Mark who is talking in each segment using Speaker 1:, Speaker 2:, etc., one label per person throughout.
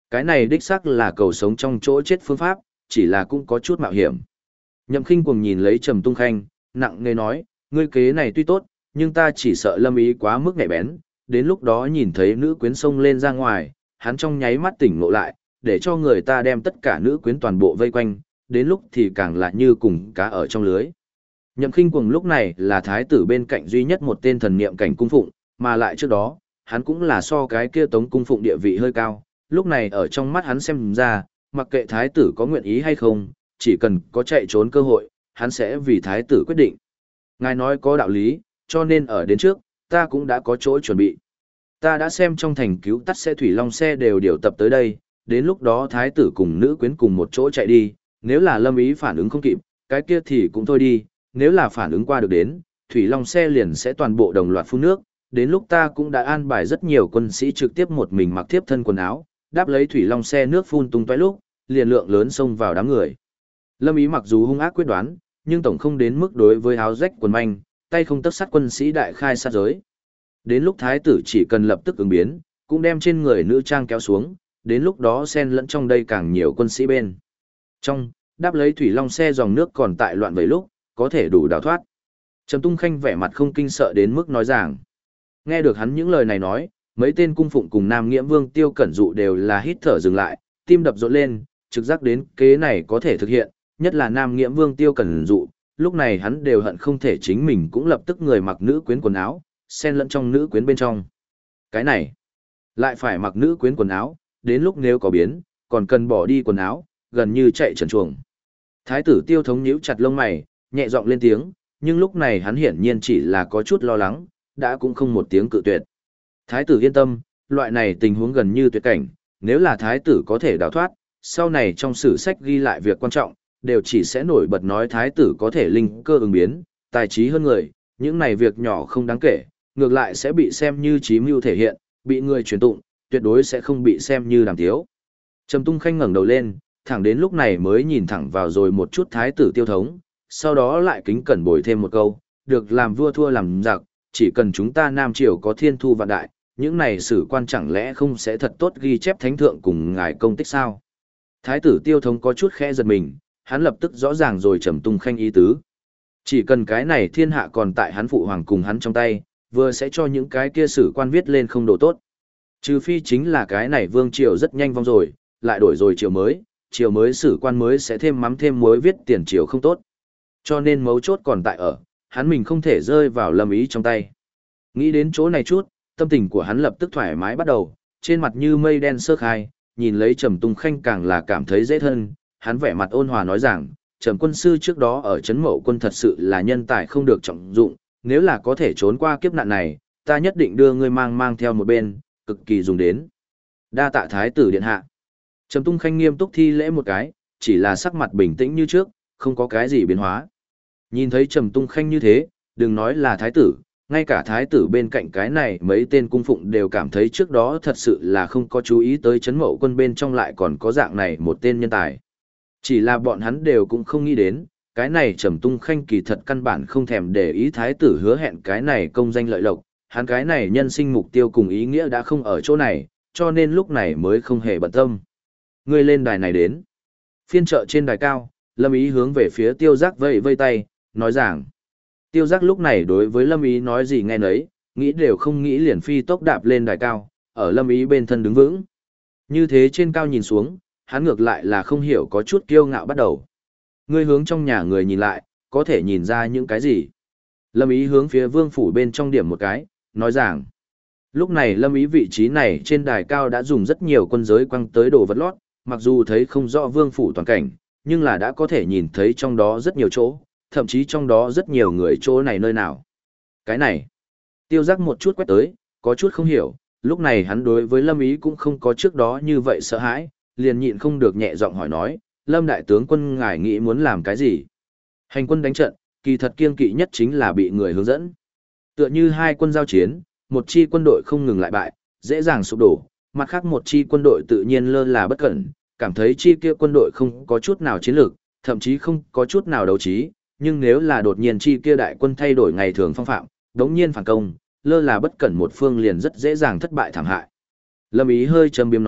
Speaker 1: Cái này đích xác là cầu sống trong chỗ chết phương pháp, chỉ là cũng có chút mạo hiểm. Nhậm Khinh Cuồng nhìn lấy Trầm Tung Khanh, nặng nề nói, ngươi kế này tuy tốt, nhưng ta chỉ sợ Lâm Ý quá mức nhạy bén, đến lúc đó nhìn thấy nữ quyến xông lên ra ngoài, hắn trong nháy mắt tỉnh ngộ lại, để cho người ta đem tất cả nữ quyến toàn bộ vây quanh, đến lúc thì càng lại như cùng cá ở trong lưới. Nhậm Khinh Cuồng lúc này là thái tử bên cạnh duy nhất một tên thần niệm cảnh cung phụng, mà lại trước đó, hắn cũng là so cái kia Tống cung phụng địa vị hơi cao, lúc này ở trong mắt hắn xem ra, mặc kệ thái tử có nguyện ý hay không, chỉ cần có chạy trốn cơ hội, hắn sẽ vì thái tử quyết định. Ngài nói có đạo lý, cho nên ở đến trước, ta cũng đã có chỗ chuẩn bị. Ta đã xem trong thành cứu tắt xe thủy long xe đều điều tập tới đây, đến lúc đó thái tử cùng nữ quyến cùng một chỗ chạy đi, nếu là Lâm Ý phản ứng không kịp, cái kia thì cũng thôi đi, nếu là phản ứng qua được đến, thủy long xe liền sẽ toàn bộ đồng loạt phun nước, đến lúc ta cũng đã an bài rất nhiều quân sĩ trực tiếp một mình mặc tiếp thân quần áo, đáp lấy thủy long xe nước phun tung tóe lúc, liền lượng lớn xông vào đám người. Lâm Ý mặc dù hung ác quyết đoán, nhưng tổng không đến mức đối với áo rách quần manh, tay không tất sát quân sĩ đại khai sát giới. Đến lúc thái tử chỉ cần lập tức ứng biến, cũng đem trên người nữ trang kéo xuống, đến lúc đó xen lẫn trong đây càng nhiều quân sĩ bên. Trong, đáp lấy thủy long xe dòng nước còn tại loạn vậy lúc, có thể đủ đào thoát. Trầm Tung Khanh vẻ mặt không kinh sợ đến mức nói rằng. Nghe được hắn những lời này nói, mấy tên cung phụng cùng Nam Nghiễm Vương Tiêu Cẩn Dụ đều là hít thở dừng lại, tim đập rộn lên, trực giác đến kế này có thể thực hiện, nhất là Nam Nghiễm Vương Tiêu Cẩn Dụ, lúc này hắn đều hận không thể chính mình cũng lập tức người mặc nữ quyến quần áo, xen lẫn trong nữ quyến bên trong. Cái này, lại phải mặc nữ quyến quần áo, đến lúc nếu có biến, còn cần bỏ đi quần áo, gần như chạy trần truồng. Thái tử Tiêu Thống nhíu chặt lông mày, nhẹ giọng lên tiếng, nhưng lúc này hắn hiển nhiên chỉ là có chút lo lắng, đã cũng không một tiếng cự tuyệt. Thái tử yên tâm, loại này tình huống gần như tuyệt cảnh, nếu là thái tử có thể đào thoát, sau này trong sử sách ghi lại việc quan trọng, đều chỉ sẽ nổi bật nói thái tử có thể linh cơ ứng biến, tài trí hơn người, những này việc nhỏ không đáng kể, ngược lại sẽ bị xem như chí mưu thể hiện, bị người truyền tụng, tuyệt đối sẽ không bị xem như làm thiếu. Trầm Tung Khanh ngẩng đầu lên, thẳng đến lúc này mới nhìn thẳng vào rồi một chút thái tử Tiêu Thống, sau đó lại kính cẩn bồi thêm một câu, được làm vua thua làm giặc, chỉ cần chúng ta Nam Triều có thiên thu vạn đại, những này sử quan chẳng lẽ không sẽ thật tốt ghi chép thánh thượng cùng ngài công tích sao? Thái tử Tiêu Thống có chút khẽ giật mình, hắn lập tức rõ ràng rồi Trầm Tung Khanh ý tứ. Chỉ cần cái này thiên hạ còn tại hắn phụ hoàng cùng hắn trong tay, vừa sẽ cho những cái kia sử quan viết lên không đồ tốt. Trừ phi chính là cái này vương triều rất nhanh vong rồi, lại đổi rồi triều mới sử quan mới sẽ thêm mắm thêm muối viết tiền triều không tốt. Cho nên mấu chốt còn tại ở, hắn mình không thể rơi vào Lâm Ý trong tay. Nghĩ đến chỗ này chút, tâm tình của hắn lập tức thoải mái bắt đầu, trên mặt như mây đen sơ khai, nhìn lấy Trầm Tung Khanh càng là cảm thấy dễ thân, hắn vẻ mặt ôn hòa nói rằng, Trầm quân sư trước đó ở Trấn Mậu Quân thật sự là nhân tài không được trọng dụng, nếu là có thể trốn qua kiếp nạn này, ta nhất định đưa ngươi mang theo một bên, cực kỳ dùng đến. Đa tạ thái tử điện hạ. Trầm Tung Khanh nghiêm túc thi lễ một cái, chỉ là sắc mặt bình tĩnh như trước, không có cái gì biến hóa. Nhìn thấy Trầm Tung Khanh như thế, đừng nói là thái tử, ngay cả thái tử bên cạnh cái này mấy tên cung phụng đều cảm thấy trước đó thật sự là không có chú ý tới Trấn Mậu Quân bên trong lại còn có dạng này một tên nhân tài. Chỉ là bọn hắn đều cũng không nghĩ đến, cái này Trầm Tung Khanh kỳ thật căn bản không thèm để ý thái tử hứa hẹn cái này công danh lợi lộc, hắn cái này nhân sinh mục tiêu cùng ý nghĩa đã không ở chỗ này, cho nên lúc này mới không hề bận tâm. Ngươi lên đài này đến. Phiên chợ trên đài cao, Lâm Ý hướng về phía Tiêu Giác vây vây tay, nói rằng. Tiêu Giác lúc này đối với Lâm Ý nói gì nghe nấy, nghĩ đều không nghĩ liền phi tốc đạp lên đài cao, ở Lâm Ý bên thân đứng vững. Như thế trên cao nhìn xuống, hắn ngược lại là không hiểu có chút kiêu ngạo bắt đầu. Ngươi hướng trong nhà người nhìn lại, có thể nhìn ra những cái gì? Lâm Ý hướng phía vương phủ bên trong điểm một cái, nói rằng. Lúc này Lâm Ý vị trí này trên đài cao đã dùng rất nhiều quân giới quăng tới đồ vật lót, mặc dù thấy không rõ vương phủ toàn cảnh, nhưng là đã có thể nhìn thấy trong đó rất nhiều chỗ, thậm chí trong đó rất nhiều người chỗ này nơi nào. Cái này, Tiêu Giác một chút quét tới, có chút không hiểu, lúc này hắn đối với Lâm Ý cũng không có trước đó như vậy sợ hãi, liền nhịn không được nhẹ giọng hỏi nói, Lâm đại tướng quân ngài nghĩ muốn làm cái gì? Hành quân đánh trận, kỳ thật kiêng kỵ nhất chính là bị người hướng dẫn. Tựa như hai quân giao chiến, một chi quân đội không ngừng lại bại, dễ dàng sụp đổ, mặt khác một chi quân đội tự nhiên lơ là bất cẩn, cảm thấy chi kia quân đội không có chút nào chiến lược, thậm chí không có chút nào đấu trí, nhưng nếu là đột nhiên chi kia đại quân thay đổi ngày thường phong phạm, đống nhiên phản công, lơ là bất cẩn một phương liền rất dễ dàng thất bại thảm hại. Lâm Ý hơi trầm biếm nói,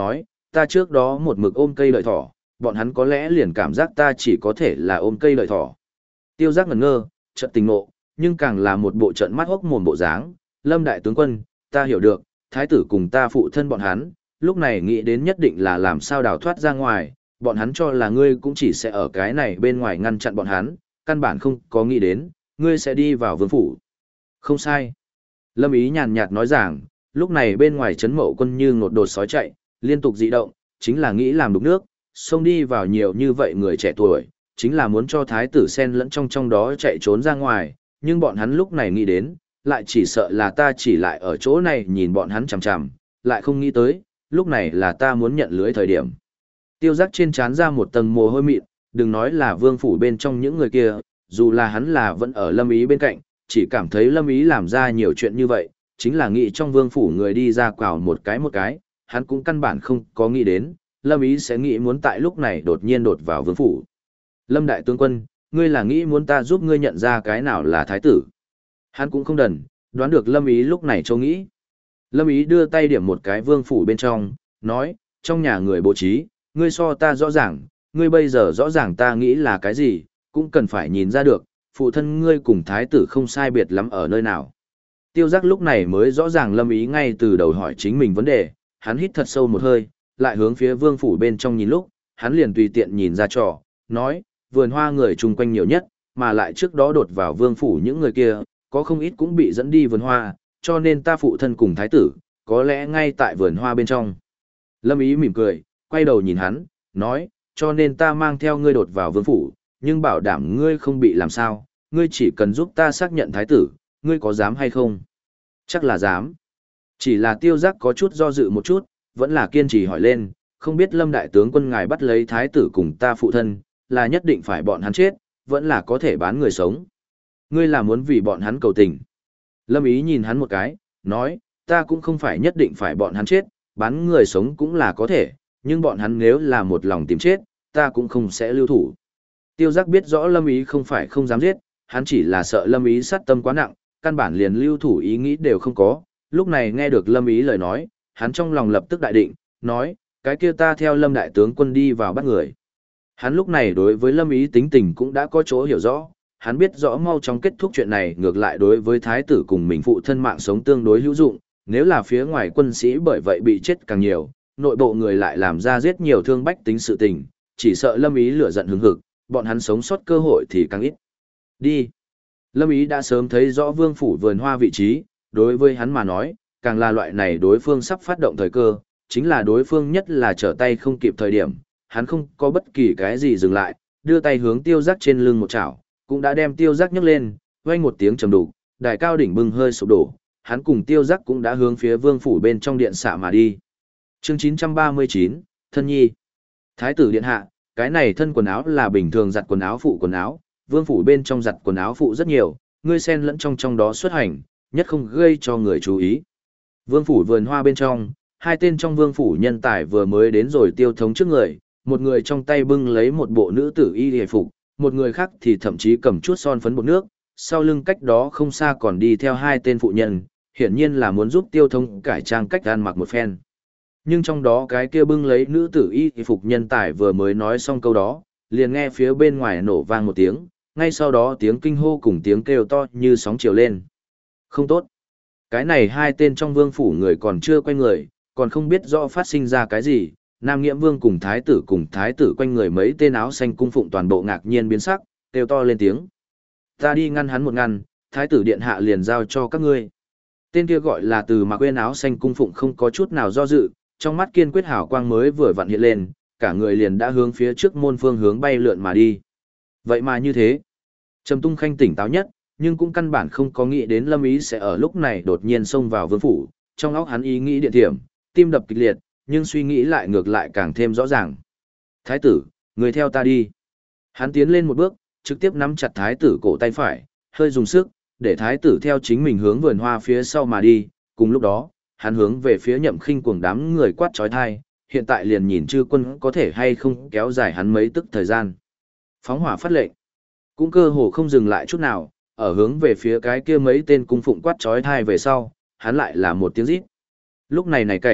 Speaker 1: ta trước đó một mực ôm cây đợi thỏ, bọn hắn có lẽ liền cảm giác ta chỉ có thể là ôm cây đợi thỏ. Tiêu Giác ngẩn ngơ, chợt tỉnh ngộ, nhưng càng là một bộ trận mắt hốc mồm bộ dáng, Lâm đại tướng quân, ta hiểu được, thái tử cùng ta phụ thân bọn hắn, lúc này nghĩ đến nhất định là làm sao đào thoát ra ngoài, bọn hắn cho là ngươi cũng chỉ sẽ ở cái này bên ngoài ngăn chặn bọn hắn, căn bản không có nghĩ đến, ngươi sẽ đi vào vương phủ. Không sai. Lâm Ý nhàn nhạt nói rằng, lúc này bên ngoài trấn Mậu Quân như ngột đột sói chạy, liên tục dị động, chính là nghĩ làm đục nước, xông đi vào nhiều như vậy người trẻ tuổi, chính là muốn cho thái tử xen lẫn trong đó chạy trốn ra ngoài, nhưng bọn hắn lúc này nghĩ đến, lại chỉ sợ là ta chỉ lại ở chỗ này nhìn bọn hắn chằm chằm, lại không nghĩ tới, lúc này là ta muốn nhận lưới thời điểm. Tiêu Giác trên trán ra một tầng mồ hôi mịn, đừng nói là vương phủ bên trong những người kia, dù là hắn là vẫn ở Lâm Ý bên cạnh, chỉ cảm thấy Lâm Ý làm ra nhiều chuyện như vậy, chính là nghĩ trong vương phủ người đi ra quào một cái, hắn cũng căn bản không có nghĩ đến, Lâm Ý sẽ nghĩ muốn tại lúc này đột nhiên đột vào vương phủ. Lâm đại tướng quân, ngươi là nghĩ muốn ta giúp ngươi nhận ra cái nào là thái tử. Hắn cũng không đần, đoán được Lâm Ý lúc này châu nghĩ. Lâm Ý đưa tay điểm một cái vương phủ bên trong, nói, trong nhà người bố trí, ngươi so ta rõ ràng, ngươi bây giờ rõ ràng ta nghĩ là cái gì, cũng cần phải nhìn ra được, phụ thân ngươi cùng thái tử không sai biệt lắm ở nơi nào. Tiêu Giác lúc này mới rõ ràng Lâm Ý ngay từ đầu hỏi chính mình vấn đề, hắn hít thật sâu một hơi, lại hướng phía vương phủ bên trong nhìn lúc, hắn liền tùy tiện nhìn ra trò, nói, vườn hoa người chung quanh nhiều nhất, mà lại trước đó đột vào vương phủ những người kia, có không ít cũng bị dẫn đi vườn hoa, cho nên ta phụ thân cùng thái tử, có lẽ ngay tại vườn hoa bên trong. Lâm Ý mỉm cười, quay đầu nhìn hắn, nói, cho nên ta mang theo ngươi đột vào vương phủ, nhưng bảo đảm ngươi không bị làm sao, ngươi chỉ cần giúp ta xác nhận thái tử, ngươi có dám hay không? Chắc là dám. Chỉ là Tiêu Giác có chút do dự một chút, vẫn là kiên trì hỏi lên, không biết Lâm đại tướng quân ngài bắt lấy thái tử cùng ta phụ thân, là nhất định phải bọn hắn chết, vẫn là có thể bán người sống. Ngươi là muốn vì bọn hắn cầu tình. Lâm Ý nhìn hắn một cái, nói, ta cũng không phải nhất định phải bọn hắn chết, bán người sống cũng là có thể, nhưng bọn hắn nếu là một lòng tìm chết, ta cũng không sẽ lưu thủ. Tiêu Giác biết rõ Lâm Ý không phải không dám giết, hắn chỉ là sợ Lâm Ý sát tâm quá nặng, căn bản liền lưu thủ ý nghĩ đều không có. Lúc này nghe được Lâm Ý lời nói, hắn trong lòng lập tức đại định, nói, cái kia ta theo Lâm đại tướng quân đi vào bắt người. Hắn lúc này đối với Lâm Ý tính tình cũng đã có chỗ hiểu rõ, hắn biết rõ mau chóng kết thúc chuyện này ngược lại đối với thái tử cùng mình phụ thân mạng sống tương đối hữu dụng, nếu là phía ngoài quân sĩ bởi vậy bị chết càng nhiều, nội bộ người lại làm ra giết nhiều thương bách tính sự tình, chỉ sợ Lâm Ý lửa giận hứng hực, bọn hắn sống sót cơ hội thì càng ít. Đi. Lâm Ý đã sớm thấy rõ vương phủ vườn hoa vị trí, đối với hắn mà nói, càng là loại này đối phương sắp phát động thời cơ, chính là đối phương nhất là trở tay không kịp thời điểm, hắn không có bất kỳ cái gì dừng lại, đưa tay hướng Tiêu Giác trên lưng một chảo, cũng đã đem Tiêu Giác nhấc lên, vang một tiếng trầm đục, đài cao đỉnh bừng hơi sụp đổ, hắn cùng Tiêu Giác cũng đã hướng phía vương phủ bên trong điện xạ mà đi. Chương 939, Thân Nhi. Thái tử điện hạ, cái này thân quần áo là bình thường giặt quần áo phụ quần áo, vương phủ bên trong giặt quần áo phụ rất nhiều, ngươi xen lẫn trong đó xuất hành, nhất không gây cho người chú ý. Vương phủ vườn hoa bên trong, hai tên trong vương phủ nhân tài vừa mới đến rồi Tiêu Thống trước người, một người trong tay bưng lấy một bộ nữ tử y hề phục, một người khác thì thậm chí cầm chút son phấn bột nước, sau lưng cách đó không xa còn đi theo hai tên phụ nhân, hiển nhiên là muốn giúp Tiêu Thống cải trang cách ăn mặc một phen. Nhưng trong đó cái kia bưng lấy nữ tử y phục nhân tài vừa mới nói xong câu đó, liền nghe phía bên ngoài nổ vang một tiếng, ngay sau đó tiếng kinh hô cùng tiếng kêu to như sóng chiều lên. Không tốt. Cái này hai tên trong vương phủ người còn chưa quay người, còn không biết rõ phát sinh ra cái gì, Nam Nghiễm Vương cùng thái tử quanh người mấy tên áo xanh cung phụng toàn bộ ngạc nhiên biến sắc, kêu to lên tiếng. Ta đi ngăn hắn một ngăn, thái tử điện hạ liền giao cho các ngươi. Tên kia gọi là Từ Mạc Uyên áo xanh cung phụng không có chút nào do dự, trong mắt kiên quyết hào quang mới vừa vặn hiện lên, cả người liền đã hướng phía trước môn phương hướng bay lượn mà đi. Vậy mà như thế, Trầm Tung Khanh tỉnh táo nhất, nhưng cũng căn bản không có nghĩ đến Lâm Ý sẽ ở lúc này đột nhiên xông vào vương phủ, trong óc hắn ý nghĩ điện thiểm, tim đập kịch liệt, nhưng suy nghĩ lại ngược lại càng thêm rõ ràng. Thái tử, người theo ta đi. Hắn tiến lên một bước, trực tiếp nắm chặt thái tử cổ tay phải, hơi dùng sức, để thái tử theo chính mình hướng vườn hoa phía sau mà đi, cùng lúc đó, hắn hướng về phía Nhậm Khinh cuồng đám người quát trói thai, hiện tại liền nhìn chư quân có thể hay không kéo dài hắn mấy tức thời gian. Phóng hỏa phát lệnh, cũng cơ hồ không dừng lại chút nào, ở hướng về phía cái kia mấy tên cung phụng quát trói thai về sau, hắn lại là một tiếng rít. Lúc này cảnh,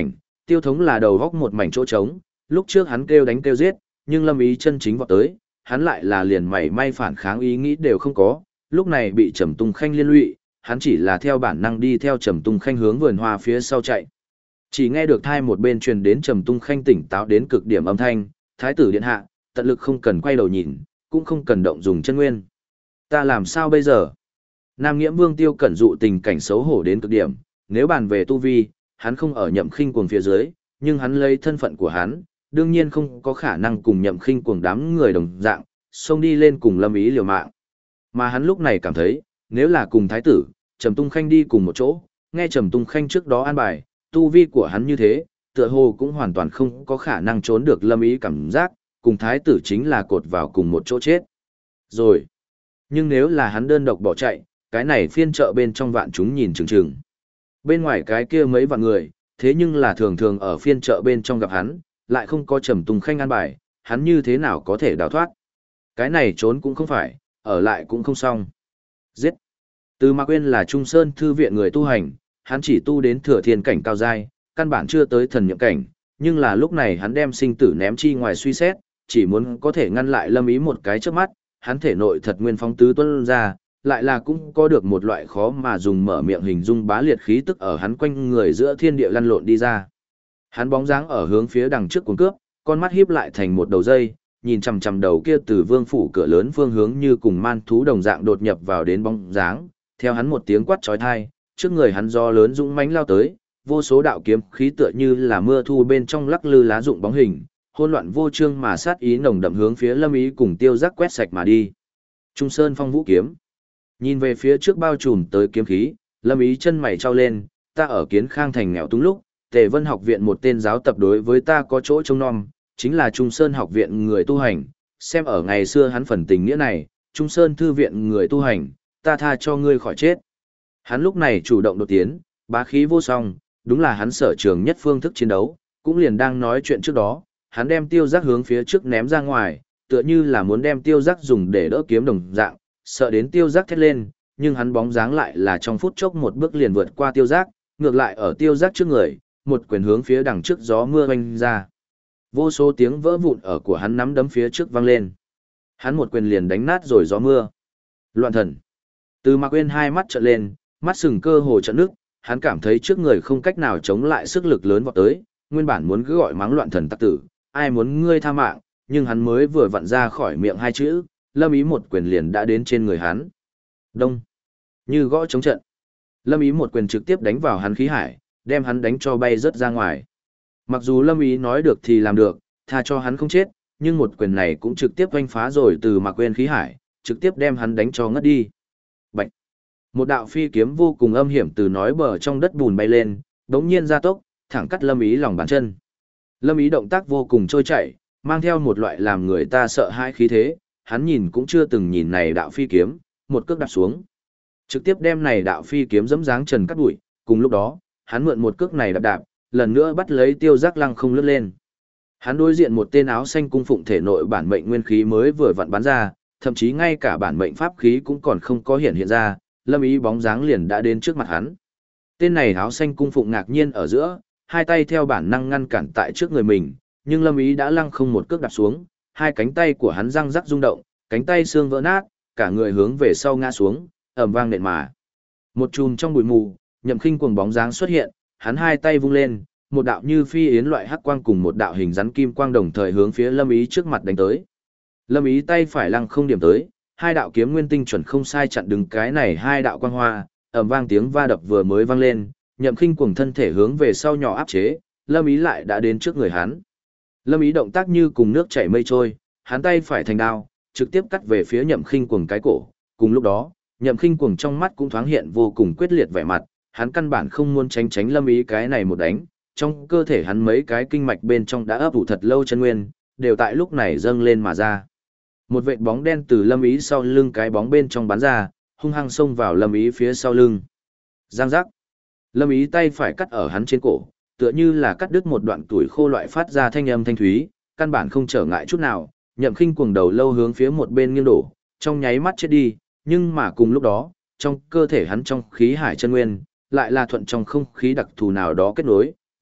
Speaker 1: Tiêu Thống là đầu góc một mảnh chỗ trống, lúc trước hắn kêu đánh kêu giết, nhưng Lâm Ý chân chính vọt tới, hắn lại là liền mảy may phản kháng ý nghĩ đều không có, lúc này bị Trầm Tung Khanh liên lụy, hắn chỉ là theo bản năng đi theo Trầm Tung Khanh hướng vườn hoa phía sau chạy. Chỉ nghe được thai một bên truyền đến Trầm Tung Khanh tỉnh táo đến cực điểm âm thanh, "Thái tử điện hạ, tận lực không cần quay đầu nhìn, cũng không cần động dùng chân nguyên. Ta làm sao bây giờ?" Nam Nghiễm Vương Tiêu Cẩn dụ tình cảnh xấu hổ đến cực điểm, nếu bàn về tu vi, hắn không ở Nhậm Khinh Cuồng phía dưới, nhưng hắn lấy thân phận của hắn, đương nhiên không có khả năng cùng Nhậm Khinh Cuồng đám người đồng dạng, xông đi lên cùng Lâm Ý liều mạng. Mà hắn lúc này cảm thấy, nếu là cùng thái tử, Trầm Tung Khanh đi cùng một chỗ, nghe Trầm Tung Khanh trước đó an bài, tu vi của hắn như thế, tựa hồ cũng hoàn toàn không có khả năng trốn được Lâm Ý cảm giác, cùng thái tử chính là cột vào cùng một chỗ chết. Rồi. Nhưng nếu là hắn đơn độc bỏ chạy, cái này phiên chợ bên trong vạn chúng nhìn chừng chừng. Bên ngoài cái kia mấy vạn người, thế nhưng là thường thường ở phiên chợ bên trong gặp hắn, lại không có Trầm Tung Khanh an bài, hắn như thế nào có thể đào thoát. Cái này trốn cũng không phải, ở lại cũng không xong. Giết. Từ Mạc Uyên là Trung Sơn thư viện người tu hành, hắn chỉ tu đến thừa thiên cảnh cao giai, căn bản chưa tới thần nhậm cảnh, nhưng là lúc này hắn đem sinh tử ném chi ngoài suy xét, chỉ muốn có thể ngăn lại Lâm Ý một cái trước mắt, hắn thể nội thật nguyên phong tứ tuôn ra, lại là cũng có được một loại khó mà dùng mở miệng hình dung bá liệt khí tức ở hắn quanh người giữa thiên địa lăn lộn đi ra. Hắn bóng dáng ở hướng phía đằng trước cuốn cướp, con mắt híp lại thành một đầu dây, nhìn chằm chằm đầu kia từ vương phủ cửa lớn phương hướng như cùng man thú đồng dạng đột nhập vào đến bóng dáng, theo hắn một tiếng quát chói tai, trước người hắn gió lớn dũng mãnh lao tới, vô số đạo kiếm khí tựa như là mưa thu bên trong lắc lư lá rụng bóng hình, hỗn loạn vô chương mà sát ý nồng đậm hướng phía Lâm Ý cùng Tiêu Giác quét sạch mà đi. Trung Sơn Phong Vũ kiếm. Nhìn về phía trước bao trùm tới kiếm khí, Lâm Ý chân mày trao lên, ta ở Kiến Khang thành nghèo túng lúc, Tề Vân học viện một tên giáo tập đối với ta có chỗ trông nom, chính là Trung Sơn học viện người tu hành, xem ở ngày xưa hắn phần tình nghĩa này, Trung Sơn thư viện người tu hành, ta tha cho ngươi khỏi chết. Hắn lúc này chủ động đột tiến, bá khí vô song, đúng là hắn sở trường nhất phương thức chiến đấu, cũng liền đang nói chuyện trước đó, hắn đem Tiêu Giác hướng phía trước ném ra ngoài, tựa như là muốn đem Tiêu Giác dùng để đỡ kiếm đồng dạng, sợ đến Tiêu Giác thét lên, nhưng hắn bóng dáng lại là trong phút chốc một bước liền vượt qua Tiêu Giác, ngược lại ở Tiêu Giác trước người, một quyền hướng phía đằng trước gió mưa vang ra. Vô số tiếng vỡ vụn ở của hắn nắm đấm phía trước vang lên. Hắn một quyền liền đánh nát rồi gió mưa. Loạn thần. Từ Mạc Uyên hai mắt trợn lên, mắt sừng cơ hồ trợn nước, hắn cảm thấy trước người không cách nào chống lại sức lực lớn vọt tới, nguyên bản muốn cứ gọi mắng loạn thần tặc tử, ai muốn ngươi tha mạng, nhưng hắn mới vừa vặn ra khỏi miệng hai chữ, Lâm Ý một quyền liền đã đến trên người hắn. Đông. Như gõ chống trận. Lâm Ý một quyền trực tiếp đánh vào hắn khí hải, đem hắn đánh cho bay rớt ra ngoài. Mặc dù Lâm Ý nói được thì làm được, tha cho hắn không chết, nhưng một quyền này cũng trực tiếp oanh phá rồi từ Mạc Uyên khí hải, trực tiếp đem hắn đánh cho ngất đi. Bạch. Một đạo phi kiếm vô cùng âm hiểm từ nói bờ trong đất bùn bay lên, đống nhiên gia tốc, thẳng cắt Lâm Ý lòng bàn chân. Lâm Ý động tác vô cùng trôi chảy, mang theo một loại làm người ta sợ hãi khí thế, hắn nhìn cũng chưa từng nhìn này đạo phi kiếm, một cước đạp xuống. Trực tiếp đem này đạo phi kiếm giẫm dáng trần cắt bụi, cùng lúc đó, hắn mượn một cước này đạp đạp, lần nữa bắt lấy Tiêu Giác lăng không lướt lên. Hắn đối diện một tên áo xanh cung phụng thể nội bản mệnh nguyên khí mới vừa vặn bắn ra, thậm chí ngay cả bản mệnh pháp khí cũng còn không có hiện ra, Lâm Ý bóng dáng liền đã đến trước mặt hắn. Tên này áo xanh cung phụng ngạc nhiên ở giữa, hai tay theo bản năng ngăn cản tại trước người mình, nhưng Lâm Ý đã lăng không một cước đạp xuống, hai cánh tay của hắn răng rắc rung động, cánh tay xương vỡ nát, cả người hướng về sau ngã xuống, ầm vang nện mà. Một chùm trong bụi mù, Nhậm Khinh Cuồng bóng dáng xuất hiện, hắn hai tay vung lên, một đạo như phi yến loại hắc quang cùng một đạo hình rắn kim quang đồng thời hướng phía Lâm Ý trước mặt đánh tới. Lâm Ý tay phải lăng không điểm tới, hai đạo kiếm nguyên tinh chuẩn không sai chặn đứng cái này hai đạo quang hoa, ầm vang tiếng va đập vừa mới vang lên, Nhậm Khinh Cuồng thân thể hướng về sau nhỏ áp chế, Lâm Ý lại đã đến trước người hắn. Lâm Ý động tác như cùng nước chảy mây trôi, hắn tay phải thành đao, trực tiếp cắt về phía Nhậm Khinh Cuồng cái cổ. Cùng lúc đó, Nhậm Khinh Cuồng trong mắt cũng thoáng hiện vô cùng quyết liệt vẻ mặt, hắn căn bản không muốn tránh Lâm Ý cái này một đánh, trong cơ thể hắn mấy cái kinh mạch bên trong đã ấp ủ thật lâu chân nguyên, đều tại lúc này dâng lên mà ra. Một vệt bóng đen từ Lâm Ý sau lưng cái bóng bên trong bắn ra, hung hăng xông vào Lâm Ý phía sau lưng. Giang giác. Lâm Ý tay phải cắt ở hắn trên cổ, tựa như là cắt đứt một đoạn tuổi khô loại phát ra thanh âm thanh thúy, căn bản không trở ngại chút nào. Nhậm Khinh Cuồng đầu lâu hướng phía một bên nghiêng đổ, trong nháy mắt chết đi, nhưng mà cùng lúc đó, trong cơ thể hắn trong khí hải chân nguyên, lại là thuận trong không khí đặc thù nào đó kết nối,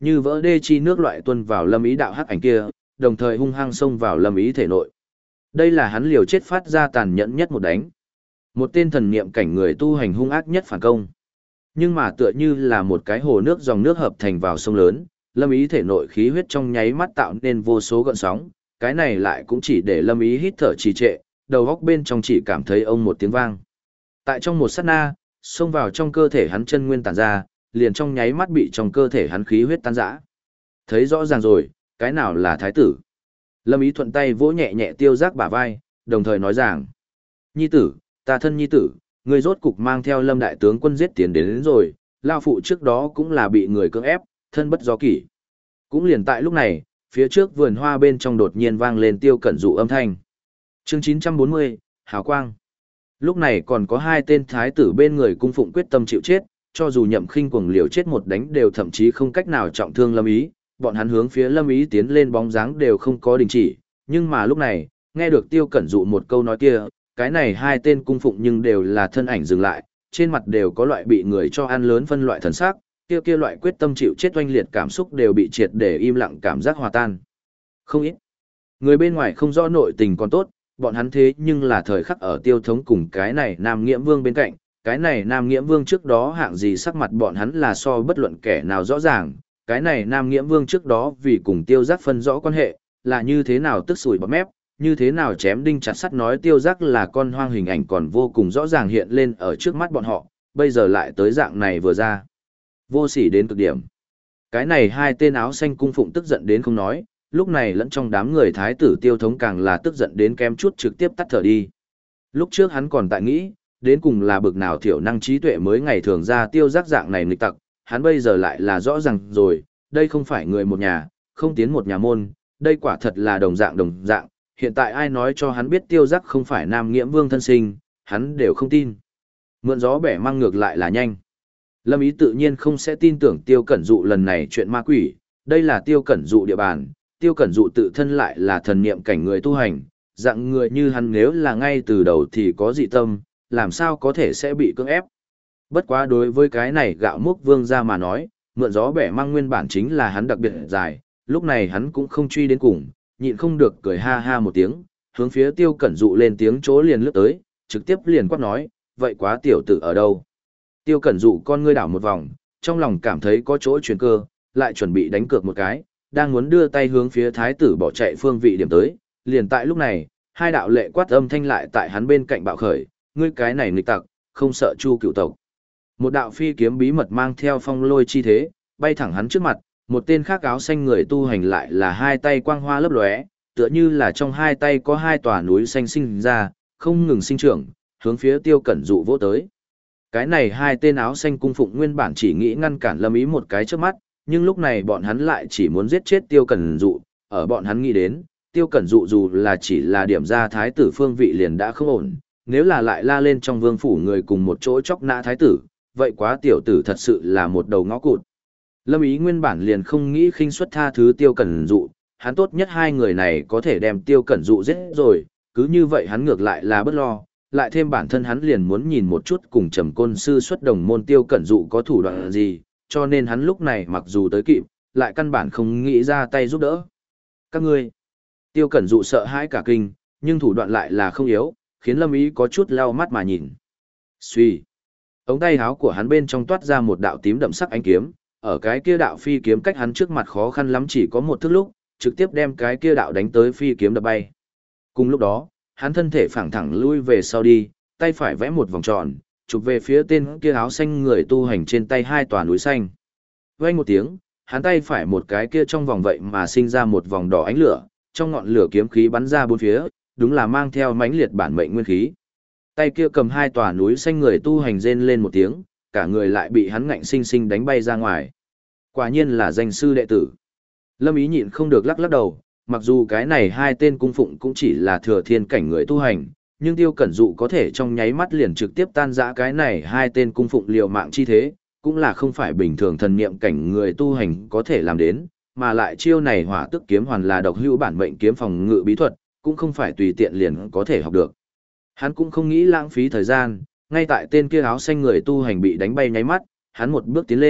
Speaker 1: như vỡ đê chi nước loại tuôn vào Lâm Ý đạo hắc ảnh kia, đồng thời hung hăng xông vào Lâm Ý thể nội. Đây là hắn liều chết phát ra tàn nhẫn nhất một đánh. Một tên thần niệm cảnh người tu hành hung ác nhất phản công. Nhưng mà tựa như là một cái hồ nước dòng nước hợp thành vào sông lớn, Lâm Ý thể nội khí huyết trong nháy mắt tạo nên vô số gợn sóng, cái này lại cũng chỉ để Lâm Ý hít thở trì trệ, đầu góc bên trong chỉ cảm thấy ông một tiếng vang. Tại trong một sát na, xông vào trong cơ thể hắn chân nguyên tản ra, liền trong nháy mắt bị trong cơ thể hắn khí huyết tan rã. Thấy rõ ràng rồi, cái nào là thái tử. Lâm Ý thuận tay vỗ nhẹ nhẹ Tiêu Giác bả vai, đồng thời nói rằng: "Nhi tử, ta thân nhi tử, người rốt cục mang theo Lâm đại tướng quân giết tiến đến rồi, lao phụ trước đó cũng là bị người cưỡng ép, thân bất do kỷ." Cũng liền tại lúc này, phía trước vườn hoa bên trong đột nhiên vang lên Tiêu Cẩn Dụ âm thanh. Chương 940, Hào Quang. Lúc này còn có hai tên thái tử bên người cung phụng quyết tâm chịu chết, cho dù Nhậm Khinh cuồng liều chết một đánh đều thậm chí không cách nào trọng thương Lâm Ý, bọn hắn hướng phía Lâm Ý tiến lên bóng dáng đều không có đình chỉ, nhưng mà lúc này, nghe được Tiêu Cẩn Dụ một câu nói kia, cái này hai tên cung phụng nhưng đều là thân ảnh dừng lại, trên mặt đều có loại bị người cho ăn lớn phân loại thần sắc, kia loại quyết tâm chịu chết oanh liệt cảm xúc đều bị triệt để im lặng cảm giác hòa tan. Không ít người bên ngoài không rõ nội tình còn tốt, bọn hắn thế nhưng là thời khắc ở Tiêu Thống cùng cái này Nam Nghiễm Vương bên cạnh, cái này Nam Nghiễm Vương trước đó hạng gì sắc mặt bọn hắn là so bất luận kẻ nào rõ ràng, cái này Nam Nghiễm Vương trước đó vì cùng Tiêu Giác phân rõ quan hệ, là như thế nào tức sủi bọt mép, như thế nào chém đinh chặt sắt nói Tiêu Giác là con hoang hình ảnh còn vô cùng rõ ràng hiện lên ở trước mắt bọn họ, bây giờ lại tới dạng này vừa ra. Vô sỉ đến cực điểm. Cái này hai tên áo xanh cung phụng tức giận đến không nói, lúc này lẫn trong đám người thái tử Tiêu Thống càng là tức giận đến kém chút trực tiếp tắt thở đi. Lúc trước hắn còn tại nghĩ, đến cùng là bực nào thiểu năng trí tuệ mới ngày thường ra Tiêu Giác dạng này nghịch tặc, hắn bây giờ lại là rõ ràng rồi, đây không phải người một nhà, không tiến một nhà môn, đây quả thật là đồng dạng, hiện tại ai nói cho hắn biết Tiêu Giác không phải Nam Nghiễm Vương thân sinh, hắn đều không tin. Mượn gió bẻ măng ngược lại là nhanh. Lâm Ý tự nhiên không sẽ tin tưởng Tiêu Cẩn Dụ lần này chuyện ma quỷ, đây là Tiêu Cẩn Dụ địa bàn, Tiêu Cẩn Dụ tự thân lại là thần niệm cảnh người tu hành, dạng người như hắn nếu là ngay từ đầu thì có dị tâm, làm sao có thể sẽ bị cưỡng ép. Bất quá đối với cái này gạo múc vương ra mà nói, mượn gió bẻ măng nguyên bản chính là hắn đặc biệt dài, lúc này hắn cũng không truy đến cùng, nhịn không được cười ha ha một tiếng, hướng phía Tiêu Cẩn Dụ lên tiếng chỗ liền lướt tới, trực tiếp liền quát nói, vậy quá tiểu tử ở đâu? Tiêu Cẩn Dụ con ngươi đảo một vòng, trong lòng cảm thấy có chỗ chuyển cơ, lại chuẩn bị đánh cược một cái, đang muốn đưa tay hướng phía thái tử bỏ chạy phương vị điểm tới, liền tại lúc này, hai đạo lệ quát âm thanh lại tại hắn bên cạnh bạo khởi, ngươi cái này nghịch tặc, không sợ Chu cựu tộc. Một đạo phi kiếm bí mật mang theo phong lôi chi thế, bay thẳng hắn trước mặt, một tên khác áo xanh người tu hành lại là hai tay quang hoa lấp lóe, tựa như là trong hai tay có hai tòa núi xanh sinh ra, không ngừng sinh trưởng, hướng phía Tiêu Cẩn Dụ vỗ tới. Cái này hai tên áo xanh cung phụng nguyên bản chỉ nghĩ ngăn cản Lâm Ý một cái trước mắt, nhưng lúc này bọn hắn lại chỉ muốn giết chết Tiêu Cẩn Dụ, ở bọn hắn nghĩ đến, Tiêu Cẩn Dụ dù là chỉ là điểm ra thái tử phương vị liền đã không ổn, nếu là lại la lên trong vương phủ người cùng một chỗ chóc nã thái tử, vậy quá tiểu tử thật sự là một đầu ngõ cụt. Lâm Ý nguyên bản liền không nghĩ khinh suất tha thứ Tiêu Cẩn Dụ, hắn tốt nhất hai người này có thể đem Tiêu Cẩn Dụ giết rồi, cứ như vậy hắn ngược lại là bất lo, lại thêm bản thân hắn liền muốn nhìn một chút cùng Trầm Côn sư xuất đồng môn Tiêu Cẩn Dụ có thủ đoạn gì, cho nên hắn lúc này mặc dù tới kịp, lại căn bản không nghĩ ra tay giúp đỡ. Các ngươi, Tiêu Cẩn Dụ sợ hãi cả kinh, nhưng thủ đoạn lại là không yếu, khiến Lâm Ý có chút lau mắt mà nhìn. Xuy, ống tay áo của hắn bên trong toát ra một đạo tím đậm sắc ánh kiếm, ở cái kia đạo phi kiếm cách hắn trước mặt khó khăn lắm chỉ có một thước lúc, trực tiếp đem cái kia đạo đánh tới phi kiếm đập bay. Cùng lúc đó, hắn thân thể phẳng thẳng lui về sau đi, tay phải vẽ một vòng tròn, chụp về phía tên kia áo xanh người tu hành trên tay hai tòa núi xanh. Vang một tiếng, hắn tay phải một cái kia trong vòng vậy mà sinh ra một vòng đỏ ánh lửa, trong ngọn lửa kiếm khí bắn ra bốn phía, đúng là mang theo mãnh liệt bản mệnh nguyên khí. Tay kia cầm hai tòa núi xanh người tu hành rên lên một tiếng, cả người lại bị hắn ngạnh sinh sinh đánh bay ra ngoài. Quả nhiên là danh sư đệ tử. Lâm Ý nhịn không được lắc lắc đầu, mặc dù cái này hai tên cung phụng cũng chỉ là thừa thiên cảnh người tu hành, nhưng Tiêu Cẩn Dụ có thể trong nháy mắt liền trực tiếp tan rã cái này hai tên cung phụng liều mạng chi thế, cũng là không phải bình thường thần niệm cảnh người tu hành có thể làm đến, mà lại chiêu này hỏa tức kiếm hoàn là độc hữu bản mệnh kiếm phòng ngự bí thuật, cũng không phải tùy tiện liền có thể học được. Hắn cũng không nghĩ lãng phí thời gian, ngay tại tên kia áo xanh người tu hành bị đánh bay nháy mắt, hắn một bước tiến lên,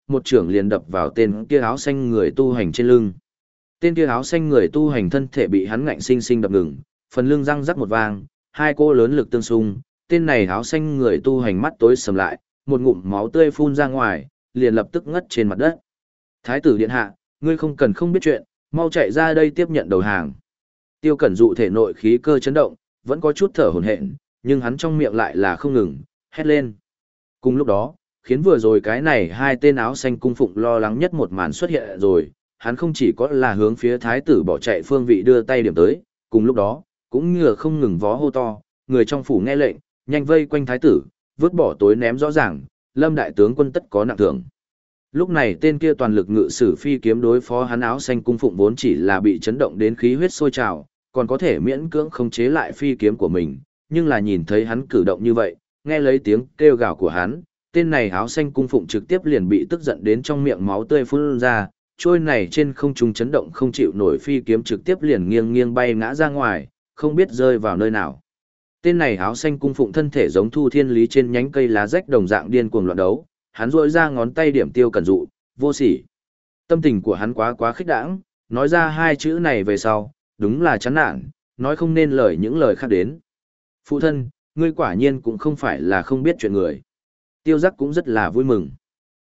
Speaker 1: một chưởng liền đập vào tên kia áo xanh người tu hành trên lưng. Tên kia áo xanh người tu hành thân thể bị hắn ngạnh sinh sinh đập ngừng, phần lưng răng rắc một vang, hai cô lớn lực tương xung, tên này áo xanh người tu hành mắt tối sầm lại, một ngụm máu tươi phun ra ngoài, liền lập tức ngất trên mặt đất. Thái tử điện hạ, ngươi không cần không biết chuyện, mau chạy ra đây tiếp nhận đầu hàng. Tiêu Cẩn Dụ thể nội khí cơ chấn động, vẫn có chút thở hổn hển, nhưng hắn trong miệng lại là không ngừng, hét lên. Cùng lúc đó, khiến vừa rồi cái này hai tên áo xanh cung phụng lo lắng nhất một màn xuất hiện rồi, hắn không chỉ có là hướng phía thái tử bỏ chạy phương vị đưa tay điểm tới, cùng lúc đó, cũng ngựa không ngừng vó hô to, người trong phủ nghe lệnh, nhanh vây quanh thái tử, vứt bỏ tối ném rõ ràng, Lâm đại tướng quân tất có nặng thưởng. Lúc này tên kia toàn lực ngự sử phi kiếm đối phó hắn áo xanh cung phụng vốn chỉ là bị chấn động đến khí huyết sôi trào, còn có thể miễn cưỡng khống chế lại phi kiếm của mình, nhưng là nhìn thấy hắn cử động như vậy, nghe lấy tiếng kêu gào của hắn, tên này áo xanh cung phụng trực tiếp liền bị tức giận đến trong miệng máu tươi phun ra, trôi này trên không trung chấn động không chịu nổi phi kiếm trực tiếp liền nghiêng nghiêng bay ngã ra ngoài, không biết rơi vào nơi nào. Tên này áo xanh cung phụng thân thể giống thu thiên lý trên nhánh cây lá rách đồng dạng điên cuồng loạn đấu, hắn rỗi ra ngón tay điểm Tiêu Cẩn Dụ, vô sỉ. Tâm tình của hắn quá khích đãng, nói ra hai chữ này về sau, đúng là chán nản, nói không nên lời những lời khác đến. Phụ thân, ngươi quả nhiên cũng không phải là không biết chuyện người. Tiêu Giác cũng rất là vui mừng.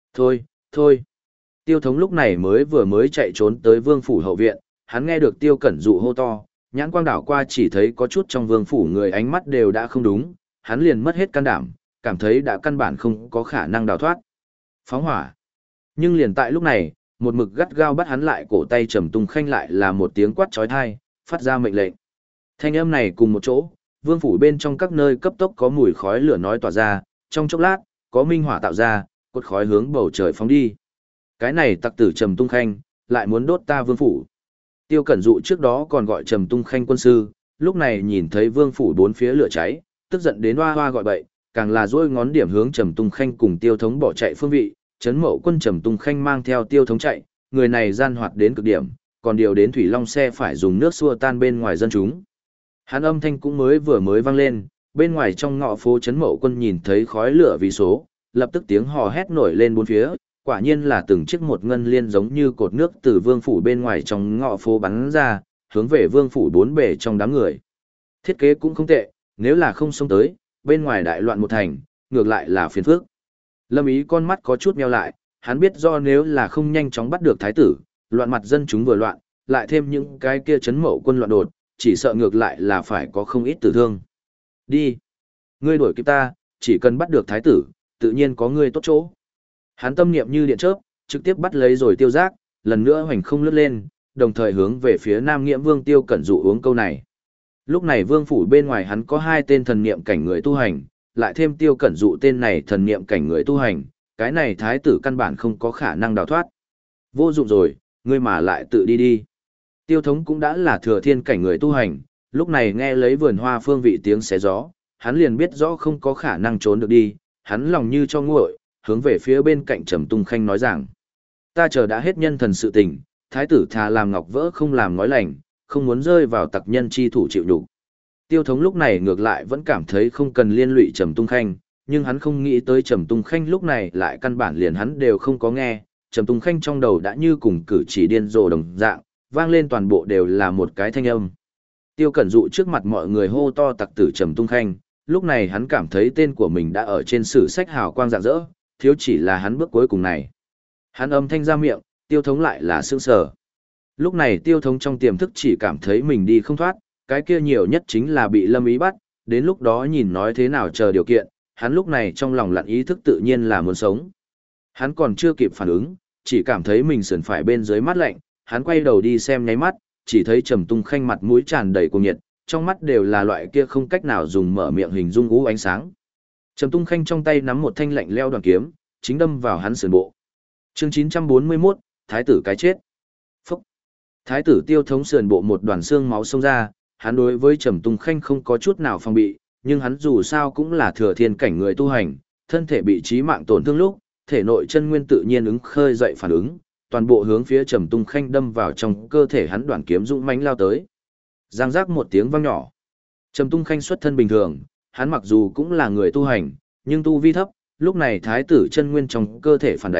Speaker 1: Thôi. Tiêu Thống lúc này vừa mới chạy trốn tới vương phủ hậu viện, hắn nghe được Tiêu Cẩn Dụ hô to, nhãn quang đảo qua chỉ thấy có chút trong vương phủ người ánh mắt đều đã không đúng, hắn liền mất hết can đảm, cảm thấy đã căn bản không có khả năng đào thoát. Phóng hỏa. Nhưng liền tại lúc này, một mực gắt gao bắt hắn lại cổ tay Trầm Tung Khanh lại là một tiếng quát chói tai, phát ra mệnh lệnh. Thanh âm này cùng một chỗ, vương phủ bên trong các nơi cấp tốc có mùi khói lửa nói tỏa ra, trong chốc lát, có minh hỏa tạo ra, cột khói hướng bầu trời phóng đi. Cái này tặc tử Trầm Tung Khanh, lại muốn đốt ta vương phủ. Tiêu Cẩn Dụ trước đó còn gọi Trầm Tung Khanh quân sư, lúc này nhìn thấy vương phủ bốn phía lửa cháy, tức giận đến hoa hoa gọi bậy, càng là dỗi ngón điểm hướng Trầm Tung Khanh cùng Tiêu Thống bỏ chạy phương vị, Trấn Mậu quân Trầm Tung Khanh mang theo Tiêu Thống chạy, người này gian hoạt đến cực điểm, còn điều đến thủy long xe phải dùng nước xua tan bên ngoài dân chúng. Hắn âm thanh cũng vừa mới vang lên, bên ngoài trong ngõ phố Trấn Mậu quân nhìn thấy khói lửa vì số, lập tức tiếng hò hét nổi lên bốn phía, quả nhiên là từng chiếc một ngân liên giống như cột nước từ vương phủ bên ngoài trong ngõ phố bắn ra, hướng về vương phủ bốn bề trong đám người. Thiết kế cũng không tệ, nếu là không xông tới, bên ngoài đại loạn một thành, ngược lại là phiền phức. Lâm Ý con mắt có chút meo lại, hắn biết do nếu là không nhanh chóng bắt được thái tử, loạn mặt dân chúng vừa loạn, lại thêm những cái kia Trấn Mậu quân loạn đột, chỉ sợ ngược lại là phải có không ít tử thương. Đi. Ngươi đuổi kịp ta, chỉ cần bắt được thái tử, tự nhiên có ngươi tốt chỗ. Hắn tâm niệm như điện chớp, trực tiếp bắt lấy rồi Tiêu Giác, lần nữa hoành không lướt lên, đồng thời hướng về phía Nam Nghiễm Vương Tiêu Cẩn Dụ uống câu này. Lúc này vương phủ bên ngoài hắn có hai tên thần niệm cảnh người tu hành, lại thêm Tiêu Cẩn Dụ tên này thần niệm cảnh người tu hành, cái này thái tử căn bản không có khả năng đào thoát. Vô dụng rồi, ngươi mà lại tự đi đi. Tiêu Thống cũng đã là thừa thiên cảnh người tu hành, lúc này nghe lấy vườn hoa phương vị tiếng xé gió, hắn liền biết rõ không có khả năng trốn được đi, hắn lòng như cho nguội, hướng về phía bên cạnh Trầm Tung Khanh nói rằng: ta chờ đã hết nhân thần sự tình, thái tử thà làm ngọc vỡ không làm ngói lành, không muốn rơi vào tặc nhân chi thủ chịu nhục. Tiêu Thống lúc này ngược lại vẫn cảm thấy không cần liên lụy Trầm Tung Khanh, nhưng hắn không nghĩ tới Trầm Tung Khanh lúc này lại căn bản liền hắn đều không có nghe, Trầm Tung Khanh trong đầu đã như cùng cử chỉ điên rồ đồng dạng, vang lên toàn bộ đều là một cái thanh âm. Tiêu Cẩn Dụ trước mặt mọi người hô to tặc tử Trầm Tung Khanh, lúc này hắn cảm thấy tên của mình đã ở trên sử sách hào quang rạng rỡ, thiếu chỉ là hắn bước cuối cùng này. Hắn âm thanh ra miệng, Tiêu Thống lại là sững sờ. Lúc này Tiêu Thống trong tiềm thức chỉ cảm thấy mình đi không thoát, cái kia nhiều nhất chính là bị Lâm Ý bắt, đến lúc đó nhìn nói thế nào chờ điều kiện, hắn lúc này trong lòng lặn ý thức tự nhiên là muốn sống. Hắn còn chưa kịp phản ứng, chỉ cảm thấy mình sườn phải bên dưới mắt lạnh, hắn quay đầu đi xem nháy mắt, chỉ thấy Trầm Tung Khanh mặt mũi tràn đầy cuồng nhiệt, trong mắt đều là loại kia không cách nào dùng mở miệng hình dung u ánh sáng. Trầm Tung Khanh trong tay nắm một thanh lạnh lẽo đoàn kiếm, chính đâm vào hắn sườn bộ. Chương 941, Thái tử cái chết. Phúc. Thái tử Tiêu Thống sườn bộ một đoàn xương máu xông ra, hắn đối với Trầm Tung Khanh không có chút nào phòng bị, nhưng hắn dù sao cũng là thừa thiên cảnh người tu hành, thân thể bị chí mạng tổn thương lúc, thể nội chân nguyên tự nhiên ứng khơi dậy phản ứng, toàn bộ hướng phía Trầm Tung Khanh đâm vào trong cơ thể hắn đoàn kiếm dũng mãnh lao tới. Giang giác một tiếng vang nhỏ. Trầm Tung Khanh xuất thân bình thường, hắn mặc dù cũng là người tu hành, nhưng tu vi thấp, lúc này thái tử chân nguyên trong cơ thể phản đánh,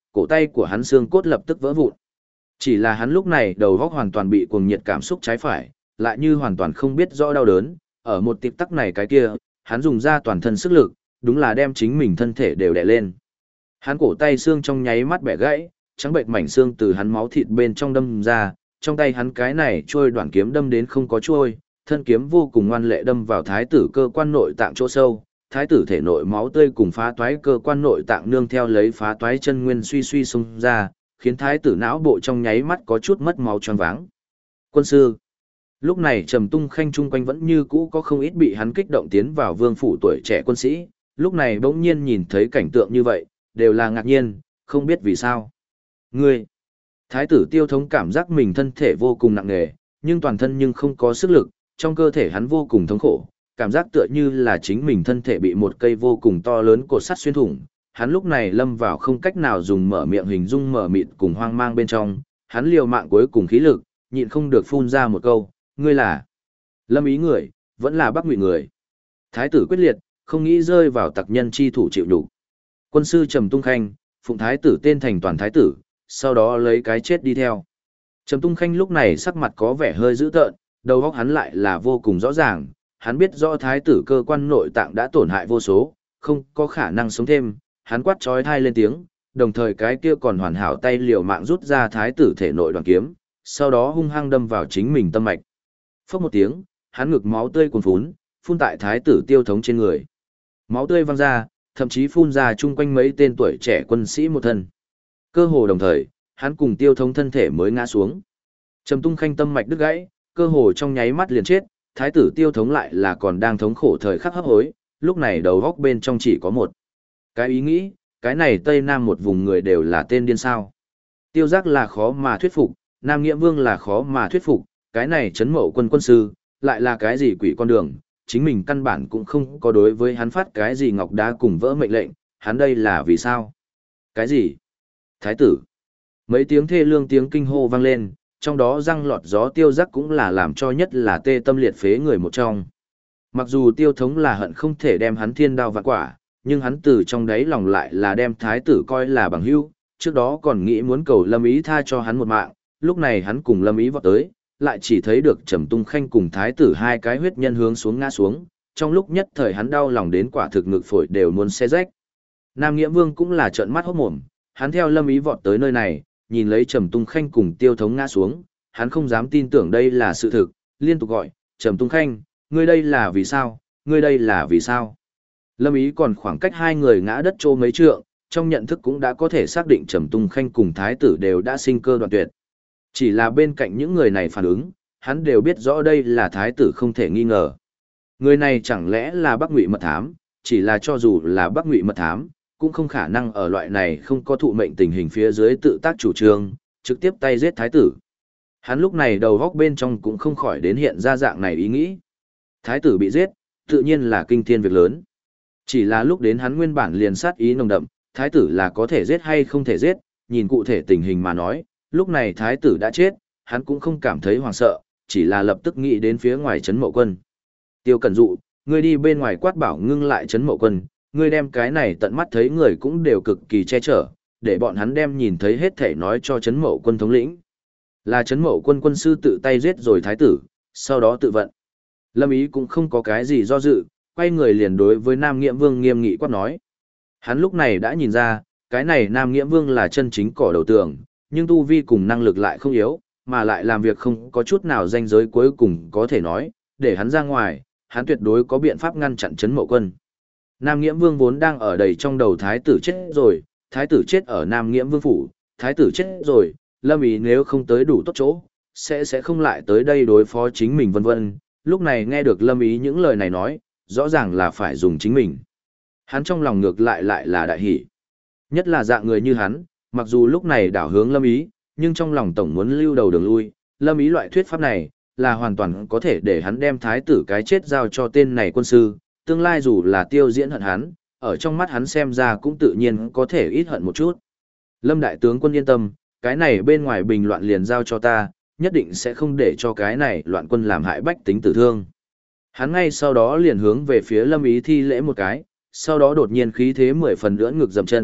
Speaker 1: cổ tay của hắn xương cốt lập tức vỡ vụn. Chỉ là hắn lúc này đầu óc hoàn toàn bị cuồng nhiệt cảm xúc trái phải, lại như hoàn toàn không biết rõ đau đớn, ở một tịp tắc này cái kia, hắn dùng ra toàn thân sức lực, đúng là đem chính mình thân thể đều đè lên. Hắn cổ tay xương trong nháy mắt bẻ gãy, trắng bệnh mảnh xương từ hắn máu thịt bên trong đâm ra, trong tay hắn cái này trôi đoạn kiếm đâm đến không có trôi, thân kiếm vô cùng ngoan lệ đâm vào thái tử cơ quan nội tạng chỗ sâu, thái tử thể nội máu tươi cùng phá toái cơ quan nội tạng nương theo lấy phá toái chân nguyên suy suy xung ra, khiến thái tử não bộ trong nháy mắt có chút mất máu choáng váng. Quân sư. Lúc này Trầm Tung Khanh chung quanh vẫn như cũ có không ít bị hắn kích động tiến vào vương phủ tuổi trẻ quân sĩ, lúc này bỗng nhiên nhìn thấy cảnh tượng như vậy, đều là ngạc nhiên, không biết vì sao. Ngươi. Thái tử Tiêu Thống cảm giác mình thân thể vô cùng nặng nề, nhưng toàn thân nhưng không có sức lực, trong cơ thể hắn vô cùng thống khổ, cảm giác tựa như là chính mình thân thể bị một cây vô cùng to lớn cột sắt xuyên thủng. Hắn lúc này lâm vào không cách nào dùng mở miệng hình dung mở mịt cùng hoang mang bên trong, hắn liều mạng cuối cùng khí lực, nhịn không được phun ra một câu, ngươi là Lâm Ý người, vẫn là Bắc Ngụy người. Thái tử quyết liệt, không nghĩ rơi vào tặc nhân chi thủ chịu đủ. Quân sư Trầm Tung Khanh, phụng thái tử tên thành toàn thái tử, sau đó lấy cái chết đi theo. Trầm Tung Khanh lúc này sắc mặt có vẻ hơi dữ tợn, đầu óc hắn lại là vô cùng rõ ràng, hắn biết rõ thái tử cơ quan nội tạng đã tổn hại vô số, không có khả năng sống thêm, hắn quát chói tai lên tiếng, đồng thời cái kia còn hoàn hảo tay liều mạng rút ra thái tử thể nội đoạn kiếm, sau đó hung hăng đâm vào chính mình tâm mạch. Phốc một tiếng, hắn ngực máu tươi cuồn phun tại thái tử Tiêu Thống trên người. Máu tươi văng ra, thậm chí phun ra chung quanh mấy tên tuổi trẻ quân sĩ một thân. Cơ hồ đồng thời, hắn cùng Tiêu Thống thân thể mới ngã xuống. Trầm Tung Khanh tâm mạch đứt gãy, cơ hồ trong nháy mắt liền chết, thái tử Tiêu Thống lại là còn đang thống khổ thời khắc hấp hối, lúc này đầu góc bên trong chỉ có một cái ý nghĩ, cái này Tây Nam một vùng người đều là tên điên sao. Tiêu Giác là khó mà thuyết phục, Nam Nghĩa Vương là khó mà thuyết phục, cái này Trấn Mậu Quân quân sư, lại là cái gì quỷ con đường, chính mình căn bản cũng không có đối với hắn phát cái gì ngọc đá cùng vỡ mệnh lệnh, hắn đây là vì sao? Cái gì? Thái tử. Mấy tiếng thê lương tiếng kinh hô vang lên, trong đó răng lọt gió Tiêu Giác cũng là làm cho nhất là tê tâm liệt phế người một trong. Mặc dù Tiêu Thống là hận không thể đem hắn thiên đao vạn quả, nhưng hắn từ trong đáy lòng lại là đem thái tử coi là bằng hữu, trước đó còn nghĩ muốn cầu Lâm Ý tha cho hắn một mạng, lúc này hắn cùng Lâm Ý vọt tới, lại chỉ thấy được Trầm Tung Khanh cùng thái tử hai cái huyết nhân hướng xuống ngã xuống, trong lúc nhất thời hắn đau lòng đến quả thực ngực phổi đều muốn xé rách. Nam Nghĩa Vương cũng là trợn mắt hốt mồm, hắn theo Lâm Ý vọt tới nơi này, nhìn lấy Trầm Tung Khanh cùng Tiêu Thống ngã xuống, hắn không dám tin tưởng đây là sự thực, liên tục gọi, Trầm Tung Khanh, ngươi đây là vì sao, ngươi đây là vì sao? Lâm Ý còn khoảng cách hai người ngã đất trô mấy trượng, trong nhận thức cũng đã có thể xác định Trầm Tung Khanh cùng thái tử đều đã sinh cơ đoạn tuyệt. Chỉ là bên cạnh những người này phản ứng, hắn đều biết rõ đây là thái tử không thể nghi ngờ. Người này chẳng lẽ là Bắc Ngụy mật thám, chỉ là cho dù là Bắc Ngụy mật thám, cũng không khả năng ở loại này không có thụ mệnh tình hình phía dưới tự tác chủ trương, trực tiếp tay giết thái tử. Hắn lúc này đầu góc bên trong cũng không khỏi đến hiện ra dạng này ý nghĩ. Thái tử bị giết, tự nhiên là kinh thiên việc lớn. Chỉ là lúc đến hắn nguyên bản liền sát ý nồng đậm, thái tử là có thể giết hay không thể giết, nhìn cụ thể tình hình mà nói, lúc này thái tử đã chết, hắn cũng không cảm thấy hoảng sợ, chỉ là lập tức nghĩ đến phía ngoài Trấn Mậu Quân. Tiêu Cẩn Dụ, ngươi đi bên ngoài quát bảo ngưng lại Trấn Mậu Quân, ngươi đem cái này tận mắt thấy người cũng đều cực kỳ che chở, để bọn hắn đem nhìn thấy hết thể nói cho Trấn Mậu Quân thống lĩnh. Là Trấn Mậu Quân quân sư tự tay giết rồi thái tử, sau đó tự vận. Lâm Ý cũng không có cái gì do dự, quay người liền đối với Nam Nghiễm Vương nghiêm nghị quát nói. Hắn lúc này đã nhìn ra, cái này Nam Nghiễm Vương là chân chính cỏ đầu tường, nhưng tu vi cùng năng lực lại không yếu, mà lại làm việc không có chút nào ranh giới cuối cùng có thể nói, để hắn ra ngoài, hắn tuyệt đối có biện pháp ngăn chặn Trấn Mậu Quân. Nam Nghiễm Vương vốn đang ở đầy trong đầu thái tử chết rồi, thái tử chết ở Nam Nghiễm Vương phủ, thái tử chết rồi, Lâm Ý nếu không tới đủ tốt chỗ, sẽ không lại tới đây đối phó chính mình vân vân. Lúc này nghe được Lâm Ý những lời này nói, rõ ràng là phải dùng chính mình. Hắn trong lòng ngược lại là đại hỉ. Nhất là dạng người như hắn, mặc dù lúc này đảo hướng Lâm Ý, nhưng trong lòng tổng muốn lưu đầu đường lui, Lâm Ý loại thuyết pháp này, là hoàn toàn có thể để hắn đem thái tử cái chết giao cho tên này quân sư, tương lai dù là tiêu diễn hận hắn, ở trong mắt hắn xem ra cũng tự nhiên có thể ít hận một chút. Lâm đại tướng quân yên tâm, cái này bên ngoài bình loạn liền giao cho ta, nhất định sẽ không để cho cái này loạn quân làm hại bách tính tử thương. Hắn ngay sau đó liền hướng về phía Lâm Ý thi lễ một cái, sau đó đột nhiên khí thế 10 phần ưỡn ngực dậm chân,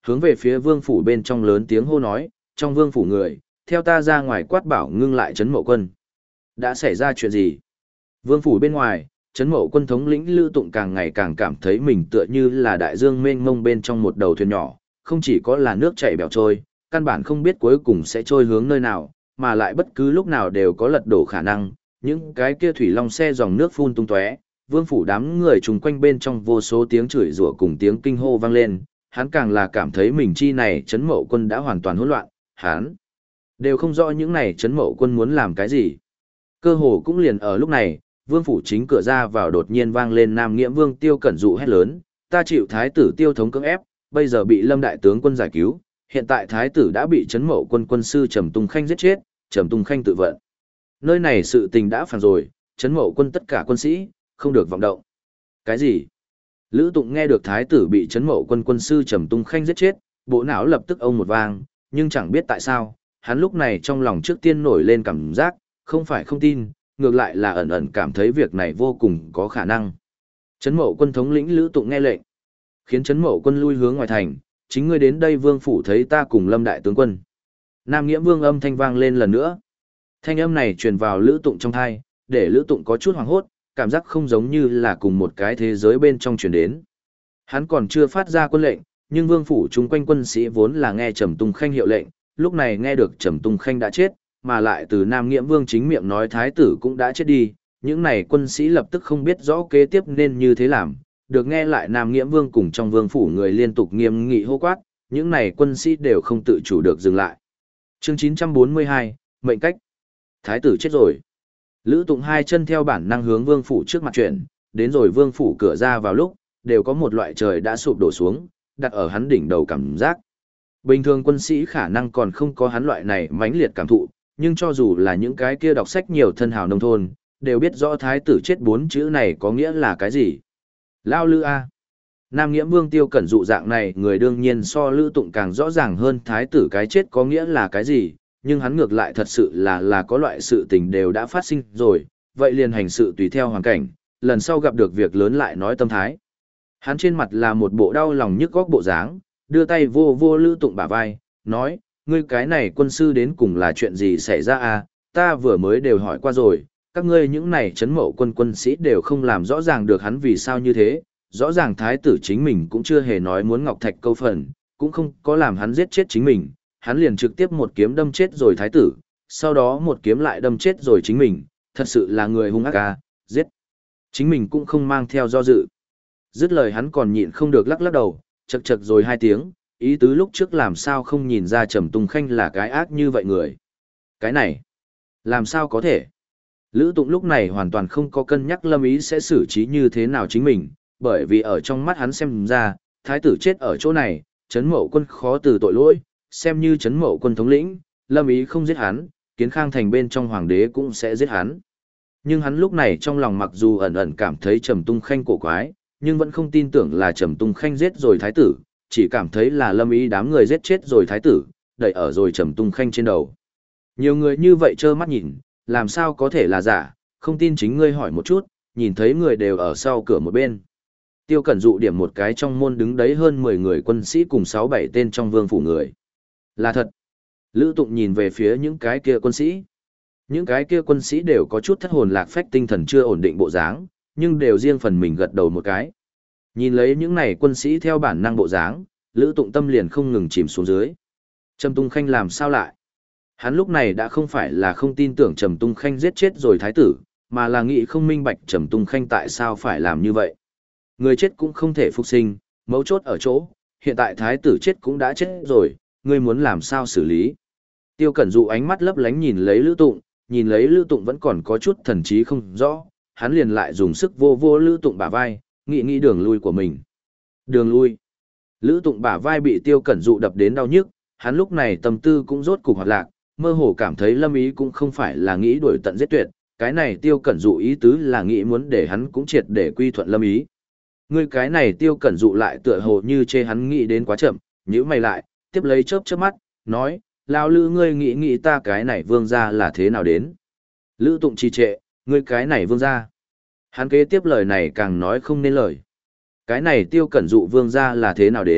Speaker 1: hướng về phía vương phủ bên trong lớn tiếng hô nói, trong vương phủ người, theo ta ra ngoài quát bảo ngưng lại Trấn Mậu Quân. Đã xảy ra chuyện gì? Vương phủ bên ngoài, Trấn Mậu Quân thống lĩnh Lữ Tụng càng ngày càng cảm thấy mình tựa như là đại dương mênh mông bên trong một đầu thuyền nhỏ, không chỉ có là nước chảy bèo trôi, căn bản không biết cuối cùng sẽ trôi hướng nơi nào, mà lại bất cứ lúc nào đều có lật đổ khả năng, những cái kia thủy long xe dòng nước phun tung tóe, vương phủ đám người chung quanh bên trong vô số tiếng chửi rủa cùng tiếng kinh hô vang lên, hắn càng là cảm thấy mình chi này Trấn Mậu Quân đã hoàn toàn hỗn loạn, hắn đều không rõ những này Trấn Mậu Quân muốn làm cái gì. Cơ hồ cũng liền ở lúc này, vương phủ chính cửa ra vào đột nhiên vang lên Nam Nghiễm Vương Tiêu Cẩn Dụ hét lớn, ta chịu thái tử Tiêu Thống cưỡng ép, bây giờ bị Lâm đại tướng quân giải cứu, hiện tại thái tử đã bị Trấn Mậu Quân quân sư Trầm Tung Khanh giết chết, Trầm Tung Khanh tự vận. Nơi này sự tình đã phản rồi, Trấn Mậu Quân tất cả quân sĩ, không được vọng động. Cái gì? Lữ Tụng nghe được thái tử bị Trấn Mậu Quân quân sư Trầm Tung Khanh giết chết, bộ não lập tức ông một vang, nhưng chẳng biết tại sao, hắn lúc này trong lòng trước tiên nổi lên cảm giác, không phải không tin, ngược lại là ẩn ẩn cảm thấy việc này vô cùng có khả năng. Trấn Mậu Quân thống lĩnh Lữ Tụng nghe lệnh, khiến Trấn Mậu Quân lui hướng ngoài thành, chính ngươi đến đây vương phủ thấy ta cùng Lâm đại tướng quân. Nam Nghiễm Vương âm thanh vang lên lần nữa. Thanh âm này truyền vào Lữ Tụng trong tai, để Lữ Tụng có chút hoảng hốt, cảm giác không giống như là cùng một cái thế giới bên trong truyền đến. Hắn còn chưa phát ra quân lệnh, nhưng vương phủ chung quanh quân sĩ vốn là nghe Trầm Tung Khanh hiệu lệnh, lúc này nghe được Trầm Tung Khanh đã chết, mà lại từ Nam Nghiễm Vương chính miệng nói thái tử cũng đã chết đi, những này quân sĩ lập tức không biết rõ kế tiếp nên như thế làm, được nghe lại Nam Nghiễm Vương cùng trong vương phủ người liên tục nghiêm nghị hô quát, những này quân sĩ đều không tự chủ được dừng lại. Chương 942, mệnh cách. Thái tử chết rồi. Lữ Tụng hai chân theo bản năng hướng vương phủ trước mặt chuyển, đến rồi vương phủ cửa ra vào lúc, đều có một loại trời đã sụp đổ xuống, đặt ở hắn đỉnh đầu cảm giác. Bình thường quân sĩ khả năng còn không có hắn loại này mãnh liệt cảm thụ, nhưng cho dù là những cái kia đọc sách nhiều thân hào nông thôn, đều biết rõ thái tử chết bốn chữ này có nghĩa là cái gì. Lao Lữ A. Nam Nghiễm Vương Tiêu Cẩn Dụ dạng này người đương nhiên so Lữ Tụng càng rõ ràng hơn thái tử cái chết có nghĩa là cái gì, nhưng hắn ngược lại thật sự là có loại sự tình đều đã phát sinh rồi, vậy liền hành sự tùy theo hoàn cảnh, lần sau gặp được việc lớn lại nói tâm thái. Hắn trên mặt là một bộ đau lòng nhức góc bộ dáng, đưa tay vô vô Lữ Tụng bả vai, nói, ngươi cái này quân sư đến cùng là chuyện gì xảy ra à, ta vừa mới đều hỏi qua rồi, các ngươi những này Trấn Mậu Quân quân sĩ đều không làm rõ ràng được hắn vì sao như thế, rõ ràng thái tử chính mình cũng chưa hề nói muốn ngọc thạch câu phần, cũng không có làm hắn giết chết chính mình, hắn liền trực tiếp một kiếm đâm chết rồi thái tử, sau đó một kiếm lại đâm chết rồi chính mình, thật sự là người hung ác à, giết. Chính mình cũng không mang theo do dự. Dứt lời hắn còn nhịn không được lắc lắc đầu, chật chật rồi hai tiếng, ý tứ lúc trước làm sao không nhìn ra Trầm Tung Khanh là cái ác như vậy người. Cái này, làm sao có thể? Lữ Tụng lúc này hoàn toàn không có cân nhắc Lâm Ý sẽ xử trí như thế nào chính mình, bởi vì ở trong mắt hắn xem ra, thái tử chết ở chỗ này, Trấn Mậu Quân khó từ tội lỗi, xem như Trấn Mậu Quân thống lĩnh, Lâm Ý không giết hắn, Kiến Khang thành bên trong hoàng đế cũng sẽ giết hắn. Nhưng hắn lúc này trong lòng mặc dù ẩn ẩn cảm thấy Trầm Tung Khanh cổ quái, nhưng vẫn không tin tưởng là Trầm Tung Khanh giết rồi thái tử, chỉ cảm thấy là Lâm Ý đám người giết chết rồi thái tử, đẩy ở rồi Trầm Tung Khanh trên đầu. Nhiều người như vậy trơ mắt nhìn, làm sao có thể là giả, không tin chính ngươi hỏi một chút, nhìn thấy người đều ở sau cửa một bên. Tiêu Cẩn Dụ điểm một cái trong môn đứng đấy hơn 10 người quân sĩ cùng 6-7 tên trong vương phủ người. Là thật. Lữ Tụng nhìn về phía những cái kia quân sĩ. Những cái kia quân sĩ đều có chút thất hồn lạc phách, tinh thần chưa ổn định bộ dáng, nhưng đều riêng phần mình gật đầu một cái. Nhìn lấy những này quân sĩ theo bản năng bộ dáng, Lữ Tụng tâm liền không ngừng chìm xuống dưới. Trầm Tung Khanh làm sao lại? Hắn lúc này đã không phải là không tin tưởng Trầm Tung Khanh giết chết rồi thái tử, mà là nghĩ không minh bạch Trầm Tung Khanh tại sao phải làm như vậy. Người chết cũng không thể phục sinh, mấu chốt ở chỗ, hiện tại thái tử chết cũng đã chết rồi, ngươi muốn làm sao xử lý. Tiêu Cẩn Dụ ánh mắt lấp lánh nhìn lấy Lữ Tụng, nhìn lấy Lữ Tụng vẫn còn có chút thần trí không rõ, hắn liền lại dùng sức vô vô Lữ Tụng bả vai, nghĩ đường lui của mình. Đường lui. Lữ Tụng bả vai bị Tiêu Cẩn Dụ đập đến đau nhức, hắn lúc này tâm tư cũng rốt cục hoạt lạc, mơ hồ cảm thấy Lâm Ý cũng không phải là nghĩ đuổi tận giết tuyệt, cái này Tiêu Cẩn Dụ ý tứ là nghĩ muốn để hắn cũng triệt để quy thuận Lâm Ý. Ngươi cái này Tiêu Cẩn Dụ lại tựa hồ như chê hắn nghĩ đến quá chậm, nhíu mày lại, tiếp lấy chớp mắt, nói, lao Lữ ngươi nghĩ ta cái này vương gia là thế nào đến. Lữ Tụng trì trệ, ngươi cái này vương gia. Hắn kế tiếp lời này càng nói không nên lời. Cái này Tiêu Cẩn Dụ vương gia là thế nào đến,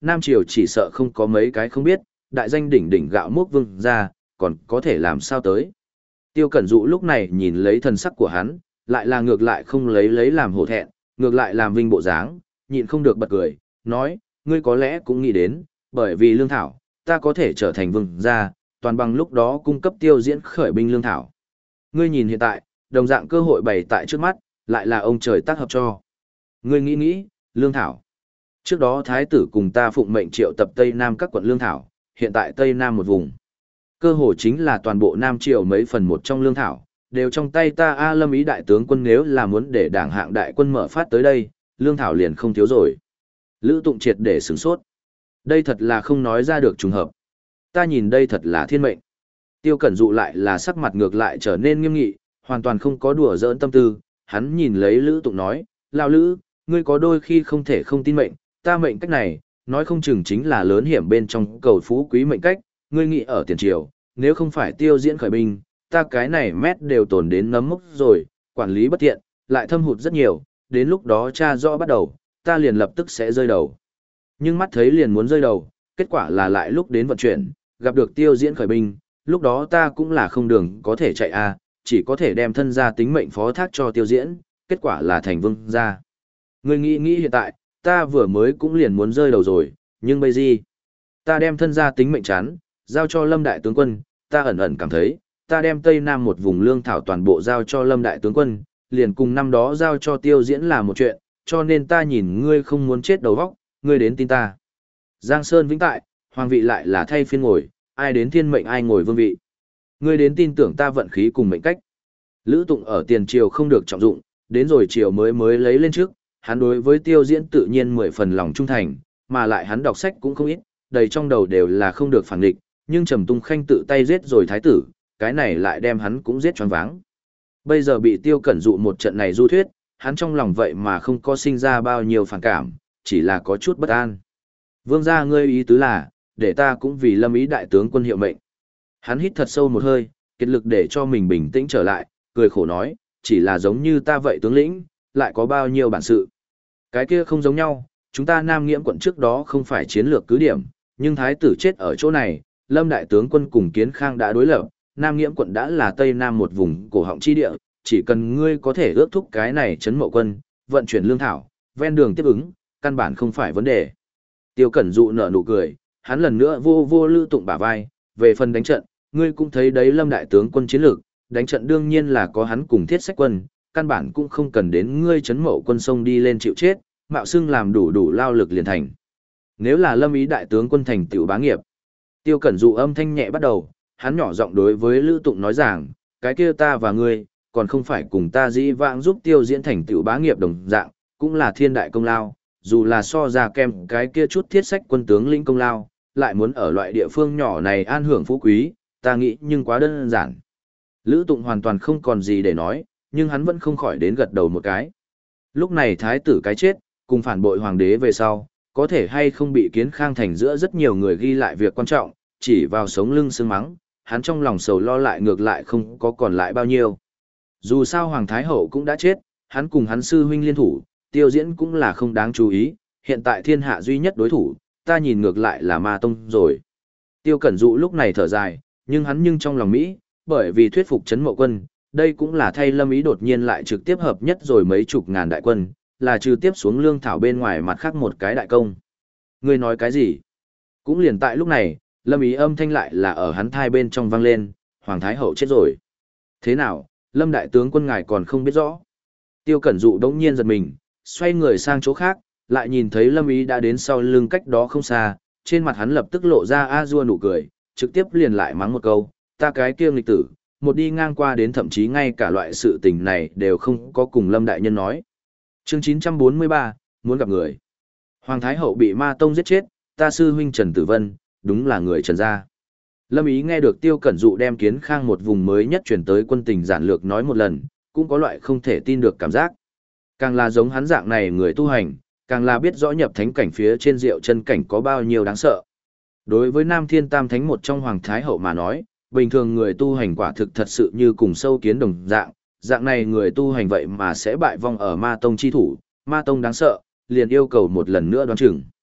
Speaker 1: Nam Triều chỉ sợ không có mấy cái không biết, đại danh đỉnh đỉnh gạo mốc vương ra, còn có thể làm sao tới. Tiêu Cẩn Dụ lúc này nhìn lấy thần sắc của hắn, lại là ngược lại không lấy làm hổ thẹn, ngược lại làm vinh bộ dáng, nhịn không được bật cười, nói, ngươi có lẽ cũng nghĩ đến, bởi vì lương thảo, ta có thể trở thành vương gia, toàn bằng lúc đó cung cấp tiêu diễn khởi binh lương thảo. Ngươi nhìn hiện tại, đồng dạng cơ hội bày tại trước mắt, lại là ông trời tác hợp cho. Ngươi nghĩ, lương thảo. Trước đó thái tử cùng ta phụng mệnh triệu tập Tây Nam các quận lương thảo, hiện tại Tây Nam một vùng. Cơ hồ chính là toàn bộ Nam Triều mấy phần một trong lương thảo, đều trong tay ta A Lâm ý đại tướng quân, nếu là muốn để đảng hạng đại quân mở phát tới đây, lương thảo liền không thiếu rồi. Lữ Tụng triệt để sửng sốt. Đây thật là không nói ra được trùng hợp. Ta nhìn đây thật là thiên mệnh. Tiêu Cẩn Dụ lại là sắc mặt ngược lại trở nên nghiêm nghị, hoàn toàn không có đùa giỡn tâm tư, hắn nhìn lấy Lữ Tụng nói, lão Lữ, ngươi có đôi khi không thể không tin mệnh, ta mệnh cách này, nói không chừng chính là lớn hiểm bên trong cầu phú quý mệnh cách, ngươi nghĩ ở tiền triều, nếu không phải tiêu diễn khởi binh, ta cái này mét đều tổn đến nấm mốc rồi, quản lý bất tiện, lại thâm hụt rất nhiều, đến lúc đó cha rõ bắt đầu, ta liền lập tức sẽ rơi đầu. Nhưng mắt thấy liền muốn rơi đầu, kết quả là lại lúc đến vận chuyển, gặp được tiêu diễn khởi binh, lúc đó ta cũng là không đường có thể chạy a, chỉ có thể đem thân gia tính mệnh phó thác cho tiêu diễn, kết quả là thành vương gia. Ngươi nghĩ hiện tại, ta vừa mới cũng liền muốn rơi đầu rồi, nhưng bây giờ, ta đem thân gia tính mệnh chán, giao cho Lâm đại tướng quân, ta ẩn ẩn cảm thấy, ta đem Tây Nam một vùng lương thảo toàn bộ giao cho Lâm đại tướng quân, liền cùng năm đó giao cho tiêu diễn là một chuyện, cho nên ta nhìn ngươi không muốn chết đầu vóc, ngươi đến tin ta. Giang Sơn vĩnh tại, hoàng vị lại là thay phiên ngồi, ai đến thiên mệnh ai ngồi vương vị. Ngươi đến tin tưởng ta vận khí cùng mệnh cách. Lữ Tụng ở tiền triều không được trọng dụng, đến rồi triều mới lấy lên trước, hắn đối với tiêu diễn tự nhiên 10 phần lòng trung thành, mà lại hắn đọc sách cũng không ít, đầy trong đầu đều là không được phản địch, nhưng Trầm Tung Khanh tự tay giết rồi thái tử, cái này lại đem hắn cũng giết choáng váng. Bây giờ bị Tiêu Cẩn Dụ một trận này du thuyết, hắn trong lòng vậy mà không có sinh ra bao nhiêu phản cảm, chỉ là có chút bất an. Vương gia ngươi ý tứ là, để ta cũng vì Lâm ý đại tướng quân hiệu mệnh. Hắn hít thật sâu một hơi, kiệt lực để cho mình bình tĩnh trở lại, cười khổ nói, chỉ là giống như ta vậy tướng lĩnh, lại có bao nhiêu bản sự. Cái kia không giống nhau, chúng ta Nam Nghiễm quận trước đó không phải chiến lược cứ điểm, nhưng thái tử chết ở chỗ này, Lâm đại tướng quân cùng Kiến Khang đã đối lập, Nam Nghiễm quận đã là Tây Nam một vùng cổ họng chi địa, chỉ cần ngươi có thể ước thúc cái này trấn Mậu quân, vận chuyển lương thảo, ven đường tiếp ứng, căn bản không phải vấn đề. Tiêu Cẩn Dụ nở nụ cười, hắn lần nữa vô Lữ Tụng bả vai, về phần đánh trận, ngươi cũng thấy đấy Lâm đại tướng quân chiến lược, đánh trận đương nhiên là có hắn cùng Thiết Sách quân, căn bản cũng không cần đến ngươi trấn Mậu quân sông đi lên chịu chết, mạo xưng làm đủ lao lực liền thành. Nếu là Lâm ý đại tướng quân thành tựu bá nghiệp. Tiêu Cẩn Dụ âm thanh nhẹ bắt đầu, hắn nhỏ giọng đối với Lữ Tụng nói rằng, cái kia ta và ngươi, còn không phải cùng ta dĩ vãng giúp tiêu diễn thành tựu bá nghiệp đồng dạng, cũng là thiên đại công lao, dù là so ra kem cái kia chút Thiết Sách quân tướng lĩnh công lao, lại muốn ở loại địa phương nhỏ này an hưởng phú quý, ta nghĩ nhưng quá đơn giản. Lữ Tụng hoàn toàn không còn gì để nói, nhưng hắn vẫn không khỏi đến gật đầu một cái. Lúc này thái tử cái chết, cùng phản bội hoàng đế về sau, có thể hay không bị Kiến Khang thành giữa rất nhiều người ghi lại việc quan trọng, chỉ vào sống lưng sương mắng, hắn trong lòng sầu lo lại ngược lại không có còn lại bao nhiêu. Dù sao Hoàng Thái Hậu cũng đã chết, hắn cùng hắn sư huynh liên thủ, tiêu diễn cũng là không đáng chú ý, hiện tại thiên hạ duy nhất đối thủ, ta nhìn ngược lại là Ma Tông rồi. Tiêu Cẩn Dụ lúc này thở dài, nhưng trong lòng Mỹ, bởi vì thuyết phục Trấn Mậu quân, đây cũng là thay Lâm ý đột nhiên lại trực tiếp hợp nhất rồi mấy chục ngàn đại quân, là trừ tiếp xuống lương thảo bên ngoài mặt khác một cái đại công. Ngươi nói cái gì? Cũng liền tại lúc này, Lâm ý âm thanh lại là ở hắn thai bên trong vang lên, Hoàng Thái Hậu chết rồi. Thế nào, Lâm đại tướng quân ngài còn không biết rõ. Tiêu Cẩn Dụ đống nhiên giật mình, xoay người sang chỗ khác, lại nhìn thấy Lâm ý đã đến sau lưng cách đó không xa, trên mặt hắn lập tức lộ ra a-dua nụ cười, trực tiếp liền lại mắng một câu, ta cái kia nghịch tử, một đi ngang qua đến thậm chí ngay cả loại sự tình này đều không có cùng Lâm đại nhân nói. Chương 943, muốn gặp người. Hoàng Thái Hậu bị Ma Tông giết chết, ta sư huynh Trần Tử Vân, đúng là người Trần gia. Lâm ý nghe được Tiêu Cẩn Dụ đem Kiến Khang một vùng mới nhất chuyển tới quân tình giản lược nói một lần, cũng có loại không thể tin được cảm giác. Càng là giống hắn dạng này người tu hành, càng là biết rõ nhập thánh cảnh phía trên Diệu Chân cảnh có bao nhiêu đáng sợ. Đối với Nam Thiên Tam Thánh một trong Hoàng Thái Hậu mà nói, bình thường người tu hành quả thực thật sự như cùng sâu kiến đồng dạng, dạng này người tu hành vậy mà sẽ bại vong ở Ma Tông chi thủ, Ma Tông đáng sợ, liền yêu cầu một lần nữa đoán chừng.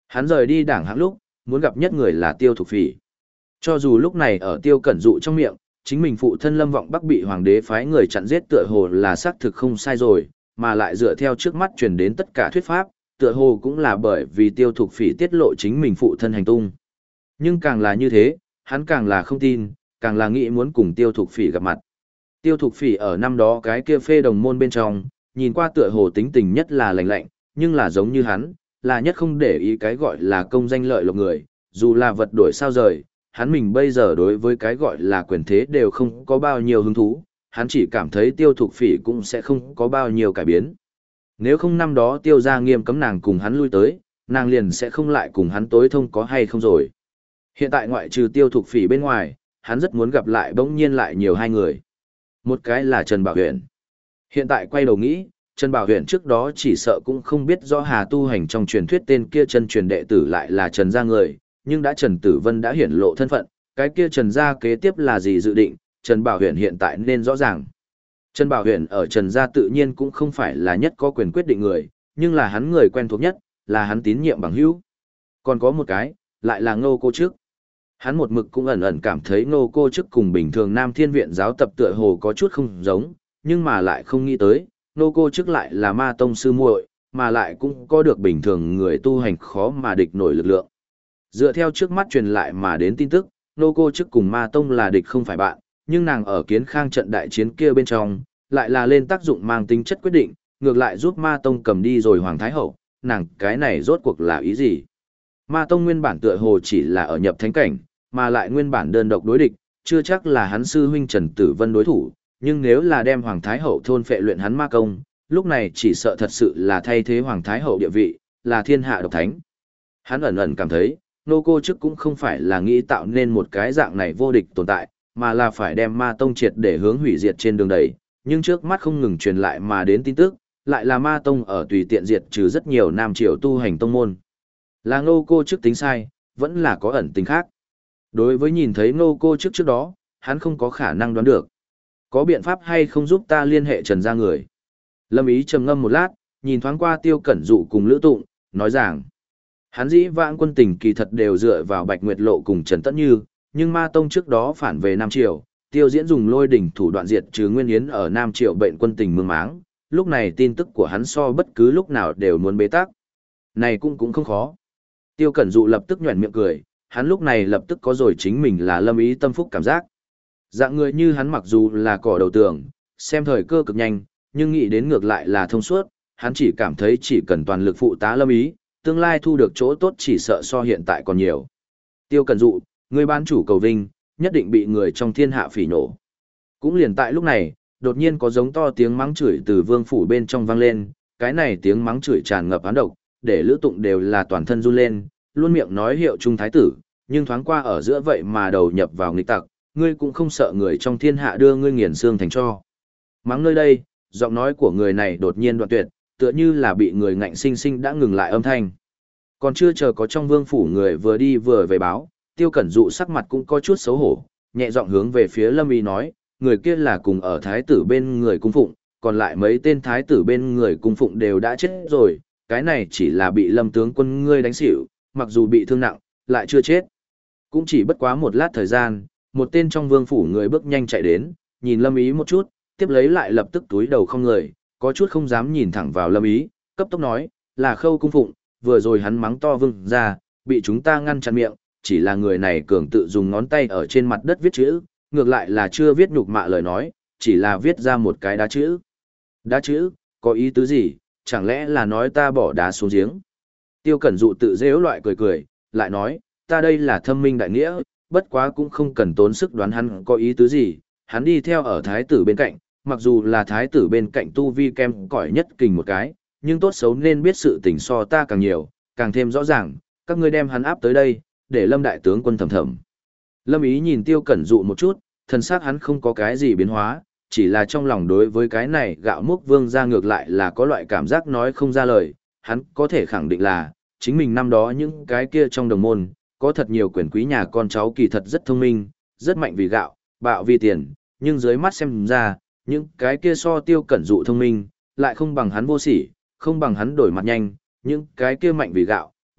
Speaker 1: Hắn rời đi đảng hạng lúc, muốn gặp nhất người là Tiêu Thục Phỉ. Cho dù lúc này ở Tiêu Cẩn Dụ trong miệng, chính mình phụ thân Lâm Vọng Bắc bị hoàng đế phái người chặn giết tựa hồ là xác thực không sai rồi, mà lại dựa theo trước mắt truyền đến tất cả thuyết pháp, tựa hồ cũng là bởi vì Tiêu Thục Phỉ tiết lộ chính mình phụ thân hành tung. Nhưng càng là như thế, hắn càng là không tin, càng là nghĩ muốn cùng Tiêu Thục Phỉ gặp mặt. Tiêu Thục Phỉ ở năm đó cái kia phê đồng môn bên trong, nhìn qua tựa hồ tính tình nhất là lạnh lạnh, nhưng là giống như hắn, là nhất không để ý cái gọi là công danh lợi lộc người, dù là vật đổi sao rời, hắn mình bây giờ đối với cái gọi là quyền thế đều không có bao nhiêu hứng thú, hắn chỉ cảm thấy Tiêu Thục Phỉ cũng sẽ không có bao nhiêu cải biến. Nếu không năm đó Tiêu gia nghiêm cấm nàng cùng hắn lui tới, nàng liền sẽ không lại cùng hắn tối thông có hay không rồi. Hiện tại ngoại trừ Tiêu Thục Phỉ bên ngoài, hắn rất muốn gặp lại bỗng nhiên lại nhiều hai người. Một cái là Trần Bảo Huyền. Hiện tại quay đầu nghĩ, Trần Bảo Huyền trước đó chỉ sợ cũng không biết rõ Hà Tu Hành trong truyền thuyết tên kia chân truyền đệ tử lại là Trần gia người, nhưng đã Trần Tử Vân đã hiển lộ thân phận, cái kia Trần gia kế tiếp là gì dự định, Trần Bảo Huyền hiện tại nên rõ ràng. Trần Bảo Huyền ở Trần gia tự nhiên cũng không phải là nhất có quyền quyết định người, nhưng là hắn người quen thuộc nhất, là hắn tín nhiệm bằng hữu. Còn có một cái, lại là Ngô Cô Trức. Hắn một mực cũng ẩn ẩn cảm thấy Ngô Cô Trức cùng bình thường Nam Thiên Viện giáo tập tựa hồ có chút không giống, nhưng mà lại không nghĩ tới, Ngô Cô Trức lại là ma tông sư muội, mà lại cũng có được bình thường người tu hành khó mà địch nổi lực lượng. Dựa theo trước mắt truyền lại mà đến tin tức, Ngô Cô Trức cùng ma tông là địch không phải bạn, nhưng nàng ở Kiến Khang trận đại chiến kia bên trong, lại là lên tác dụng mang tính chất quyết định, ngược lại giúp ma tông cầm đi rồi Hoàng Thái Hậu, nàng cái này rốt cuộc là ý gì? Ma tông nguyên bản tựa hồ chỉ là ở nhập thánh cảnh, mà lại nguyên bản đơn độc đối địch, chưa chắc là hắn sư huynh Trần Tử Vân đối thủ, nhưng nếu là đem Hoàng Thái Hậu thôn phệ luyện hắn ma công, lúc này chỉ sợ thật sự là thay thế Hoàng Thái Hậu địa vị, là thiên hạ độc thánh. Hắn ẩn ẩn cảm thấy, Nô Cô Trức cũng không phải là nghĩ tạo nên một cái dạng này vô địch tồn tại, mà là phải đem ma tông triệt để hướng hủy diệt trên đường đẩy, nhưng trước mắt không ngừng truyền lại mà đến tin tức, lại là ma tông ở tùy tiện diệt trừ rất nhiều nam triều tu hành tông môn. Là Nô Cô Trức tính sai, vẫn là có ẩn tình khác. Đối với nhìn thấy Nô Cô Trức trước đó, hắn không có khả năng đoán được. Có biện pháp hay không giúp ta liên hệ Trần gia người? Lâm Ý trầm ngâm một lát, nhìn thoáng qua Tiêu Cẩn Dụ cùng Lữ Tụng, nói rằng, hắn dĩ vãng quân tình kỳ thật đều dựa vào Bạch Nguyệt Lộ cùng Trần Tất Như, nhưng Ma Tông trước đó phản về Nam Triều, Tiêu Diễn dùng lôi đỉnh thủ đoạn diệt trừ Nguyên Yến ở Nam Triều bệnh quân tình mương máng, lúc này tin tức của hắn so bất cứ lúc nào đều muốn bế tắc. Này cũng không khó. Tiêu Cẩn Dụ lập tức nhoẻn miệng cười, hắn lúc này lập tức có rồi chính mình là Lâm Ý tâm phúc cảm giác. Dạng người như hắn mặc dù là cỏ đầu tường, xem thời cơ cực nhanh, nhưng nghĩ đến ngược lại là thông suốt, hắn chỉ cảm thấy chỉ cần toàn lực phụ tá Lâm Ý, tương lai thu được chỗ tốt chỉ sợ so hiện tại còn nhiều. Tiêu Cẩn Dụ, người ban chủ cầu vinh, nhất định bị người trong thiên hạ phỉ nổ. Cũng liền tại lúc này, đột nhiên có giống to tiếng mắng chửi từ vương phủ bên trong vang lên, cái này tiếng mắng chửi tràn ngập án độc, để Lữ Tụng đều là toàn thân run lên, luôn miệng nói hiệu trung thái tử, nhưng thoáng qua ở giữa vậy mà đầu nhập vào nghịch tặc, ngươi cũng không sợ người trong thiên hạ đưa ngươi nghiền xương thành cho. Mắng nơi đây, giọng nói của người này đột nhiên đoạn tuyệt, tựa như là bị người ngạnh sinh sinh đã ngừng lại âm thanh. Còn chưa chờ có trong vương phủ người vừa đi vừa về báo, Tiêu Cẩn Dụ sắc mặt cũng có chút xấu hổ, nhẹ giọng hướng về phía Lâm Ý nói, người kia là cùng ở thái tử bên người cung phụng, còn lại mấy tên thái tử bên người cung phụng đều đã chết rồi, cái này chỉ là bị Lâm tướng quân ngươi đánh xỉu, mặc dù bị thương nặng, lại chưa chết. Cũng chỉ bất quá một lát thời gian, một tên trong vương phủ người bước nhanh chạy đến, nhìn Lâm Ý một chút, tiếp lấy lại lập tức túi đầu không người, có chút không dám nhìn thẳng vào Lâm Ý, cấp tốc nói, là Khâu cung phụng, vừa rồi hắn mắng to vương ra, bị chúng ta ngăn chặn miệng, chỉ là người này cường tự dùng ngón tay ở trên mặt đất viết chữ, ngược lại là chưa viết nhục mạ lời nói, chỉ là viết ra một cái đá chữ. Đá chữ, có ý tứ gì, chẳng lẽ là nói ta bỏ đá xuống giếng? Tiêu Cẩn Dụ tự dễu loại cười cười, lại nói, ta đây là thâm minh đại nghĩa, bất quá cũng không cần tốn sức đoán hắn có ý tứ gì, hắn đi theo ở thái tử bên cạnh, mặc dù là thái tử bên cạnh tu vi kem cỏi nhất kình một cái, nhưng tốt xấu nên biết sự tình so ta càng nhiều, càng thêm rõ ràng, các ngươi đem hắn áp tới đây, để Lâm đại tướng quân thầm thầm. Lâm Ý nhìn Tiêu Cẩn Dụ một chút, thân xác hắn không có cái gì biến hóa, chỉ là trong lòng đối với cái này gạo múc vương ra ngược lại là có loại cảm giác nói không ra lời, hắn có thể khẳng định là, chính mình năm đó những cái kia trong đồng môn, có thật nhiều quyền quý nhà con cháu kỳ thật rất thông minh, rất mạnh vì gạo, bạo vì tiền, nhưng dưới mắt xem ra, những cái kia so Tiêu Cẩn Dụ thông minh, lại không bằng hắn vô sỉ, không bằng hắn đổi mặt nhanh, những cái kia mạnh vì gạo,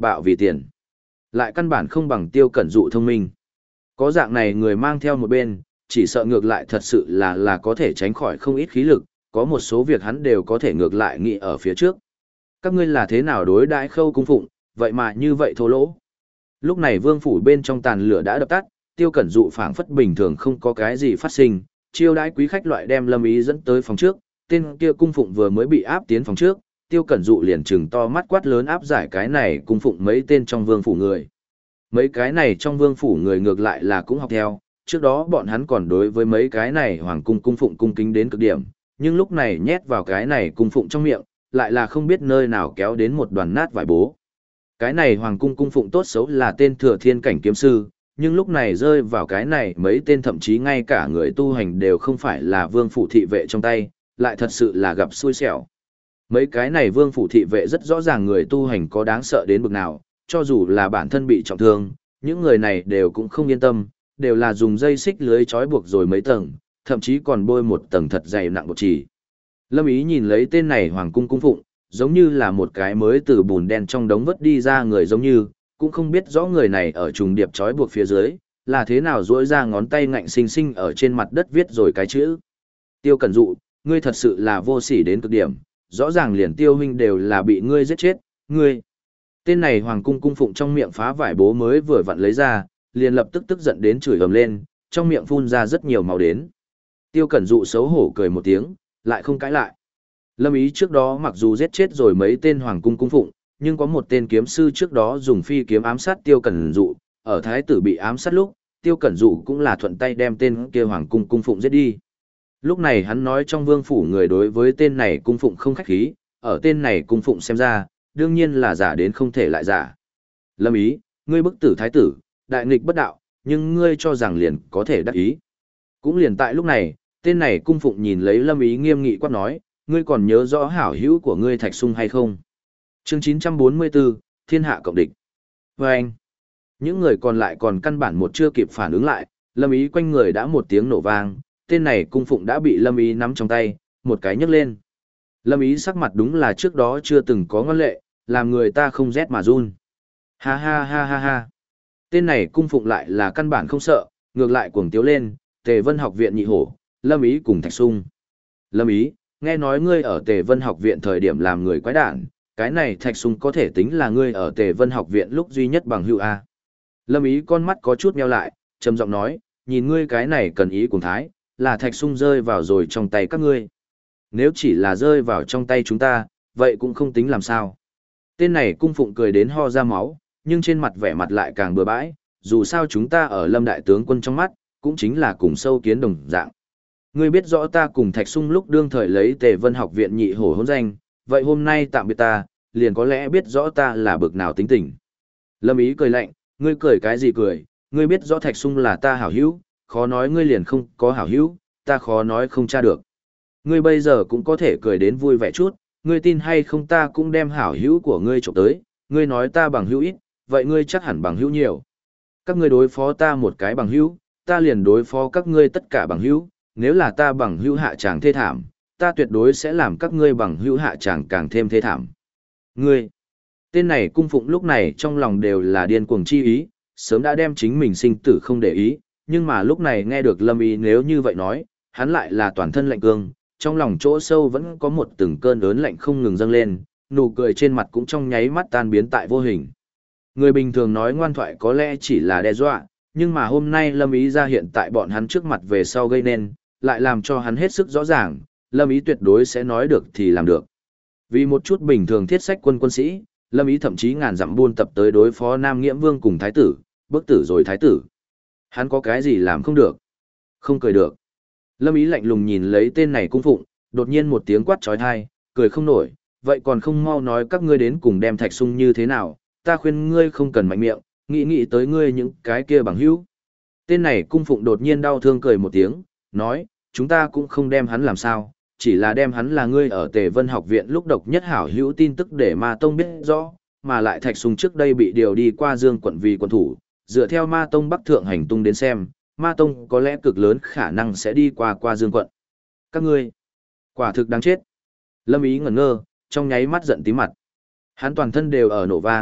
Speaker 1: bạo vì tiền. Lại căn bản không bằng Tiêu Cẩn Dụ thông minh. Có dạng này người mang theo một bên, chỉ sợ ngược lại thật sự là có thể tránh khỏi không ít khí lực, có một số việc hắn đều có thể ngược lại nghĩ ở phía trước. Các ngươi là thế nào đối đãi Khâu cung phụng, vậy mà như vậy thô lỗ. Lúc này vương phủ bên trong tàn lửa đã dập tắt, Tiêu Cẩn Dụ phảng phất bình thường không có cái gì phát sinh, chiêu đãi quý khách loại đem Lâm Ý dẫn tới phòng trước, tên kia cung phụng vừa mới bị áp tiến phòng trước, Tiêu Cẩn Dụ liền trừng to mắt quát lớn áp giải cái này cung phụng mấy tên trong vương phủ người. Mấy cái này trong vương phủ người ngược lại là cũng học theo, trước đó bọn hắn còn đối với mấy cái này hoàng cung cung phụng cung kính đến cực điểm, nhưng lúc này nhét vào cái này cung phụng trong miệng, lại là không biết nơi nào kéo đến một đoàn nát vải bố. Cái này hoàng cung cung phụng tốt xấu là tên thừa thiên cảnh kiếm sư, nhưng lúc này rơi vào cái này mấy tên thậm chí ngay cả người tu hành đều không phải là vương phủ thị vệ trong tay, lại thật sự là gặp xui xẻo. Mấy cái này vương phủ thị vệ rất rõ ràng người tu hành có đáng sợ đến bực nào, cho dù là bản thân bị trọng thương, những người này đều cũng không yên tâm, đều là dùng dây xích lưới trói buộc rồi mấy tầng, thậm chí còn bôi một tầng thật dày nặng bột chỉ. Lâm Ý nhìn lấy tên này hoàng cung cung phụng, giống như là một cái mới từ bùn đen trong đống vớt đi ra người giống như, cũng không biết rõ người này ở trùng điệp trói buộc phía dưới, là thế nào duỗi ra ngón tay ngạnh xinh xinh ở trên mặt đất viết rồi cái chữ. Tiêu Cẩn Dụ, ngươi thật sự là vô sỉ đến cực điểm, rõ ràng liền Tiêu huynh đều là bị ngươi giết chết, ngươi. Tên này hoàng cung cung phụng trong miệng phá vải bố mới vừa vặn lấy ra, liền lập tức tức giận đến chửi ầm lên, trong miệng phun ra rất nhiều máu đến. Tiêu Cẩn Dụ xấu hổ cười một tiếng, lại không cãi lại. Lâm Ý trước đó mặc dù giết chết rồi mấy tên hoàng cung cung phụng, nhưng có một tên kiếm sư trước đó dùng phi kiếm ám sát Tiêu Cẩn Dụ, ở thái tử bị ám sát lúc, Tiêu Cẩn Dụ cũng là thuận tay đem tên kia hoàng cung cung phụng giết đi. Lúc này hắn nói trong vương phủ người đối với tên này cung phụng không khách khí, ở tên này cung phụng xem ra, đương nhiên là giả đến không thể lại giả. Lâm Ý, ngươi bức tử thái tử, đại nghịch bất đạo, nhưng ngươi cho rằng liền có thể đắc ý. Cũng liền tại lúc này, tên này cung phụng nhìn lấy Lâm Ý nghiêm nghị quát nói, ngươi còn nhớ rõ hảo hữu của ngươi Thạch Sung hay không? Chương 944, Thiên hạ cộng địch. Và anh, những người còn lại còn căn bản một chưa kịp phản ứng lại, Lâm Ý quanh người đã một tiếng nổ vang, tên này cung phụng đã bị Lâm Ý nắm trong tay, một cái nhấc lên. Lâm Ý sắc mặt đúng là trước đó chưa từng có ngoan lệ, làm người ta không rét mà run. Ha ha ha ha ha. Tên này cung phụng lại là căn bản không sợ, ngược lại cuồng tiếu lên, Tề Vân học viện nhị hổ, Lâm Ý cùng Thạch Sung. Lâm Ý, nghe nói ngươi ở Tề Vân học viện thời điểm làm người quái đản, cái này Thạch Sung có thể tính là ngươi ở Tề Vân học viện lúc duy nhất bằng hữu A. Lâm Ý con mắt có chút nheo lại, trầm giọng nói, nhìn ngươi cái này cần ý cùng thái, là Thạch Sung rơi vào rồi trong tay các ngươi. Nếu chỉ là rơi vào trong tay chúng ta, vậy cũng không tính làm sao. Tên này cung phụng cười đến ho ra máu, nhưng trên mặt vẻ mặt lại càng bừa bãi, dù sao chúng ta ở Lâm đại tướng quân trong mắt, cũng chính là cùng sâu kiến đồng dạng. Ngươi biết rõ ta cùng Thạch Sung lúc đương thời lấy Tề Vân học viện nhị hổ hôn danh, vậy hôm nay tạm biệt ta, liền có lẽ biết rõ ta là bực nào tính tình. Lâm Ý cười lạnh, ngươi cười cái gì cười, ngươi biết rõ Thạch Sung là ta hảo hữu, khó nói ngươi liền không có hảo hữu, ta khó nói không tra được. Ngươi bây giờ cũng có thể cười đến vui vẻ chút, ngươi tin hay không ta cũng đem hảo hữu của ngươi trộm tới, ngươi nói ta bằng hữu ít, vậy ngươi chắc hẳn bằng hữu nhiều. Các ngươi đối phó ta một cái bằng hữu, ta liền đối phó các ngươi tất cả bằng hữu, nếu là ta bằng hữu hạ tràng thê thảm, ta tuyệt đối sẽ làm các ngươi bằng hữu hạ tràng càng thêm thê thảm. Ngươi, tên này cung phụng lúc này trong lòng đều là điên cuồng chi ý, sớm đã đem chính mình sinh tử không để ý, nhưng mà lúc này nghe được Lâm Ý nếu như vậy nói, hắn lại là toàn thân lạnh cương, trong lòng chỗ sâu vẫn có một từng cơn ớn lạnh không ngừng dâng lên, nụ cười trên mặt cũng trong nháy mắt tan biến tại vô hình. Người bình thường nói ngoan thoại có lẽ chỉ là đe dọa, nhưng mà hôm nay Lâm Ý ra hiện tại bọn hắn trước mặt về sau gây nên, lại làm cho hắn hết sức rõ ràng, Lâm Ý tuyệt đối sẽ nói được thì làm được. Vì một chút bình thường thiết sách quân quân sĩ, Lâm Ý thậm chí ngàn dặm buôn tập tới đối phó Nam Nghiễm Vương cùng Thái tử, bức tử rồi Thái tử. Hắn có cái gì làm không được? Không cười được. Lâm Ý lạnh lùng nhìn lấy tên này cung phụng, đột nhiên một tiếng quát trói thai, cười không nổi, vậy còn không mau nói các ngươi đến cùng đem Thạch Sung như thế nào, ta khuyên ngươi không cần mạnh miệng, nghĩ tới ngươi những cái kia bằng hữu. Tên này cung phụng đột nhiên đau thương cười một tiếng, nói, chúng ta cũng không đem hắn làm sao, chỉ là đem hắn là ngươi ở Tề Vân học viện lúc độc nhất hảo hữu tin tức để Ma Tông biết rõ, mà lại Thạch Sung trước đây bị điều đi qua Dương quận vì quân thủ, dựa theo Ma Tông Bắc Thượng hành tung đến xem, Ma Tông có lẽ cực lớn khả năng sẽ đi qua Dương quận. Các ngươi, quả thực đáng chết. Lâm Ý ngẩn ngơ, trong nháy mắt giận tím mặt. Hắn toàn thân đều ở nổ vang,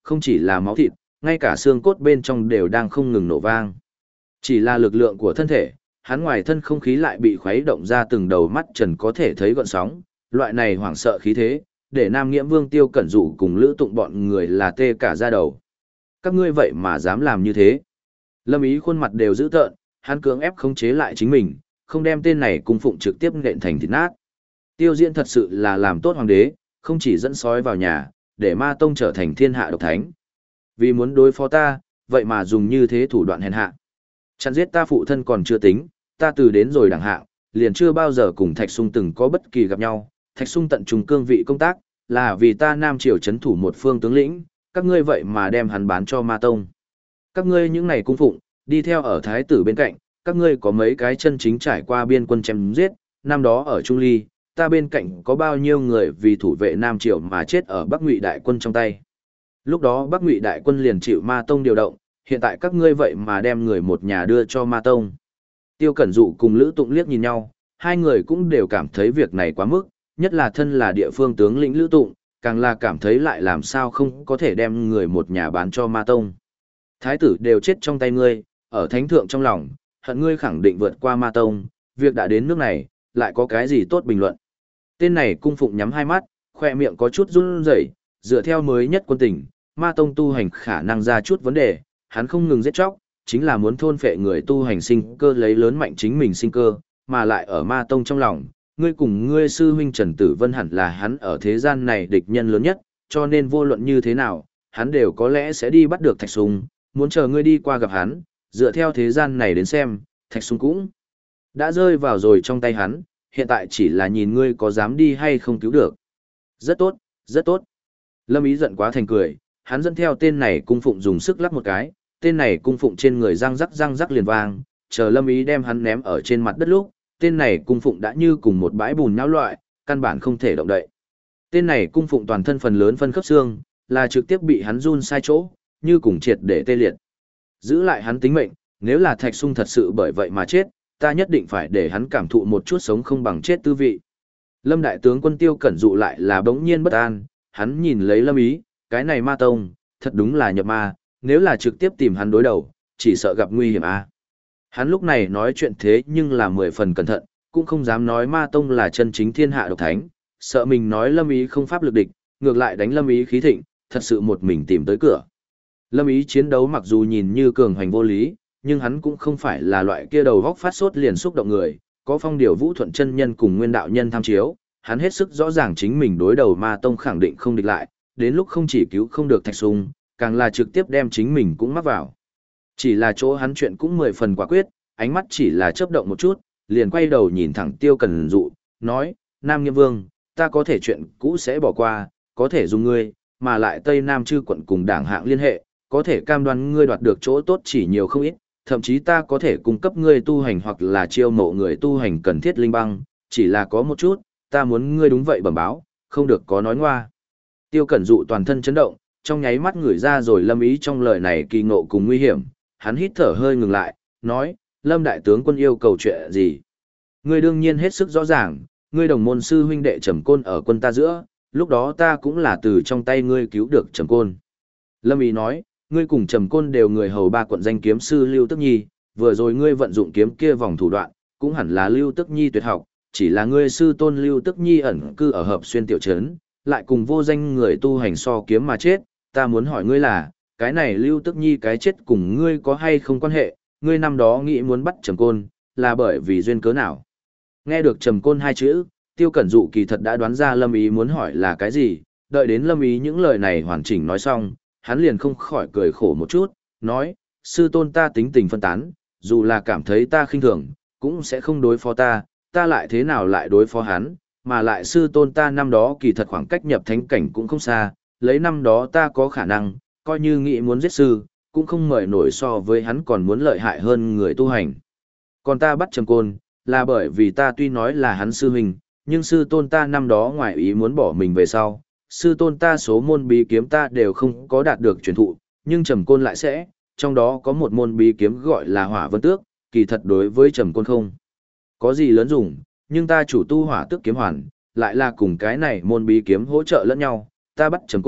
Speaker 1: không chỉ là máu thịt, ngay cả xương cốt bên trong đều đang không ngừng nổ vang. Chỉ là lực lượng của thân thể, hắn ngoài thân không khí lại bị khuấy động ra từng đầu mắt trần có thể thấy gợn sóng, loại này hoảng sợ khí thế, để Nam Nghiễm Vương Tiêu Cẩn Dụ cùng Lữ Tụng bọn người là tê cả da đầu. Các ngươi vậy mà dám làm như thế? Lâm Ý khuôn mặt đều dữ tợn, hắn cưỡng ép khống chế lại chính mình, không đem tên này cung phụng trực tiếp nện thành thịt nát. Tiêu Diễn thật sự là làm tốt hoàng đế, không chỉ dẫn sói vào nhà, để Ma Tông trở thành thiên hạ độc thánh. Vì muốn đối phó ta, vậy mà dùng như thế thủ đoạn hèn hạ. Chặn giết ta phụ thân còn chưa tính, ta từ đến rồi đẳng hạng, liền chưa bao giờ cùng Thạch Sung từng có bất kỳ gặp nhau. Thạch Sung tận trùng cương vị công tác, là vì ta Nam Triều chấn thủ một phương tướng lĩnh, các ngươi vậy mà đem hắn bán cho Ma Tông. Các ngươi những này cung phụng, đi theo ở thái tử bên cạnh, các ngươi có mấy cái chân chính trải qua biên quân chém giết, năm đó ở Trung Ly, ta bên cạnh có bao nhiêu người vì thủ vệ Nam Triều mà chết ở Bắc Ngụy đại quân trong tay. Lúc đó Bắc Ngụy đại quân liền chịu Ma Tông điều động, hiện tại các ngươi vậy mà đem người một nhà đưa cho Ma Tông. Tiêu Cẩn Dụ cùng Lữ Tụng liếc nhìn nhau, hai người cũng đều cảm thấy việc này quá mức, nhất là thân là địa phương tướng lĩnh Lữ Tụng, càng là cảm thấy lại làm sao không có thể đem người một nhà bán cho Ma Tông. Thái tử đều chết trong tay ngươi, ở thánh thượng trong lòng, hận ngươi khẳng định vượt qua Ma Tông, việc đã đến nước này, lại có cái gì tốt bình luận. Tên này cung phụng nhắm hai mắt, khoe miệng có chút run rẩy, dựa theo mới nhất quân tình, Ma Tông tu hành khả năng ra chút vấn đề, hắn không ngừng giết chóc, chính là muốn thôn phệ người tu hành sinh cơ lấy lớn mạnh chính mình sinh cơ, mà lại ở Ma Tông trong lòng, ngươi cùng ngươi sư huynh Trần Tử Vân hẳn là hắn ở thế gian này địch nhân lớn nhất, cho nên vô luận như thế nào, hắn đều có lẽ sẽ đi bắt được Thạch Sung, muốn chờ ngươi đi qua gặp hắn, dựa theo thế gian này đến xem, Thạch Sung cũng đã rơi vào rồi trong tay hắn, hiện tại chỉ là nhìn ngươi có dám đi hay không cứu được. Rất tốt, rất tốt. Lâm Ý giận quá thành cười, hắn dẫn theo tên này cung phụng dùng sức lắc một cái, tên này cung phụng trên người răng rắc liền vang, chờ Lâm Ý đem hắn ném ở trên mặt đất lúc, tên này cung phụng đã như cùng một bãi bùn nhão loại, căn bản không thể động đậy. Tên này cung phụng toàn thân phần lớn phân khớp xương, là trực tiếp bị hắn run sai chỗ, như cùng triệt để tê liệt. Giữ lại hắn tính mệnh, nếu là Thạch Sung thật sự bởi vậy mà chết, ta nhất định phải để hắn cảm thụ một chút sống không bằng chết tư vị. Lâm đại tướng quân Tiêu Cẩn Dụ lại là bỗng nhiên bất an, hắn nhìn lấy Lâm Ý, cái này Ma Tông, thật đúng là nhập ma, nếu là trực tiếp tìm hắn đối đầu, chỉ sợ gặp nguy hiểm a. Hắn lúc này nói chuyện thế nhưng là 10 phần cẩn thận, cũng không dám nói Ma Tông là chân chính thiên hạ độc thánh, sợ mình nói Lâm Ý không pháp lực địch, ngược lại đánh Lâm Ý khí thịnh, thật sự một mình tìm tới cửa. Lâm Ý chiến đấu mặc dù nhìn như cường hoành vô lý, nhưng hắn cũng không phải là loại kia đầu góc phát sốt liền xúc động người, có Phong Điều Vũ Thuận chân nhân cùng Nguyên đạo nhân tham chiếu, hắn hết sức rõ ràng chính mình đối đầu Ma Tông khẳng định không địch lại, đến lúc không chỉ cứu không được Thạch Sung, càng là trực tiếp đem chính mình cũng mắc vào. Chỉ là chỗ hắn chuyện cũng 10 phần quả quyết, ánh mắt chỉ là chớp động một chút, liền quay đầu nhìn thẳng Tiêu Cẩn Dụ, nói, Nam Nghiêm Vương, ta có thể chuyện cũ sẽ bỏ qua, có thể dùng ngươi, mà lại Tây Nam chư quận cùng đảng hạng liên hệ, có thể cam đoan ngươi đoạt được chỗ tốt chỉ nhiều không ít, thậm chí ta có thể cung cấp ngươi tu hành hoặc là chiêu mộ người tu hành cần thiết linh băng, chỉ là có một chút, ta muốn ngươi đúng vậy bẩm báo, không được có nói ngoa. Tiêu Cẩn Dụ toàn thân chấn động, trong nháy mắt ngửi ra rồi Lâm Ý trong lời này kỳ ngộ cùng nguy hiểm, hắn hít thở hơi ngừng lại, nói, Lâm đại tướng quân yêu cầu chuyện gì? Ngươi đương nhiên hết sức rõ ràng, ngươi đồng môn sư huynh đệ Trầm Côn ở quân ta giữa, lúc đó ta cũng là từ trong tay ngươi cứu được Trầm Côn. Lâm Ý nói, ngươi cùng Trầm Côn đều người hầu 3 quận danh kiếm sư Lưu Tức Nhi, vừa rồi ngươi vận dụng kiếm kia vòng thủ đoạn, cũng hẳn là Lưu Tức Nhi tuyệt học, chỉ là ngươi sư tôn Lưu Tức Nhi ẩn cư ở Hợp Xuyên tiểu trấn, lại cùng vô danh người tu hành so kiếm mà chết, ta muốn hỏi ngươi là, cái này Lưu Tức Nhi cái chết cùng ngươi có hay không quan hệ, ngươi năm đó nghĩ muốn bắt Trầm Côn, là bởi vì duyên cớ nào? Nghe được Trầm Côn 2 chữ, Tiêu Cẩn Dụ kỳ thật đã đoán ra Lâm Ý muốn hỏi là cái gì, đợi đến Lâm Ý những lời này hoàn chỉnh nói xong, hắn liền không khỏi cười khổ một chút, nói, sư tôn ta tính tình phân tán, dù là cảm thấy ta khinh thường, cũng sẽ không đối phó ta, ta lại thế nào lại đối phó hắn, mà lại sư tôn ta năm đó kỳ thật khoảng cách nhập thánh cảnh cũng không xa, lấy năm đó ta có khả năng, coi như nghĩ muốn giết sư, cũng không mời nổi so với hắn còn muốn lợi hại hơn người tu hành. Còn ta bắt Trầm Côn, là bởi vì ta tuy nói là hắn sư huynh, nhưng sư tôn ta năm đó ngoài ý muốn bỏ mình về sau, sư tôn ta số môn bí kiếm ta đều không có đạt được truyền thụ, nhưng Trầm Côn lại sẽ, trong đó có một môn bí kiếm gọi là Hỏa Vân Tước, kỳ thật đối với Trầm Côn không có gì lớn dùng, nhưng ta chủ tu Hỏa Tước kiếm hoàn, lại là cùng cái này môn bí kiếm hỗ trợ lẫn nhau, ta bắt Trầm Côn,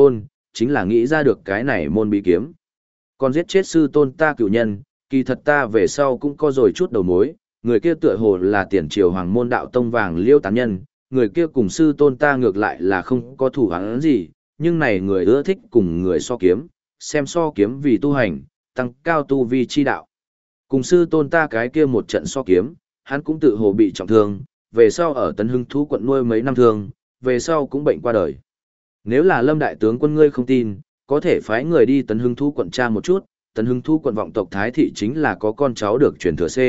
Speaker 1: chính là nghĩ ra được cái này môn bí kiếm. Còn giết chết sư tôn ta cựu nhân, kỳ thật ta về sau cũng có rồi chút đầu mối, người kia tựa hồ là tiền triều hoàng môn đạo tông vàng Liêu tán nhân, người kia cùng sư tôn ta ngược lại là không có thủ hắn gì, nhưng này người ưa thích cùng người so kiếm, xem so kiếm vì tu hành, tăng cao tu vi chi đạo. Cùng sư tôn ta cái kia một trận so kiếm, hắn cũng tự hồ bị trọng thương, về sau ở Tấn Hưng Thú quận nuôi mấy năm thương, về sau cũng bệnh qua đời. Nếu là Lâm đại tướng quân ngươi không tin, có thể phái người đi Tấn Hưng Thú quận tra một chút, Tấn Hưng Thú quận vọng tộc Thái thị chính là có con cháu được truyền thừa C.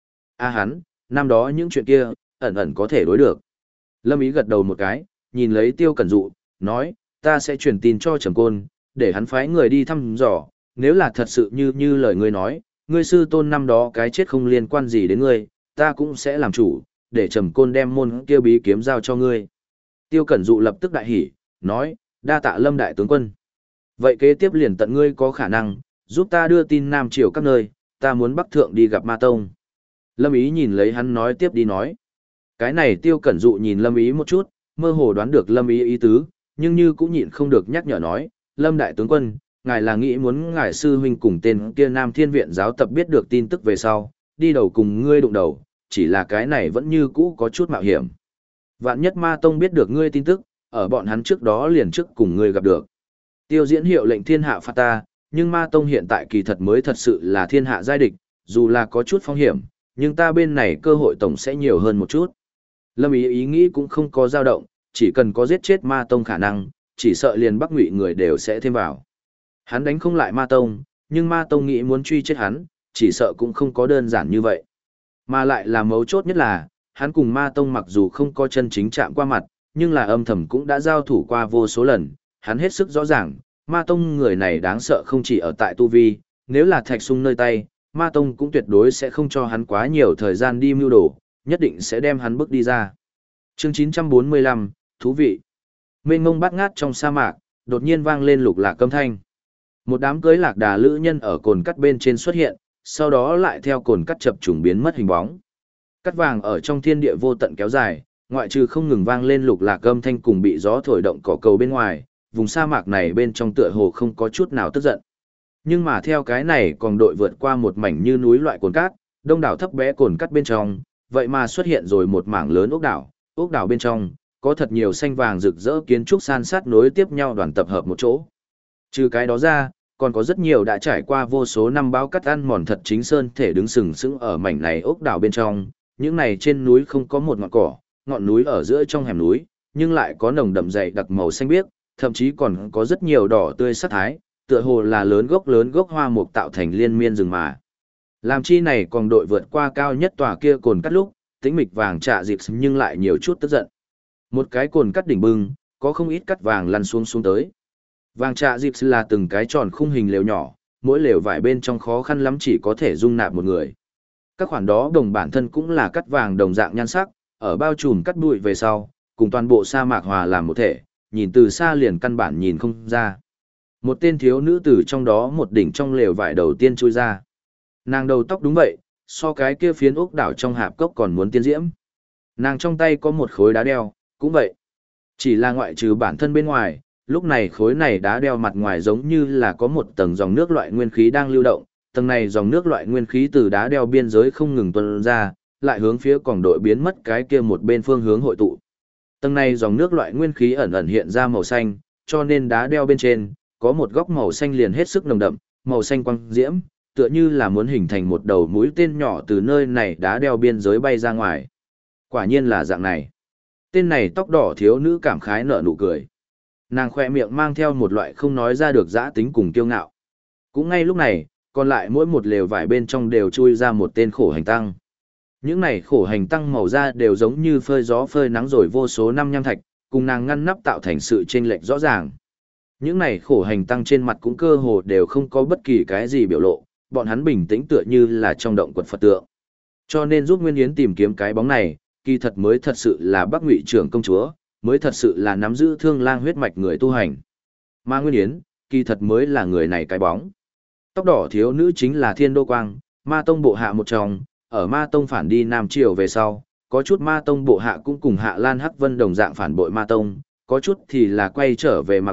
Speaker 1: Hắn, năm đó những chuyện kia, ẩn ẩn có thể đối được. Lâm Ý gật đầu một cái, nhìn lấy Tiêu Cẩn Dụ, nói, ta sẽ truyền tin cho Trầm Côn, để hắn phái người đi thăm dò, nếu là thật sự như lời ngươi nói, ngươi sư tôn năm đó cái chết không liên quan gì đến ngươi, ta cũng sẽ làm chủ, để Trầm Côn đem môn kia bí kiếm giao cho ngươi. Tiêu Cẩn Dụ lập tức đại hỉ, nói, đa tạ Lâm đại tướng quân. Vậy kế tiếp liền tận ngươi có khả năng, giúp ta đưa tin Nam Triều các nơi, ta muốn Bắc Thượng đi gặp Ma Tông. Lâm Ý nhìn lấy hắn nói tiếp đi nói. Cái này Tiêu Cẩn Dụ nhìn Lâm Ý một chút, mơ hồ đoán được Lâm Ý ý tứ, nhưng như cũng nhịn không được nhắc nhở nói, Lâm đại tướng quân, ngài là nghĩ muốn ngài sư huynh cùng tên kia Nam Thiên Viện giáo tập biết được tin tức về sau, đi đầu cùng ngươi đụng đầu, chỉ là cái này vẫn như cũ có chút mạo hiểm. Vạn nhất Ma Tông biết được ngươi tin tức, ở bọn hắn trước đó liền trước cùng ngươi gặp được. Tiêu Diễn hiệu lệnh thiên hạ phạt ta, nhưng Ma Tông hiện tại kỳ thật mới thật sự là thiên hạ giai địch, dù là có chút phong hiểm, nhưng ta bên này cơ hội tổng sẽ nhiều hơn một chút. Lâm Ý ý nghĩ cũng không có dao động, chỉ cần có giết chết Ma Tông khả năng, chỉ sợ liền Bắc Ngụy người đều sẽ thêm vào. Hắn đánh không lại Ma Tông, nhưng Ma Tông nghĩ muốn truy chết hắn, chỉ sợ cũng không có đơn giản như vậy. Mà lại là mấu chốt nhất là, hắn cùng Ma Tông mặc dù không có chân chính chạm qua mặt, nhưng là âm thầm cũng đã giao thủ qua vô số lần, hắn hết sức rõ ràng, Ma Tông người này đáng sợ không chỉ ở tại tu vi, nếu là Thạch Sung nơi tay, Ma Tông cũng tuyệt đối sẽ không cho hắn quá nhiều thời gian đi mưu đồ, nhất định sẽ đem hắn bước đi ra. Chương 945, thú vị. Mênh mông bát ngát trong sa mạc, đột nhiên vang lên lục lạc âm thanh. Một đám cưới lạc đà lữ nhân ở cồn cắt bên trên xuất hiện, sau đó lại theo cồn cắt chập trùng biến mất hình bóng. Cắt vàng ở trong thiên địa vô tận kéo dài, ngoại trừ không ngừng vang lên lục lạc âm thanh cùng bị gió thổi động cỏ cầu bên ngoài, vùng sa mạc này bên trong tựa hồ không có chút nào tức giận. Nhưng mà theo cái này còn đội vượt qua một mảnh như núi loại cồn cát, đông đảo thấp bé cồn cắt bên trong, vậy mà xuất hiện rồi một mảng lớn ốc đảo bên trong, có thật nhiều xanh vàng rực rỡ kiến trúc san sát nối tiếp nhau đoàn tập hợp một chỗ. Trừ cái đó ra, còn có rất nhiều đã trải qua vô số năm bão cắt ăn mòn thật chính sơn thể đứng sừng sững ở mảnh này ốc đảo bên trong, những này trên núi không có một ngọn cỏ, ngọn núi ở giữa trong hẻm núi, nhưng lại có nồng đậm dày đặc màu xanh biếc, thậm chí còn có rất nhiều đỏ tươi sắc thái, tựa hồ là lớn gốc hoa mục tạo thành liên miên rừng mà. Làm chi này còn đội vượt qua cao nhất tòa kia cồn cắt lúc, tĩnh mịch vàng trạ dịp nhưng lại nhiều chút tức giận. Một cái cồn cắt đỉnh bưng, có không ít cắt vàng lăn xuống tới. Vàng trạ dịp là từng cái tròn khung hình lều nhỏ, mỗi lều vải bên trong khó khăn lắm chỉ có thể dung nạp một người. Các khoản đó đồng bản thân cũng là cắt vàng đồng dạng nhan sắc, ở bao trùm cắt bụi về sau, cùng toàn bộ sa mạc hòa làm một thể, nhìn từ xa liền căn bản nhìn không ra. Một tên thiếu nữ từ trong đó một đỉnh trong lều vải đầu tiên chui ra. Nàng đầu tóc đúng vậy, so cái kia phiến ốc đảo trong hạp cốc còn muốn tiên diễm. Nàng trong tay có một khối đá đeo, cũng vậy. Chỉ là ngoại trừ bản thân bên ngoài, lúc này khối này đá đeo mặt ngoài giống như là có một tầng dòng nước loại nguyên khí đang lưu động. Tầng này dòng nước loại nguyên khí từ đá đeo biên giới không ngừng tuôn ra, lại hướng phía còng đội biến mất cái kia một bên phương hướng hội tụ. Tầng này dòng nước loại nguyên khí ẩn ẩn hiện ra màu xanh, cho nên đá đeo bên trên có một góc màu xanh liền hết sức nồng đậm, màu xanh quang diễm, tựa như là muốn hình thành một đầu mũi tên nhỏ từ nơi này đá đeo biên giới bay ra ngoài. Quả nhiên là dạng này. Tên này tóc đỏ thiếu nữ cảm khái nở nụ cười. Nàng khoe miệng mang theo một loại không nói ra được dã tính cùng kiêu ngạo. Cũng ngay lúc này, còn lại mỗi một lều vải bên trong đều chui ra một tên khổ hành tăng. Những này khổ hành tăng màu da đều giống như phơi gió phơi nắng rồi vô số năm nham thạch, cùng nàng ngăn nắp tạo thành sự chênh lệch rõ ràng. Những này khổ hành tăng trên mặt cũng cơ hồ đều không có bất kỳ cái gì biểu lộ, bọn hắn bình tĩnh tựa như là trong động quật Phật tượng. Cho nên giúp Nguyên Yến tìm kiếm cái bóng này, kỳ thật mới thật sự là Bắc Ngụy trưởng công chúa, mới thật sự là nắm giữ Thương Lang huyết mạch người tu hành. Mà Nguyên Yến, kỳ thật mới là người này cái bóng. Tóc đỏ thiếu nữ chính là Thiên Đô Quang, Ma Tông bộ hạ một trong, ở Ma Tông phản đi Nam Triều về sau, có chút Ma Tông bộ hạ cũng cùng Hạ Lan Hắc Vân đồng dạng phản bội Ma Tông, có chút thì là quay trở về Mạc Bắc,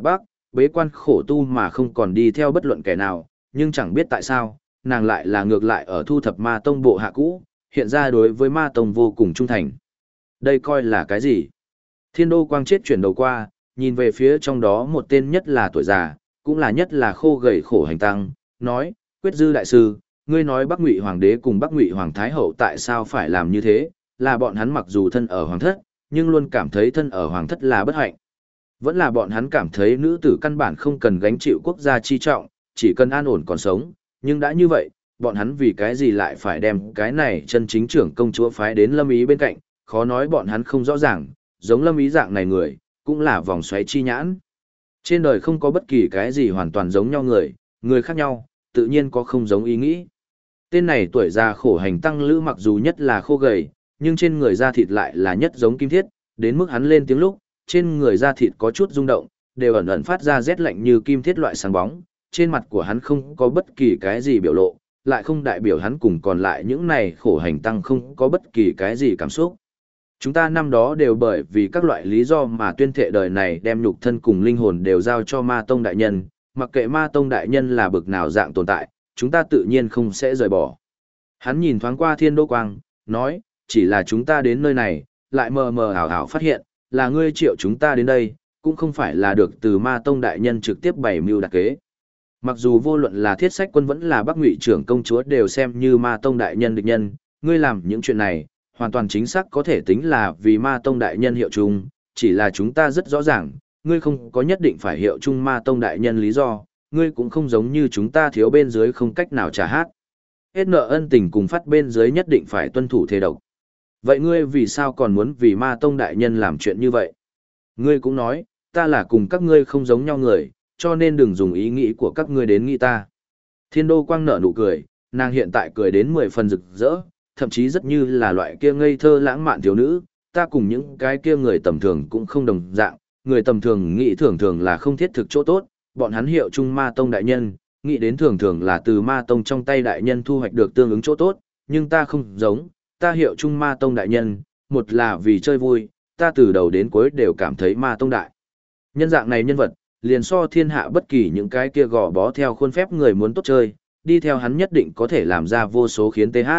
Speaker 1: bế quan khổ tu mà không còn đi theo bất luận kẻ nào, nhưng chẳng biết tại sao, nàng lại là ngược lại ở thu thập ma tông bộ hạ cũ, hiện ra đối với ma tông vô cùng trung thành. Đây coi là cái gì? Thiên đô quang chết chuyển đầu qua, nhìn về phía trong đó một tên nhất là tuổi già, cũng là nhất là khô gầy khổ hành tăng, nói, Quyết Dư đại sư, ngươi nói Bắc Ngụy Hoàng đế cùng Bắc Ngụy Hoàng Thái Hậu tại sao phải làm như thế, là bọn hắn mặc dù thân ở Hoàng thất, nhưng luôn cảm thấy thân ở Hoàng thất là bất hạnh. Vẫn là bọn hắn cảm thấy nữ tử căn bản không cần gánh chịu quốc gia chi trọng, chỉ cần an ổn còn sống, nhưng đã như vậy, bọn hắn vì cái gì lại phải đem cái này chân chính trưởng công chúa phái đến Lâm Ý bên cạnh, khó nói bọn hắn không rõ ràng, giống Lâm Ý dạng này người, cũng là vòng xoáy chi nhãn. Trên đời không có bất kỳ cái gì hoàn toàn giống nhau người khác nhau, tự nhiên có không giống ý nghĩ. Tên này tuổi già khổ hành tăng lữ mặc dù nhất là khô gầy, nhưng trên người da thịt lại là nhất giống kim thiết, đến mức hắn lên tiếng lúc, trên người da thịt có chút rung động, đều ẩn ẩn phát ra rét lạnh như kim thiết loại sáng bóng, trên mặt của hắn không có bất kỳ cái gì biểu lộ, lại không đại biểu hắn cùng còn lại những này khổ hành tăng không có bất kỳ cái gì cảm xúc. Chúng ta năm đó đều bởi vì các loại lý do mà tuyên thệ đời này đem nhục thân cùng linh hồn đều giao cho ma tông đại nhân, mặc kệ ma tông đại nhân là bực nào dạng tồn tại, chúng ta tự nhiên không sẽ rời bỏ. Hắn nhìn thoáng qua Thiên Đô Quang, nói, chỉ là chúng ta đến nơi này, lại mờ mờ ảo ảo phát hiện, là ngươi triệu chúng ta đến đây, cũng không phải là được từ ma tông đại nhân trực tiếp bày mưu đặc kế. Mặc dù vô luận là Thiết Sách Quân vẫn là Bắc Ngụy trưởng công chúa đều xem như ma tông đại nhân địch nhân, ngươi làm những chuyện này, hoàn toàn chính xác có thể tính là vì ma tông đại nhân hiệu chung, chỉ là chúng ta rất rõ ràng, ngươi không có nhất định phải hiệu chung ma tông đại nhân lý do, ngươi cũng không giống như chúng ta thiếu bên dưới không cách nào trả hát. Hết nợ ân tình cùng phát bên dưới nhất định phải tuân thủ thề độc. Vậy ngươi vì sao còn muốn vì ma tông đại nhân làm chuyện như vậy? Ngươi cũng nói, ta là cùng các ngươi không giống nhau người, cho nên đừng dùng ý nghĩ của các ngươi đến nghĩ ta. Thiên Đô Quang nở nụ cười, nàng hiện tại cười đến 10 phần rực rỡ, thậm chí rất như là loại kia ngây thơ lãng mạn thiếu nữ, ta cùng những cái kia người tầm thường cũng không đồng dạng, người tầm thường nghĩ thường thường là không thiết thực chỗ tốt, bọn hắn hiệu chung ma tông đại nhân, nghĩ đến thường thường là từ ma tông trong tay đại nhân thu hoạch được tương ứng chỗ tốt, nhưng ta không giống, ta hiệu chung ma tông đại nhân, một là vì chơi vui, ta từ đầu đến cuối đều cảm thấy ma tông đại. Nhân dạng này nhân vật, liền so thiên hạ bất kỳ những cái kia gò bó theo khuôn phép người muốn tốt chơi, đi theo hắn nhất định có thể làm ra vô số khiến TH.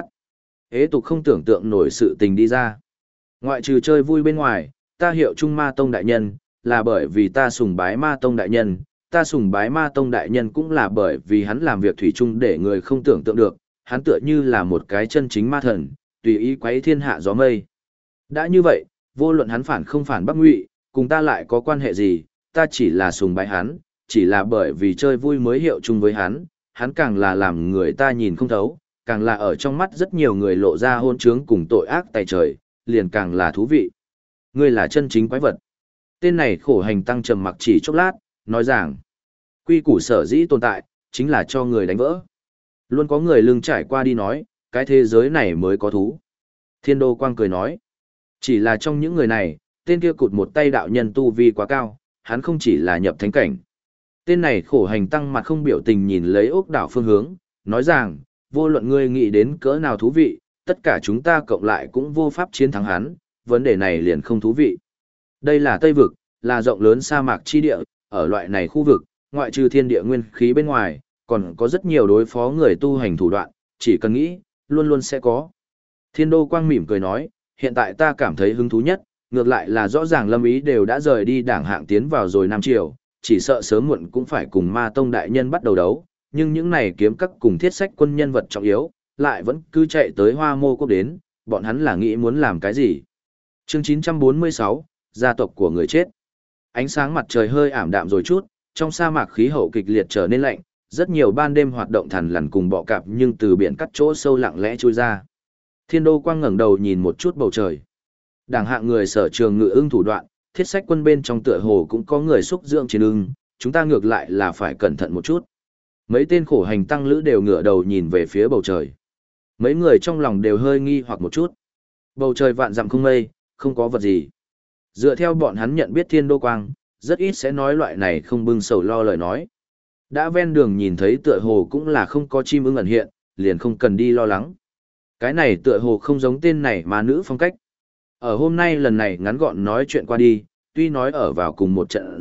Speaker 1: Ế tục không tưởng tượng nổi sự tình đi ra. Ngoại trừ chơi vui bên ngoài, ta hiệu chung ma tông đại nhân, là bởi vì ta sùng bái ma tông đại nhân, ta sùng bái ma tông đại nhân cũng là bởi vì hắn làm việc thủy chung để người không tưởng tượng được, hắn tựa như là một cái chân chính ma thần, tùy ý quấy thiên hạ gió mây. Đã như vậy, vô luận hắn phản không phản Bắc Ngụy, cùng ta lại có quan hệ gì, ta chỉ là sùng bái hắn, chỉ là bởi vì chơi vui mới hiệu chung với hắn, hắn càng là làm người ta nhìn không thấu, càng là ở trong mắt rất nhiều người lộ ra hôn trướng cùng tội ác tại trời, liền càng là thú vị. Ngươi là chân chính quái vật. Tên này khổ hành tăng trầm mặc chỉ chốc lát, nói rằng, quy củ sở dĩ tồn tại, chính là cho người đánh vỡ. Luôn có người lưng trải qua đi nói, cái thế giới này mới có thú. Thiên Đô Quang cười nói, chỉ là trong những người này, tên kia cụt một tay đạo nhân tu vi quá cao, hắn không chỉ là nhập thánh cảnh. Tên này khổ hành tăng mặt không biểu tình nhìn lấy ốc đảo phương hướng, nói rằng, vô luận ngươi nghĩ đến cỡ nào thú vị, tất cả chúng ta cộng lại cũng vô pháp chiến thắng hắn, vấn đề này liền không thú vị. Đây là Tây Vực, là rộng lớn sa mạc chi địa, ở loại này khu vực, ngoại trừ thiên địa nguyên khí bên ngoài, còn có rất nhiều đối phó người tu hành thủ đoạn, chỉ cần nghĩ, luôn luôn sẽ có. Thiên Đô Quang mỉm cười nói, hiện tại ta cảm thấy hứng thú nhất, ngược lại là rõ ràng Lâm Ý đều đã rời đi đảng hạng tiến vào rồi Nam Triều, chỉ sợ sớm muộn cũng phải cùng ma tông đại nhân bắt đầu đấu, nhưng những này kiếm các cùng Thiết Sách Quân nhân vật trọng yếu, lại vẫn cứ chạy tới Hoa Mô Quốc đến, bọn hắn là nghĩ muốn làm cái gì. Chương 946, gia tộc của người chết. Ánh sáng mặt trời hơi ảm đạm rồi chút, trong sa mạc khí hậu kịch liệt trở nên lạnh, rất nhiều ban đêm hoạt động thằn lằn cùng bọ cạp nhưng từ biển cắt chỗ sâu lặng lẽ trôi ra. Thiên Đô Quang ngẩng đầu nhìn một chút bầu trời. Đảng hạng người sở trường ngự ưng thủ đoạn, Thiết Sách Quân bên trong tựa hồ cũng có người xúc dưỡng chiến ưng, chúng ta ngược lại là phải cẩn thận một chút. Mấy tên khổ hành tăng lữ đều ngửa đầu nhìn về phía bầu trời. Mấy người trong lòng đều hơi nghi hoặc một chút. Bầu trời vạn dặm không mây, không có vật gì. Dựa theo bọn hắn nhận biết Thiên Đô Quang, rất ít sẽ nói loại này không bưng sầu lo lời nói. Đã ven đường nhìn thấy tựa hồ cũng là không có chim ưng ẩn hiện, liền không cần đi lo lắng. Cái này tựa hồ không giống tên này mà nữ phong cách. Ở hôm nay lần này ngắn gọn nói chuyện qua đi, tuy nói ở vào cùng một trận doanh,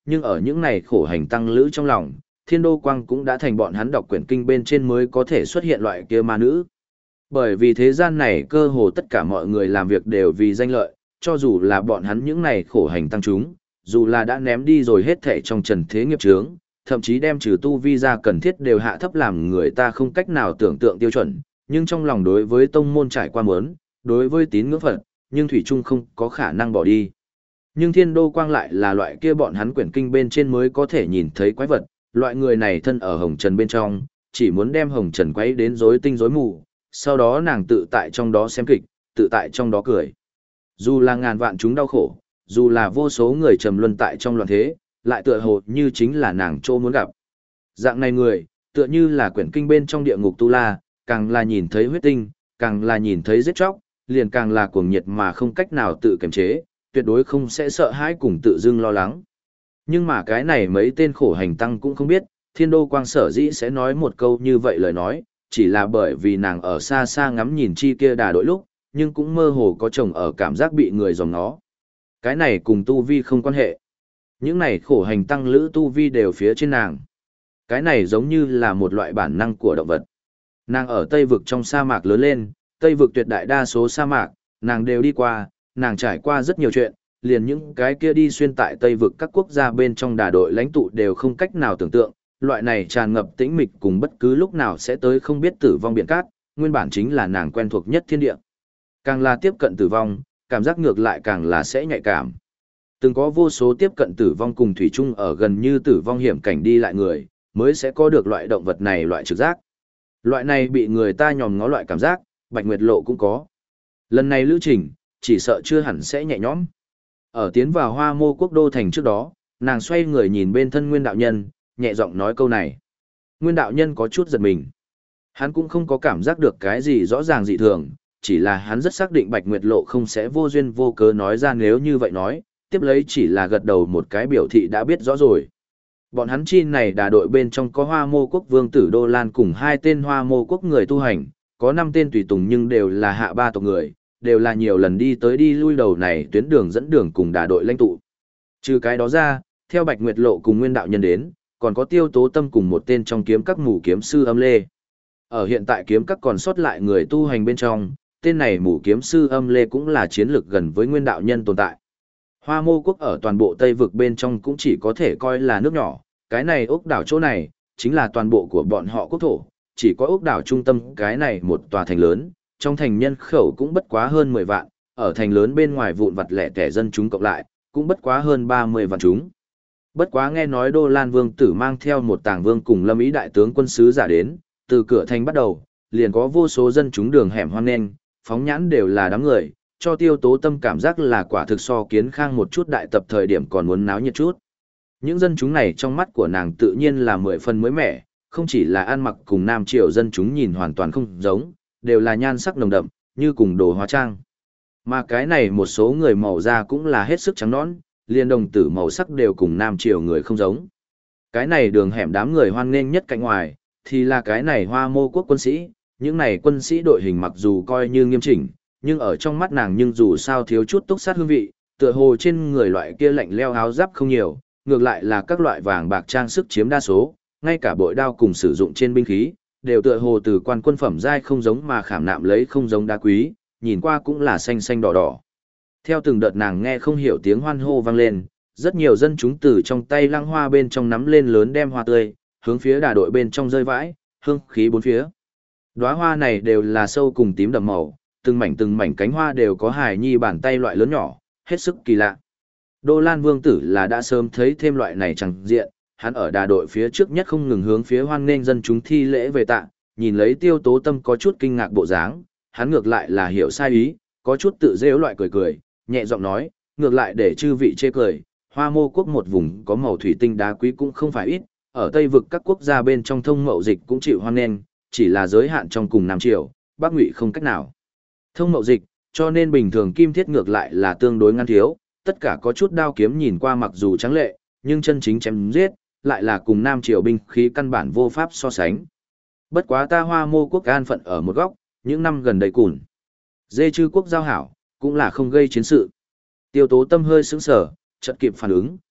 Speaker 1: nhưng ở những này khổ hành tăng lữ trong lòng, thiên đô quang cũng đã thành bọn hắn đọc quyển kinh bên trên mới có thể xuất hiện loại kia ma nữ. Bởi vì thế gian này cơ hồ tất cả mọi người làm việc đều vì danh lợi, cho dù là bọn hắn những này khổ hành tăng chúng, dù là đã ném đi rồi hết thảy trong trần thế nghiệp chướng, thậm chí đem trừ tu vi ra cần thiết đều hạ thấp làm người ta không cách nào tưởng tượng tiêu chuẩn, nhưng trong lòng đối với tông môn trải qua muốn, đối với tín ngưỡng Phật, nhưng thủy chung không có khả năng bỏ đi. Nhưng thiên đô quang lại là loại kia bọn hắn quyển kinh bên trên mới có thể nhìn thấy quái vật, loại người này thân ở hồng trần bên trong, chỉ muốn đem hồng trần quấy đến rối tinh rối mù, sau đó nàng tự tại trong đó xem kịch, tự tại trong đó cười. Dù là ngàn vạn chúng đau khổ, dù là vô số người trầm luân tại trong loạn thế, lại tựa hồ như chính là nàng chỗ muốn gặp. Dạng này người, tựa như là quyển kinh bên trong địa ngục Tu La, càng là nhìn thấy huyết tinh, càng là nhìn thấy giết chóc, liền càng là cuồng nhiệt mà không cách nào tự kiềm chế, tuyệt đối không sẽ sợ hãi cùng tự dưng lo lắng. Nhưng mà cái này mấy tên khổ hành tăng cũng không biết, thiên đô quang sở dĩ sẽ nói một câu như vậy lời nói, chỉ là bởi vì nàng ở xa xa ngắm nhìn chi kia đà đội lúc, nhưng cũng mơ hồ có chồng ở cảm giác bị người dòm ngó. Cái này cùng tu vi không quan hệ. Những này khổ hành tăng lữ tu vi đều phía trên nàng. Cái này giống như là một loại bản năng của động vật. Nàng ở Tây vực trong sa mạc lớn lên, Tây vực tuyệt đại đa số sa mạc, nàng đều đi qua, nàng trải qua rất nhiều chuyện, liền những cái kia đi xuyên tại Tây vực các quốc gia bên trong đà đội lãnh tụ đều không cách nào tưởng tượng, loại này tràn ngập tĩnh mịch cùng bất cứ lúc nào sẽ tới không biết tử vong biển cát, nguyên bản chính là nàng quen thuộc nhất thiên địa. Càng là tiếp cận tử vong, cảm giác ngược lại càng là sẽ nhạy cảm. Từng có vô số tiếp cận tử vong cùng thủy chung ở gần như tử vong hiểm cảnh đi lại người, mới sẽ có được loại động vật này loại trực giác. Loại này bị người ta nhòm ngó loại cảm giác, Bạch Nguyệt Lộ cũng có. Lần này lữ trình, chỉ sợ chưa hẳn sẽ nhẹ nhõm. Ở tiến vào Hoa Mô Quốc đô thành trước đó, nàng xoay người nhìn bên thân Nguyên đạo nhân, nhẹ giọng nói câu này. Nguyên đạo nhân có chút giật mình. Hắn cũng không có cảm giác được cái gì rõ ràng dị thường, chỉ là hắn rất xác định Bạch Nguyệt Lộ không sẽ vô duyên vô cớ nói ra nếu như vậy nói, tiếp lấy chỉ là gật đầu một cái biểu thị đã biết rõ rồi. Bọn hắn chi này đà đội bên trong có Hoa Mô Quốc vương tử Đô Lan cùng 2 tên Hoa Mô Quốc người tu hành, có 5 tên tùy tùng nhưng đều là hạ ba tộc người, đều là nhiều lần đi tới đi lui đầu này tuyến đường dẫn đường cùng đà đội lãnh tụ. Trừ cái đó ra, theo Bạch Nguyệt Lộ cùng Nguyên đạo nhân đến, còn có Tiêu Tố Tâm cùng một tên trong kiếm các mù kiếm sư Âm Lê. Ở hiện tại kiếm các còn sót lại người tu hành bên trong, tên này mù kiếm sư Âm Lê cũng là chiến lược gần với Nguyên đạo nhân tồn tại. Hoa Mô Quốc ở toàn bộ Tây vực bên trong cũng chỉ có thể coi là nước nhỏ, cái này ốc đảo chỗ này, chính là toàn bộ của bọn họ quốc thổ, chỉ có ốc đảo trung tâm cái này một tòa thành lớn, trong thành nhân khẩu cũng bất quá hơn 10 vạn, ở thành lớn bên ngoài vụn vặt lẻ tẻ dân chúng cộng lại, cũng bất quá hơn 30 vạn chúng. Bất quá nghe nói Đô Lan Vương tử mang theo một tàng vương cùng Lâm Ý đại tướng quân sứ giả đến, từ cửa thành bắt đầu, liền có vô số dân chúng đường hẻm hoan nghênh, phóng nhãn đều là đám người, cho Tiêu Tố Tâm cảm giác là quả thực so Kiến Khang một chút đại tập thời điểm còn muốn náo nhiệt chút. Những dân chúng này trong mắt của nàng tự nhiên là 10 phần mới mẻ, không chỉ là ăn mặc cùng Nam Triều dân chúng nhìn hoàn toàn không giống, đều là nhan sắc nồng đậm, như cùng đồ hóa trang. Mà cái này một số người màu da cũng là hết sức trắng nõn, liền đồng tử màu sắc đều cùng Nam Triều người không giống. Cái này đường hẻm đám người hoan nghênh nhất cạnh ngoài, thì là cái này Hoa Mô Quốc quân sĩ, những này quân sĩ đội hình mặc dù coi như nghiêm chỉnh, nhưng ở trong mắt nàng nhưng dù sao thiếu chút túc sát hương vị, tựa hồ trên người loại kia lạnh leo áo giáp không nhiều, ngược lại là các loại vàng bạc trang sức chiếm đa số, ngay cả bội đao cùng sử dụng trên binh khí, đều tựa hồ từ quan quân phẩm giai không giống mà khảm nạm lấy không giống đá quý, nhìn qua cũng là xanh xanh đỏ đỏ. Theo từng đợt nàng nghe không hiểu tiếng hoan hô vang lên, rất nhiều dân chúng từ trong tay lăng hoa bên trong nắm lên lớn đem hoa tươi, hướng phía đà đội bên trong rơi vãi, hương khí bốn phía. Đóa hoa này đều là sâu cùng tím đậm màu, từng mảnh cánh hoa đều có hài nhi bàn tay loại lớn nhỏ, hết sức kỳ lạ. Đô Lan Vương tử là đã sớm thấy thêm loại này chẳng diện, hắn ở đà đội phía trước nhất không ngừng hướng phía hoan nghênh dân chúng thi lễ về tạ, nhìn lấy Tiêu Tố Tâm có chút kinh ngạc bộ dáng, hắn ngược lại là hiểu sai ý, có chút tự dễ loại cười cười, nhẹ giọng nói, ngược lại để chư vị chê cười, Hoa Mô Quốc một vùng có màu thủy tinh đá quý cũng không phải ít, ở Tây vực các quốc gia bên trong thông mậu dịch cũng chịu hoan nghênh, chỉ là giới hạn trong cùng Nam Triều, Bắc Ngụy không cách nào thông mậu dịch, cho nên bình thường kim thiết ngược lại là tương đối ngăn thiếu, tất cả có chút đao kiếm nhìn qua mặc dù trắng lệ, nhưng chân chính chém giết, lại là cùng Nam Triều binh khí căn bản vô pháp so sánh. Bất quá ta Hoa Mô Quốc an phận ở một góc, những năm gần đây cùn. Dê chư quốc giao hảo, cũng là không gây chiến sự. Tiêu Tố Tâm hơi sững sờ, chợt kịp phản ứng,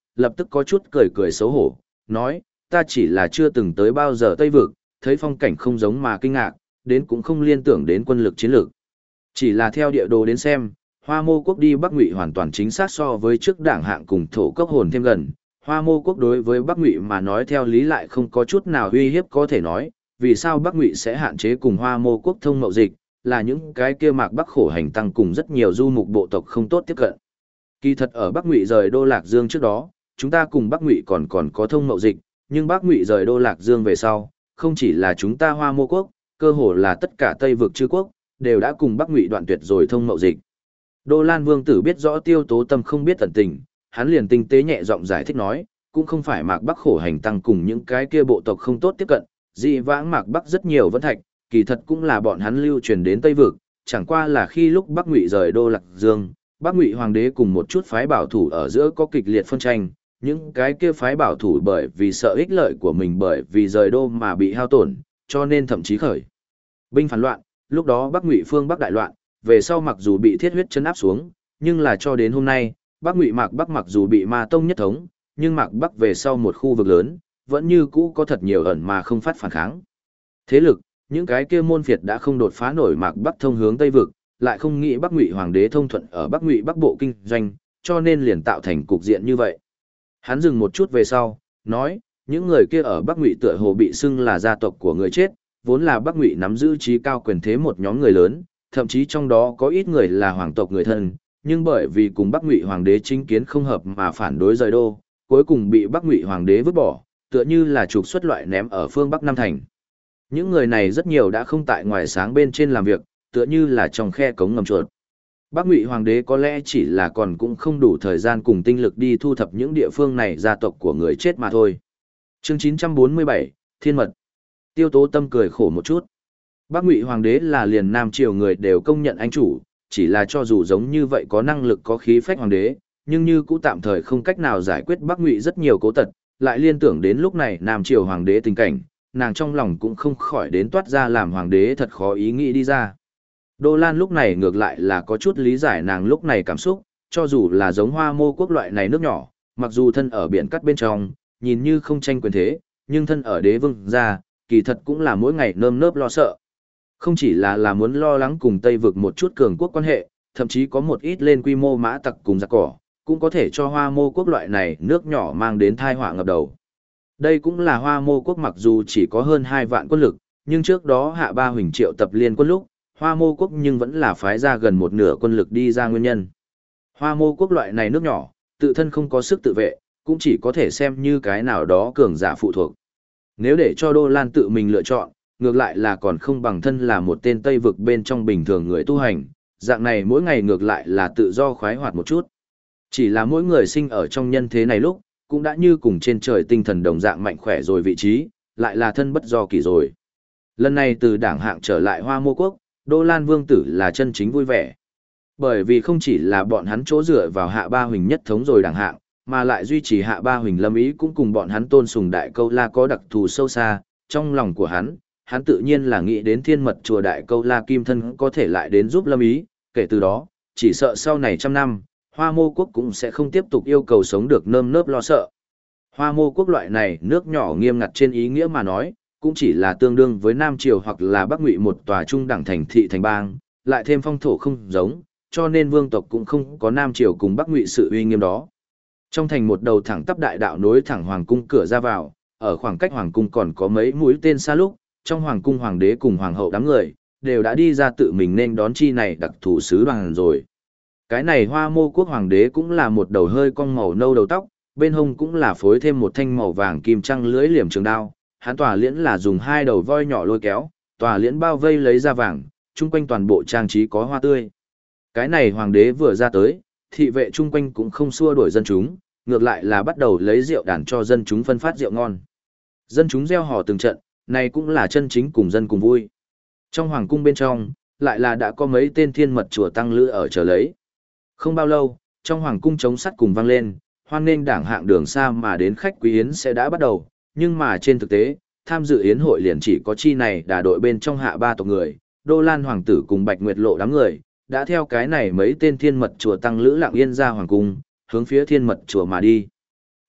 Speaker 1: lập tức có chút cười cười xấu hổ, nói, ta chỉ là chưa từng tới bao giờ Tây Vực, thấy phong cảnh không giống mà kinh ngạc, đến cũng không liên tưởng đến quân lực chiến lược. Chỉ là theo địa đồ đến xem, Hoa Mô Quốc đi Bắc Ngụy hoàn toàn chính xác so với trước Đảng Hạng cùng Thổ Cốc Hồn thêm gần. Hoa Mô Quốc đối với Bắc Ngụy mà nói theo lý lại không có chút nào uy hiếp có thể nói, vì sao Bắc Ngụy sẽ hạn chế cùng Hoa Mô Quốc thông mậu dịch, là những cái kia mạc Bắc khổ hành tăng cùng rất nhiều du mục bộ tộc không tốt tiếp cận. Kỳ thật ở Bắc Ngụy rời Đô Lạc Dương trước đó, chúng ta cùng Bắc Ngụy còn có thông mậu dịch, nhưng Bắc Ngụy rời Đô Lạc Dương về sau, không chỉ là chúng ta Hoa Mô Quốc, cơ hồ là tất cả Tây vực chư quốc, đều đã cùng Bắc Ngụy đoạn tuyệt rồi thông mậu dịch. Đô Lan Vương tử biết rõ Tiêu Tố Tâm không biết tận tình, hắn liền tinh tế nhẹ giọng giải thích nói, cũng không phải Mạc Bắc khổ hành tăng cùng những cái kia bộ tộc không tốt tiếp cận, dị vãng Mạc Bắc rất nhiều vẫn thạch, kỳ thật cũng là bọn hắn lưu truyền đến Tây vực, chẳng qua là khi lúc Bắc Ngụy rời Đô Lạc Dương, Bắc Ngụy hoàng đế cùng một chút phái bảo thủ ở giữa có kịch liệt phân tranh, những cái kia phái bảo thủ bởi vì sợ ích lợi của mình bởi vì rời đô mà bị hao tổn, cho nên thậm chí khởi binh phản loạn, lúc đó Bắc Ngụy phương Bắc đại loạn, về sau mặc dù bị thiết huyết chấn áp xuống, nhưng là cho đến hôm nay, Bắc Ngụy Mạc Bắc mặc dù bị Ma Tông nhất thống, nhưng Mạc Bắc về sau một khu vực lớn, vẫn như cũ có thật nhiều ẩn mà không phát phản kháng. Thế lực, những cái kia môn phiệt đã không đột phá nổi Mạc Bắc thông hướng Tây vực, lại không nghĩ Bắc Ngụy hoàng đế thông thuận ở Bắc Ngụy Bắc bộ kinh doanh, cho nên liền tạo thành cục diện như vậy. Hắn dừng một chút về sau, nói, những người kia ở Bắc Ngụy tựa hồ bị xưng là gia tộc của người chết, vốn là Bắc Ngụy nắm giữ trí cao quyền thế một nhóm người lớn, thậm chí trong đó có ít người là hoàng tộc người thân, nhưng bởi vì cùng Bắc Ngụy hoàng đế chính kiến không hợp mà phản đối rời đô, cuối cùng bị Bắc Ngụy hoàng đế vứt bỏ, tựa như là trục xuất loại ném ở phương Bắc Nam thành. Những người này rất nhiều đã không tại ngoài sáng bên trên làm việc, tựa như là trong khe cống ngầm chuột. Bắc Ngụy hoàng đế có lẽ chỉ là còn cũng không đủ thời gian cùng tinh lực đi thu thập những địa phương này gia tộc của người chết mà thôi. Chương 947, Thiên mật. Tiêu Tố Tâm cười khổ một chút. Bắc Ngụy hoàng đế là liền Nam triều người đều công nhận anh chủ, chỉ là cho dù giống như vậy có năng lực có khí phách hoàng đế, nhưng như cũ tạm thời không cách nào giải quyết Bắc Ngụy rất nhiều cố tật, lại liên tưởng đến lúc này Nam triều hoàng đế tình cảnh, nàng trong lòng cũng không khỏi đến toát ra làm hoàng đế thật khó ý nghĩ đi ra. Đô Lan lúc này ngược lại là có chút lý giải nàng lúc này cảm xúc, cho dù là giống Hoa Mô Quốc loại này nước nhỏ, mặc dù thân ở biển cắt bên trong, nhìn như không tranh quyền thế, nhưng thân ở đế vương gia, kỳ thật cũng là mỗi ngày nơm nớp lo sợ. Không chỉ là muốn lo lắng cùng Tây vực một chút cường quốc quan hệ, thậm chí có một ít lên quy mô mã tặc cùng giặc cỏ, cũng có thể cho Hoa Mô Quốc loại này nước nhỏ mang đến tai họa ngập đầu. Đây cũng là Hoa Mô Quốc mặc dù chỉ có hơn 2 vạn quân lực, nhưng trước đó Hạ Ba Huỳnh triệu tập liên quân lúc, Hoa Mô Quốc nhưng vẫn là phái ra gần một nửa quân lực đi ra nguyên nhân. Hoa Mô Quốc loại này nước nhỏ, tự thân không có sức tự vệ, cũng chỉ có thể xem như cái nào đó cường giả phụ thuộc. Nếu để cho Đô Lan tự mình lựa chọn, ngược lại là còn không bằng thân là một tên Tây vực bên trong bình thường người tu hành, dạng này mỗi ngày ngược lại là tự do khoái hoạt một chút. Chỉ là mỗi người sinh ở trong nhân thế này lúc, cũng đã như cùng trên trời tinh thần đồng dạng mạnh khỏe rồi vị trí, lại là thân bất do kỳ rồi. Lần này từ Đảng Hạng trở lại Hoa Mô Quốc, Đô Lan Vương tử là chân chính vui vẻ. Bởi vì không chỉ là bọn hắn chỗ dựa vào Hạ Ba Huỳnh nhất thống rồi Đảng Hạng, mà lại duy trì Hạ Ba Huỳnh lâm ý cũng cùng bọn hắn tôn sùng Đại Câu La có đặc thù sâu xa, trong lòng của hắn tự nhiên là nghĩ đến thiên mật chùa Đại Câu La Kim Thân có thể lại đến giúp lâm ý, kể từ đó, chỉ sợ sau này 100 năm, Hoa Mô Quốc cũng sẽ không tiếp tục yêu cầu sống được nơm nớp lo sợ. Hoa Mô Quốc loại này nước nhỏ nghiêm ngặt trên ý nghĩa mà nói, cũng chỉ là tương đương với Nam Triều hoặc là Bắc Ngụy một tòa trung đẳng thành thị thành bang, lại thêm phong thổ không giống, cho nên vương tộc cũng không có Nam Triều cùng Bắc Ngụy sự uy nghiêm đó. Trong thành một đầu thẳng tắp đại đạo nối thẳng hoàng cung cửa ra vào, ở khoảng cách hoàng cung còn có mấy mũi tên xa lúc, trong hoàng cung hoàng đế cùng hoàng hậu đám người đều đã đi ra tự mình nên đón chi này đặc thủ sứ đoàn rồi. Cái này Hoa Mô Quốc hoàng đế cũng là một đầu hơi cong màu nâu đầu tóc, bên hông cũng là phối thêm một thanh màu vàng kim trăng lưỡi liềm trường đao, hắn tòa liễn là dùng 2 đầu voi nhỏ lôi kéo, tòa liễn bao vây lấy da vàng, chung quanh toàn bộ trang trí có hoa tươi. Cái này hoàng đế vừa ra tới, thị vệ chung quanh cũng không xua đuổi dân chúng, ngược lại là bắt đầu lấy rượu đàn cho dân chúng phân phát rượu ngon. Dân chúng reo hò từng trận, này cũng là chân chính cùng dân cùng vui. Trong hoàng cung bên trong, lại là đã có mấy tên thiên mật chùa tăng lữ ở chờ lấy. Không bao lâu, trong hoàng cung trống sắt cùng vang lên, hoan nghênh Đảng Hạng đường xa mà đến khách quý yến sẽ đã bắt đầu, nhưng mà trên thực tế, tham dự yến hội liền chỉ có chi này đà đội bên trong Hạ Ba tộc người, Đô Lan hoàng tử cùng Bạch Nguyệt Lộ đám người, đã theo cái này mấy tên thiên mật chùa tăng lữ lặng yên ra hoàng cung, hướng phía thiên mật chùa mà đi.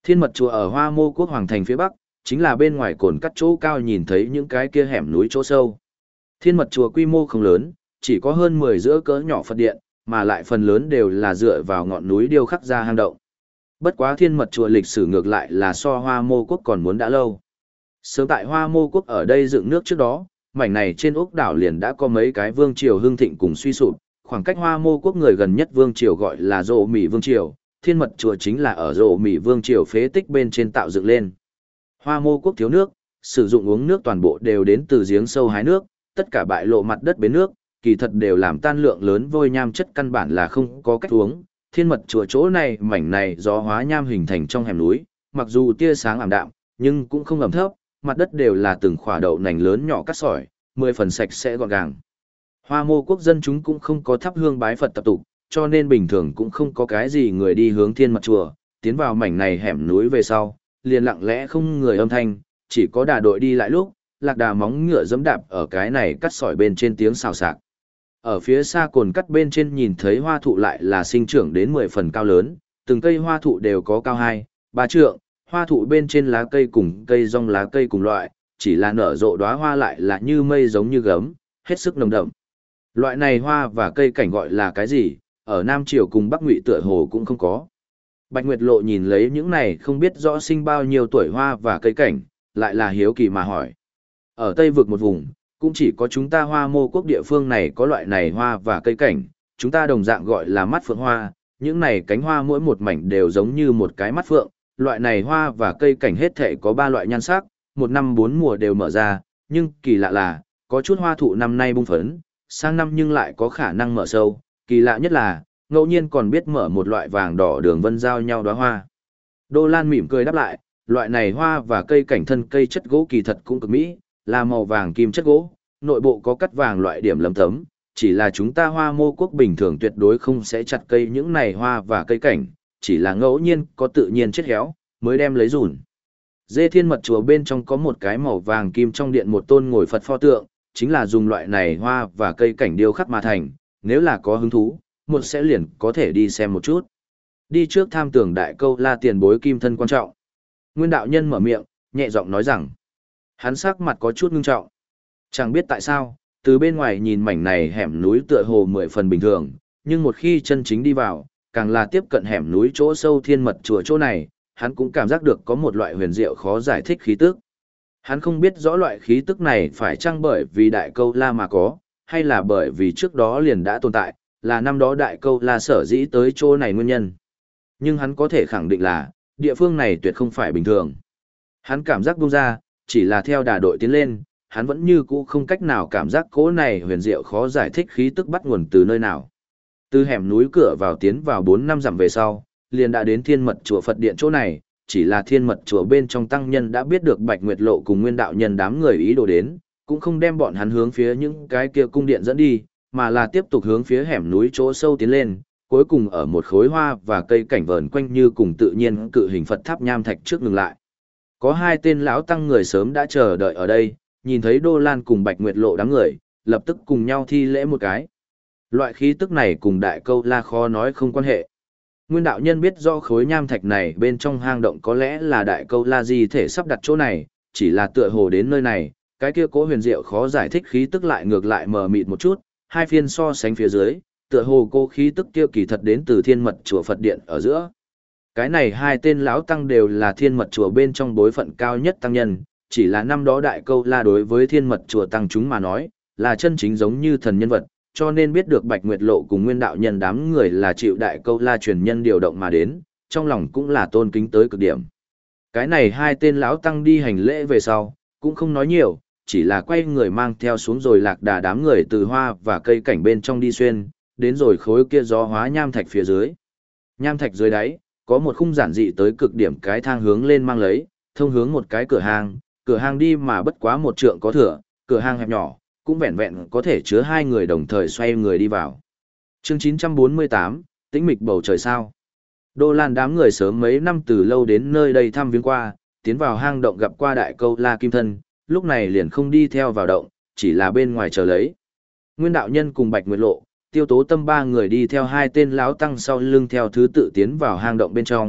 Speaker 1: Thiên mật chùa ở Hoa Mô Quốc Hoàng thành phía bắc, chính là bên ngoài cồn cắt chỗ cao nhìn thấy những cái kia hẻm núi chỗ sâu. Thiên mật chùa quy mô không lớn, chỉ có hơn 10 giữa cỡ nhỏ Phật điện, mà lại phần lớn đều là dựa vào ngọn núi điêu khắc ra hang động. Bất quá thiên mật chùa lịch sử ngược lại là so Hoa Mô Quốc còn muốn đã lâu. Sớm tại Hoa Mô Quốc ở đây dựng nước trước đó, mảnh này trên ốc đảo liền đã có mấy cái vương triều hưng thịnh cùng suy sụp, khoảng cách Hoa Mô Quốc người gần nhất vương triều gọi là Dỗ Mị Vương Triều, thiên mật chùa chính là ở Dỗ Mị Vương Triều phế tích bên trên tạo dựng lên. Hoa Mô Quốc thiếu nước, sử dụng uống nước toàn bộ đều đến từ giếng sâu hái nước, tất cả bại lộ mặt đất bến nước, kỳ thật đều làm tan lượng lớn vôi nham chất căn bản là không có cách uống. Thiên mật chùa chỗ này mảnh này do hóa nham hình thành trong hẻm núi, mặc dù tia sáng ảm đạm, nhưng cũng không ẩm thấp, mặt đất đều là từng khỏa đậu nành lớn nhỏ cát sỏi, 10 phần sạch sẽ gọn gàng. Hoa Mô Quốc dân chúng cũng không có thắp hương bái Phật tập tục, cho nên bình thường cũng không có cái gì người đi hướng thiên mật chùa, tiến vào mảnh này hẻm núi về sau, liền lặng lẽ không người âm thanh, chỉ có đà đội đi lại lúc, lạc đà móng ngựa giẫm đạp ở cái này cắt sỏi bên trên tiếng xào xạc. Ở phía xa cồn cắt bên trên nhìn thấy hoa thụ lại là sinh trưởng đến 10 phần cao lớn, từng cây hoa thụ đều có cao 2, 3 trượng, hoa thụ bên trên lá cây cùng cây rong lá cây cùng loại, chỉ là nở rộ đóa hoa lại là như mây giống như gấm, hết sức nồng đậm. Loại này hoa và cây cảnh gọi là cái gì, ở Nam Triều cùng Bắc Ngụy tựa hồ cũng không có. Bạch Nguyệt Lộ nhìn lấy những này không biết rõ sinh bao nhiêu tuổi hoa và cây cảnh, lại là hiếu kỳ mà hỏi. Ở Tây vực một vùng, cũng chỉ có chúng ta Hoa Mô Quốc địa phương này có loại này hoa và cây cảnh, chúng ta đồng dạng gọi là mắt phượng hoa, những này cánh hoa mỗi một mảnh đều giống như một cái mắt phượng, loại này hoa và cây cảnh hết thể có 3 loại nhan sắc, một năm 4 mùa đều mở ra, nhưng kỳ lạ là, có chút hoa thụ năm nay bung phấn, sang năm nhưng lại có khả năng mở sâu, kỳ lạ nhất là, ngẫu nhiên còn biết mở một loại vàng đỏ đường vân giao nhau đóa hoa. Đô Lan mỉm cười đáp lại, loại này hoa và cây cảnh thân cây chất gỗ kỳ thật cũng cực mỹ, là màu vàng kim chất gỗ, nội bộ có cắt vàng loại điểm lấm tấm, chỉ là chúng ta Hoa Mô Quốc bình thường tuyệt đối không sẽ chặt cây những này hoa và cây cảnh, chỉ là ngẫu nhiên có tự nhiên chết héo, mới đem lấy rủn. Dê Thiên Mật chùa bên trong có một cái màu vàng kim trong điện một tôn ngồi Phật pho tượng, chính là dùng loại này hoa và cây cảnh điêu khắc mà thành, nếu là có hứng thú, một sẽ liền có thể đi xem một chút. Đi trước tham tưởng đại câu la tiền bối kim thân quan trọng. Nguyên đạo nhân mở miệng, nhẹ giọng nói rằng, hắn sắc mặt có chút ngưng trọng. Chẳng biết tại sao, từ bên ngoài nhìn mảnh này hẻm núi tựa hồ 10 phần bình thường, nhưng một khi chân chính đi vào, càng là tiếp cận hẻm núi chỗ sâu thiên mật chùa chỗ này, hắn cũng cảm giác được có một loại huyền diệu khó giải thích khí tức. Hắn không biết rõ loại khí tức này phải chăng bởi vì đại câu la mà có, hay là bởi vì trước đó liền đã tồn tại, là năm đó đại câu la sở dĩ tới chỗ này nguyên nhân. Nhưng hắn có thể khẳng định là, địa phương này tuyệt không phải bình thường. Hắn cảm giác buông ra, chỉ là theo đà đội tiến lên, hắn vẫn như cũ không cách nào cảm giác cỗ này huyền diệu khó giải thích khí tức bắt nguồn từ nơi nào. Từ hẻm núi cửa vào tiến vào 4 năm dặm về sau, liền đã đến thiên mật chùa Phật điện chỗ này, chỉ là thiên mật chùa bên trong tăng nhân đã biết được Bạch Nguyệt Lộ cùng Nguyên đạo nhân đám người ý đồ đến, cũng không đem bọn hắn hướng phía những cái kia cung điện dẫn đi, mà là tiếp tục hướng phía hẻm núi chỗ sâu tiến lên, cuối cùng ở một khối hoa và cây cảnh vờn quanh như cùng tự nhiên cự hình Phật tháp nham thạch trước ngừng lại. Có 2 tên lão tăng người sớm đã chờ đợi ở đây, nhìn thấy Đô Lan cùng Bạch Nguyệt Lộ đám người, lập tức cùng nhau thi lễ một cái. Loại khí tức này cùng đại câu la khó nói không quan hệ. Nguyên đạo nhân biết do khối nham thạch này bên trong hang động có lẽ là đại câu la di thể sắp đặt chỗ này, chỉ là tựa hồ đến nơi này, cái kia cố huyền diệu khó giải thích khí tức lại ngược lại mờ mịt một chút, 2 phiên so sánh phía dưới, tựa hồ cô khí tức kia kỳ thật đến từ thiên mật chùa Phật điện ở giữa. Cái này 2 tên lão tăng đều là thiên mật chùa bên trong bối phận cao nhất tăng nhân, chỉ là năm đó đại câu la đối với thiên mật chùa tăng chúng mà nói, là chân chính giống như thần nhân vật, cho nên biết được Bạch Nguyệt Lộ cùng Nguyên đạo nhân đám người là chịu đại câu la truyền nhân điều động mà đến, trong lòng cũng là tôn kính tới cực điểm. Cái này 2 tên lão tăng đi hành lễ về sau, cũng không nói nhiều, chỉ là quay người mang theo xuống rồi lạc đà đám người từ hoa và cây cảnh bên trong đi xuyên, đến rồi khối kia gió hóa nham thạch phía dưới. Nham thạch dưới đáy, có một khung giản dị tới cực điểm cái thang hướng lên mang lấy, thông hướng một cái cửa hàng đi mà bất quá 1 trượng có thừa, cửa hàng hẹp nhỏ, cũng vẹn vẹn có thể chứa 2 người đồng thời xoay người đi vào. Chương 948, tĩnh mịch bầu trời sao. Đô Lan đám người sớm mấy năm từ lâu đến nơi đây thăm viếng qua, tiến vào hang động gặp qua đại câu la kim thân, lúc này liền không đi theo vào động, chỉ là bên ngoài chờ lấy. Nguyên đạo nhân cùng Bạch Nguyệt Lộ, Tiêu Tố Tâm 3 người đi theo 2 tên lão tăng sau lưng theo thứ tự tiến vào hang động bên trong,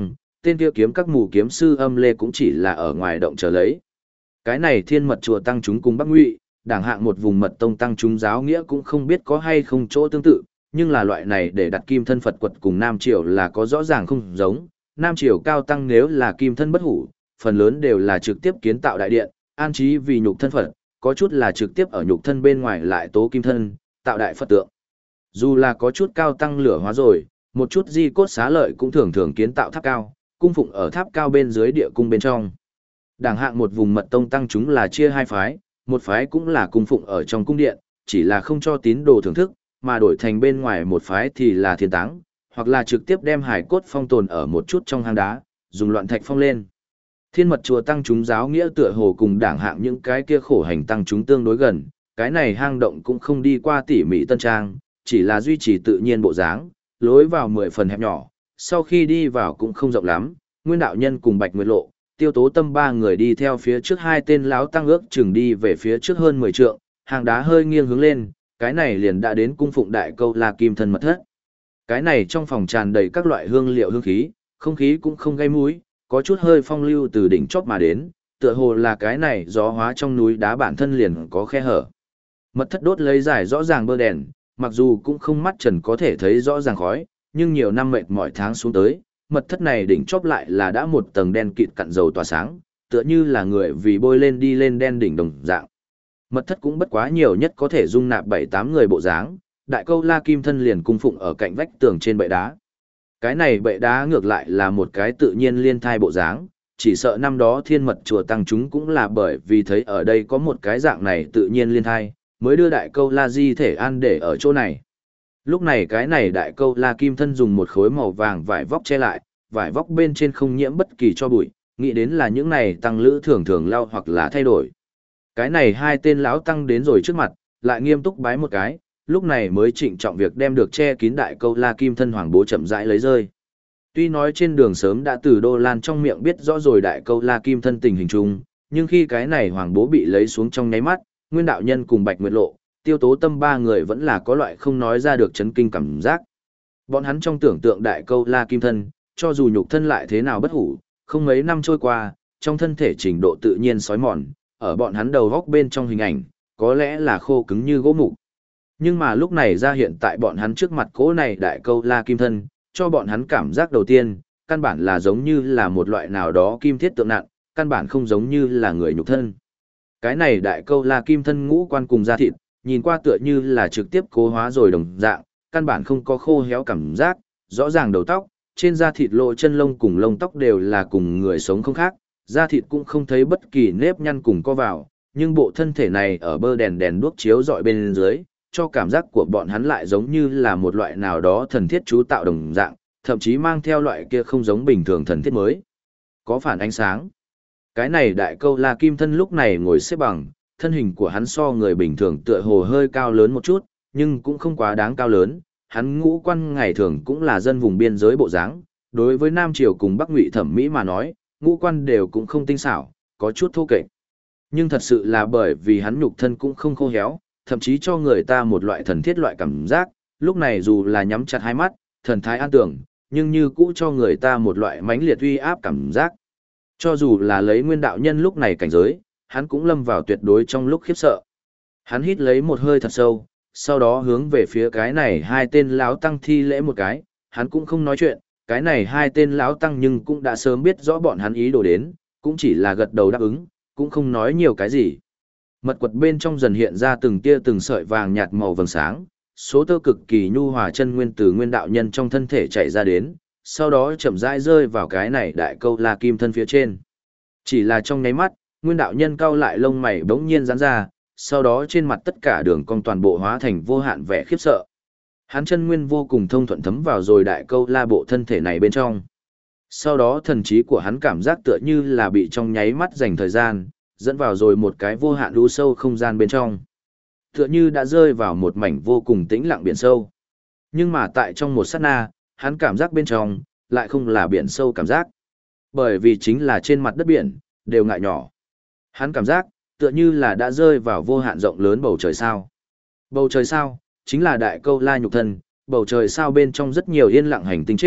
Speaker 1: tên kia kiếm các mù kiếm sư Âm Lê cũng chỉ là ở ngoài động chờ lấy. Cái này Thiên Mật chùa tăng chúng cùng Bắc Ngụy, đảng hạng một vùng mật tông tăng chúng giáo nghĩa cũng không biết có hay không chỗ tương tự, nhưng là loại này để đặt kim thân Phật quật cùng Nam Triều là có rõ ràng không giống. Nam Triều cao tăng nếu là kim thân bất hủ, phần lớn đều là trực tiếp kiến tạo đại điện, an trí vì nhục thân Phật, có chút là trực tiếp ở nhục thân bên ngoài lại tố kim thân, tạo đại Phật tượng. Dù là có chút cao tăng lửa hóa rồi, một chút di cốt xá lợi cũng thường thường kiến tạo tháp cao, cung phụng ở tháp cao bên dưới địa cung bên trong. Đảng hạng một vùng mật tông tăng chúng là chia hai phái, một phái cũng là cung phụng ở trong cung điện, chỉ là không cho tín đồ thưởng thức, mà đổi thành bên ngoài một phái thì là thiên táng, hoặc là trực tiếp đem hải cốt phong tồn ở một chút trong hang đá, dùng loạn thạch phong lên. Thiên Mật chùa tăng chúng giáo nghĩa tựa hồ cùng đảng hạng những cái kia khổ hành tăng chúng tương đối gần, cái này hang động cũng không đi qua tỉ mỉ tân trang, chỉ là duy trì tự nhiên bộ dáng, lối vào 10 phần hẹp nhỏ, sau khi đi vào cũng không rộng lắm, Nguyên đạo nhân cùng Bạch Nguyệt Lộ, Tiêu Tố Tâm ba người đi theo phía trước hai tên lão tăng ước chừng đi về phía trước hơn 10 trượng, hang đá hơi nghiêng hướng lên, cái này liền đã đến cung phụng đại câu La Kim thân mật thất. Cái này trong phòng tràn đầy các loại hương liệu hương khí, không khí cũng không gây mũi, có chút hơi phong lưu từ đỉnh chóp mà đến, tựa hồ là cái này gió hóa trong núi đá bản thân liền có khe hở. Mật thất đốt lấy giải rõ ràng bơ đèn, mặc dù cũng không mắt trần có thể thấy rõ ràng khói, nhưng nhiều năm mệt mỏi tháng xuống tới, mật thất này đỉnh chóp lại là đã một tầng đen kịt cặn dầu tỏa sáng, tựa như là người vì bôi lên đi lên đen đỉnh đồng dạng. Mật thất cũng bất quá nhiều nhất có thể dung nạp 7-8 người bộ dáng, đại câu La Kim thân liền cung phụng ở cạnh vách tường trên bệ đá. Cái này bệ đá ngược lại là một cái tự nhiên liên thai bộ dáng, chỉ sợ năm đó Thiên Mật chùa tăng chúng cũng là bởi vì thấy ở đây có một cái dạng này tự nhiên liên thai, mới đưa đại câu La Di thể an để ở chỗ này. Lúc này cái này đại câu La Kim thân dùng một khối màu vàng vải vóc che lại, vải vóc bên trên không nhiễm bất kỳ cho bụi, nghĩ đến là những này tăng lữ thường thường lau hoặc là thay đổi. Cái này hai tên lão tăng đến rồi trước mặt, lại nghiêm túc bái một cái, lúc này mới trịnh trọng việc đem được che kín đại câu La Kim thân hoàng bố chậm rãi lấy rơi. Tuy nói trên đường sớm đã từ Đô Lan trong miệng biết rõ rồi đại câu La Kim thân tình hình chung, nhưng khi cái này hoàng bố bị lấy xuống trong nháy mắt, Nguyên đạo nhân cùng Bạch Nguyệt Lộ, Tiêu Tố Tâm ba người vẫn là có loại không nói ra được chấn kinh cảm giác. Bọn hắn trong tưởng tượng đại câu La Kim thân, cho dù nhục thân lại thế nào bất hủ, không mấy năm trôi qua, trong thân thể trình độ tự nhiên sói mòn, ở bọn hắn đầu góc bên trong hình ảnh, có lẽ là khô cứng như gỗ mục. Nhưng mà lúc này ra hiện tại bọn hắn trước mặt cỗ này đại câu La Kim thân, cho bọn hắn cảm giác đầu tiên, căn bản là giống như là một loại nào đó kim thiết tượng nặng, căn bản không giống như là người nhục thân. Cái này đại câu La Kim thân ngũ quan cùng da thịt, nhìn qua tựa như là trực tiếp cố hóa rồi đồng dạng, căn bản không có khô héo cảm giác, rõ ràng đầu tóc, trên da thịt lộ chân lông cùng lông tóc đều là cùng người sống không khác, da thịt cũng không thấy bất kỳ nếp nhăn cùng co vào, nhưng bộ thân thể này ở bơ đèn đèn đuốc chiếu dọi bên dưới, cho cảm giác của bọn hắn lại giống như là một loại nào đó thần thiết chú tạo đồng dạng, thậm chí mang theo loại kia không giống bình thường thần thiết mới. Có phản ánh sáng. Cái này đại câu La Kim thân lúc này ngồi xếp bằng, thân hình của hắn so người bình thường tựa hồ hơi cao lớn một chút, nhưng cũng không quá đáng cao lớn, hắn ngũ quan ngày thường cũng là dân vùng biên giới bộ dáng, đối với Nam Triều cùng Bắc Ngụy thẩm mỹ mà nói, ngũ quan đều cũng không tinh xảo, có chút thô kệch. Nhưng thật sự là bởi vì hắn nhục thân cũng không khô héo, thậm chí cho người ta một loại thần thiết loại cảm giác, lúc này dù là nhắm chặt hai mắt, thần thái an tưởng, nhưng như cũ cho người ta một loại mãnh liệt uy áp cảm giác. Cho dù là lấy Nguyên đạo nhân lúc này cảnh giới, hắn cũng lâm vào tuyệt đối trong lúc khiếp sợ. Hắn hít lấy một hơi thật sâu, sau đó hướng về phía cái này hai tên lão tăng thi lễ một cái, hắn cũng không nói chuyện, cái này hai tên lão tăng nhưng cũng đã sớm biết rõ bọn hắn ý đồ đến, cũng chỉ là gật đầu đáp ứng, cũng không nói nhiều cái gì. Mật quật bên trong dần hiện ra từng tia từng sợi vàng nhạt màu vầng sáng, số tơ cực kỳ nhu hòa chân nguyên từ Nguyên đạo nhân trong thân thể chạy ra đến, sau đó chậm rãi rơi vào cái này đại câu La Kim thân phía trên. Chỉ là trong nháy mắt, Nguyên đạo nhân cau lại lông mày bỗng nhiên giãn ra, sau đó trên mặt tất cả đường cong toàn bộ hóa thành vô hạn vẻ khiếp sợ. Hắn chân nguyên vô cùng thông thuận thấm vào rồi đại câu La bộ thân thể này bên trong. Sau đó thần trí của hắn cảm giác tựa như là bị trong nháy mắt dành thời gian, dẫn vào rồi một cái vô hạn đu sâu không gian bên trong. Tựa như đã rơi vào một mảnh vô cùng tĩnh lặng biển sâu. Nhưng mà tại trong một sát na, hắn cảm giác bên trong, lại không là biển sâu cảm giác. Bởi vì chính là trên mặt đất biển, đều ngại nhỏ. Hắn cảm giác, tựa như là đã rơi vào vô hạn rộng lớn bầu trời sao. Bầu trời sao, chính là đại câu La nhục thân, bầu trời sao bên trong rất nhiều yên lặng hành tinh chết,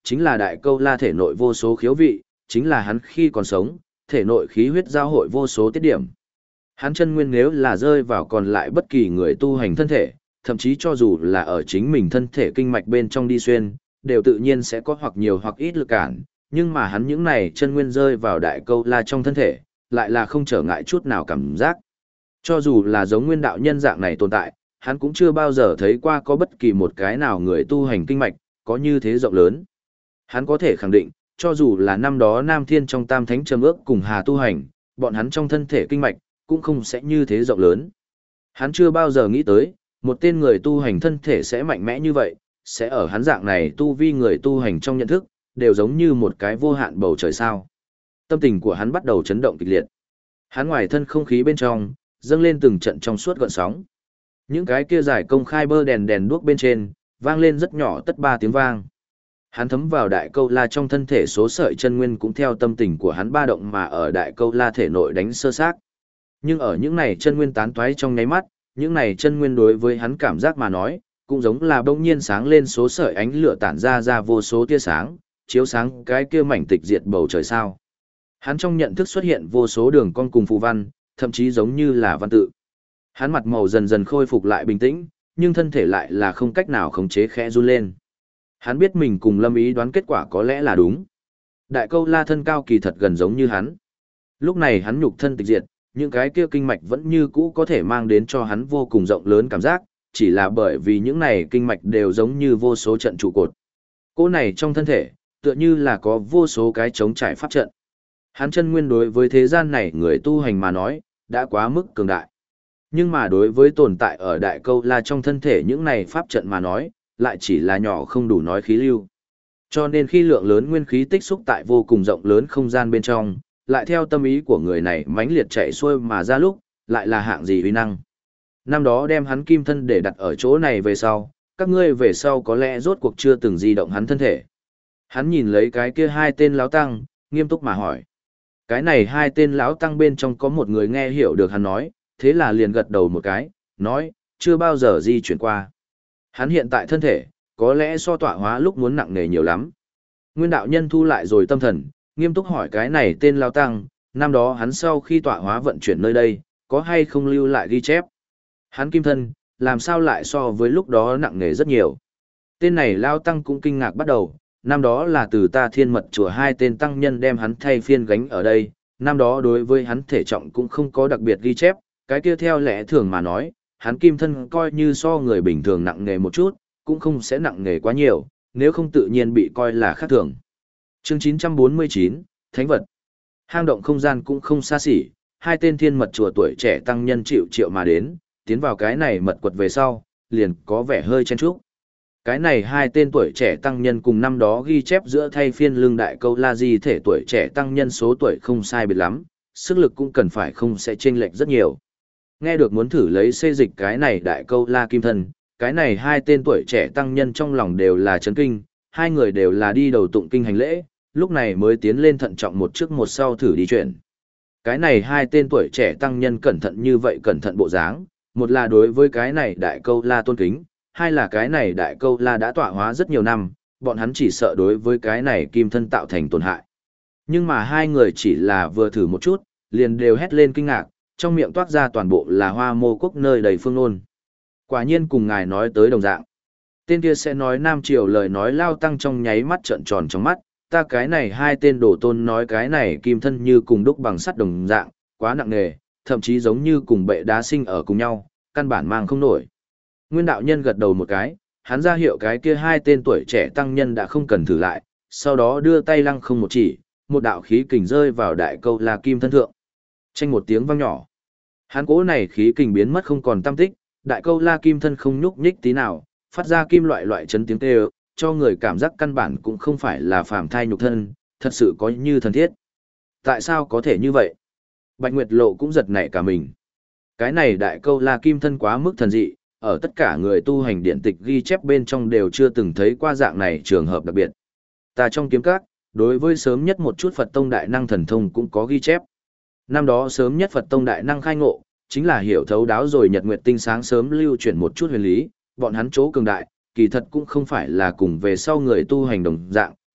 Speaker 1: chính là đại câu la thể nội vô số khiếu vị, chính là hắn khi còn sống, thể nội khí huyết giao hội vô số tiết điểm. Hắn chân nguyên nếu là rơi vào còn lại bất kỳ người tu hành thân thể, thậm chí cho dù là ở chính mình thân thể kinh mạch bên trong đi xuyên, đều tự nhiên sẽ có hoặc nhiều hoặc ít lực cản, nhưng mà hắn những này chân nguyên rơi vào đại câu la trong thân thể, lại là không trở ngại chút nào cảm giác. Cho dù là giống nguyên đạo nhân dạng này tồn tại, hắn cũng chưa bao giờ thấy qua có bất kỳ một cái nào người tu hành kinh mạch, có như thế rộng lớn. Hắn có thể khẳng định, cho dù là năm đó Nam Thiên trong Tam Thánh Trầm Ước cùng Hà tu hành, bọn hắn trong thân thể kinh mạch, cũng không sẽ như thế rộng lớn. Hắn chưa bao giờ nghĩ tới, một tên người tu hành thân thể sẽ mạnh mẽ như vậy, sẽ ở hắn dạng này tu vi người tu hành trong nhận thức, đều giống như một cái vô hạn bầu trời sao. Tâm tình của hắn bắt đầu chấn động kịch liệt. Hắn ngoài thân không khí bên trong, dâng lên từng trận trong suốt gợn sóng. Những cái kia giải công khai bơ đèn đèn đuốc bên trên, vang lên rất nhỏ tất ba tiếng vang. Hắn thấm vào đại câu la trong thân thể số sợi chân nguyên cũng theo tâm tình của hắn ba động mà ở đại câu la thể nội đánh sơ xác. Nhưng ở những này chân nguyên tán toái trong nháy mắt, những này chân nguyên đối với hắn cảm giác mà nói, cũng giống là bỗng nhiên sáng lên số sợi ánh lửa tản ra vô số tia sáng, chiếu sáng cái kia mảnh tịch diệt bầu trời sao. Hắn trong nhận thức xuất hiện vô số đường cong cùng phù văn, thậm chí giống như là văn tự. Hắn mặt màu dần dần khôi phục lại bình tĩnh, nhưng thân thể lại là không cách nào khống chế khẽ run lên. Hắn biết mình cùng Lâm Ý đoán kết quả có lẽ là đúng. Đại câu la thân cao kỳ thật gần giống như hắn. Lúc này hắn nhục thân tịch diệt, những cái kia kinh mạch vẫn như cũ có thể mang đến cho hắn vô cùng rộng lớn cảm giác, chỉ là bởi vì những này kinh mạch đều giống như vô số trận trụ cột. Cỗ này trong thân thể, tựa như là có vô số cái chống trải pháp trận. Hắn chân nguyên đối với thế gian này người tu hành mà nói, đã quá mức cường đại. Nhưng mà đối với tồn tại ở đại câu la trong thân thể những này pháp trận mà nói, lại chỉ là nhỏ không đủ nói khí lưu. Cho nên khi lượng lớn nguyên khí tích xúc tại vô cùng rộng lớn không gian bên trong, lại theo tâm ý của người này mãnh liệt chạy xuôi mà ra lúc, lại là hạng gì uy năng. Năm đó đem hắn kim thân để đặt ở chỗ này về sau, các ngươi về sau có lẽ rốt cuộc chưa từng di động hắn thân thể. Hắn nhìn lấy cái kia hai tên lão tăng, nghiêm túc mà hỏi. Cái này hai tên lão tăng bên trong có một người nghe hiểu được hắn nói, thế là liền gật đầu một cái, nói, chưa bao giờ di chuyển qua. Hắn hiện tại thân thể, có lẽ so tọa hóa lúc muốn nặng nề nhiều lắm. Nguyên đạo nhân thu lại rồi tâm thần, nghiêm túc hỏi cái này tên lão tăng, năm đó hắn sau khi tọa hóa vận chuyển nơi đây, có hay không lưu lại ghi chép. Hắn kim thân, làm sao lại so với lúc đó nặng nề rất nhiều. Tên này lão tăng cũng kinh ngạc bắt đầu, năm đó là từ ta thiên mật chùa hai tên tăng nhân đem hắn thay phiên gánh ở đây, năm đó đối với hắn thể trọng cũng không có đặc biệt ghi chép, cái kia theo lẽ thường mà nói, hắn kim thân coi như so người bình thường nặng nề một chút, cũng không sẽ nặng nề quá nhiều, nếu không tự nhiên bị coi là khác thường. Chương 949, Thánh vật. Hang động không gian cũng không xa xỉ, hai tên thiên mật chùa tuổi trẻ tăng nhân chịu triệu mà đến, tiến vào cái này mật quật về sau, liền có vẻ hơi chen chúc. Cái này hai tên tuổi trẻ tăng nhân cùng năm đó ghi chép giữa thay phiên lương đại câu la di thể tuổi trẻ tăng nhân số tuổi không sai biệt lắm, sức lực cũng cần phải không sẽ chênh lệch rất nhiều. Nghe được muốn thử lấy xê dịch cái này đại câu la kim thân, cái này hai tên tuổi trẻ tăng nhân trong lòng đều là chấn kinh, hai người đều là đi đầu tụng kinh hành lễ, lúc này mới tiến lên thận trọng một trước một sau thử đi chuyển. Cái này hai tên tuổi trẻ tăng nhân cẩn thận như vậy cẩn thận bộ dáng, một là đối với cái này đại câu la tôn kính, hai là cái này đại câu la đã tọa hóa rất nhiều năm, bọn hắn chỉ sợ đối với cái này kim thân tạo thành tổn hại. Nhưng mà hai người chỉ là vừa thử một chút, liền đều hét lên kinh ngạc, trong miệng toát ra toàn bộ là Hoa Mô Quốc nơi đầy phương ngôn. Quả nhiên cùng ngài nói tới đồng dạng. Tên kia sẽ nói Nam Triều lời nói lao tăng trong nháy mắt trợn tròn trong mắt, ta cái này hai tên đổ tôn nói cái này kim thân như cùng đúc bằng sắt đồng dạng, quá nặng nề, thậm chí giống như cùng bệ đá sinh ở cùng nhau, căn bản mang không nổi. Nguyên đạo nhân gật đầu một cái, hắn ra hiệu cái kia hai tên tuổi trẻ tăng nhân đã không cần thử lại, sau đó đưa tay lăng không một chỉ, một đạo khí kình rơi vào đại câu la kim thân thượng. Chanh một tiếng vang nhỏ. Hắn cố này khí kình biến mất không còn tăm tích, đại câu la kim thân không nhúc nhích tí nào, phát ra kim loại chấn tiếng kêu, cho người cảm giác căn bản cũng không phải là phàm thai nhục thân, thật sự có như thần thiết. Tại sao có thể như vậy? Bạch Nguyệt Lộ cũng giật nảy cả mình. Cái này đại câu la kim thân quá mức thần dị, ở tất cả người tu hành điện tịch ghi chép bên trong đều chưa từng thấy qua dạng này trường hợp đặc biệt. Ta trong kiếm các, đối với sớm nhất một chút Phật tông đại năng thần thông cũng có ghi chép. Năm đó sớm nhất Phật tông đại năng khai ngộ, chính là hiểu thấu đáo rồi nhật nguyệt tinh sáng sớm lưu chuyển một chút huyền lý, bọn hắn chỗ cường đại, kỳ thật cũng không phải là cùng về sau người tu hành đồng dạng,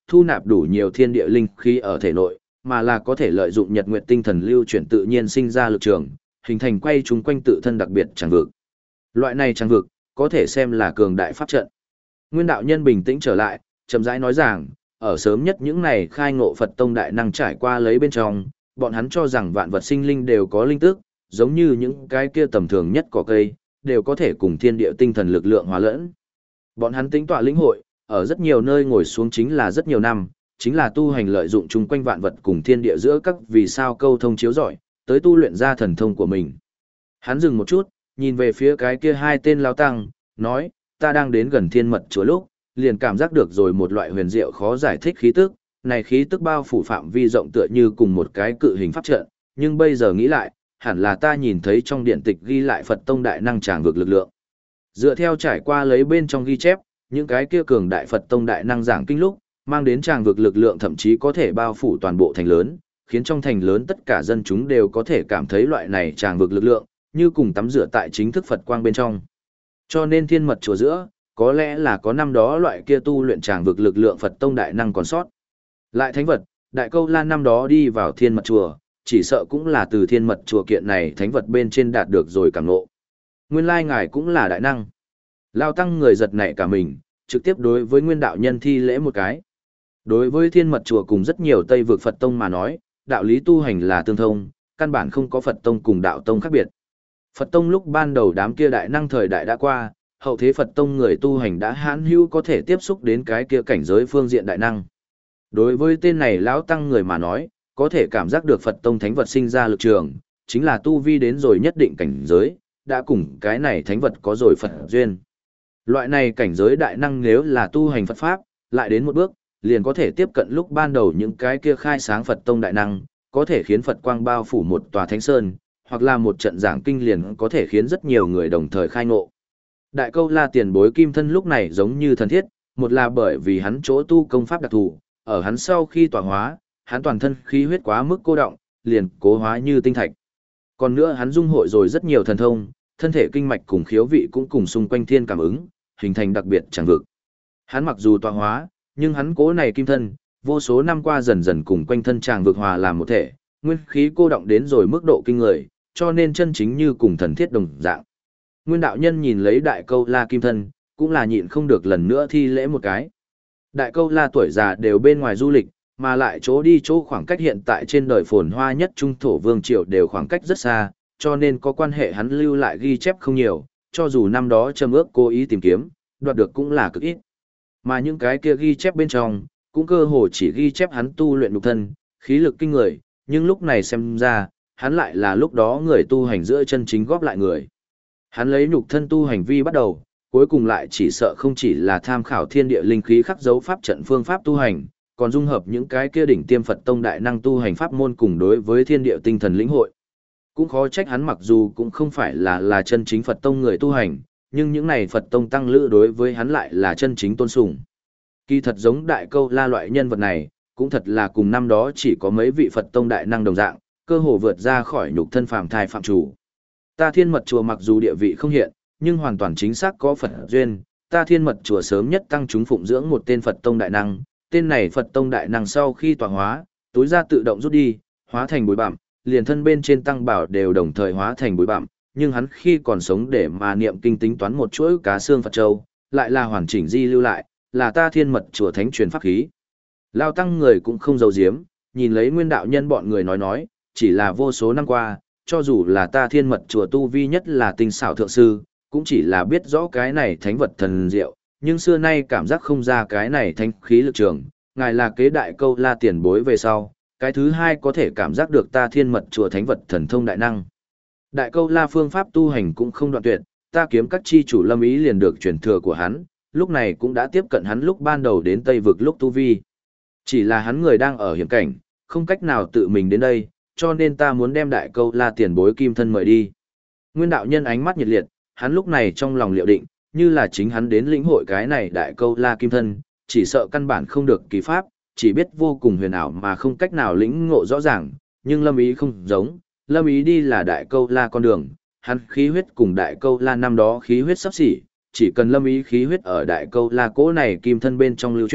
Speaker 1: thu nạp đủ nhiều thiên địa linh khí ở thể nội, mà là có thể lợi dụng nhật nguyệt tinh thần lưu chuyển tự nhiên sinh ra lực trường, hình thành quay chúng quanh tự thân đặc biệt tràng vực. Loại này tràng vực, có thể xem là cường đại pháp trận. Nguyên đạo nhân bình tĩnh trở lại, chậm rãi nói rằng, ở sớm nhất những này khai ngộ Phật tông đại năng trải qua lấy bên trong, bọn hắn cho rằng vạn vật sinh linh đều có linh tức, giống như những cái kia tầm thường nhất cỏ cây, đều có thể cùng thiên địa tinh thần lực lượng hòa lẫn. Bọn hắn tính tọa lĩnh hội, ở rất nhiều nơi ngồi xuống chính là rất nhiều năm, chính là tu hành lợi dụng chung quanh vạn vật cùng thiên địa giữa các vì sao câu thông chiếu rọi, tới tu luyện ra thần thông của mình. Hắn dừng một chút, nhìn về phía cái kia hai tên lao tăng, nói, ta đang đến gần thiên mật chúa lúc, liền cảm giác được rồi một loại huyền diệu khó giải thích khí tức, này khí tức bao phủ phạm vi rộng tựa như cùng một cái cự hình pháp trận, nhưng bây giờ nghĩ lại, hẳn là ta nhìn thấy trong điện tịch ghi lại Phật tông đại năng tràng vực lực lượng. Dựa theo trải qua lấy bên trong ghi chép, những cái kia cường đại Phật tông đại năng giảng kinh lúc, mang đến tràng vực lực lượng thậm chí có thể bao phủ toàn bộ thành lớn, khiến trong thành lớn tất cả dân chúng đều có thể cảm thấy loại này tràng vực lực lượng, như cùng tắm rửa tại chính thức Phật quang bên trong. Cho nên thiên mật chùa giữa, có lẽ là có năm đó loại kia tu luyện tràng vực lực lượng Phật tông đại năng còn sót. Lại thánh vật, Đại Câu Lan năm đó đi vào thiên mật chùa, chỉ sợ cũng là từ thiên mật chùa kiện này thánh vật bên trên đạt được rồi cảm ngộ. Nguyên lai ngài cũng là đại năng. Lao tăng người giật nảy cả mình, trực tiếp đối với nguyên đạo nhân thi lễ một cái. Đối với thiên mật chùa cùng rất nhiều Tây vực Phật tông mà nói, đạo lý tu hành là tương thông, căn bản không có Phật tông cùng đạo tông khác biệt. Phật tông lúc ban đầu đám kia đại năng thời đại đã qua, hậu thế Phật tông người tu hành đã hãn hữu có thể tiếp xúc đến cái kia cảnh giới phương diện đại năng. Đối với tên này lão tăng người mà nói, có thể cảm giác được Phật tông thánh vật sinh ra lực trường, chính là tu vi đến rồi nhất định cảnh giới, đã cùng cái này thánh vật có rồi Phật duyên. Loại này cảnh giới đại năng nếu là tu hành Phật pháp, lại đến một bước, liền có thể tiếp cận lúc ban đầu những cái kia khai sáng Phật tông đại năng, có thể khiến Phật quang bao phủ một tòa thánh sơn, hoặc là một trận giảng kinh liền có thể khiến rất nhiều người đồng thời khai ngộ. Đại Câu La tiền bối kim thân lúc này giống như thần thiết, một là bởi vì hắn chỗ tu công pháp đặc thù, ở hắn sau khi tọa hóa, hắn toàn thân khí huyết quá mức cô động, liền cố hóa như tinh thạch. Còn nữa hắn dung hội rồi rất nhiều thần thông, thân thể kinh mạch cùng khiếu vị cũng cùng xung quanh thiên cảm ứng, hình thành đặc biệt chẳng vực. Hắn mặc dù tọa hóa, nhưng hắn cố này kim thân, vô số năm qua dần dần cùng quanh thân tràng vực hòa làm một thể, nguyên khí cô động đến rồi mức độ kinh người, cho nên chân chính như cùng thần thiết đồng dạng. Nguyên đạo nhân nhìn lấy Đại Câu La kim thân, cũng là nhịn không được lần nữa thi lễ một cái. Đại Câu La tuổi già đều bên ngoài du lịch, mà lại chỗ đi chỗ khoảng cách hiện tại trên đời phồn hoa nhất trung thổ vương triều đều khoảng cách rất xa, cho nên có quan hệ hắn lưu lại ghi chép không nhiều, cho dù năm đó Trầm Ước cố ý tìm kiếm, đoạt được cũng là cực ít. Mà những cái kia ghi chép bên trong, cũng cơ hồ chỉ ghi chép hắn tu luyện nhục thân, khí lực kinh người, nhưng lúc này xem ra, hắn lại là lúc đó người tu hành giữa chân chính góp lại người. Hắn lấy nhục thân tu hành vi bắt đầu, cuối cùng lại chỉ sợ không chỉ là tham khảo thiên địa linh khí khắc dấu pháp trận phương pháp tu hành, còn dung hợp những cái kia đỉnh tiêm Phật tông đại năng tu hành pháp môn cùng đối với thiên địa tinh thần lĩnh hội. Cũng khó trách hắn mặc dù cũng không phải là chân chính Phật tông người tu hành, nhưng những này Phật tông tăng lữ đối với hắn lại là chân chính tôn sùng. Kỳ thật giống Đại Câu La loại nhân vật này, cũng thật là cùng năm đó chỉ có mấy vị Phật tông đại năng đồng dạng, cơ hồ vượt ra khỏi nhục thân phàm thai phạm chủ. Ta Thiên Mật chùa mặc dù địa vị không hiện, nhưng hoàn toàn chính xác có Phật duyên, ta Thiên Mật chùa sớm nhất tăng chúng phụng dưỡng một tên Phật tông đại năng, tên này Phật tông đại năng sau khi tọa hóa, túi ra tự động rút đi, hóa thành bụi bặm, liền thân bên trên tăng bảo đều đồng thời hóa thành bụi bặm, nhưng hắn khi còn sống để mà niệm kinh tính toán một chuỗi cá xương Phật châu, lại là hoàn chỉnh di lưu lại, là ta Thiên Mật chùa thánh truyền pháp khí. Lao tăng người cũng không giấu giếm, nhìn lấy nguyên đạo nhân bọn người nói, chỉ là vô số năm qua, cho dù là ta Thiên Mật chùa tu vi nhất là tinh xảo thượng sư, cũng chỉ là biết rõ cái này thánh vật thần diệu, nhưng xưa nay cảm giác không ra cái này thánh khí lực trường, ngài là kế Đại Câu La tiền bối về sau, cái thứ hai có thể cảm giác được ta Thiên Mật chùa thánh vật thần thông đại năng. Đại Câu La phương pháp tu hành cũng không đoạn tuyệt, ta kiếm các chi chủ Lâm Ý liền được truyền thừa của hắn, lúc này cũng đã tiếp cận hắn lúc ban đầu đến Tây vực lúc tu vi. Chỉ là hắn người đang ở hiểm cảnh, không cách nào tự mình đến đây, cho nên ta muốn đem Đại Câu La tiền bối kim thân mời đi. Nguyên đạo nhân ánh mắt nhiệt liệt, hắn lúc này trong lòng liệu định, như là chính hắn đến lĩnh hội cái này Đại Câu La kim thân, chỉ sợ căn bản không được kỳ pháp, chỉ biết vô cùng huyền ảo mà không cách nào lĩnh ngộ rõ ràng, nhưng Lâm Ý không giống, Lâm Ý đi là Đại Câu La con đường, hắn khí huyết cùng Đại Câu La năm đó khí huyết sắp xỉ, chỉ cần Lâm Ý khí huyết ở Đại Câu La cỗ này kim thân bên trong lưu chuyển,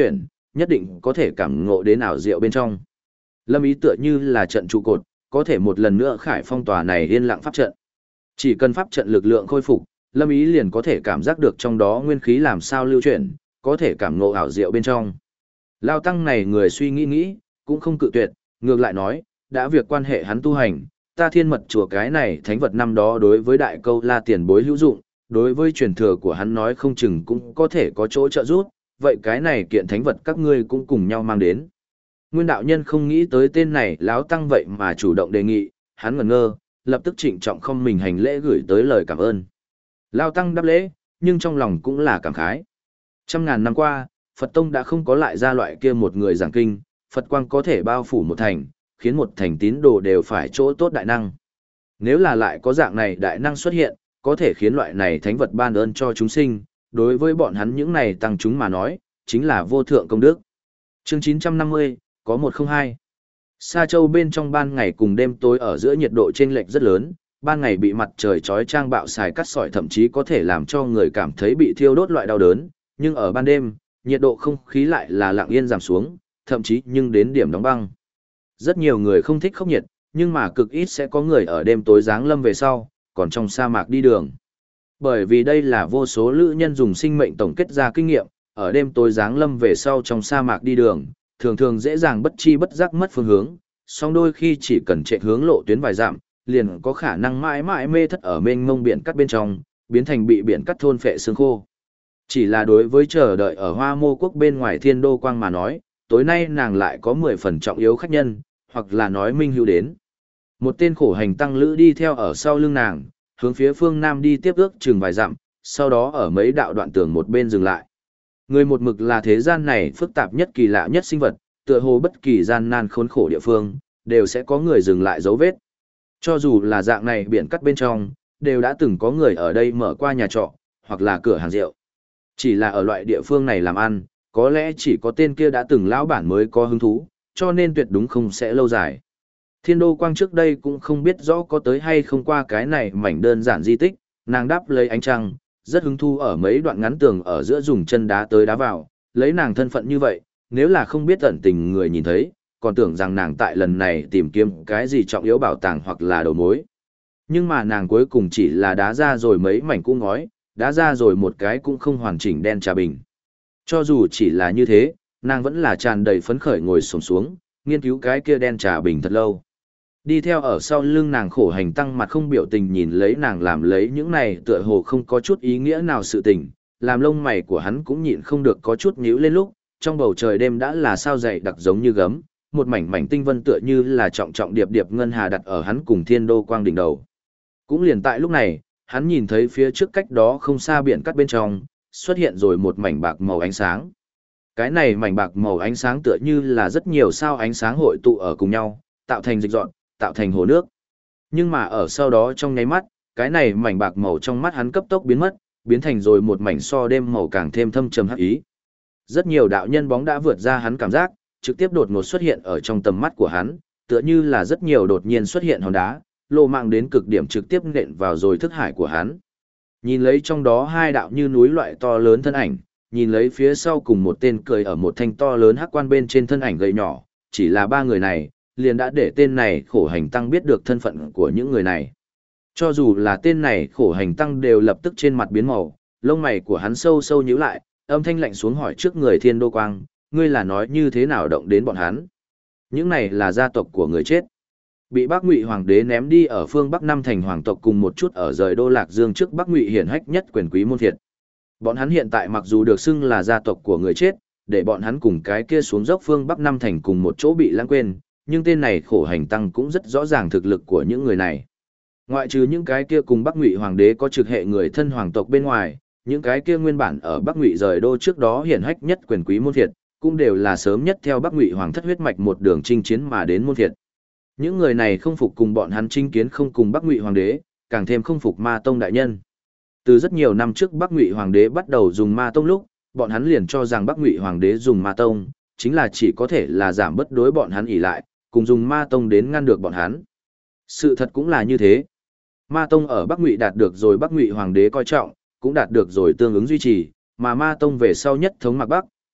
Speaker 1: nhất định có thể cảm ngộ đến ảo diệu bên trong. Lâm Ý tựa như là trận trụ cột, có thể một lần nữa khải phong tòa này yên lặng pháp trận. Chỉ cần pháp trận lực lượng khôi phục, Lâm Ý liền có thể cảm giác được trong đó nguyên khí làm sao lưu chuyển, có thể cảm ngộ ảo diệu bên trong. Lao tăng này người suy nghĩ nghĩ, cũng không cự tuyệt, ngược lại nói, đã việc quan hệ hắn tu hành, ta thiên mật chùa cái này thánh vật năm đó đối với đại câu la tiền bối hữu dụng, đối với truyền thừa của hắn nói không chừng cũng có thể có chỗ trợ giúp, vậy cái này kiện thánh vật các ngươi cũng cùng nhau mang đến. Nguyên đạo nhân không nghĩ tới tên này láo tăng vậy mà chủ động đề nghị, hắn ngẩn ngơ, lập tức trịnh trọng không mình hành lễ gửi tới lời cảm ơn. Lao tăng đáp lễ, nhưng trong lòng cũng là cảm khái. Trăm ngàn năm qua, Phật Tông đã không có lại ra loại kia một người giảng kinh, Phật quang có thể bao phủ một thành, khiến một thành tín đồ đều phải chỗ tốt đại năng. Nếu là lại có dạng này đại năng xuất hiện, có thể khiến loại này thánh vật ban ơn cho chúng sinh, đối với bọn hắn những này tăng chúng mà nói, chính là vô thượng công đức. Chương 950, có 102. Sa Châu bên trong ban ngày cùng đêm tối ở giữa nhiệt độ chênh lệch rất lớn, ban ngày bị mặt trời chói chang bạo xài cắt sỏi thậm chí có thể làm cho người cảm thấy bị thiêu đốt loại đau đớn, nhưng ở ban đêm, nhiệt độ không khí lại là lặng yên giảm xuống, thậm chí nhưng đến điểm đóng băng. Rất nhiều người không thích khốc nhiệt, nhưng mà cực ít sẽ có người ở đêm tối giáng lâm về sau, còn trong sa mạc đi đường. Bởi vì đây là vô số lữ nhân dùng sinh mệnh tổng kết ra kinh nghiệm, ở đêm tối giáng lâm về sau trong sa mạc đi đường, thường thường dễ dàng bất chi bất giác mất phương hướng, song đôi khi chỉ cần chạy hướng lộ tuyến vài dặm, liền có khả năng mãi mãi mê thất ở mênh mông biển cắt bên trong, biến thành bị biển cắt thôn phệ xương khô. Chỉ là đối với chờ đợi ở Hoa Mô Quốc bên ngoài Thiên Đô Quang mà nói, tối nay nàng lại có 10 phần trọng yếu khách nhân, hoặc là nói minh hữu đến. Một tên khổ hành tăng lữ đi theo ở sau lưng nàng, hướng phía phương Nam đi tiếp ước chừng vài dặm, sau đó ở mấy đạo đoạn tường một bên dừng lại. Người một mực là thế gian này phức tạp nhất kỳ lạ nhất sinh vật, tựa hồ bất kỳ gian nan khốn khổ địa phương, đều sẽ có người dừng lại dấu vết. Cho dù là dạng này biển cắt bên trong, đều đã từng có người ở đây mở qua nhà trọ, hoặc là cửa hàng rượu. Chỉ là ở loại địa phương này làm ăn, có lẽ chỉ có tên kia đã từng lão bản mới có hứng thú, cho nên tuyệt đúng không sẽ lâu dài. Thiên Đô Quang trước đây cũng không biết rõ có tới hay không qua cái này mảnh đơn giản di tích, nàng đáp lấy ánh trăng, rất hứng thu ở mấy đoạn ngắn tường ở giữa dùng chân đá tới đá vào, lấy nàng thân phận như vậy, nếu là không biết tận tình người nhìn thấy, còn tưởng rằng nàng tại lần này tìm kiếm cái gì trọng yếu bảo tàng hoặc là đầu mối. Nhưng mà nàng cuối cùng chỉ là đá ra rồi mấy mảnh cũ ngói, đá ra rồi một cái cũng không hoàn chỉnh đen trà bình. Cho dù chỉ là như thế, nàng vẫn là tràn đầy phấn khởi ngồi xổm xuống, nghiên cứu cái kia đen trà bình thật lâu. Đi theo ở sau lưng nàng khổ hành tăng mặt không biểu tình nhìn lấy nàng làm lấy những này tựa hồ không có chút ý nghĩa nào sự tình, làm lông mày của hắn cũng nhịn không được có chút nhíu lên lúc, trong bầu trời đêm đã là sao dày đặc giống như gấm, một mảnh mảnh tinh vân tựa như là trọng trọng điệp điệp ngân hà đặt ở hắn cùng Thiên Đô Quang đỉnh đầu. Cũng liền tại lúc này, hắn nhìn thấy phía trước cách đó không xa biển cắt bên trong, xuất hiện rồi một mảnh bạc màu ánh sáng. Cái này mảnh bạc màu ánh sáng tựa như là rất nhiều sao ánh sáng hội tụ ở cùng nhau, tạo thành dịch dọn, tạo thành hồ nước. Nhưng mà ở sau đó trong nháy mắt, cái này mảnh bạc màu trong mắt hắn cấp tốc biến mất, biến thành rồi một mảnh so đêm màu càng thêm thâm trầm hắc ý. Rất nhiều đạo nhân bóng đã vượt ra hắn cảm giác, trực tiếp đột ngột xuất hiện ở trong tầm mắt của hắn, tựa như là rất nhiều đột nhiên xuất hiện hòn đá, lộ mạng đến cực điểm trực tiếp nện vào rồi thức hải của hắn. Nhìn lấy trong đó hai đạo như núi loại to lớn thân ảnh, nhìn lấy phía sau cùng một tên cười ở một thanh to lớn hắc quan bên trên thân ảnh gầy nhỏ, chỉ là ba người này, liền đã để tên này khổ hành tăng biết được thân phận của những người này. Cho dù là tên này khổ hành tăng đều lập tức trên mặt biến màu, lông mày của hắn sâu sâu nhíu lại, âm thanh lạnh xuống hỏi trước người Thiên Đô Quang, ngươi là nói như thế nào động đến bọn hắn? Những này là gia tộc của người chết. Bị Bắc Ngụy Hoàng đế ném đi ở phương Bắc Năm thành hoàng tộc cùng một chút ở rời Đô Lạc Dương trước Bắc Ngụy hiển hách nhất quyền quý môn thiệt. Bọn hắn hiện tại mặc dù được xưng là gia tộc của người chết, để bọn hắn cùng cái kia xuống dốc phương Bắc Năm thành cùng một chỗ bị lãng quên, nhưng tên này khổ hành tăng cũng rất rõ ràng thực lực của những người này. Ngoại trừ những cái kia cùng Bắc Ngụy Hoàng đế có trực hệ người thân hoàng tộc bên ngoài, những cái kia nguyên bản ở Bắc Ngụy rời đô trước đó hiển hách nhất quyền quý môn thiệt, cũng đều là sớm nhất theo Bắc Ngụy Hoàng thất huyết mạch một đường chinh chiến mà đến môn thiệt. Những người này không phục cùng bọn hắn chinh kiến không cùng Bắc Ngụy Hoàng đế, càng thêm không phục Ma Tông đại nhân. Từ rất nhiều năm trước Bắc Ngụy Hoàng đế bắt đầu dùng Ma Tông lúc, bọn hắn liền cho rằng Bắc Ngụy Hoàng đế dùng Ma Tông, chính là chỉ có thể là giảm bất đối bọn hắn ỷ lại, cùng dùng Ma Tông đến ngăn được bọn hắn. Sự thật cũng là như thế. Ma Tông ở Bắc Ngụy đạt được rồi Bắc Ngụy Hoàng đế coi trọng, cũng đạt được rồi tương ứng duy trì, mà Ma Tông về sau nhất thống Mạc Bắc,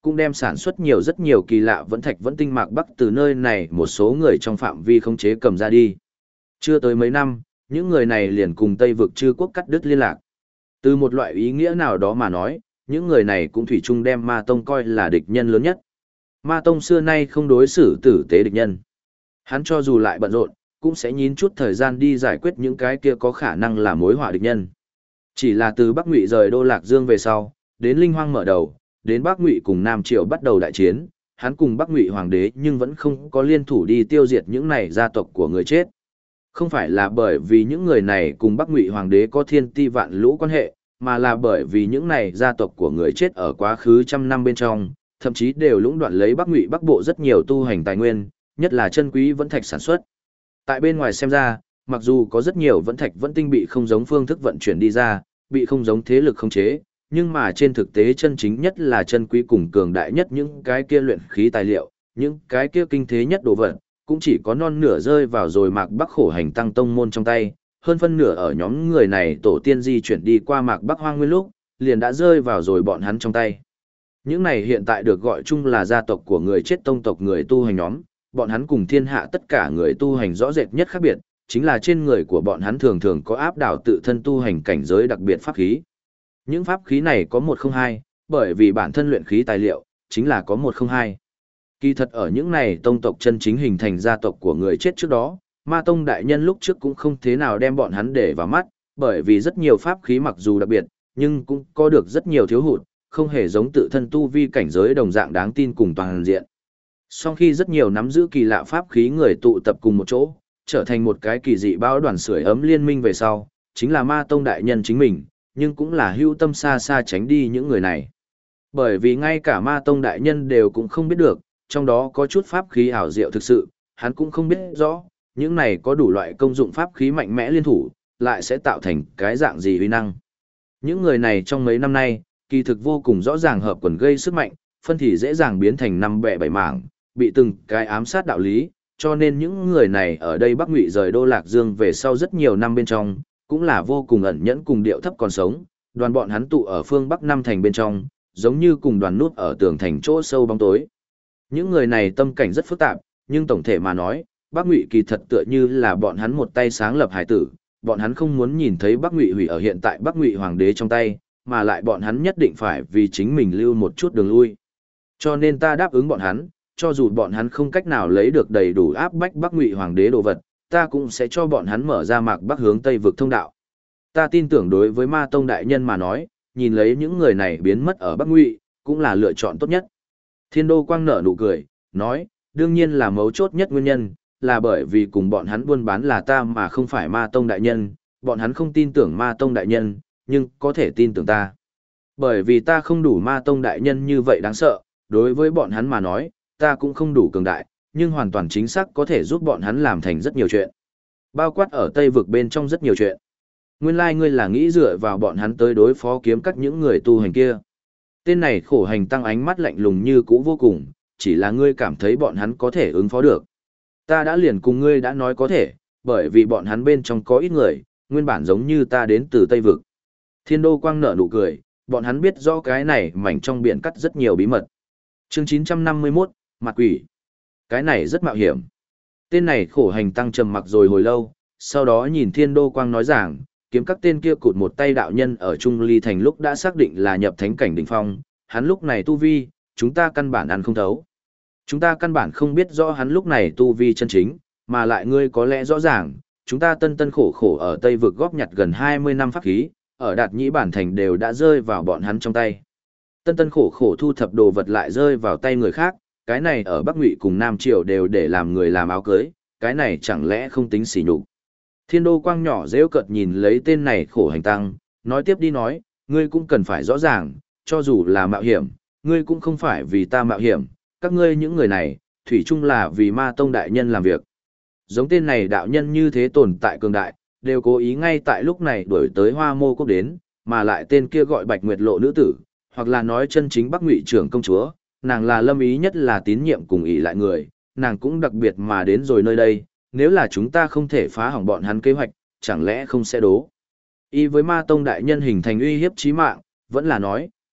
Speaker 1: cũng đem sản xuất nhiều rất nhiều kỳ lạ vẫn thạch vẫn tinh mạc bắc từ nơi này một số người trong phạm vi khống chế cầm ra đi. Chưa tới mấy năm, những người này liền cùng Tây vực Trư quốc cắt đứt liên lạc. Từ một loại ý nghĩa nào đó mà nói, những người này cũng thủy chung đem Ma Tông coi là địch nhân lớn nhất. Ma Tông xưa nay không đối xử tử tế địch nhân. Hắn cho dù lại bận rộn, cũng sẽ nhín chút thời gian đi giải quyết những cái kia có khả năng là mối họa địch nhân. Chỉ là từ Bắc Ngụy rời Đô Lạc Dương về sau, đến Linh Hoang mở đầu, đến Bắc Ngụy cùng Nam Triệu bắt đầu đại chiến, hắn cùng Bắc Ngụy hoàng đế nhưng vẫn không có liên thủ đi tiêu diệt những này gia tộc của người chết. Không phải là bởi vì những người này cùng Bắc Ngụy hoàng đế có thiên ti vạn lũ quan hệ, mà là bởi vì những này gia tộc của người chết ở quá khứ trăm năm bên trong, thậm chí đều lũng đoạn lấy Bắc Ngụy Bắc Bộ rất nhiều tu hành tài nguyên, nhất là chân quý vẫn thạch sản xuất. Tại bên ngoài xem ra, mặc dù có rất nhiều vẫn thạch vẫn tinh bị không giống phương thức vận chuyển đi ra, bị không giống thế lực khống chế, nhưng mà trên thực tế chân chính nhất là chân quý cùng cường đại nhất những cái kia luyện khí tài liệu, những cái kia kinh thế nhất đồ vật, cũng chỉ có non nửa rơi vào rồi Mạc Bắc khổ hành tăng tông môn trong tay, hơn phân nửa ở nhóm người này tổ tiên di chuyển đi qua Mạc Bắc hoang nguyên lúc, liền đã rơi vào rồi bọn hắn trong tay. Những này hiện tại được gọi chung là gia tộc của người chết tông tộc người tu hành nhóm, bọn hắn cùng thiên hạ tất cả người tu hành rõ rệt nhất khác biệt, chính là trên người của bọn hắn thường thường có áp đảo tự thân tu hành cảnh giới đặc biệt pháp khí. Những pháp khí này có một không hai, bởi vì bản thân luyện khí tài liệu, chính là có một không hai. Kỳ thật ở những này tông tộc chân chính hình thành gia tộc của người chết trước đó, Ma Tông đại nhân lúc trước cũng không thế nào đem bọn hắn để vào mắt, bởi vì rất nhiều pháp khí mặc dù đặc biệt, nhưng cũng có được rất nhiều thiếu hụt, không hề giống tự thân tu vi cảnh giới đồng dạng đáng tin cùng toàn diện. Sau khi rất nhiều nắm giữ kỳ lạ pháp khí người tụ tập cùng một chỗ, trở thành một cái kỳ dị bão đoàn sưởi ấm liên minh về sau, chính là Ma Tông đại nhân chính mình, nhưng cũng là hưu tâm xa xa tránh đi những người này. Bởi vì ngay cả Ma Tông đại nhân đều cũng không biết được, trong đó có chút pháp khí ảo diệu thực sự, hắn cũng không biết rõ, những này có đủ loại công dụng pháp khí mạnh mẽ liên thủ, lại sẽ tạo thành cái dạng gì uy năng. Những người này trong mấy năm nay, kỳ thực vô cùng rõ ràng hợp quần gây sức mạnh, phân thì dễ dàng biến thành năm bè bảy mảng, bị từng cái ám sát đạo lý, cho nên những người này ở đây Bắc Ngụy rời Đô Lạc Dương về sau rất nhiều năm bên trong, cũng là vô cùng ẩn nhẫn cùng điệu thấp còn sống, đoàn bọn hắn tụ ở phương Bắc Nam thành bên trong, giống như cùng đoàn nút ở tường thành chỗ sâu bóng tối. Những người này tâm cảnh rất phức tạp, nhưng tổng thể mà nói, Bắc Ngụy kỳ thật tựa như là bọn hắn một tay sáng lập hải tử, bọn hắn không muốn nhìn thấy Bắc Ngụy hủy ở hiện tại Bắc Ngụy hoàng đế trong tay, mà lại bọn hắn nhất định phải vì chính mình lưu một chút đường lui. Cho nên ta đáp ứng bọn hắn, cho dù bọn hắn không cách nào lấy được đầy đủ áp bách Bắc Ngụy hoàng đế đồ vật, ta cũng sẽ cho bọn hắn mở ra Mạc Bắc hướng Tây vực thông đạo. Ta tin tưởng đối với Ma Tông đại nhân mà nói, nhìn lấy những người này biến mất ở Bắc Ngụy, cũng là lựa chọn tốt nhất. Thiên Đô Quang nở nụ cười, nói, đương nhiên là mấu chốt nhất nguyên nhân, là bởi vì cùng bọn hắn buôn bán là ta mà không phải Ma Tông đại nhân, bọn hắn không tin tưởng Ma Tông đại nhân, nhưng có thể tin tưởng ta. Bởi vì ta không đủ Ma Tông đại nhân như vậy đáng sợ, đối với bọn hắn mà nói, ta cũng không đủ cường đại, nhưng hoàn toàn chính xác có thể giúp bọn hắn làm thành rất nhiều chuyện. Bao quát ở Tây vực bên trong rất nhiều chuyện. Nguyên lai ngươi là nghĩ dựa vào bọn hắn tới đối phó kiếm các những người tu hành kia. Tên này khổ hành tăng ánh mắt lạnh lùng như cũ vô cùng, chỉ là ngươi cảm thấy bọn hắn có thể ứng phó được. Ta đã liền cùng ngươi đã nói có thể, bởi vì bọn hắn bên trong có ít người, nguyên bản giống như ta đến từ Tây vực. Thiên Đô Quang nở nụ cười, bọn hắn biết rõ cái này mảnh trong biển cắt rất nhiều bí mật. Chương 951, Mặt quỷ. Cái này rất mạo hiểm. Tên này khổ hành tăng trầm mặc rồi hồi lâu, sau đó nhìn Thiên Đô Quang nói rằng, kiếm các tên kia cụt một tay đạo nhân ở Trung Ly Thành lúc đã xác định là nhập thánh cảnh đỉnh phong, hắn lúc này tu vi, chúng ta căn bản ăn không thấu. Chúng ta căn bản không biết rõ hắn lúc này tu vi chân chính, mà lại ngươi có lẽ rõ ràng, chúng ta tân tân khổ khổ ở Tây vực góp nhặt gần 20 năm pháp khí, ở Đạt Nhĩ Bản Thành đều đã rơi vào bọn hắn trong tay. Tân tân khổ khổ thu thập đồ vật lại rơi vào tay người khác, cái này ở Bắc Ngụy cùng Nam Triều đều để làm người làm áo cưới, cái này chẳng lẽ không tính sỉ nhục. Thiên Đô Quang nhỏ rêu cợt nhìn lấy tên này khổ hành tăng, nói tiếp đi nói, ngươi cũng cần phải rõ ràng, cho dù là mạo hiểm, ngươi cũng không phải vì ta mạo hiểm, các ngươi những người này, thủy chung là vì Ma Tông đại nhân làm việc. Giống tên này đạo nhân như thế tồn tại cường đại, đều cố ý ngay tại lúc này đuổi tới Hoa Mô Quốc đến, mà lại tên kia gọi Bạch Nguyệt Lộ nữ tử, hoặc là nói chân chính Bắc Ngụy trưởng công chúa, nàng là lâm ý nhất là tín nhiệm cùng ý lại người, nàng cũng đặc biệt mà đến rồi nơi đây, nếu là chúng ta không thể phá hỏng bọn hắn kế hoạch, chẳng lẽ không sẽ đố. Y với Ma Tông đại nhân hình thành uy hiếp chí mạng, vẫn là nói,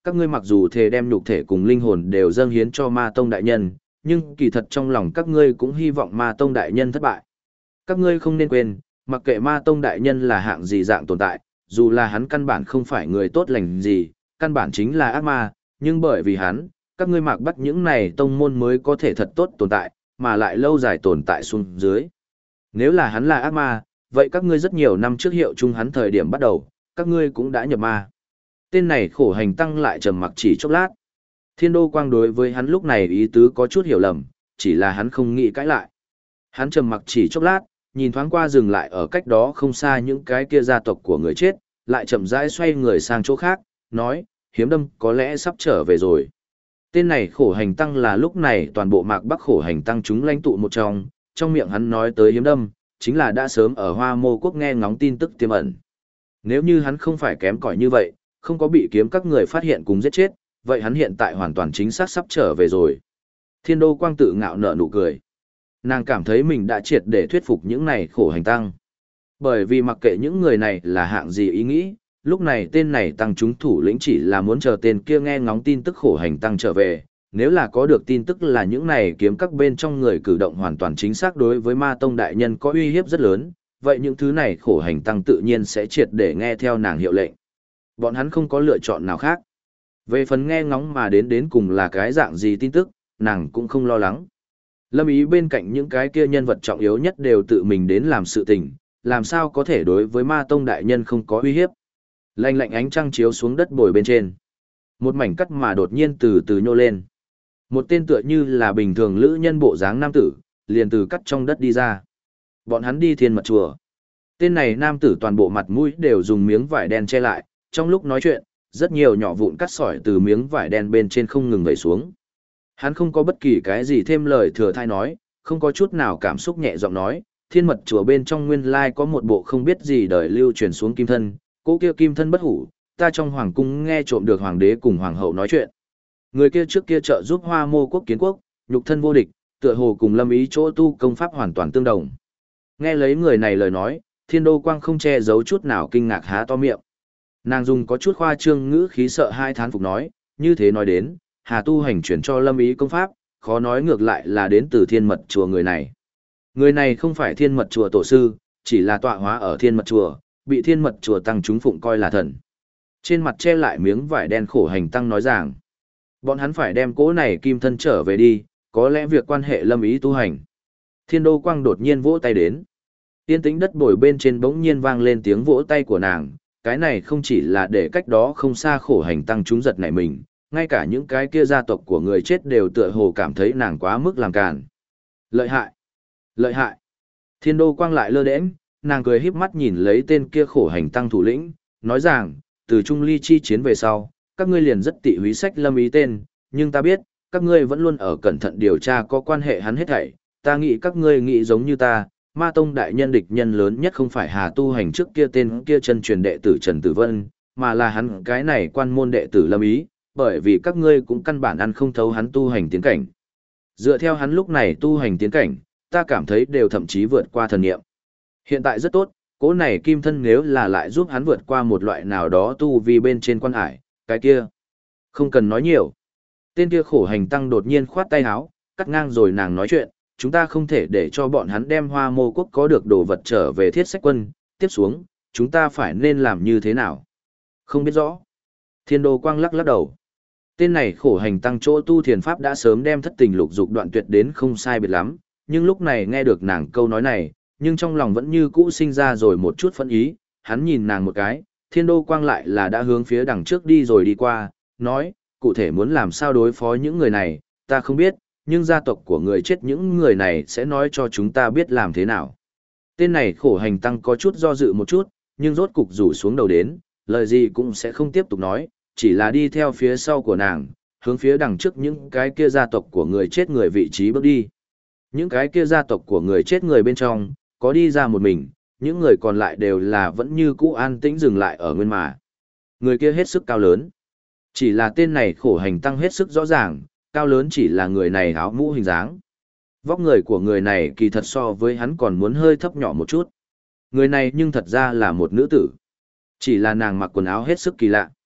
Speaker 1: các ngươi mặc dù thề đem nhục thể cùng linh hồn đều dâng hiến cho ma tông đại nhân, nhưng kỳ thật trong lòng các ngươi cũng hy vọng ma tông đại nhân thất bại. Các ngươi không nên quên, mặc kệ ma tông đại nhân là hạng gì dạng tồn tại, dù là hắn căn bản không phải người tốt lành gì, căn bản chính là ác ma, nhưng bởi vì hắn, các ngươi Mạc Bắc những này tông môn mới có thể thật tốt tồn tại, mà lại lâu dài tồn tại xuống dưới. Nếu là hắn là ác ma, vậy các ngươi rất nhiều năm trước hiệu chung hắn thời điểm bắt đầu, các ngươi cũng đã nhập ma. Tên này khổ hành tăng lại trầm mặc chỉ chốc lát. Thiên đô quang đối với hắn lúc này ý tứ có chút hiểu lầm, chỉ là hắn không nghĩ cãi lại. Hắn trầm mặc chỉ chốc lát, nhìn thoáng qua dừng lại ở cách đó không xa những cái kia gia tộc của người chết, lại chậm rãi xoay người sang chỗ khác, nói, Hiếm Đâm có lẽ sắp trở về rồi. Tên này khổ hành tăng là lúc này toàn bộ Mạc Bắc khổ hành tăng chúng lãnh tụ một trong miệng hắn nói tới Hiếm Đâm, chính là đã sớm ở Hoa Mô Quốc nghe ngóng tin tức tiềm ẩn. Nếu như hắn không phải kém cỏi như vậy, không có bị kiếm các người phát hiện cùng giết chết, vậy hắn hiện tại hoàn toàn chính xác sắp trở về rồi. Thiên đô quang tự ngạo nở nụ cười. Nàng cảm thấy mình đã triệt để thuyết phục những này khổ hành tăng. Bởi vì mặc kệ những người này là hạng gì ý nghĩ, lúc này tên này tăng chúng thủ lĩnh chỉ là muốn chờ tên kia nghe ngóng tin tức khổ hành tăng trở về. Nếu là có được tin tức là những này kiếm các bên trong người cử động hoàn toàn chính xác đối với ma tông đại nhân có uy hiếp rất lớn, vậy những thứ này khổ hành tăng tự nhiên sẽ triệt để nghe theo nàng hiệu lệnh. Bọn hắn không có lựa chọn nào khác. Về phần nghe ngóng mà đến cùng là cái dạng gì tin tức, nàng cũng không lo lắng. Lâm Ý bên cạnh những cái kia nhân vật trọng yếu nhất đều tự mình đến làm sự tình, làm sao có thể đối với ma tông đại nhân không có uy hiếp. Lạnh lạnh ánh trăng chiếu xuống đất bồi bên trên. Một mảnh cắt mà đột nhiên từ từ nhô lên. Một tên tựa như là bình thường lữ nhân bộ dáng nam tử, liền từ cắt trong đất đi ra. Bọn hắn đi Thiên Mật Chùa. Tên này nam tử toàn bộ mặt mũi đều dùng miếng vải đen che lại, trong lúc nói chuyện, rất nhiều nhỏ vụn cắt sỏi từ miếng vải đen bên trên không ngừng vẩy xuống. Hắn không có bất kỳ cái gì thêm lời thừa thai nói, không có chút nào cảm xúc nhẹ giọng nói, Thiên Mật Chùa bên trong nguyên lai có một bộ không biết gì đời lưu truyền xuống kim thân, cỗ kia kim thân bất hủ, ta trong hoàng cung nghe trộm được hoàng đế cùng hoàng hậu nói chuyện. Người kia trước kia trợ giúp Hoa Mô Quốc kiến quốc, nhục thân vô địch, tựa hồ cùng Lâm Ý chỗ tu công pháp hoàn toàn tương đồng. Nghe lấy người này lời nói, Thiên Đô Quang không che giấu chút nào kinh ngạc há to miệng. Nàng dùng có chút khoa trương ngữ khí sợ hai thán phục nói, như thế nói đến, Hà tu hành chuyển cho Lâm Ý công pháp, khó nói ngược lại là đến từ Thiên Mật Chùa người này. Người này không phải Thiên Mật Chùa tổ sư, chỉ là tọa hóa ở Thiên Mật Chùa, bị Thiên Mật Chùa tăng chúng phụng coi là thần. Trên mặt che lại miếng vải đen khổ hành tăng nói rằng, bọn hắn phải đem cỗ này kim thân trở về đi, có lẽ việc quan hệ Lâm Ý tu hành. Thiên Đô Quang đột nhiên vỗ tay đến. Yên tĩnh đất bồi bên trên bỗng nhiên vang lên tiếng vỗ tay của nàng, cái này không chỉ là để cách đó không xa khổ hành tăng chúng giật nảy mình, ngay cả những cái kia gia tộc của người chết đều tựa hồ cảm thấy nàng quá mức làm càn. Lợi hại! Lợi hại! Thiên Đô Quang lại lơ đễnh, nàng cười híp mắt nhìn lấy tên kia khổ hành tăng thủ lĩnh, nói rằng, từ Trung Ly chi chiến về sau, các ngươi liền rất tị húy sách Lâm Ý tên, nhưng ta biết, các ngươi vẫn luôn ở cẩn thận điều tra có quan hệ hắn hết thảy, ta nghĩ các ngươi nghĩ giống như ta, Ma Tông đại nhân địch nhân lớn nhất không phải Hà tu hành trước kia tên kia chân truyền đệ tử Trần Tử Vân, mà là hắn cái này quan môn đệ tử Lâm Ý, bởi vì các ngươi cũng căn bản ăn không thấu hắn tu hành tiến cảnh. Dựa theo hắn lúc này tu hành tiến cảnh, ta cảm thấy đều thậm chí vượt qua thần niệm. Hiện tại rất tốt, cỗ này kim thân nếu là lại giúp hắn vượt qua một loại nào đó tu vi bên trên quan hải, cái kia. Không cần nói nhiều. Tên kia khổ hành tăng đột nhiên khoát tay áo, cắt ngang rồi nàng nói chuyện, chúng ta không thể để cho bọn hắn đem Hoa Mô Quốc có được đồ vật trở về Thiết Sách Quân, tiếp xuống, chúng ta phải nên làm như thế nào? Không biết rõ. Thiên Đô Quang lắc lắc đầu. Tên này khổ hành tăng chỗ tu thiền pháp đã sớm đem thất tình lục dục đoạn tuyệt đến không sai biệt lắm, nhưng lúc này nghe được nàng câu nói này, nhưng trong lòng vẫn như cũ sinh ra rồi một chút phẫn ý, hắn nhìn nàng một cái, Thiên Đô Quang lại là đã hướng phía đằng trước đi rồi đi qua, nói, cụ thể muốn làm sao đối phó những người này, ta không biết, nhưng gia tộc của người chết những người này sẽ nói cho chúng ta biết làm thế nào. Tên này khổ hành tăng có chút do dự một chút, nhưng rốt cục rủ xuống đầu đến, lời gì cũng sẽ không tiếp tục nói, chỉ là đi theo phía sau của nàng, hướng phía đằng trước những cái kia gia tộc của người chết người vị trí bước đi. Những cái kia gia tộc của người chết người bên trong, có đi ra một mình, những người còn lại đều là vẫn như cũ an tĩnh dừng lại ở nguyên mà. Người kia hết sức cao lớn. Chỉ là tên này khổ hành tăng hết sức rõ ràng, cao lớn chỉ là người này áo mũ hình dáng. Vóc người của người này kỳ thật so với hắn còn muốn hơi thấp nhỏ một chút. Người này nhưng thật ra là một nữ tử. Chỉ là nàng mặc quần áo hết sức kỳ lạ.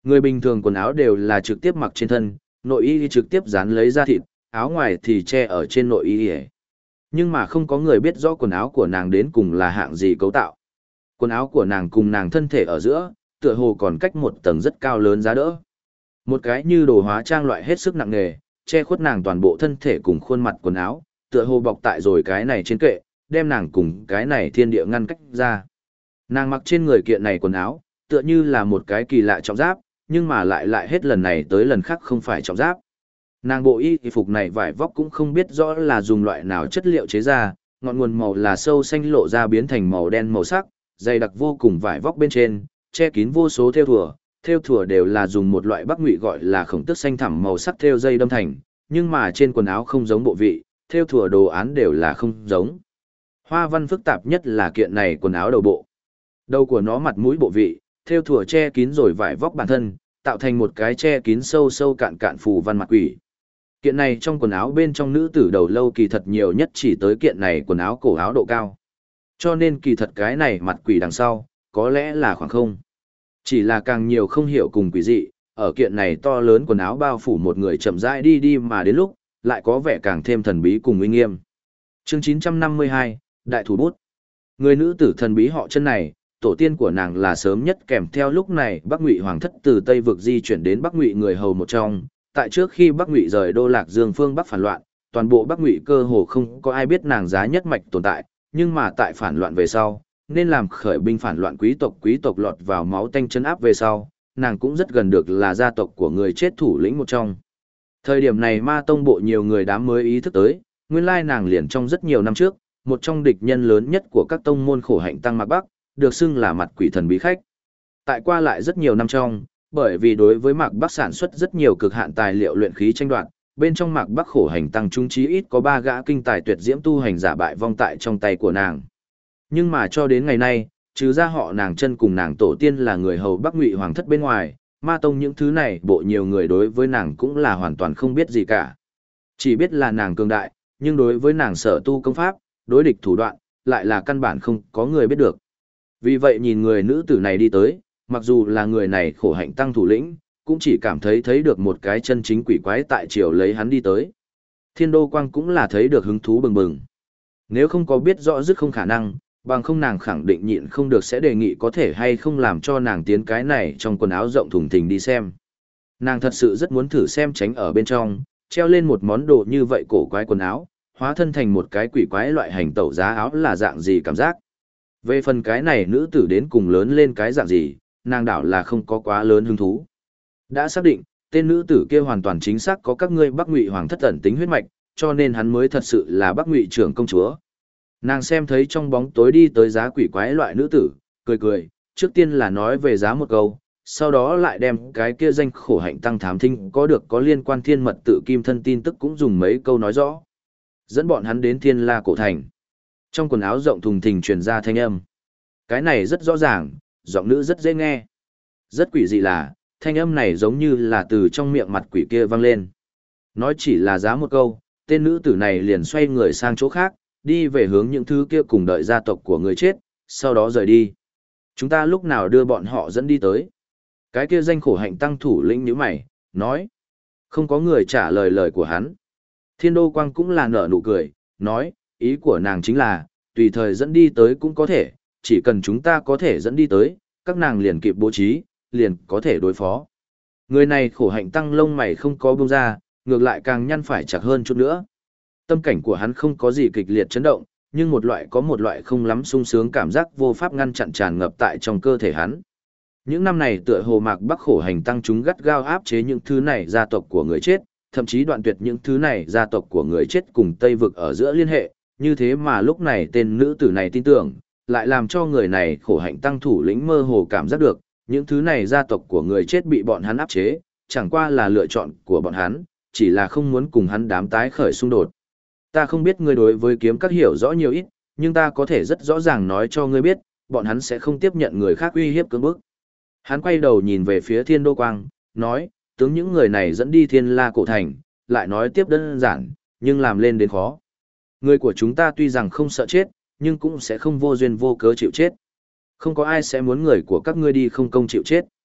Speaker 1: Người bình thường quần áo đều là trực tiếp mặc trên thân, nội y trực tiếp dán lấy da thịt, áo ngoài thì che ở trên nội y. Nhưng mà không có người biết rõ quần áo của nàng đến cùng là hạng gì cấu tạo. Quần áo của nàng cùng nàng thân thể ở giữa, tựa hồ còn cách một tầng rất cao lớn giá đỡ. Một cái như đồ hóa trang loại hết sức nặng nề, che khuất nàng toàn bộ thân thể cùng khuôn mặt quần áo, tựa hồ bọc tại rồi cái này trên kệ, đem nàng cùng cái này thiên địa ngăn cách ra. Nàng mặc trên người kiện này quần áo, tựa như là một cái kỳ lạ trọng giáp, nhưng mà lại hết lần này tới lần khác không phải trọng giáp. Nàng bộ y phục này vải vóc cũng không biết rõ là dùng loại nào chất liệu chế ra, ngọn nguồn màu là sâu xanh lộ ra biến thành màu đen màu sắc, dày đặc vô cùng vải vóc bên trên, che kín vô số thêu thùa đều là dùng một loại Bắc Ngụy gọi là khổng tước xanh thẳm màu sắc thêu dây đâm thành, nhưng mà trên quần áo không giống bộ vị, thêu thùa đồ án đều là không giống. Hoa văn phức tạp nhất là kiện này quần áo đầu bộ. Đầu của nó mặt mũi bộ vị, thêu thùa che kín rồi vải vóc bản thân, tạo thành một cái che kín sâu sâu cạn cạn phù văn mặt quỷ. Kiện này trong quần áo bên trong nữ tử đầu lâu kỳ thật nhiều nhất chỉ tới kiện này quần áo cổ áo độ cao. Cho nên kỳ thật cái này mặt quỷ đằng sau, có lẽ là khoảng không. Chỉ là càng nhiều không hiểu cùng quỷ dị, ở kiện này to lớn quần áo bao phủ một người chậm rãi đi đi mà đến lúc, lại có vẻ càng thêm thần bí cùng uy nghiêm. Chương 952, Đại thủ bút. Người nữ tử thần bí họ chân này, tổ tiên của nàng là sớm nhất kèm theo lúc này Bắc Ngụy hoàng thất từ Tây vực di chuyển đến Bắc Ngụy người hầu một trong. Tại trước khi Bắc Ngụy rời đô Lạc Dương phương Bắc phản loạn, toàn bộ Bắc Ngụy cơ hồ không có ai biết nàng giá nhất mạch tồn tại, nhưng mà tại phản loạn về sau, nên làm khởi binh phản loạn quý tộc lọt vào máu tanh trấn áp về sau, nàng cũng rất gần được là gia tộc của người chết thủ lĩnh một trong. Thời điểm này Ma Tông bộ nhiều người đám mới ý thức tới, nguyên lai nàng liền trong rất nhiều năm trước, một trong địch nhân lớn nhất của các tông môn khổ hạnh tăng Mạc Bắc, được xưng là mặt quỷ thần bí khách. Tại qua lại rất nhiều năm trong, bởi vì đối với Mạc Bắc sản xuất rất nhiều cực hạn tài liệu luyện khí tranh đoạt, bên trong Mạc Bắc khổ hành tăng trung chí ít có 3 gã kinh tài tuyệt diễm tu hành giả bại vong tại trong tay của nàng. Nhưng mà cho đến ngày nay, trừ ra họ nàng chân cùng nàng tổ tiên là người hầu Bắc Ngụy hoàng thất bên ngoài, Ma Tông những thứ này bộ nhiều người đối với nàng cũng là hoàn toàn không biết gì cả. Chỉ biết là nàng cường đại, nhưng đối với nàng sở tu công pháp, đối địch thủ đoạn, lại là căn bản không có người biết được. Vì vậy nhìn người nữ tử này đi tới, mặc dù là người này khổ hạnh tăng thủ lĩnh, cũng chỉ cảm thấy được một cái chân chính quỷ quái tại chiều lấy hắn đi tới. Thiên Đô Quang cũng là thấy được hứng thú bừng bừng. Nếu không có biết rõ dứt không khả năng, bằng không nàng khẳng định nhịn không được sẽ đề nghị có thể hay không làm cho nàng tiến cái này trong quần áo rộng thùng thình đi xem. Nàng thật sự rất muốn thử xem tránh ở bên trong, treo lên một món đồ như vậy cổ quái quần áo, hóa thân thành một cái quỷ quái loại hành tẩu giá áo là dạng gì cảm giác. Về phần cái này nữ tử đến cùng lớn lên cái dạng gì, nàng đảo là không có quá lớn hứng thú. Đã xác định, tên nữ tử kia hoàn toàn chính xác có các ngươi Bắc Ngụy hoàng thất ẩn tính huyết mạch, cho nên hắn mới thật sự là Bắc Ngụy trưởng công chúa. Nàng xem thấy trong bóng tối đi tới giá quỷ quái loại nữ tử, cười cười, trước tiên là nói về giá một câu, sau đó lại đem cái kia danh khổ hạnh tăng thám thinh có liên quan thiên mật tự kim thân tin tức cũng dùng mấy câu nói rõ. Dẫn bọn hắn đến Thiên La cổ thành. Trong quần áo rộng thùng thình truyền ra thanh âm. Cái này rất rõ ràng, giọng nữ rất dễ nghe. Rất quỷ dị là, thanh âm này giống như là từ trong miệng mặt quỷ kia vang lên. Nói chỉ là giá một câu, tên nữ tử này liền xoay người sang chỗ khác, đi về hướng những thứ kia cùng đợi gia tộc của người chết, sau đó rời đi. Chúng ta lúc nào đưa bọn họ dẫn đi tới? Cái kia danh khổ hạnh tăng thủ lĩnh nhíu mày, nói. Không có người trả lời lời của hắn. Thiên Đô Quang cũng là nở nụ cười, nói, ý của nàng chính là, tùy thời dẫn đi tới cũng có thể, chỉ cần chúng ta có thể dẫn đi tới, các nàng liền kịp bố trí, liền có thể đối phó. Người này khổ hạnh tăng lông mày không có buông ra, ngược lại càng nhăn phải chặt hơn chút nữa. Tâm cảnh của hắn không có gì kịch liệt chấn động, nhưng có một loại không lắm sung sướng cảm giác vô pháp ngăn chặn tràn ngập tại trong cơ thể hắn. Những năm này tựa hồ Mạc Bắc khổ hành tăng chúng gắt gao áp chế những thứ này gia tộc của người chết, thậm chí đoạn tuyệt những thứ này gia tộc của người chết cùng Tây vực ở giữa liên hệ, như thế mà lúc này tên nữ tử này tin tưởng, lại làm cho người này khổ hạnh tăng thủ lĩnh mơ hồ cảm giác được, những thứ này gia tộc của người chết bị bọn hắn áp chế, chẳng qua là lựa chọn của bọn hắn, chỉ là không muốn cùng hắn đám tái khởi xung đột. Ta không biết ngươi đối với kiếm các hiểu rõ nhiều ít, nhưng ta có thể rất rõ ràng nói cho ngươi biết, bọn hắn sẽ không tiếp nhận người khác uy hiếp cưỡng bức. Hắn quay đầu nhìn về phía Thiên Đô Quang, nói, tướng những người này dẫn đi Thiên La cổ thành, lại nói tiếp đơn giản, nhưng làm lên đến khó. Người của chúng ta tuy rằng không sợ chết, nhưng cũng sẽ không vô duyên vô cớ chịu chết. Không có ai sẽ muốn người của các ngươi đi không công chịu chết.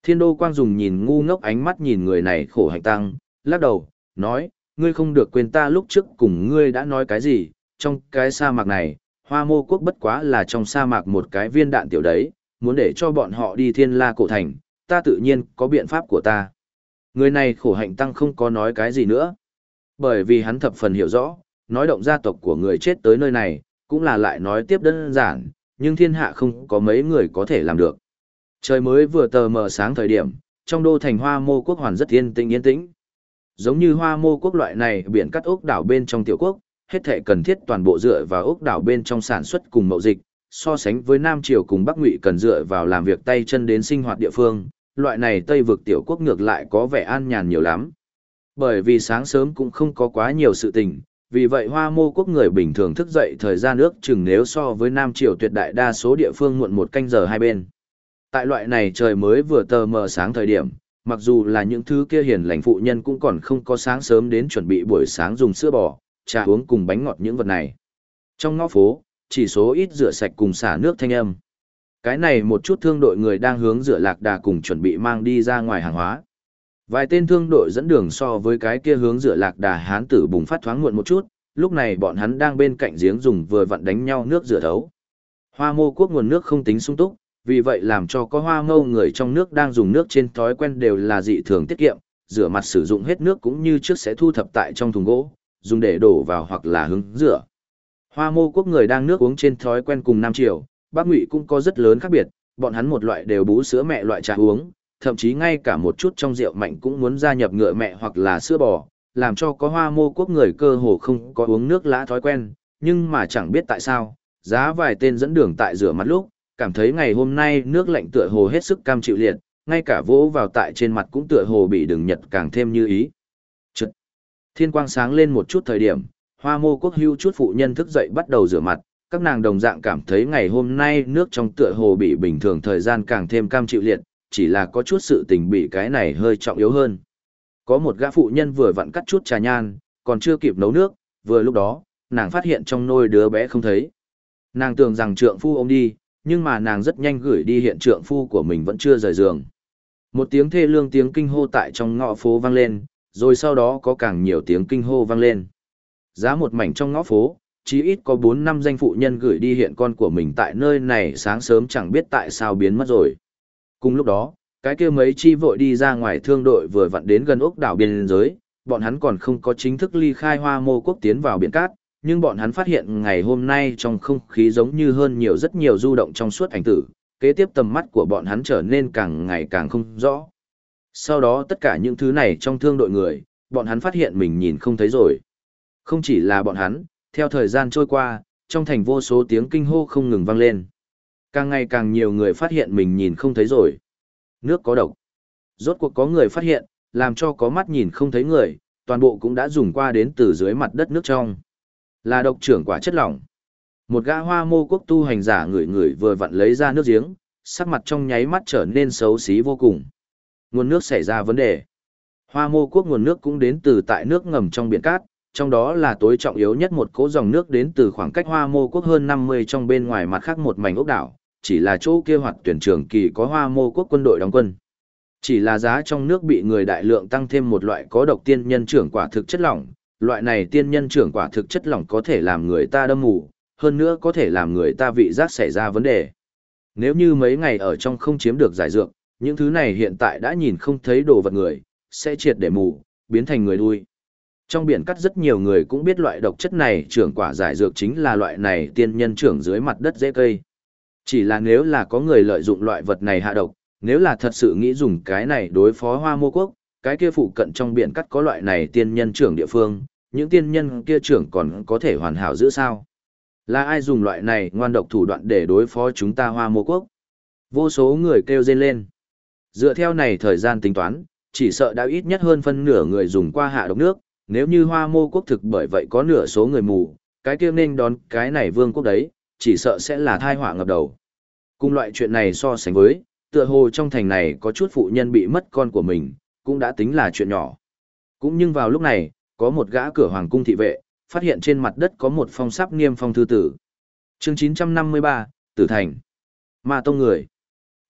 Speaker 1: Thiên Đô Quang dùng nhìn ngu ngốc ánh mắt nhìn người này khổ hạnh tăng, lắc đầu, nói, ngươi không được quên ta lúc trước cùng ngươi đã nói cái gì, trong cái sa mạc này, Hoa Mô Quốc bất quá là trong sa mạc một cái viên đạn tiểu đấy, muốn để cho bọn họ đi Thiên La Cổ Thành, ta tự nhiên có biện pháp của ta. Người này khổ hạnh tăng không có nói cái gì nữa, bởi vì hắn thập phần hiểu rõ, nói động gia tộc của người chết tới nơi này, cũng là lại nói tiếp đơn giản, nhưng thiên hạ không có mấy người có thể làm được. Trời mới vừa tờ mờ sáng thời điểm, trong đô thành Hoa Mô Quốc hoàn rất yên tĩnh. Giống như Hoa Mô Quốc loại này biển cắt ốc đảo bên trong tiểu quốc, hết thảy cần thiết toàn bộ dựa vào ốc đảo bên trong sản xuất cùng mậu dịch, so sánh với Nam Triều cùng Bắc Ngụy cần dựa vào làm việc tay chân đến sinh hoạt địa phương, loại này Tây vực tiểu quốc ngược lại có vẻ an nhàn nhiều lắm. Bởi vì sáng sớm cũng không có quá nhiều sự tình, vì vậy Hoa Mô Quốc người bình thường thức dậy thời gian ước chừng nếu so với Nam Triều tuyệt đại đa số địa phương muộn 1 canh giờ hai bên. Tại loại này trời mới vừa tờ mờ sáng thời điểm, mặc dù là những thứ kia hiền lành phụ nhân cũng còn không có sáng sớm đến chuẩn bị buổi sáng dùng sữa bò, trà uống cùng bánh ngọt những vật này. Trong ngõ phố, chỉ số ít rửa sạch cùng xả nước thanh âm. Cái này một chút thương đội người đang hướng rửa lạc đà cùng chuẩn bị mang đi ra ngoài hàng hóa. Vài tên thương đội dẫn đường so với cái kia hướng rửa lạc đà hán tử bùng phát thoáng muộn một chút, lúc này bọn hắn đang bên cạnh giếng dùng vừa vặn đánh nhau nước rửa thấu. Hoa Mô Quốc nguồn nước không tính sung túc, vì vậy làm cho có Hoa Mâu người trong nước đang dùng nước trên thói quen đều là dị thường tiết kiệm, rửa mặt sử dụng hết nước cũng như trước sẽ thu thập tại trong thùng gỗ, dùng để đổ vào hoặc là hứng rửa. Hoa Mô Quốc người đang nước uống trên thói quen cùng Nam Triều, Bắc Ngụy cũng có rất lớn khác biệt, bọn hắn một loại đều bú sữa mẹ loại trà uống, thậm chí ngay cả một chút trong rượu mạnh cũng muốn gia nhập ngựa mẹ hoặc là sữa bò, làm cho có Hoa Mô Quốc người cơ hồ không có uống nước lã thói quen, nhưng mà chẳng biết tại sao, giá vài tên dẫn đường tại rửa mặt lúc, cảm thấy ngày hôm nay nước lạnh tựa hồ hết sức cam chịu liệt, ngay cả vỗ vào tại trên mặt cũng tựa hồ bị đường nhật càng thêm như ý. Chật! Thiên quang sáng lên một chút thời điểm, Hoa Mô Quốc hưu chút phụ nhân thức dậy bắt đầu rửa mặt, các nàng đồng dạng cảm thấy ngày hôm nay nước trong tựa hồ bị bình thường thời gian càng thêm cam chịu liệt, chỉ là có chút sự tình bị cái này hơi trọng yếu hơn. Có một gã phụ nhân vừa vặn cắt chút trà nhan, còn chưa kịp nấu nước, vừa lúc đó, nàng phát hiện trong nôi đứa bé không thấy. Nàng tưởng rằng trượng phu ôm đi, nhưng mà nàng rất nhanh gửi đi hiện trượng phu của mình vẫn chưa rời giường. Một tiếng thê lương tiếng kinh hô tại trong ngõ phố vang lên, rồi sau đó có càng nhiều tiếng kinh hô vang lên. Giá một mảnh trong ngõ phố, chí ít có 4-5 danh phụ nhân gửi đi hiện con của mình tại nơi này sáng sớm chẳng biết tại sao biến mất rồi. Cùng lúc đó, cái kia mấy chi vội đi ra ngoài thương đội vừa vặn đến gần ốc đảo biên giới, bọn hắn còn không có chính thức ly khai Hoa Mô Quốc tiến vào biển cát, nhưng bọn hắn phát hiện ngày hôm nay trong không khí giống như hơn nhiều rất nhiều du động trong suốt ảnh tử, kế tiếp tầm mắt của bọn hắn trở nên càng ngày càng không rõ. Sau đó tất cả những thứ này trong thương đội người, bọn hắn phát hiện mình nhìn không thấy rồi. Không chỉ là bọn hắn, theo thời gian trôi qua, trong thành vô số tiếng kinh hô không ngừng vang lên. Càng ngày càng nhiều người phát hiện mình nhìn không thấy rồi. Nước có độc. Rốt cuộc có người phát hiện, làm cho có mắt nhìn không thấy người, toàn bộ cũng đã dùng qua đến từ dưới mặt đất nước trong. Là độc trưởng quả chất lỏng. Một gã Hoa Mô Quốc tu hành giả người vừa vặn lấy ra nước giếng, sắc mặt trong nháy mắt trở nên xấu xí vô cùng. Nguồn nước xảy ra vấn đề. Hoa Mô Quốc nguồn nước cũng đến từ tại nước ngầm trong biển cát, trong đó là tối trọng yếu nhất một cỗ dòng nước đến từ khoảng cách Hoa Mô Quốc hơn 50 trong bên ngoài mặt khác một mảnh ốc đảo, chỉ là chỗ kia hoạt tuyển trường kỳ có Hoa Mô Quốc quân đội đóng quân. Chỉ là giá trong nước bị người đại lượng tăng thêm một loại có độc tiên nhân trưởng quả thực chất lỏng, loại này tiên nhân trưởng quả thực chất lỏng có thể làm người ta đâm mù, hơn nữa có thể làm người ta vị giác xảy ra vấn đề. Nếu như mấy ngày ở trong không chiếm được giải dược, những thứ này hiện tại đã nhìn không thấy đồ vật người, sẽ triệt để mù, biến thành người đuôi. Trong biển cắt rất nhiều người cũng biết loại độc chất này trưởng quả giải dược chính là loại này tiên nhân trưởng dưới mặt đất dễ cây. Chỉ là nếu là có người lợi dụng loại vật này hạ độc, nếu là thật sự nghĩ dùng cái này đối phó Hoa Mô Quốc, cái kia phụ cận trong biển cắt có loại này tiên nhân trưởng địa phương, những tiên nhân kia trưởng còn có thể hoàn hảo giữ sao? Là ai dùng loại này ngoan độc thủ đoạn để đối phó chúng ta Hoa Mô Quốc? Vô số người kêu rên lên. Dựa theo này thời gian tính toán, chỉ sợ đã ít nhất hơn phân nửa người dùng qua hạ độc nước, nếu như Hoa Mô Quốc thực bởi vậy có nửa số người mù, cái kia nên đón cái này vương quốc đấy, chỉ sợ sẽ là thai họa ngập đầu. Cùng loại chuyện này so sánh với, tựa hồ trong thành này có chút phụ nhân bị mất con của mình, cũng đã tính là chuyện nhỏ. Cũng nhưng vào lúc này, có một gã cửa hoàng cung thị vệ, phát hiện trên mặt đất có một phong sắp niêm phong thư tử. Chương 953, Tử Thành. Ma Tông người.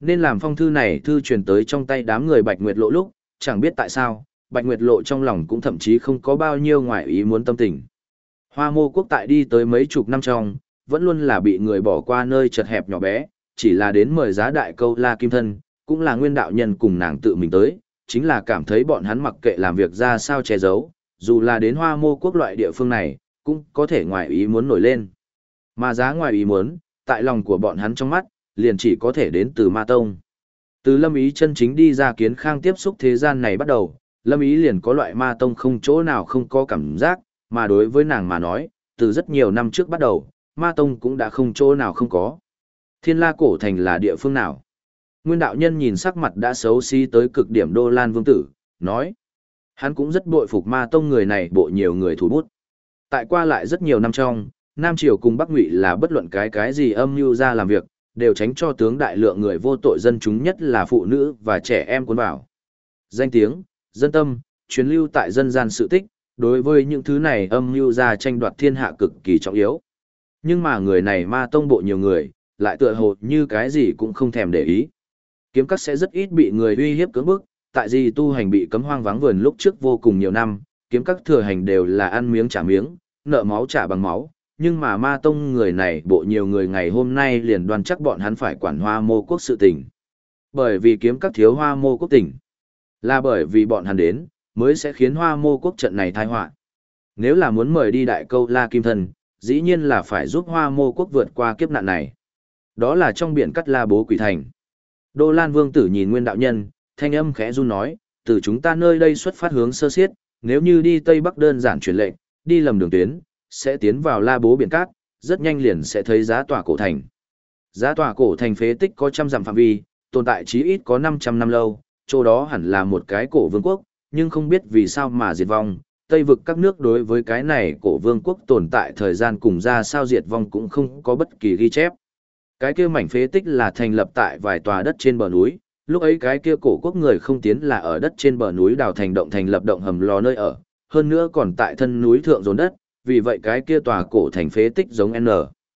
Speaker 1: Nên làm phong thư này thư truyền tới trong tay đám người Bạch Nguyệt Lộ lúc, chẳng biết tại sao, Bạch Nguyệt Lộ trong lòng cũng thậm chí không có bao nhiêu ngoại ý muốn tâm tình. Hoa Mô Quốc tại đi tới mấy chục năm trong, vẫn luôn là bị người bỏ qua nơi chật hẹp nhỏ bé, chỉ là đến mời giá đại câu La Kim Thân, cũng là nguyên đạo nhân cùng nàng tự mình tới, chính là cảm thấy bọn hắn mặc kệ làm việc ra sao che giấu, dù là đến Hoa Mô Quốc loại địa phương này, cũng có thể ngoại ý muốn nổi lên. Mà giá ngoại ý muốn, tại lòng của bọn hắn trong mắt, liền chỉ có thể đến từ Ma Tông. Từ Lâm Ý chân chính đi ra Kiến Khang tiếp xúc thế gian này bắt đầu, Lâm Ý liền có loại Ma Tông không chỗ nào không có cảm giác, mà đối với nàng mà nói, từ rất nhiều năm trước bắt đầu, Ma Tông cũng đã không chỗ nào không có. Thiên La Cổ Thành là địa phương nào? Nguyên đạo nhân nhìn sắc mặt đã xấu xí tới cực điểm Đô Lan Vương Tử, nói. Hắn cũng rất bội phục Ma Tông người này bộ nhiều người thủ bút. Tại qua lại rất nhiều năm trong, Nam Triều cùng Bắc Ngụy là bất luận cái gì âm mưu ra làm việc, đều tránh cho tướng đại lượng người vô tội dân chúng nhất là phụ nữ và trẻ em cuốn vào. Danh tiếng, dân tâm, truyền lưu tại dân gian sự tích, đối với những thứ này âm mưu ra tranh đoạt thiên hạ cực kỳ trọng yếu. Nhưng mà người này Ma Tông bộ nhiều người, lại tựa hồ như cái gì cũng không thèm để ý. Kiếm các sẽ rất ít bị người uy hiếp cưỡng bức, tại gì tu hành bị cấm hoang vắng vườn lúc trước vô cùng nhiều năm, kiếm các thừa hành đều là ăn miếng trả miếng, nợ máu trả bằng máu, nhưng mà Ma Tông người này bộ nhiều người ngày hôm nay liền đoan chắc bọn hắn phải quản Hoa Mô Quốc sự tình. Bởi vì kiếm các thiếu Hoa Mô Quốc tỉnh, là bởi vì bọn hắn đến, mới sẽ khiến Hoa Mô Quốc trận này tai họa. Nếu là muốn mời đi đại câu La Kim Thân, dĩ nhiên là phải giúp Hoa Mô Quốc vượt qua kiếp nạn này. Đó là trong biển cắt La Bố Quỷ Thành. Đô Lan Vương Tử nhìn Nguyên đạo nhân, thanh âm khẽ run nói, từ chúng ta nơi đây xuất phát hướng sơ siết, nếu như đi Tây Bắc đơn giản chuyển lệnh, đi lầm đường tuyến, sẽ tiến vào La Bố biển cát, rất nhanh liền sẽ thấy giá tòa cổ thành. Giá tòa cổ thành phế tích có trăm dặm phạm vi, tồn tại chí ít có 500 năm lâu, chỗ đó hẳn là một cái cổ vương quốc, nhưng không biết vì sao mà diệt vong. Tây vực các nước đối với cái này cổ vương quốc tồn tại thời gian cùng ra sao diệt vong cũng không có bất kỳ ghi chép. Cái kia mảnh phế tích là thành lập tại vài tòa đất trên bờ núi, lúc ấy cái kia cổ quốc người không tiến là ở đất trên bờ núi đào thành động thành lập động hầm lò nơi ở, hơn nữa còn tại thân núi thượng dồn đất, vì vậy cái kia tòa cổ thành phế tích giống N.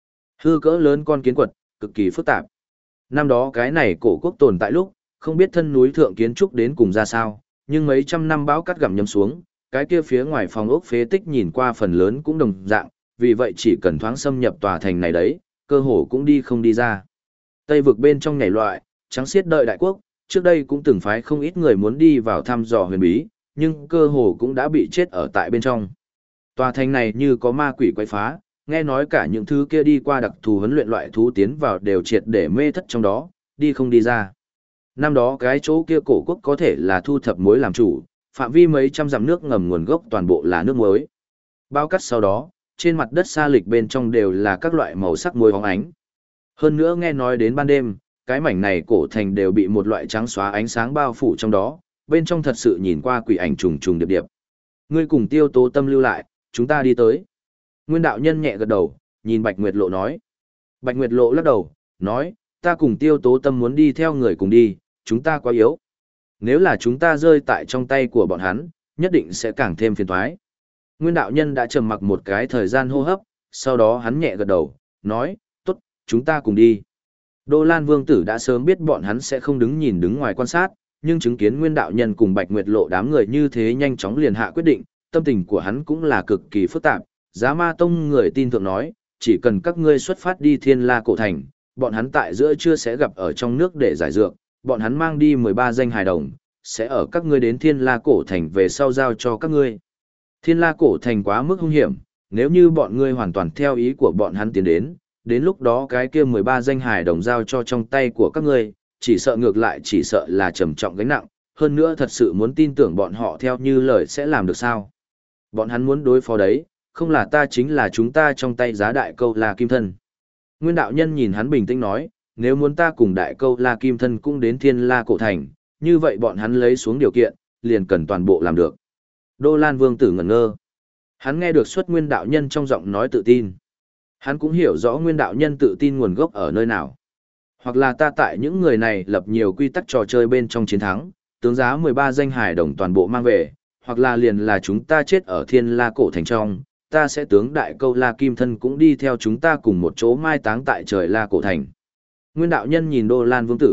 Speaker 1: Hư cỡ lớn con kiến quật, cực kỳ phức tạp. Năm đó cái này cổ quốc tồn tại lúc, không biết thân núi thượng kiến trúc đến cùng ra sao, nhưng mấy trăm năm bão cắt gặm nhấm xuống, cái kia phía ngoài phòng ốc phế tích nhìn qua phần lớn cũng đồng dạng, vì vậy chỉ cần thoáng xâm nhập tòa thành này đấy, cơ hồ cũng đi không đi ra. Tây vực bên trong nhảy loại, trắng xiết đợi đại quốc, trước đây cũng từng phái không ít người muốn đi vào thăm dò huyền bí, nhưng cơ hồ cũng đã bị chết ở tại bên trong. Tòa thành này như có ma quỷ quấy phá, nghe nói cả những thứ kia đi qua đặc thù huấn luyện loại thú tiến vào đều triệt để mê thất trong đó, đi không đi ra. Năm đó cái chỗ kia cổ quốc có thể là thu thập muối làm chủ, phạm vi mấy trăm dặm nước ngầm nguồn gốc toàn bộ là nước muối. Bao cắt sau đó, trên mặt đất sa lịch bên trong đều là các loại màu sắc muối óng ánh. Hơn nữa nghe nói đến ban đêm, cái mảnh này cổ thành đều bị một loại trắng xóa ánh sáng bao phủ trong đó, bên trong thật sự nhìn qua quỷ ảnh trùng trùng điệp điệp. Ngươi cùng Tiêu Tố Tâm lưu lại, chúng ta đi tới. Nguyên đạo nhân nhẹ gật đầu, nhìn Bạch Nguyệt Lộ nói. Bạch Nguyệt Lộ lắc đầu, nói, ta cùng Tiêu Tố Tâm muốn đi theo người cùng đi, chúng ta quá yếu. Nếu là chúng ta rơi tại trong tay của bọn hắn, nhất định sẽ càng thêm phiền toái. Nguyên đạo nhân đã trầm mặc một cái thời gian hô hấp, sau đó hắn nhẹ gật đầu, nói, tốt, chúng ta cùng đi. Đô Lan Vương Tử đã sớm biết bọn hắn sẽ không đứng nhìn đứng ngoài quan sát, nhưng chứng kiến Nguyên đạo nhân cùng Bạch Nguyệt Lộ đám người như thế nhanh chóng liền hạ quyết định, tâm tình của hắn cũng là cực kỳ phức tạp. Giá Ma Tông người tin tưởng nói, chỉ cần các ngươi xuất phát đi Thiên La cổ thành, bọn hắn tại giữa trưa sẽ gặp ở trong nước để giải dược, bọn hắn mang đi 13 danh hài đồng, sẽ ở các ngươi đến Thiên La cổ thành về sau giao cho các ngươi. Thiên La cổ thành quá mức hung hiểm, nếu như bọn ngươi hoàn toàn theo ý của bọn hắn tiến đến lúc đó cái kia 13 danh hài đồng giao cho trong tay của các ngươi, chỉ sợ ngược lại chỉ sợ là trầm trọng gánh nặng, hơn nữa thật sự muốn tin tưởng bọn họ theo như lời sẽ làm được sao. Bọn hắn muốn đối phó đấy, không là ta chính là chúng ta trong tay giá đại câu La Kim Thân. Nguyên đạo nhân nhìn hắn bình tĩnh nói, nếu muốn ta cùng đại câu La Kim Thân cũng đến Thiên La cổ thành, như vậy bọn hắn lấy xuống điều kiện, liền cần toàn bộ làm được. Đô Lan Vương Tử ngẩn ngơ. Hắn nghe được xuất Nguyên đạo nhân trong giọng nói tự tin. Hắn cũng hiểu rõ Nguyên đạo nhân tự tin nguồn gốc ở nơi nào. Hoặc là ta tại những người này lập nhiều quy tắc trò chơi bên trong chiến thắng, tướng giá 13 danh hài đồng toàn bộ mang về, hoặc là liền là chúng ta chết ở Thiên La cổ thành trong, ta sẽ tướng đại câu La Kim Thân cũng đi theo chúng ta cùng một chỗ mai táng tại trời La cổ thành. Nguyên đạo nhân nhìn Đô Lan Vương Tử,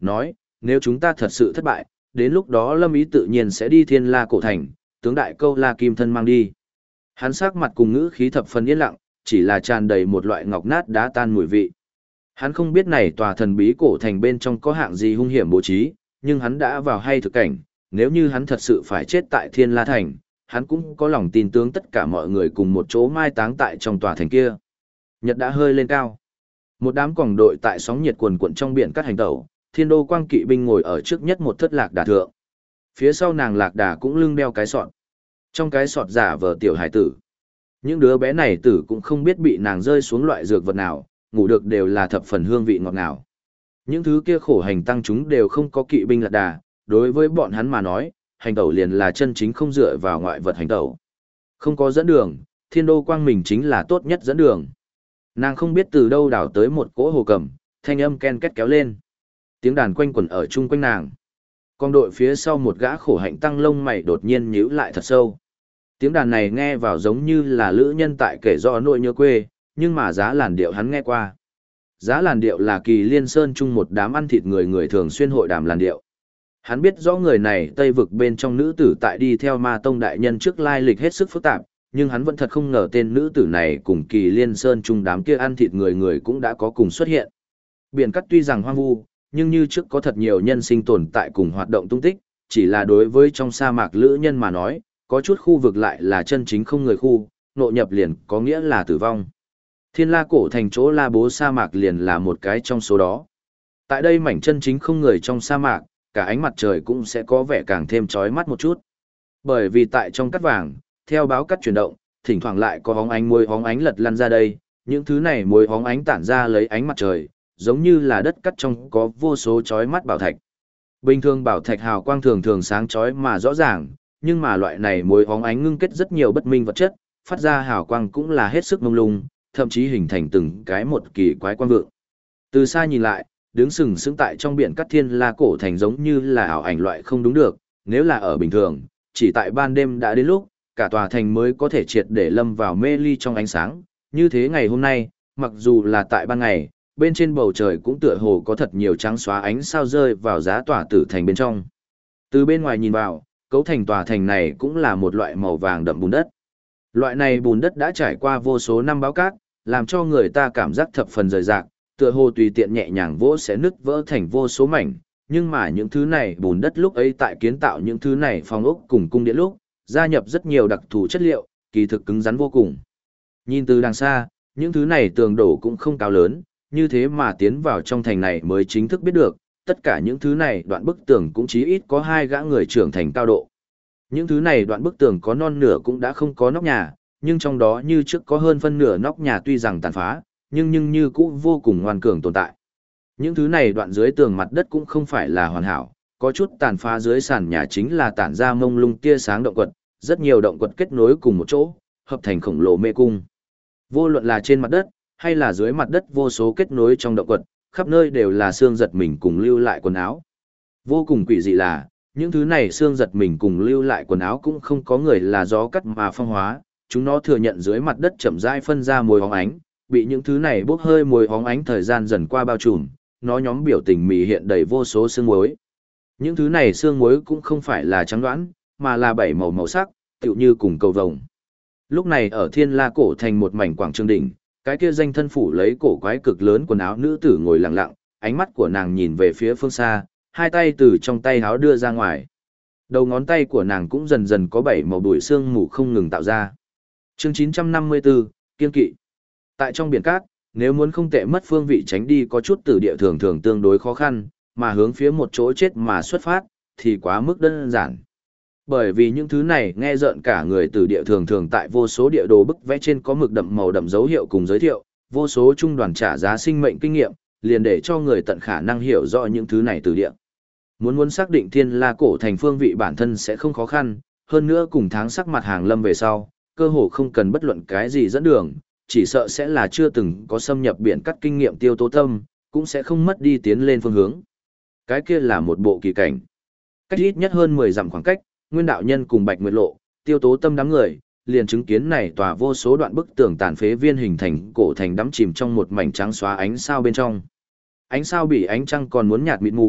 Speaker 1: nói, nếu chúng ta thật sự thất bại, đến lúc đó Lâm Ý tự nhiên sẽ đi Thiên La cổ thành, tướng đại câu La Kim thân mang đi. Hắn sắc mặt cùng ngữ khí thập phần yên lặng, chỉ là tràn đầy một loại ngọc nát đá tan mùi vị. Hắn không biết này tòa thần bí cổ thành bên trong có hạng gì hung hiểm bố trí, nhưng hắn đã vào hay thực cảnh, nếu như hắn thật sự phải chết tại Thiên La thành, hắn cũng có lòng tin tướng tất cả mọi người cùng một chỗ mai táng tại trong tòa thành kia. Nhật đã hơi lên cao. Một đám quòng đội tại sóng nhiệt cuồn cuộn trong biển cắt hành tẩu, Thiên Đô Quang kỵ binh ngồi ở trước nhất một thất lạc đà thượng. Phía sau nàng lạc đà cũng lưng đeo cái sọt. Trong cái sọt giả vờ tiểu hải tử. Những đứa bé này tử cũng không biết bị nàng rơi xuống loại dược vật nào, ngủ được đều là thập phần hương vị ngọt ngào. Những thứ kia khổ hành tăng chúng đều không có kỵ binh lạc đà, đối với bọn hắn mà nói, hành tẩu liền là chân chính không dựa vào ngoại vật hành tẩu. Không có dẫn đường, Thiên Đô Quang mình chính là tốt nhất dẫn đường. Nàng không biết từ đâu đảo tới một cỗ hồ cầm, thanh âm ken két kéo lên. Tiếng đàn quanh quẩn ở chung quanh nàng. Con đội phía sau một gã khổ hạnh tăng lông mày đột nhiên nhíu lại thật sâu. Tiếng đàn này nghe vào giống như là lữ nhân tại kể rõ nỗi nhớ quê, nhưng mà giá làn điệu hắn nghe qua. Giá làn điệu là Kỳ Liên Sơn chung một đám ăn thịt người thường xuyên hội đàm làn điệu. Hắn biết rõ người này Tây vực bên trong nữ tử tại đi theo Ma Tông đại nhân trước lai lịch hết sức phức tạp, nhưng hắn vẫn thật không ngờ tên nữ tử này cùng Kỳ Liên Sơn chung đám kia ăn thịt người cũng đã có cùng xuất hiện. Biển cắt tuy rằng hoang vu, nhưng như trước có thật nhiều nhân sinh tồn tại cùng hoạt động tung tích, chỉ là đối với trong sa mạc lữ nhân mà nói, có chút khu vực lại là chân chính không người khu, nội nhập liền có nghĩa là tử vong. Thiên La cổ thành chỗ La Bố sa mạc liền là một cái trong số đó. Tại đây mảnh chân chính không người trong sa mạc, cả ánh mặt trời cũng sẽ có vẻ càng thêm chói mắt một chút. Bởi vì tại trong cắt vàng, theo báo cắt chuyển động, thỉnh thoảng lại có hóng ánh môi hóng ánh lật lăn ra đây, những thứ này môi hóng ánh tản ra lấy ánh mặt trời, giống như là đất cắt trong có vô số chói mắt bảo thạch. Bình thường bảo thạch hào quang thường thường sáng chói mà rõ ràng, nhưng mà loại này môi hóng ánh ngưng kết rất nhiều bất minh vật chất, phát ra hào quang cũng là hết sức mông lung, thậm chí hình thành từng cái một kỳ quái quang vượng. Từ xa nhìn lại, đứng sừng sững tại trong biển cắt Thiên La cổ thành giống như là ảo ảnh loại không đúng được, nếu là ở bình thường, chỉ tại ban đêm đã đến lúc, cả tòa thành mới có thể triệt để lâm vào mê ly trong ánh sáng, như thế ngày hôm nay, mặc dù là tại ban ngày, bên trên bầu trời cũng tựa hồ có thật nhiều trắng xóa ánh sao rơi vào giá tòa tử thành bên trong. Từ bên ngoài nhìn vào, cấu thành tòa thành này cũng là một loại màu vàng đậm bùn đất. Loại này bùn đất đã trải qua vô số năm báo cát, làm cho người ta cảm giác thập phần rời rạc, tựa hồ tùy tiện nhẹ nhàng vỗ sẽ nứt vỡ thành vô số mảnh, nhưng mà những thứ này bùn đất lúc ấy tại kiến tạo những thứ này phong ốc cùng cung điện lúc, gia nhập rất nhiều đặc thù chất liệu, kỳ thực cứng rắn vô cùng. Nhìn từ đằng xa, những thứ này tường đổ cũng không cao lớn, như thế mà tiến vào trong thành này mới chính thức biết được, tất cả những thứ này đoạn bức tường cũng chí ít có 2 gã người trưởng thành cao độ. Những thứ này đoạn bức tường có non nửa cũng đã không có nóc nhà, nhưng trong đó như trước có hơn phân nửa nóc nhà tuy rằng tàn phá, nhưng như cũ vô cùng ngoan cường tồn tại. Những thứ này đoạn dưới tường mặt đất cũng không phải là hoàn hảo, có chút tàn phá dưới sàn nhà chính là tản ra mông lung tia sáng động quật, rất nhiều động quật kết nối cùng một chỗ, hợp thành khổng lồ mê cung. Vô luận là trên mặt đất, hay là dưới mặt đất vô số kết nối trong động quật, khắp nơi đều là xương giật mình cùng lưu lại quần áo. Vô cùng quỷ dị là, những thứ này xương giật mình cùng lưu lại quần áo cũng không có người là gió cắt mà phong hóa, chúng nó thừa nhận dưới mặt đất chậm rãi phân ra mùi hóng ánh, bị những thứ này bốc hơi mùi hóng ánh thời gian dần qua bao trùm, nó nhóm biểu tình mì hiện đầy vô số xương muối. Những thứ này xương muối cũng không phải là trắng đoán, mà là 7 màu màu sắc, tựu như cùng cầu vồng. Lúc này ở Thiên La cổ thành một mảnh quảng trường đỉnh, cái kia danh thân phủ lấy cổ quái cực lớn quần áo nữ tử ngồi lặng lặng, ánh mắt của nàng nhìn về phía phương xa, hai tay từ trong tay áo đưa ra ngoài. Đầu ngón tay của nàng cũng dần dần có 7 màu bụi sương mù không ngừng tạo ra. Chương 954, kiên kỵ. Tại trong biển cát, nếu muốn không tệ mất phương vị tránh đi có chút tử địa thường thường tương đối khó khăn, mà hướng phía một chỗ chết mà xuất phát, thì quá mức đơn giản. Bởi vì những thứ này nghe rợn cả người tử địa thường thường tại vô số địa đồ bức vẽ trên có mực đậm màu đậm dấu hiệu cùng giới thiệu, vô số trung đoàn trả giá sinh mệnh kinh nghiệm, liền để cho người tận khả năng hiểu rõ những thứ này từ địa. Muốn xác định Thiên La cổ thành phương vị bản thân sẽ không khó khăn, hơn nữa cùng tháng sắc mặt hàng lâm về sau, cơ hồ không cần bất luận cái gì dẫn đường, chỉ sợ sẽ là chưa từng có xâm nhập biển cắt kinh nghiệm Tiêu Tố Tâm, cũng sẽ không mất đi tiến lên phương hướng. Cái kia là một bộ kỳ cảnh. Cách ít nhất hơn 10 dặm khoảng cách, Nguyên đạo nhân cùng Bạch Nguyệt Lộ, Tiêu Tố Tâm đám người, liền chứng kiến này tòa vô số đoạn bức tường tàn phế viên hình thành cổ thành đắm chìm trong một mảnh trắng xóa ánh sao bên trong. Ánh sao bị ánh trăng còn muốn nhạt mịt mù,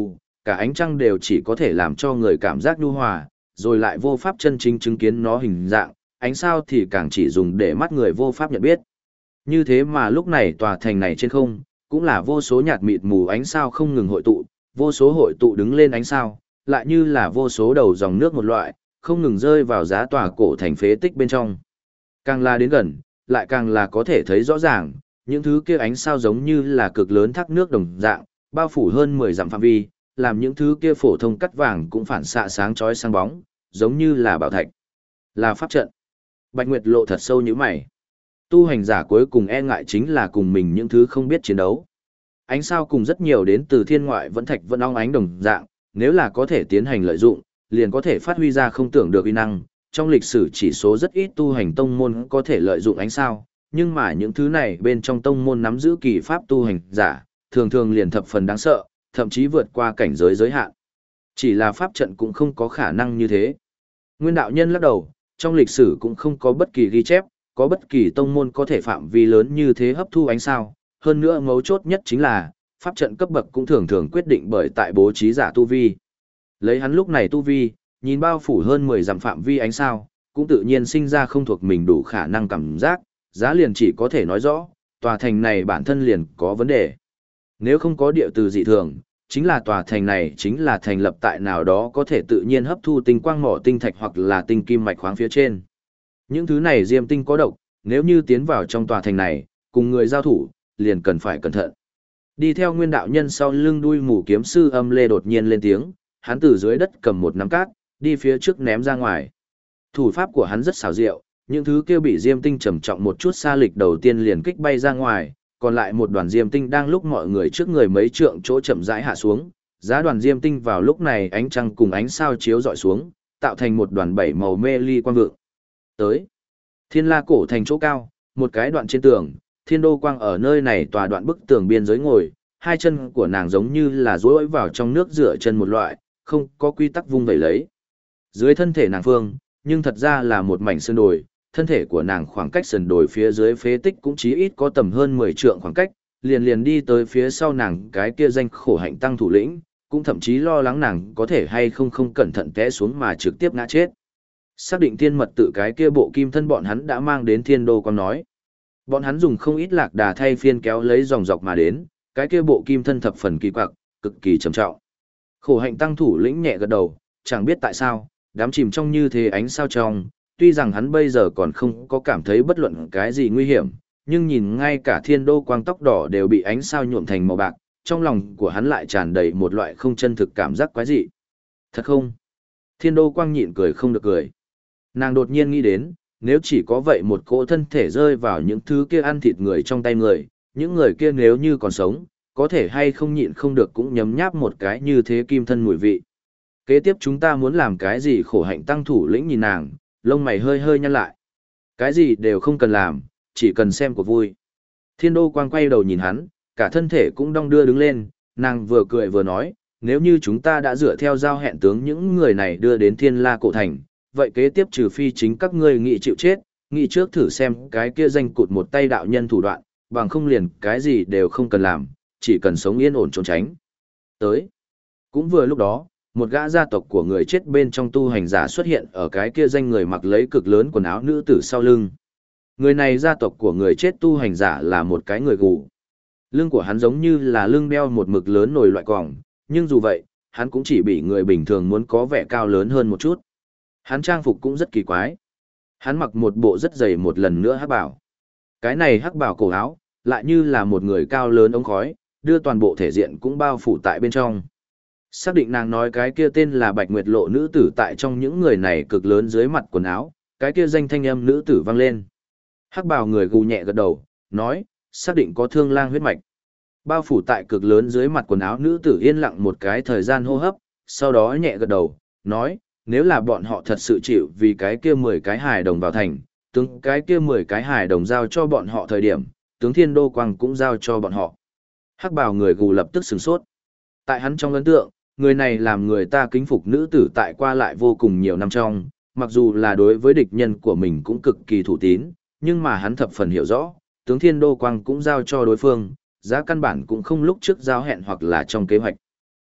Speaker 1: cả ánh trăng đều chỉ có thể làm cho người cảm giác nhu hòa, rồi lại vô pháp chân chính chứng kiến nó hình dạng, ánh sao thì càng chỉ dùng để mắt người vô pháp nhận biết. Như thế mà lúc này tòa thành này trên không, cũng là vô số nhạt mịt mù ánh sao không ngừng hội tụ, vô số hội tụ đứng lên ánh sao, lại như là vô số đầu dòng nước một loại, không ngừng rơi vào giá tòa cổ thành phế tích bên trong. Càng là đến gần, lại càng là có thể thấy rõ ràng, những thứ kia ánh sao giống như là cực lớn thác nước đồng dạng, bao phủ hơn 10 dặm phạm vi, làm những thứ kia phổ thông cắt vàng cũng phản xạ sáng chói sáng bóng, giống như là bảo thạch. Là pháp trận. Bạch Nguyệt Lộ thật sâu như mày. Tu hành giả cuối cùng e ngại chính là cùng mình những thứ không biết chiến đấu. Ánh sao cùng rất nhiều đến từ thiên ngoại vẫn thạch vẫn óng ánh đồng dạng, nếu là có thể tiến hành lợi dụng, liền có thể phát huy ra không tưởng được uy năng. Trong lịch sử chỉ số rất ít tu hành tông môn có thể lợi dụng ánh sao, nhưng mà những thứ này bên trong tông môn nắm giữ kỳ pháp tu hành giả, thường thường liền thập phần đáng sợ, thậm chí vượt qua cảnh giới giới hạn. Chỉ là pháp trận cũng không có khả năng như thế. Nguyên đạo nhân lắc đầu, trong lịch sử cũng không có bất kỳ ghi chép, có bất kỳ tông môn có thể phạm vi lớn như thế hấp thu ánh sao. Hơn nữa mấu chốt nhất chính là, pháp trận cấp bậc cũng thường thường quyết định bởi tại bố trí giả tu vi. Lấy hắn lúc này tu vi, nhìn bao phủ hơn 10 dặm phạm vi ánh sao, cũng tự nhiên sinh ra không thuộc mình đủ khả năng cảm giác, giá liền chỉ có thể nói rõ, tòa thành này bản thân liền có vấn đề. Nếu không có địa từ dị thường, chính là tòa thành này chính là thành lập tại nào đó có thể tự nhiên hấp thu tinh quang mỏ tinh thạch hoặc là tinh kim mạch khoáng phía trên. Những thứ này diêm tinh có độc, nếu như tiến vào trong tòa thành này, cùng người giao thủ, liền cần phải cẩn thận. Đi theo nguyên đạo nhân sau lưng đuôi mù kiếm sư Âm Lê đột nhiên lên tiếng, hắn từ dưới đất cầm một nắm cát, đi phía trước ném ra ngoài. Thủ pháp của hắn rất xảo diệu, những thứ kia bị diêm tinh trầm trọng một chút xa lịch đầu tiên liền kích bay ra ngoài, còn lại một đoàn diêm tinh đang lúc mọi người trước người mấy trượng chỗ chậm rãi hạ xuống, giá đoàn diêm tinh vào lúc này ánh trăng cùng ánh sao chiếu dọi xuống, tạo thành một đoàn bảy màu mê ly quang vượng. Tới Thiên La cổ thành chỗ cao, một cái đoạn trên tường, Thiên Đô Quang ở nơi này tòa đoạn bức tường biên giới ngồi, hai chân của nàng giống như là duỗi vào trong nước rửa chân một loại, không có quy tắc vung vẩy lấy. Dưới thân thể nàng phương, nhưng thật ra là một mảnh sơn đồi, thân thể của nàng khoảng cách sườn đồi phía dưới phế tích cũng chí ít có tầm hơn 10 trượng khoảng cách, liền đi tới phía sau nàng cái kia danh khổ hạnh tăng thủ lĩnh, cũng thậm chí lo lắng nàng có thể hay không cẩn thận té xuống mà trực tiếp ngã chết. Xác định thiên mật tự cái kia bộ kim thân bọn hắn đã mang đến Thiên Đô Quang nói. Bọn hắn dùng không ít lạc đà thay phiên kéo lấy dòng dọc mà đến, cái kia bộ kim thân thập phần kỳ quặc, cực kỳ trầm trọng. Khổ hạnh tăng thủ lĩnh nhẹ gật đầu, chẳng biết tại sao, đám chìm trong như thế ánh sao trong, tuy rằng hắn bây giờ còn không có cảm thấy bất luận cái gì nguy hiểm, nhưng nhìn ngay cả Thiên Đô Quang tóc đỏ đều bị ánh sao nhuộm thành màu bạc, trong lòng của hắn lại tràn đầy một loại không chân thực cảm giác quái dị. Thật không? Thiên Đô Quang nhịn cười không được cười. Nàng đột nhiên nghĩ đến, nếu chỉ có vậy một cỗ thân thể rơi vào những thứ kia ăn thịt người trong tay người, những người kia nếu như còn sống, có thể hay không nhịn không được cũng nhấm nháp một cái như thế kim thân mùi vị. Kế tiếp chúng ta muốn làm cái gì? Khổ hạnh tăng thủ lĩnh nhìn nàng, lông mày hơi hơi nhăn lại. Cái gì đều không cần làm, chỉ cần xem của vui. Thiên Đô Quang quay đầu nhìn hắn, cả thân thể cũng đong đưa đứng lên, nàng vừa cười vừa nói, nếu như chúng ta đã dựa theo giao hẹn tướng những người này đưa đến Thiên La cổ thành, vậy kế tiếp trừ phi chính các ngươi nghị chịu chết, nghị trước thử xem cái kia danh cụt một tay đạo nhân thủ đoạn, bằng không liền cái gì đều không cần làm, chỉ cần sống yên ổn trốn tránh. Tới. Cũng vừa lúc đó, một gã gia tộc của người chết bên trong tu hành giả xuất hiện ở cái kia danh người mặc lấy cực lớn quần áo nữ tử sau lưng. Người này gia tộc của người chết tu hành giả là một cái người gù. Lưng của hắn giống như là lưng đeo một mực lớn nồi loại còng, nhưng dù vậy, hắn cũng chỉ bị người bình thường muốn có vẻ cao lớn hơn một chút. Hắn trang phục cũng rất kỳ quái. Hắn mặc một bộ rất dày một lần nữa hắc bảo. Cái này hắc bảo cổ áo, lại như là một người cao lớn ống khói, đưa toàn bộ thể diện cũng bao phủ tại bên trong. Xác định nàng nói cái kia tên là Bạch Nguyệt Lộ nữ tử tại trong những người này cực lớn dưới mặt quần áo, cái kia danh thanh âm nữ tử vang lên. Hắc bào người gù nhẹ gật đầu, nói, xác định có thương lang huyết mạch. Bao phủ tại cực lớn dưới mặt quần áo nữ tử yên lặng một cái thời gian hô hấp, sau đó nhẹ gật đầu, nói, nếu là bọn họ thật sự chịu vì cái kia 10 cái hài đồng vào thành, tướng cái kia 10 cái hài đồng giao cho bọn họ thời điểm, tướng Thiên Đô Quang cũng giao cho bọn họ. Hắc bào người gù lập tức sửng sốt. Tại hắn trong ấn tượng, người này làm người ta kính phục nữ tử tại qua lại vô cùng nhiều năm trong, mặc dù là đối với địch nhân của mình cũng cực kỳ thủ tín, nhưng mà hắn thập phần hiểu rõ, tướng Thiên Đô Quang cũng giao cho đối phương, giá căn bản cũng không lúc trước giao hẹn hoặc là trong kế hoạch.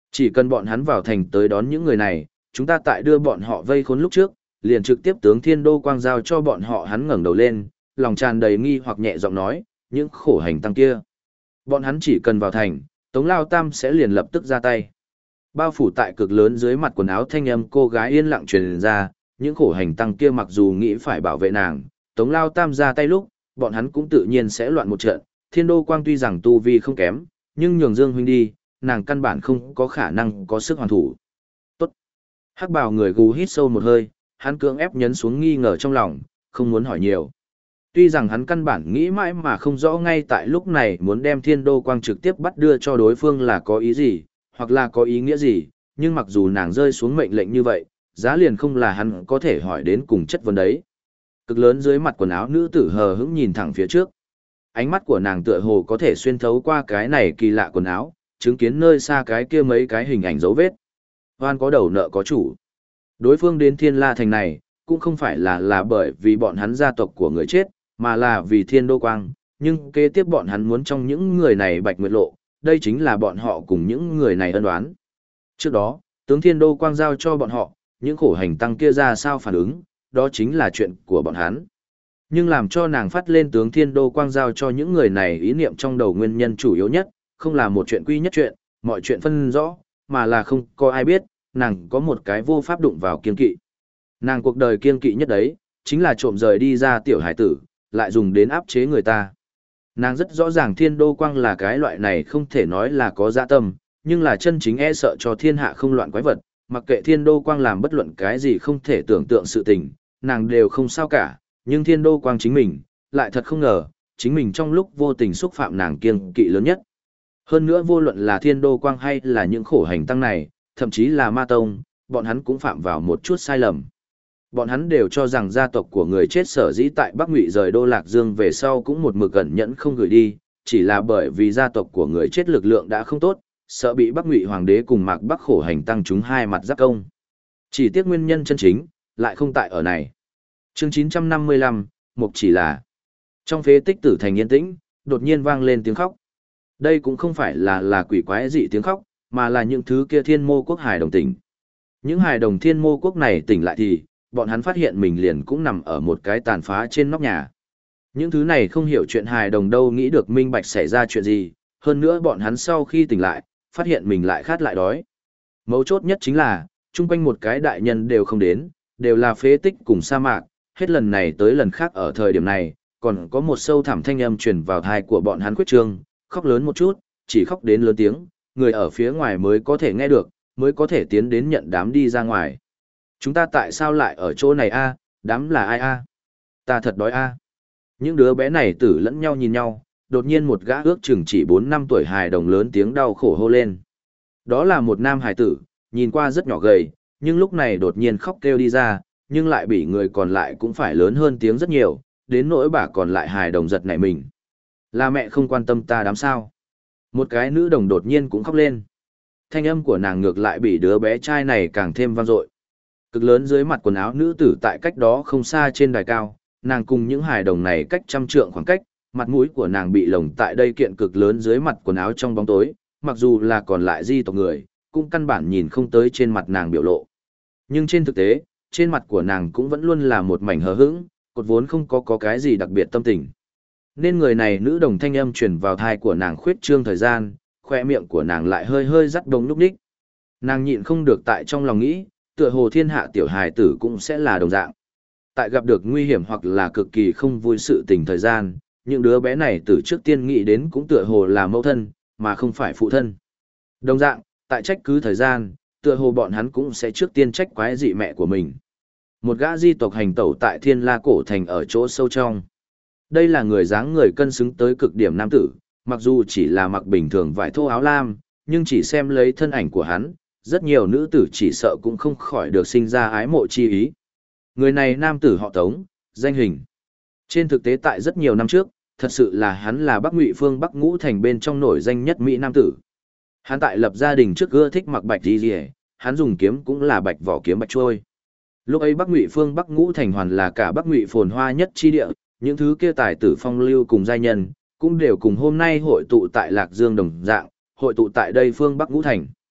Speaker 1: Chỉ cần bọn hắn vào thành tới đón những người này, chúng ta tại đưa bọn họ vây khốn lúc trước, liền trực tiếp tướng Thiên Đô Quang giao cho bọn họ. Hắn ngẩng đầu lên, lòng tràn đầy nghi hoặc nhẹ giọng nói, những khổ hành tăng kia. Bọn hắn chỉ cần vào thành, Tống Lao Tam sẽ liền lập tức ra tay. Bao phủ tại cực lớn dưới mặt quần áo thanh âm cô gái yên lặng truyền ra, những khổ hành tăng kia mặc dù nghĩ phải bảo vệ nàng, Tống Lao Tam ra tay lúc, bọn hắn cũng tự nhiên sẽ loạn một trận. Thiên Đô Quang tuy rằng tu vi không kém, nhưng nhường Dương huynh đi, nàng căn bản không có khả năng có sức hoàn thủ. Tốt. Hắc bào người gù hít sâu một hơi, hắn cưỡng ép nhấn xuống nghi ngờ trong lòng, không muốn hỏi nhiều. Tuy rằng hắn căn bản nghĩ mãi mà không rõ ngay tại lúc này muốn đem Thiên Đô Quang trực tiếp bắt đưa cho đối phương là có ý gì, hoặc là có ý nghĩa gì, nhưng mặc dù nàng rơi xuống mệnh lệnh như vậy, giá liền không là hắn có thể hỏi đến cùng chất vấn đấy. Cực lớn dưới mặt quần áo nữ tử hờ hững nhìn thẳng phía trước. Ánh mắt của nàng tựa hồ có thể xuyên thấu qua cái này kỳ lạ quần áo, chứng kiến nơi xa cái kia mấy cái hình ảnh dấu vết. Hoan có đầu nợ có chủ. Đối phương đến Thiên La Thành này, cũng không phải là bởi vì bọn hắn gia tộc của người chết, mà là vì Thiên Đô Quang, nhưng kế tiếp bọn hắn muốn trong những người này Bạch Nguyệt Lộ, đây chính là bọn họ cùng những người này ân oán. Trước đó, tướng Thiên Đô Quang giao cho bọn họ, những khổ hành tăng kia ra sao phản ứng, đó chính là chuyện của bọn hắn. Nhưng làm cho nàng phát lên tướng Thiên Đô Quang giao cho những người này ý niệm trong đầu nguyên nhân chủ yếu nhất, không là một chuyện quy nhất chuyện, mọi chuyện phân rõ, mà là không có ai biết, nàng có một cái vô pháp đụng vào kiên kỵ. Nàng cuộc đời kiên kỵ nhất đấy, chính là trộm rời đi ra tiểu hải tử, lại dùng đến áp chế người ta. Nàng rất rõ ràng Thiên Đô Quang là cái loại này không thể nói là có dạ tâm, nhưng là chân chính e sợ cho thiên hạ không loạn quái vật, mặc kệ Thiên Đô Quang làm bất luận cái gì không thể tưởng tượng sự tình, nàng đều không sao cả, nhưng Thiên Đô Quang chính mình, lại thật không ngờ, chính mình trong lúc vô tình xúc phạm nàng kiêng kỵ lớn nhất. Hơn nữa vô luận là Thiên Đô Quang hay là những khổ hành tăng này, thậm chí là Ma Tông, bọn hắn cũng phạm vào một chút sai lầm. Bọn hắn đều cho rằng gia tộc của người chết sở dĩ tại Bắc Ngụy rời Đô Lạc Dương về sau cũng một mực ẩn nhẫn không gửi đi, chỉ là bởi vì gia tộc của người chết lực lượng đã không tốt, sợ bị Bắc Ngụy hoàng đế cùng Mạc Bắc khổ hành tăng chúng hai mặt giáp công. Chỉ tiếc nguyên nhân chân chính lại không tại ở này. Chương 955, mục chỉ là trong phế tích tử thành yên tĩnh, đột nhiên vang lên tiếng khóc. Đây cũng không phải là quỷ quái dị tiếng khóc, mà là những thứ kia thiên mô quốc hài đồng tỉnh. Những hài đồng thiên mô quốc này tỉnh lại thì, bọn hắn phát hiện mình liền cũng nằm ở một cái tàn phá trên nóc nhà. Những thứ này không hiểu chuyện hài đồng đâu nghĩ được minh bạch xảy ra chuyện gì, hơn nữa bọn hắn sau khi tỉnh lại, phát hiện mình lại khát lại đói. Mấu chốt nhất chính là, chung quanh một cái đại nhân đều không đến, đều là phế tích cùng sa mạc, hết lần này tới lần khác ở thời điểm này, còn có một sâu thẳm thanh âm truyền vào tai của bọn hắn khuyết trương, khóc lớn một chút, chỉ khóc đến lớn tiếng, người ở phía ngoài mới có thể nghe được, mới có thể tiến đến nhận đám đi ra ngoài. Chúng ta tại sao lại ở chỗ này a? Đám là ai a? Ta thật đói a. Những đứa bé này tử lẫn nhau nhìn nhau, đột nhiên một gã ước chừng chỉ 4-5 tuổi hài đồng lớn tiếng đau khổ hô lên. Đó là một nam hài tử, nhìn qua rất nhỏ gầy, nhưng lúc này đột nhiên khóc kêu đi ra, nhưng lại bị người còn lại cũng phải lớn hơn tiếng rất nhiều, đến nỗi bà còn lại hài đồng giật nảy mình. Là mẹ không quan tâm ta đám sao? Một cái nữ đồng đột nhiên cũng khóc lên. Thanh âm của nàng ngược lại bị đứa bé trai này càng thêm vang dội. Cực lớn dưới mặt quần áo nữ tử tại cách đó không xa trên đài cao, nàng cùng những hài đồng này cách trăm trượng khoảng cách, mặt mũi của nàng bị lồng tại đây kiện cực lớn dưới mặt quần áo trong bóng tối, mặc dù là còn lại di tộc người, cũng căn bản nhìn không tới trên mặt nàng biểu lộ. Nhưng trên thực tế, trên mặt của nàng cũng vẫn luôn là một mảnh hờ hững, cột vốn không có cái gì đặc biệt tâm tình. Nên người này nữ đồng thanh âm truyền vào thai của nàng khuyết trương thời gian, khoe miệng của nàng lại hơi hơi rắc đông lúc đích. Nàng nhịn không được tại trong lòng nghĩ, tựa hồ thiên hạ tiểu hài tử cũng sẽ là đồng dạng. Tại gặp được nguy hiểm hoặc là cực kỳ không vui sự tình thời gian, những đứa bé này từ trước tiên nghĩ đến cũng tựa hồ là mẫu thân, mà không phải phụ thân. Đồng dạng, tại trách cứ thời gian, tựa hồ bọn hắn cũng sẽ trước tiên trách quái dị mẹ của mình. Một gã di tộc hành tẩu tại Thiên La cổ thành ở chỗ sâu trong. Đây là người dáng người cân xứng tới cực điểm nam tử, mặc dù chỉ là mặc bình thường vải thô áo lam, nhưng chỉ xem lấy thân ảnh của hắn, rất nhiều nữ tử chỉ sợ cũng không khỏi được sinh ra ái mộ chi ý. Người này nam tử họ Tống, danh hình. Trên thực tế tại rất nhiều năm trước, thật sự là hắn là Bắc Ngụy phương Bắc Ngũ thành bên trong nổi danh nhất mỹ nam tử. Hắn tại lập gia đình trước ưa thích mặc bạch y, hắn dùng kiếm cũng là bạch vỏ kiếm bạch trôi. Lúc ấy Bắc Ngụy phương Bắc Ngũ thành hoàn là cả Bắc Ngụy phồn hoa nhất chi địa, những thứ kia tài tử phong lưu cùng giai nhân, cũng đều cùng hôm nay hội tụ tại Lạc Dương đồng dạng, hội tụ tại đây phương Bắc Ngũ thành.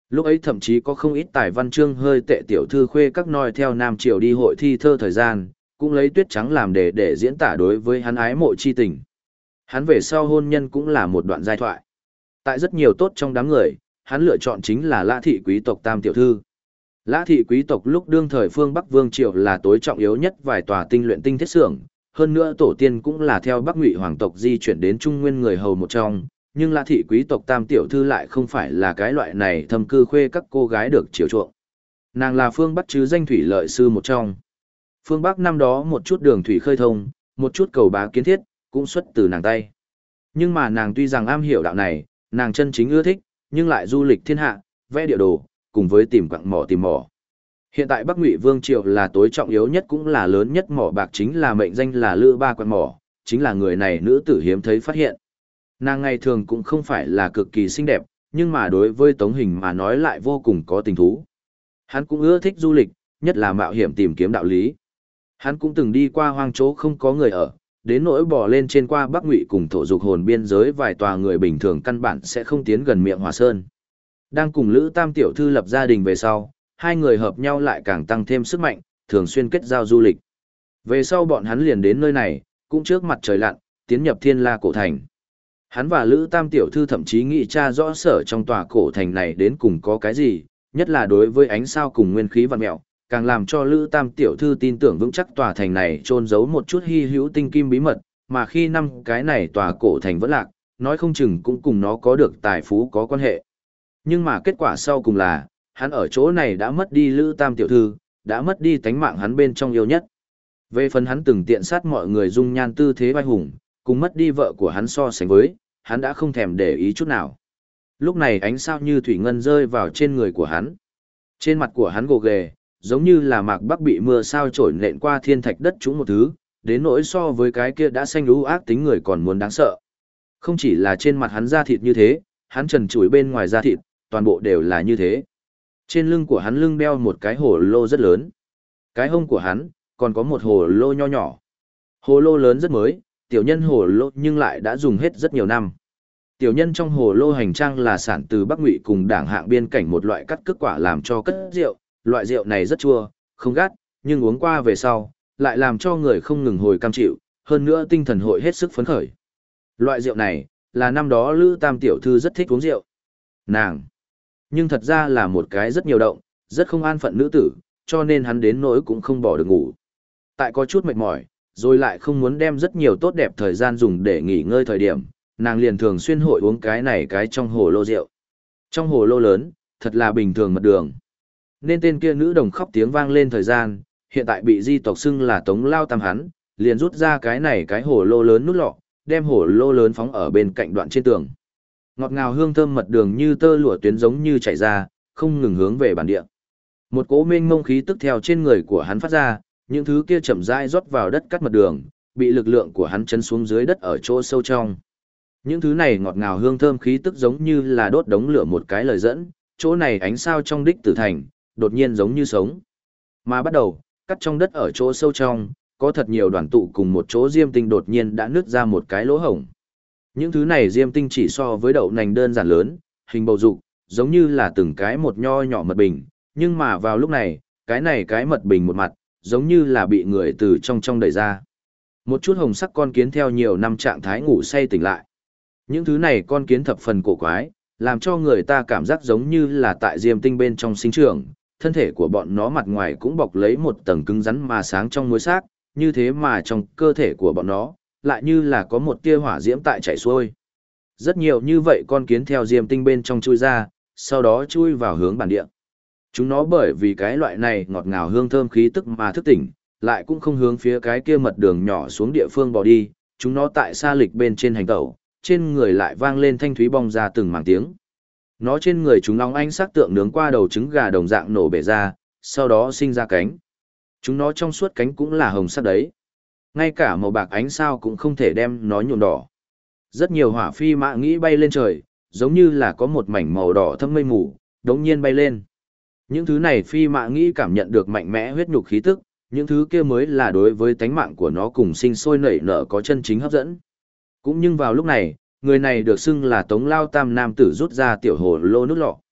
Speaker 1: Lúc ấy thậm chí có không ít tài văn chương hơi tệ tiểu thư khuê các noi theo Nam Triều đi hội thi thơ thời gian, cũng lấy tuyết trắng làm đề để diễn tả đối với hắn ái mộ chi tình. Hắn về sau hôn nhân cũng là một đoạn giai thoại. Tại rất nhiều tốt trong đám người, hắn lựa chọn chính là Lã thị quý tộc tam tiểu thư. Lã thị quý tộc lúc đương thời phương Bắc Vương Triều là tối trọng yếu nhất vài tòa tinh luyện tinh thiết xưởng, hơn nữa tổ tiên cũng là theo Bắc Ngụy hoàng tộc di chuyển đến Trung Nguyên người hầu một trong, nhưng Lã thị quý tộc tam tiểu thư lại không phải là cái loại này thâm cư khuê các cô gái được chiều chuộng. Nàng là phương Bắc chứ danh thủy lợi sư một trong. Phương Bắc năm đó một chút đường thủy khơi thông, một chút cầu bá kiến thiết, cũng xuất từ nàng tay. Nhưng mà nàng tuy rằng am hiểu đạo này, nàng chân chính ưa thích, nhưng lại du lịch thiên hạ, vẽ địa đồ, cùng với tìm quặng mỏ tìm mỏ. Hiện tại Bắc Ngụy Vương Triều là tối trọng yếu nhất cũng là lớn nhất mỏ bạc chính là mệnh danh là Lữ Ba quặng mỏ, chính là người này nữ tử hiếm thấy phát hiện. Nàng ngày thường cũng không phải là cực kỳ xinh đẹp, nhưng mà đối với Tống Hình mà nói lại vô cùng có tình thú. Hắn cũng ưa thích du lịch, nhất là mạo hiểm tìm kiếm đạo lý. Hắn cũng từng đi qua hoang chỗ không có người ở, đến nỗi bò lên trên qua Bắc Ngụy cùng thổ dục hồn biên giới vài tòa người bình thường căn bản sẽ không tiến gần miệng Hòa Sơn. Đang cùng Lữ Tam tiểu thư lập gia đình về sau, hai người hợp nhau lại càng tăng thêm sức mạnh, thường xuyên kết giao du lịch. Về sau bọn hắn liền đến nơi này, cũng trước mặt trời lặn, tiến nhập Thiên La cổ thành. Hắn và Lữ Tam tiểu thư thậm chí nghĩ tra rõ sở trong tòa cổ thành này đến cùng có cái gì, nhất là đối với ánh sao cùng nguyên khí vạn mẹo, càng làm cho Lữ Tam tiểu thư tin tưởng vững chắc tòa thành này trôn giấu một chút hy hữu tinh kim bí mật, mà khi năm cái này tòa cổ thành vẫn lạc, nói không chừng cũng cùng nó có được tài phú có quan hệ. Nhưng mà kết quả sau cùng là, hắn ở chỗ này đã mất đi Lữ Tam tiểu thư, đã mất đi tánh mạng hắn bên trong yêu nhất. Về phần hắn từng tiện sát mọi người dung nhan tư thế vai hùng, cùng mất đi vợ của hắn so sánh với, hắn đã không thèm để ý chút nào. Lúc này ánh sao như thủy ngân rơi vào trên người của hắn. Trên mặt của hắn gồ ghề, giống như là mạc bắc bị mưa sao trổi nện qua thiên thạch đất trúng một thứ, đến nỗi so với cái kia đã xanh lú ác tính người còn muốn đáng sợ. Không chỉ là trên mặt hắn da thịt như thế, hắn trần trụi bên ngoài da thịt, toàn bộ đều là như thế. Trên lưng của hắn lưng đeo một cái hồ lô rất lớn. Cái hông của hắn, còn có một hồ lô nho nhỏ. Hồ lô lớn rất mới, tiểu nhân hồ lô nhưng lại đã dùng hết rất nhiều năm. Tiểu nhân trong hồ lô hành trang là sản từ Bắc Ngụy cùng đảng hạng biên cảnh một loại cắt cước quả làm cho cất rượu, loại rượu này rất chua, không gắt, nhưng uống qua về sau, lại làm cho người không ngừng hồi cam chịu, hơn nữa tinh thần hội hết sức phấn khởi. Loại rượu này, là năm đó Lữ Tam tiểu thư rất thích uống rượu. Nàng, nhưng thật ra là một cái rất nhiều động, rất không an phận nữ tử, cho nên hắn đến nỗi cũng không bỏ được ngủ. Tại có chút mệt mỏi, rồi lại không muốn đem rất nhiều tốt đẹp thời gian dùng để nghỉ ngơi thời điểm, nàng liền thường xuyên hội uống cái này cái trong hồ lô rượu. Trong hồ lô lớn, thật là bình thường mật đường. Nên tên kia nữ đồng khóc tiếng vang lên thời gian, hiện tại bị di tộc xưng là Tống Lao Tam hắn, liền rút ra cái này cái hồ lô lớn nút lọ, đem hồ lô lớn phóng ở bên cạnh đoạn trên tường. Ngọt ngào hương thơm mật đường như tơ lụa tuyến giống như chảy ra, không ngừng hướng về bản địa. Một cỗ mênh mông khí tức theo trên người của hắn phát ra, những thứ kia chậm rãi rót vào đất cắt mật đường, bị lực lượng của hắn chấn xuống dưới đất ở chỗ sâu trong. Những thứ này ngọt ngào hương thơm khí tức giống như là đốt đống lửa một cái lời dẫn, chỗ này ánh sao trong đích tử thành, đột nhiên giống như sống. Mà bắt đầu, cắt trong đất ở chỗ sâu trong, có thật nhiều đoàn tụ cùng một chỗ diêm tinh đột nhiên đã nứt ra một cái lỗ hổng. Những thứ này diêm tinh chỉ so với đậu nành đơn giản lớn, hình bầu dục, giống như là từng cái một nho nhỏ mật bình, nhưng mà vào lúc này, cái mật bình một mặt, giống như là bị người từ trong đẩy ra. Một chút hồng sắc con kiến theo nhiều năm trạng thái ngủ say tỉnh lại. Những thứ này con kiến thập phần cổ quái, làm cho người ta cảm giác giống như là tại diêm tinh bên trong sinh trưởng, thân thể của bọn nó mặt ngoài cũng bọc lấy một tầng cứng rắn mà sáng trong muối xác, như thế mà trong cơ thể của bọn nó, lại như là có một tia hỏa diễm tại chảy xuôi. Rất nhiều như vậy con kiến theo diêm tinh bên trong chui ra, sau đó chui vào hướng bản địa. Chúng nó bởi vì cái loại này ngọt ngào hương thơm khí tức mà thức tỉnh, lại cũng không hướng phía cái kia mật đường nhỏ xuống địa phương bỏ đi, chúng nó tại xa lịch bên trên hành tẩu, trên người lại vang lên thanh thúy bong ra từng mảng tiếng. Nó trên người chúng nóng ánh sắc tượng nướng qua đầu trứng gà đồng dạng nổ bể ra, sau đó sinh ra cánh. Chúng nó trong suốt cánh cũng là hồng sắc đấy. Ngay cả màu bạc ánh sao cũng không thể đem nó nhuộm đỏ. Rất nhiều hỏa phi mã nghĩ bay lên trời, giống như là có một mảnh màu đỏ thâm mây mù, đống nhiên bay lên. Những thứ này phi mã nghĩ cảm nhận được mạnh mẽ huyết nhục khí tức, những thứ kia mới là đối với tánh mạng của nó cùng sinh sôi nảy nở có chân chính hấp dẫn. Cũng nhưng vào lúc này, người này được xưng là Tống Lao Tam nam tử rút ra tiểu hồ lô nước lọ.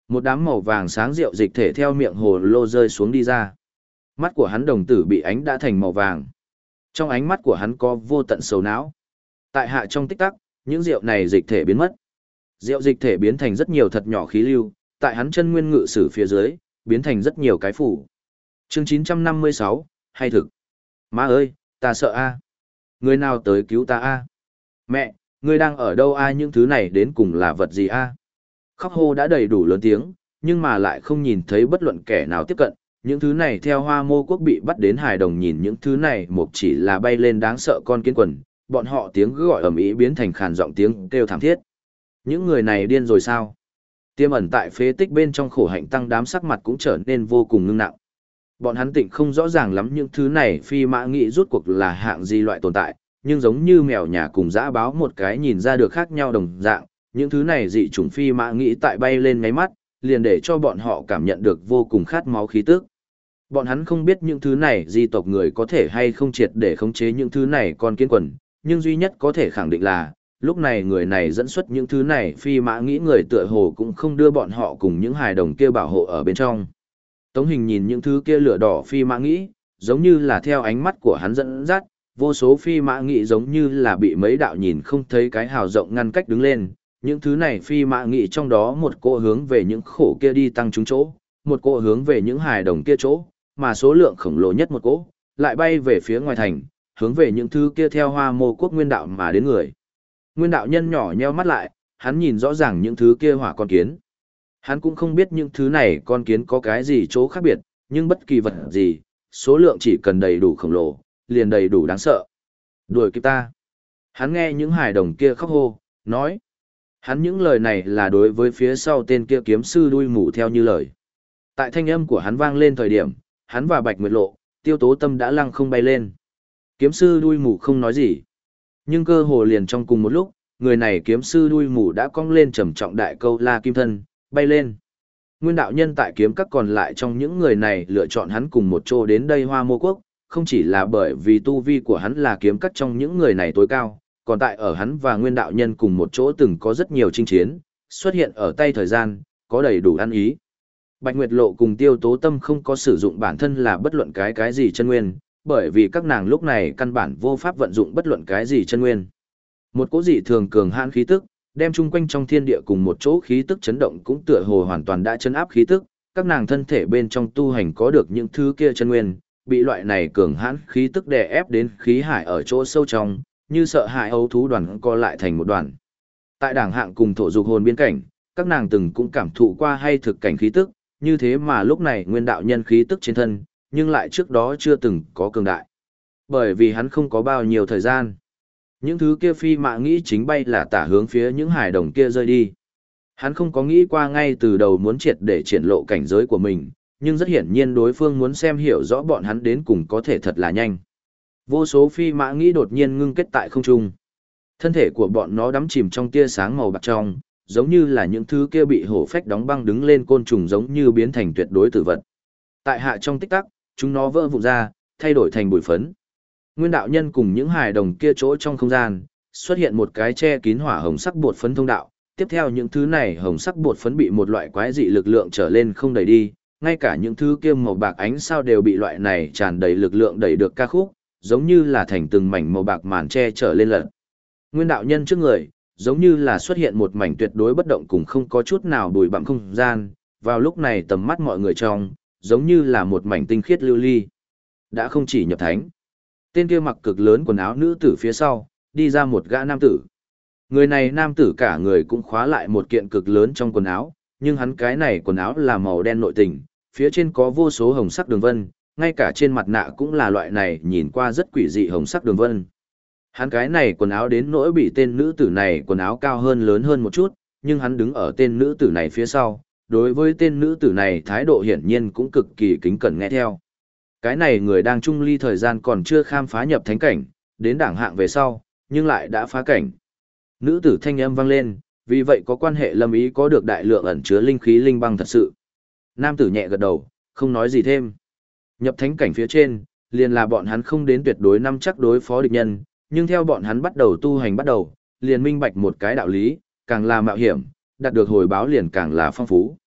Speaker 1: Một đám màu vàng sáng rượu dịch thể theo miệng hồ lô rơi xuống đi ra. Mắt của hắn đồng tử bị ánh đã thành màu vàng. Trong ánh mắt của hắn có vô tận sầu não. Tại hạ trong tích tắc, những rượu này dịch thể biến mất. Rượu dịch thể biến thành rất nhiều thật nhỏ khí lưu, tại hắn chân nguyên ngự sử phía dưới, biến thành rất nhiều cái phủ. Chương 956, hay thực. Má ơi, ta sợ a. Người nào tới cứu ta a? Mẹ, ngươi đang ở đâu a? Những thứ này đến cùng là vật gì a? Khóc hô đã đầy đủ lớn tiếng, nhưng mà lại không nhìn thấy bất luận kẻ nào tiếp cận. Những thứ này theo Hoa Mô Quốc bị bắt đến hài đồng nhìn những thứ này một chỉ là bay lên đáng sợ con kiến quần, bọn họ tiếng gọi ầm ĩ biến thành khàn giọng tiếng kêu thảm thiết. Những người này điên rồi sao? Tiềm ẩn tại phế tích bên trong khổ hạnh tăng đám sắc mặt cũng trở nên vô cùng ngưng nặng. Bọn hắn tịnh không rõ ràng lắm những thứ này phi mã nghĩ rút cuộc là hạng gì loại tồn tại, nhưng giống như mèo nhà cùng dã báo một cái nhìn ra được khác nhau đồng dạng, những thứ này dị chủng phi mã nghĩ tại bay lên ngáy mắt, liền để cho bọn họ cảm nhận được vô cùng khát máu khí tức. Bọn hắn không biết những thứ này di tộc người có thể hay không triệt để khống chế những thứ này con kiến quần, nhưng duy nhất có thể khẳng định là, lúc này người này dẫn xuất những thứ này phi mã nghĩ người tựa hồ cũng không đưa bọn họ cùng những hài đồng kia bảo hộ ở bên trong. Tống Hình nhìn những thứ kia lửa đỏ phi mã nghĩ, giống như là theo ánh mắt của hắn dẫn dắt, vô số phi mã nghĩ giống như là bị mấy đạo nhìn không thấy cái hào rộng ngăn cách đứng lên. Những thứ này phi mã nghĩ trong đó một cỗ hướng về những khổ kia đi tăng trúng chỗ, một cỗ hướng về những hài đồng kia chỗ, mà số lượng khổng lồ nhất một cỗ, lại bay về phía ngoài thành, hướng về những thứ kia theo Hoa Mô Quốc nguyên đạo mà đến người. Nguyên đạo nhân nhỏ nheo mắt lại, hắn nhìn rõ ràng những thứ kia hỏa con kiến. Hắn cũng không biết những thứ này con kiến có cái gì chỗ khác biệt, nhưng bất kỳ vật gì, số lượng chỉ cần đầy đủ khổng lồ, liền đầy đủ đáng sợ. Đuổi kịp ta. Hắn nghe những hài đồng kia khóc hô, nói. Hắn những lời này là đối với phía sau tên kia kiếm sư đuôi mù theo như lời. Tại thanh âm của hắn vang lên thời điểm, hắn và Bạch Nguyệt Lộ, Tiêu Tố Tâm đã lăng không bay lên. Kiếm sư đuôi mù không nói gì. Nhưng cơ hồ liền trong cùng một lúc, người này kiếm sư đuôi mù đã cong lên trầm trọng đại câu la kim thân, bay lên. Nguyên đạo nhân tại kiếm các còn lại trong những người này lựa chọn hắn cùng một chỗ đến đây Hoa Mô Quốc, không chỉ là bởi vì tu vi của hắn là kiếm các trong những người này tối cao, còn tại ở hắn và nguyên đạo nhân cùng một chỗ từng có rất nhiều chinh chiến, xuất hiện ở tay thời gian, có đầy đủ ăn ý. Bạch Nguyệt Lộ cùng Tiêu Tố Tâm không có sử dụng bản thân là bất luận cái gì chân nguyên, bởi vì các nàng lúc này căn bản vô pháp vận dụng bất luận cái gì chân nguyên. Một cỗ dị thường cường hãn khí tức, đem chung quanh trong thiên địa cùng một chỗ khí tức chấn động cũng tựa hồ hoàn toàn đã chấn áp khí tức, các nàng thân thể bên trong tu hành có được những thứ kia chân nguyên, bị loại này cường hãn khí tức đè ép đến khí hải ở chỗ sâu trong, như sợ hãi ấu thú đoàn co lại thành một đoàn. Tại đảng hạng cùng thổ dục hồn biên cảnh, các nàng từng cũng cảm thụ qua hay thực cảnh khí tức, như thế mà lúc này nguyên đạo nhân khí tức trên thân, nhưng lại trước đó chưa từng có cường đại. Bởi vì hắn không có bao nhiêu thời gian. Những thứ kia phi mã nghĩ chính bay là tả hướng phía những hải đồng kia rơi đi. Hắn không có nghĩ qua ngay từ đầu muốn triệt để triển lộ cảnh giới của mình, nhưng rất hiển nhiên đối phương muốn xem hiểu rõ bọn hắn đến cùng có thể thật là nhanh. Vô số phi mã nghĩ đột nhiên ngưng kết tại không trung. Thân thể của bọn nó đắm chìm trong tia sáng màu bạc trong, giống như là những thứ kia bị hổ phách đóng băng đứng lên côn trùng giống như biến thành tuyệt đối tử vật. Tại hạ trong tích tắc, chúng nó vỡ vụn ra, thay đổi thành bụi phấn. Nguyên đạo nhân cùng những hài đồng kia chỗ trong không gian, xuất hiện một cái che kín hỏa hồng sắc bột phấn thông đạo. Tiếp theo những thứ này hồng sắc bột phấn bị một loại quái dị lực lượng trở lên không đẩy đi, ngay cả những thứ kia màu bạc ánh sao đều bị loại này tràn đầy lực lượng đẩy được ca khúc, giống như là thành từng mảnh màu bạc màn che trở lên lật. Nguyên đạo nhân trước người, giống như là xuất hiện một mảnh tuyệt đối bất động cùng không có chút nào bụi bặm không gian, vào lúc này tầm mắt mọi người trong, giống như là một mảnh tinh khiết lưu ly. Đã không chỉ nhập thánh. Tên kia mặc cực lớn quần áo nữ tử phía sau, đi ra một gã nam tử. Người này nam tử cả người cũng khóa lại một kiện cực lớn trong quần áo, nhưng hắn cái này quần áo là màu đen nội tình, phía trên có vô số hồng sắc đường vân, ngay cả trên mặt nạ cũng là loại này nhìn qua rất quỷ dị hồng sắc đường vân. Hắn cái này quần áo đến nỗi bị tên nữ tử này quần áo cao hơn lớn hơn một chút, nhưng hắn đứng ở tên nữ tử này phía sau, đối với tên nữ tử này thái độ hiển nhiên cũng cực kỳ kính cẩn nghe theo. Cái này người đang trung ly thời gian còn chưa khám phá nhập thánh cảnh, đến đẳng hạng về sau, nhưng lại đã phá cảnh. Nữ tử thanh âm vang lên, vì vậy có quan hệ lâm ý có được đại lượng ẩn chứa linh khí linh băng thật sự. Nam tử nhẹ gật đầu, không nói gì thêm. Nhập thánh cảnh phía trên, liền là bọn hắn không đến tuyệt đối năm chắc đối phó địch nhân, nhưng theo bọn hắn bắt đầu tu hành bắt đầu, liền minh bạch một cái đạo lý, càng là mạo hiểm, đạt được hồi báo liền càng là phong phú.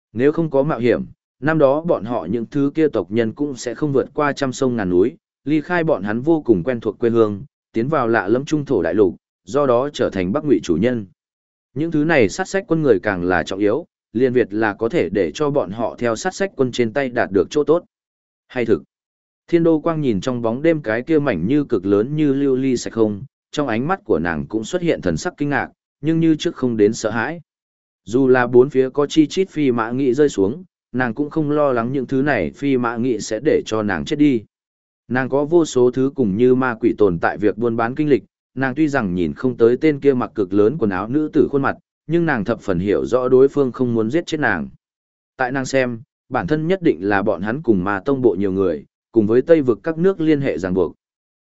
Speaker 1: Nếu không có mạo hiểm, năm đó bọn họ những thứ kia tộc nhân cũng sẽ không vượt qua trăm sông ngàn núi, ly khai bọn hắn vô cùng quen thuộc quê hương, tiến vào lạ lẫm trung thổ đại lục, do đó trở thành Bắc Ngụy chủ nhân. Những thứ này sát sách quân người càng là trọng yếu, liên Việt là có thể để cho bọn họ theo sát sách quân trên tay đạt được chỗ tốt. Hay thực, Thiên Đô Quang nhìn trong bóng đêm cái kia mảnh như cực lớn như lưu ly sạch không, trong ánh mắt của nàng cũng xuất hiện thần sắc kinh ngạc, nhưng như trước không đến sợ hãi. Dù là bốn phía có chi chít phi mã nghị rơi xuống, nàng cũng không lo lắng những thứ này phi mã nghị sẽ để cho nàng chết đi. Nàng có vô số thứ cùng như ma quỷ tồn tại việc buôn bán kinh lịch, nàng tuy rằng nhìn không tới tên kia mặc cực lớn quần áo nữ tử khuôn mặt, nhưng nàng thập phần hiểu rõ đối phương không muốn giết chết nàng. Tại nàng xem, bản thân nhất định là bọn hắn cùng ma tông bộ nhiều người, cùng với Tây vực các nước liên hệ ràng buộc.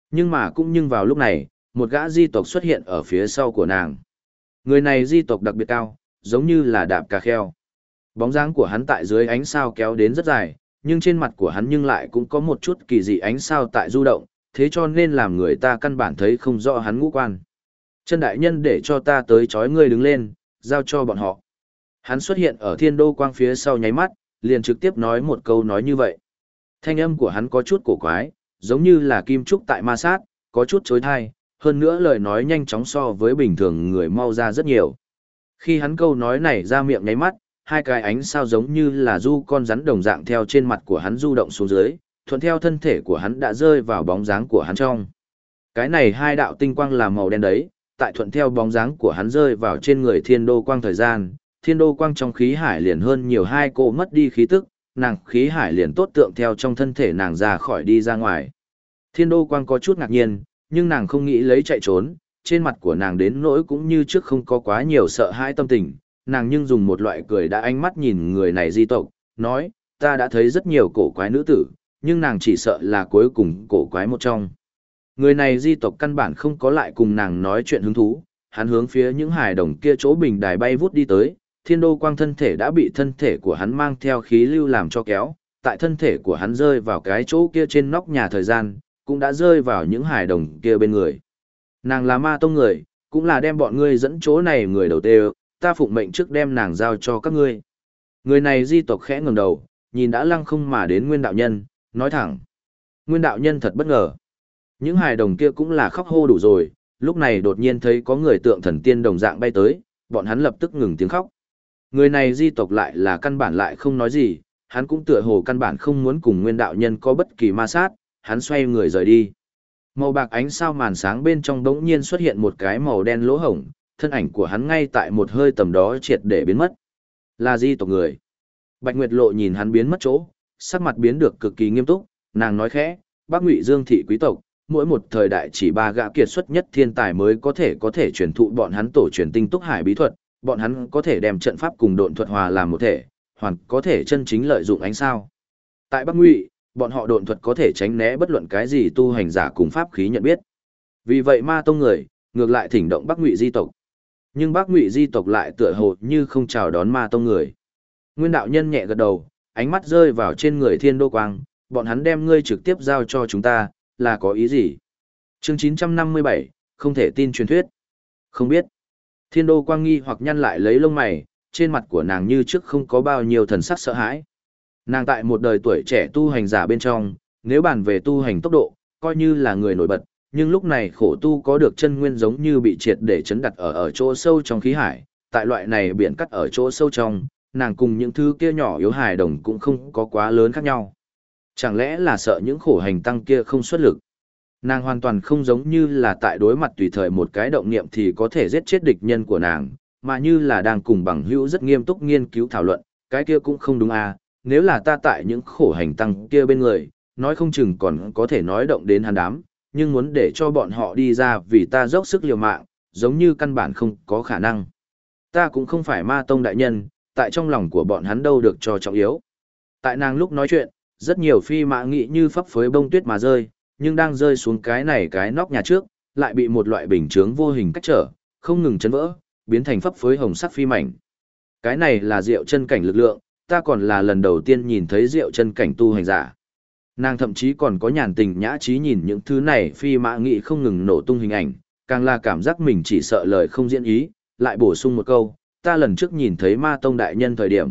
Speaker 1: Nhưng vào lúc này, một gã di tộc xuất hiện ở phía sau của nàng. Người này di tộc đặc biệt cao, giống như là đạp cà kheo. Bóng dáng của hắn tại dưới ánh sao kéo đến rất dài, nhưng trên mặt của hắn nhưng lại cũng có một chút kỳ dị ánh sao tại du động, thế cho nên làm người ta căn bản thấy không rõ hắn ngũ quan. Chân đại nhân để cho ta tới chói ngươi đứng lên, giao cho bọn họ. Hắn xuất hiện ở Thiên Đô Quang phía sau nháy mắt, liền trực tiếp nói một câu nói như vậy. Thanh âm của hắn có chút cổ quái, giống như là kim trúc tại ma sát, có chút chối tai, hơn nữa lời nói nhanh chóng so với bình thường người mau ra rất nhiều. Khi hắn câu nói này ra miệng nháy mắt, hai cái ánh sao giống như là du con rắn đồng dạng theo trên mặt của hắn du động xuống dưới, thuận theo thân thể của hắn đã rơi vào bóng dáng của hắn trong. Cái này hai đạo tinh quang là màu đen đấy, tại thuận theo bóng dáng của hắn rơi vào trên người Thiên Đô Quang thời gian, Thiên Đô Quang trong khí hải liền hơn nhiều hai cô mất đi khí tức, nàng khí hải liền tốt tượng theo trong thân thể nàng ra khỏi đi ra ngoài. Thiên Đô Quang có chút ngạc nhiên, nhưng nàng không nghĩ lấy chạy trốn, trên mặt của nàng đến nỗi cũng như trước không có quá nhiều sợ hãi tâm tình, nàng nhưng dùng một loại cười đã ánh mắt nhìn người này di tộc, nói, ta đã thấy rất nhiều cổ quái nữ tử, nhưng nàng chỉ sợ là cuối cùng cổ quái một trong. Người này di tộc căn bản không có lại cùng nàng nói chuyện hứng thú, hắn hướng phía những hài đồng kia chỗ bình đài bay vút đi tới, Thiên Đô Quang thân thể đã bị thân thể của hắn mang theo khí lưu làm cho kéo, tại thân thể của hắn rơi vào cái chỗ kia trên nóc nhà thời gian, cũng đã rơi vào những hài đồng kia bên người. Nàng là ma tông người, cũng là đem bọn ngươi dẫn chỗ này người đầu tiên, ta phụng mệnh trước đem nàng giao cho các ngươi. Người này di tộc khẽ ngẩng đầu, nhìn đã lăng không mà đến Nguyên đạo nhân, nói thẳng. Nguyên đạo nhân thật bất ngờ. Những hài đồng kia cũng là khóc hô đủ rồi, lúc này đột nhiên thấy có người tượng thần tiên đồng dạng bay tới, bọn hắn lập tức ngừng tiếng khóc. Người này di tộc lại là căn bản lại không nói gì, hắn cũng tựa hồ căn bản không muốn cùng Nguyên đạo nhân có bất kỳ ma sát, hắn xoay người rời đi. Màu bạc ánh sao màn sáng bên trong đống nhiên xuất hiện một cái màu đen lỗ hổng, thân ảnh của hắn ngay tại một hơi tầm đó triệt để biến mất. Là di tộc người. Bạch Nguyệt Lộ nhìn hắn biến mất chỗ, sắc mặt biến được cực kỳ nghiêm túc, nàng nói khẽ, Bắc Ngụy Dương thị quý tộc, mỗi một thời đại chỉ ba gã kiệt xuất nhất thiên tài mới có thể truyền thụ bọn hắn tổ truyền tinh túc hải bí thuật, bọn hắn có thể đem trận pháp cùng độn thuật hòa làm một thể, hoàn có thể chân chính lợi dụng ánh sao. Tại Bắc Ngụy, bọn họ độn thuật có thể tránh né bất luận cái gì tu hành giả cùng pháp khí nhận biết. Vì vậy ma tông người, ngược lại thỉnh động Bắc Ngụy di tộc. Nhưng Bắc Ngụy di tộc lại tựa hồ như không chào đón ma tông người. Nguyên đạo nhân nhẹ gật đầu, ánh mắt rơi vào trên người Thiên Đô Quang, bọn hắn đem ngươi trực tiếp giao cho chúng ta, là có ý gì? Chương 957, không thể tin truyền thuyết. Không biết. Thiên Đô Quang nghi hoặc nhăn lại lấy lông mày, trên mặt của nàng như trước không có bao nhiêu thần sắc sợ hãi. Nàng tại một đời tuổi trẻ tu hành giả bên trong, nếu bàn về tu hành tốc độ, coi như là người nổi bật, nhưng lúc này khổ tu có được chân nguyên giống như bị triệt để chấn đặt ở chỗ sâu trong khí hải, tại loại này biển cắt ở chỗ sâu trong, nàng cùng những thứ kia nhỏ yếu hài đồng cũng không có quá lớn khác nhau. Chẳng lẽ là sợ những khổ hành tăng kia không xuất lực? Nàng hoàn toàn không giống như là tại đối mặt tùy thời một cái động niệm thì có thể giết chết địch nhân của nàng, mà như là đang cùng bằng hữu rất nghiêm túc nghiên cứu thảo luận, cái kia cũng không đúng à, nếu là ta tại những khổ hành tăng kia bên người, nói không chừng còn có thể nói động đến hắn đám, nhưng muốn để cho bọn họ đi ra vì ta dốc sức liều mạng, giống như căn bản không có khả năng. Ta cũng không phải ma tông đại nhân, tại trong lòng của bọn hắn đâu được cho trọng yếu. Tại nàng lúc nói chuyện, rất nhiều phi mã nghị như phấp phới bông tuyết mà rơi, nhưng đang rơi xuống cái nóc nhà trước, lại bị một loại bình chướng vô hình cách trở, không ngừng chấn vỡ, biến thành phấp phới hồng sắc phi mảnh. Cái này là diệu chân cảnh lực lượng, ta còn là lần đầu tiên nhìn thấy diệu chân cảnh tu hành giả. Nàng thậm chí còn có nhàn tình nhã trí nhìn những thứ này phi mã nghị không ngừng nổ tung hình ảnh, càng là cảm giác mình chỉ sợ lời không diễn ý, lại bổ sung một câu, ta lần trước nhìn thấy ma tông đại nhân thời điểm,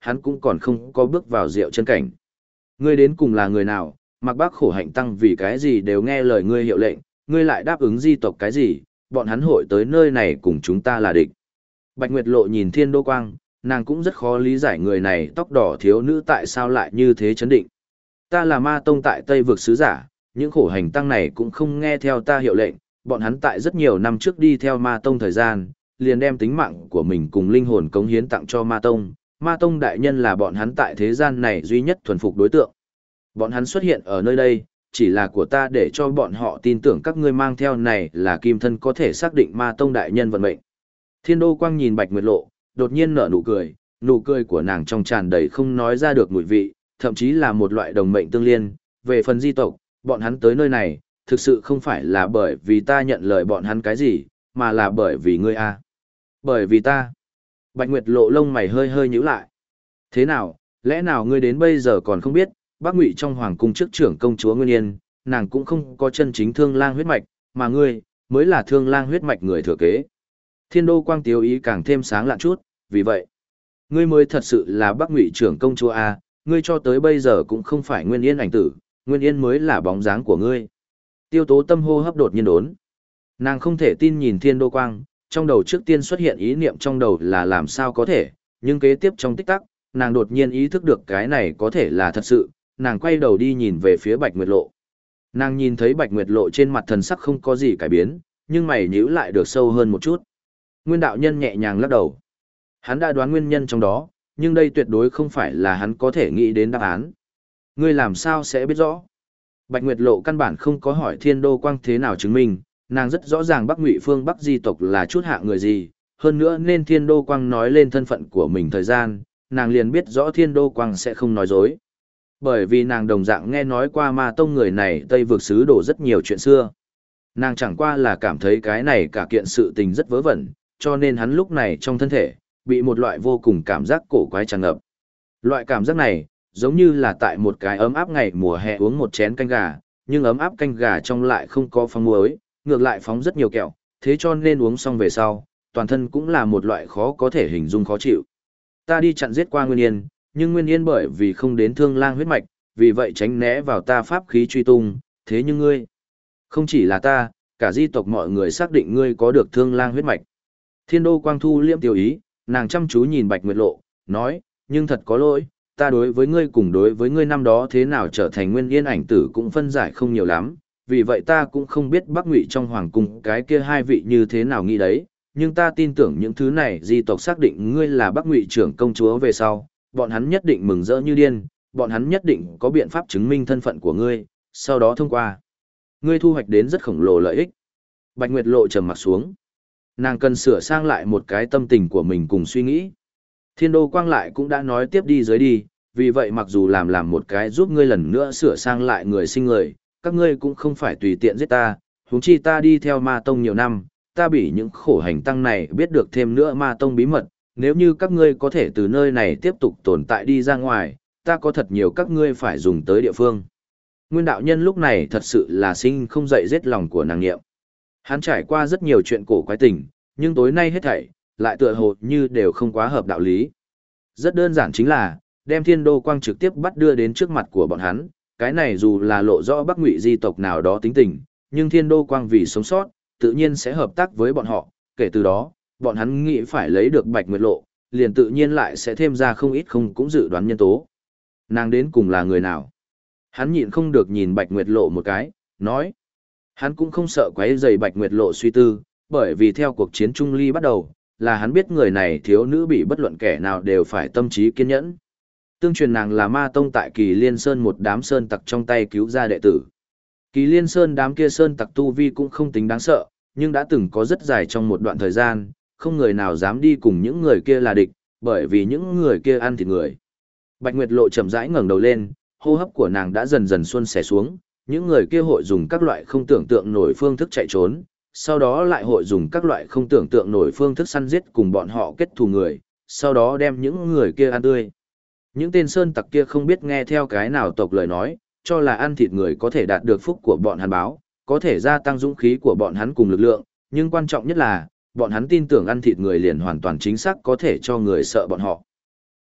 Speaker 1: hắn cũng còn không có bước vào rượu chân cảnh. Ngươi đến cùng là người nào, Mạc Bác khổ hạnh tăng vì cái gì đều nghe lời ngươi hiệu lệnh, ngươi lại đáp ứng di tộc cái gì, bọn hắn hội tới nơi này cùng chúng ta là địch. Bạch Nguyệt Lộ nhìn Thiên Đô Quang, nàng cũng rất khó lý giải người này tóc đỏ thiếu nữ tại sao lại như thế chấn định. Ta là ma tông tại Tây vực sứ giả, những khổ hành tăng này cũng không nghe theo ta hiệu lệnh, bọn hắn tại rất nhiều năm trước đi theo ma tông thời gian, liền đem tính mạng của mình cùng linh hồn cống hiến tặng cho ma tông. Ma tông đại nhân là bọn hắn tại thế gian này duy nhất thuần phục đối tượng. Bọn hắn xuất hiện ở nơi đây, chỉ là của ta để cho bọn họ tin tưởng các ngươi mang theo này là kim thân có thể xác định ma tông đại nhân vận mệnh. Thiên Đô Quang nhìn Bạch Nguyệt Lộ, đột nhiên nở nụ cười của nàng trong tràn đầy không nói ra được mùi vị, thậm chí là một loại đồng mệnh tương liên. Về phần di tộc, bọn hắn tới nơi này, thực sự không phải là bởi vì ta nhận lời bọn hắn cái gì, mà là bởi vì ngươi a. Bởi vì ta. Bạch Nguyệt Lộ lông mày hơi hơi nhíu lại. Thế nào, lẽ nào ngươi đến bây giờ còn không biết, Bắc Ngụy trong hoàng cung trước trưởng công chúa Nguyên Yên, nàng cũng không có chân chính Thương Lang huyết mạch, mà ngươi mới là Thương Lang huyết mạch người thừa kế. Thiên Đô Quang Tiếu ý càng thêm sáng lạn chút, vì vậy, ngươi mới thật sự là Bắc Ngụy trưởng công chúa a, ngươi cho tới bây giờ cũng không phải Nguyên Yên ảnh tử, Nguyên Yên mới là bóng dáng của ngươi. Tiêu Tố tâm hô hấp đột nhiên đốn. Nàng không thể tin nhìn Thiên Đô Quang, trong đầu trước tiên xuất hiện ý niệm trong đầu là làm sao có thể, nhưng kế tiếp trong tích tắc, nàng đột nhiên ý thức được cái này có thể là thật sự, nàng quay đầu đi nhìn về phía Bạch Nguyệt Lộ. Nàng nhìn thấy Bạch Nguyệt Lộ trên mặt thần sắc không có gì cải biến, nhưng mày nhíu lại được sâu hơn một chút. Nguyên đạo nhân nhẹ nhàng lắc đầu. Hắn đã đoán nguyên nhân trong đó, nhưng đây tuyệt đối không phải là hắn có thể nghĩ đến đáp án. Ngươi làm sao sẽ biết rõ? Bạch Nguyệt Lộ căn bản không có hỏi Thiên Đô Quang thế nào chứng minh, nàng rất rõ ràng Bắc Ngụy phương Bắc di tộc là chút hạ người gì, hơn nữa nên Thiên Đô Quang nói lên thân phận của mình thời gian, nàng liền biết rõ Thiên Đô Quang sẽ không nói dối. Bởi vì nàng đồng dạng nghe nói qua ma tông người này Tây vực sứ đổ rất nhiều chuyện xưa. Nàng chẳng qua là cảm thấy cái này cả kiện sự tình rất vớ vẩn, cho nên hắn lúc này trong thân thể, bị một loại vô cùng cảm giác cổ quái tràn ngập. Loại cảm giác này, giống như là tại một cái ấm áp ngày mùa hè uống một chén canh gà, nhưng ấm áp canh gà trong lại không có phong muối, ngược lại phóng rất nhiều kẹo, thế cho nên uống xong về sau, toàn thân cũng là một loại khó có thể hình dung khó chịu. Ta đi chặn giết qua Nguyên Yên, nhưng Nguyên Yên bởi vì không đến Thương Lang huyết mạch, vì vậy tránh né vào ta pháp khí truy tung, thế nhưng ngươi, không chỉ là ta, cả di tộc mọi người xác định ngươi có được Thương Lang huyết mạch. Thiên Đô Quang thu liêm tiêu ý, nàng chăm chú nhìn Bạch Nguyệt Lộ, nói, nhưng thật có lỗi, ta đối với ngươi cùng đối với ngươi năm đó thế nào trở thành Nguyên Yên ảnh tử cũng phân giải không nhiều lắm, vì vậy ta cũng không biết Bắc Ngụy trong hoàng cung cái kia hai vị như thế nào nghĩ đấy, nhưng ta tin tưởng những thứ này di tộc xác định ngươi là Bắc Ngụy trưởng công chúa về sau, bọn hắn nhất định mừng rỡ như điên, bọn hắn nhất định có biện pháp chứng minh thân phận của ngươi, sau đó thông qua. Ngươi thu hoạch đến rất khổng lồ lợi ích. Bạch Nguyệt Lộ trầm mặt xuống. Nàng cần sửa sang lại một cái tâm tình của mình cùng suy nghĩ. Thiên Đô Quang lại cũng đã nói tiếp đi dưới đi, vì vậy mặc dù làm một cái giúp ngươi lần nữa sửa sang lại người sinh người, các ngươi cũng không phải tùy tiện giết ta, huống chi ta đi theo ma tông nhiều năm, ta bị những khổ hành tăng này biết được thêm nữa ma tông bí mật, nếu như các ngươi có thể từ nơi này tiếp tục tồn tại đi ra ngoài, ta có thật nhiều các ngươi phải dùng tới địa phương. Nguyên đạo nhân lúc này thật sự là sinh không dậy giết lòng của nàng nghiệm. Hắn trải qua rất nhiều chuyện cổ quái tình, nhưng tối nay hết thảy, lại tựa hồ như đều không quá hợp đạo lý. Rất đơn giản chính là, đem Thiên Đô Quang trực tiếp bắt đưa đến trước mặt của bọn hắn, cái này dù là lộ rõ Bắc Ngụy di tộc nào đó tính tình, nhưng Thiên Đô Quang vì sống sót, tự nhiên sẽ hợp tác với bọn họ, kể từ đó, bọn hắn nghĩ phải lấy được Bạch Nguyệt Lộ, liền tự nhiên lại sẽ thêm ra không ít không cũng dự đoán nhân tố. Nàng đến cùng là người nào? Hắn nhịn không được nhìn Bạch Nguyệt Lộ một cái, nói. Hắn cũng không sợ quấy rầy Bạch Nguyệt Lộ suy tư, bởi vì theo cuộc chiến Trung Ly bắt đầu, là hắn biết người này thiếu nữ bị bất luận kẻ nào đều phải tâm trí kiên nhẫn. Tương truyền nàng là ma tông tại Kỳ Liên Sơn một đám sơn tặc trong tay cứu ra đệ tử. Kỳ Liên Sơn đám kia sơn tặc tu vi cũng không tính đáng sợ, nhưng đã từng có rất dài trong một đoạn thời gian, không người nào dám đi cùng những người kia là địch, bởi vì những người kia ăn thịt người. Bạch Nguyệt Lộ chậm rãi ngẩng đầu lên, hô hấp của nàng đã dần dần xuân xẻ xuống, những người kia hội dùng các loại không tưởng tượng nổi phương thức chạy trốn, sau đó lại hội dùng các loại không tưởng tượng nổi phương thức săn giết cùng bọn họ kết thù người, sau đó đem những người kia ăn tươi. Những tên sơn tặc kia không biết nghe theo cái nào tộc lời nói, cho là ăn thịt người có thể đạt được phúc của bọn hắn báo, có thể gia tăng dũng khí của bọn hắn cùng lực lượng, nhưng quan trọng nhất là, bọn hắn tin tưởng ăn thịt người liền hoàn toàn chính xác có thể cho người sợ bọn họ.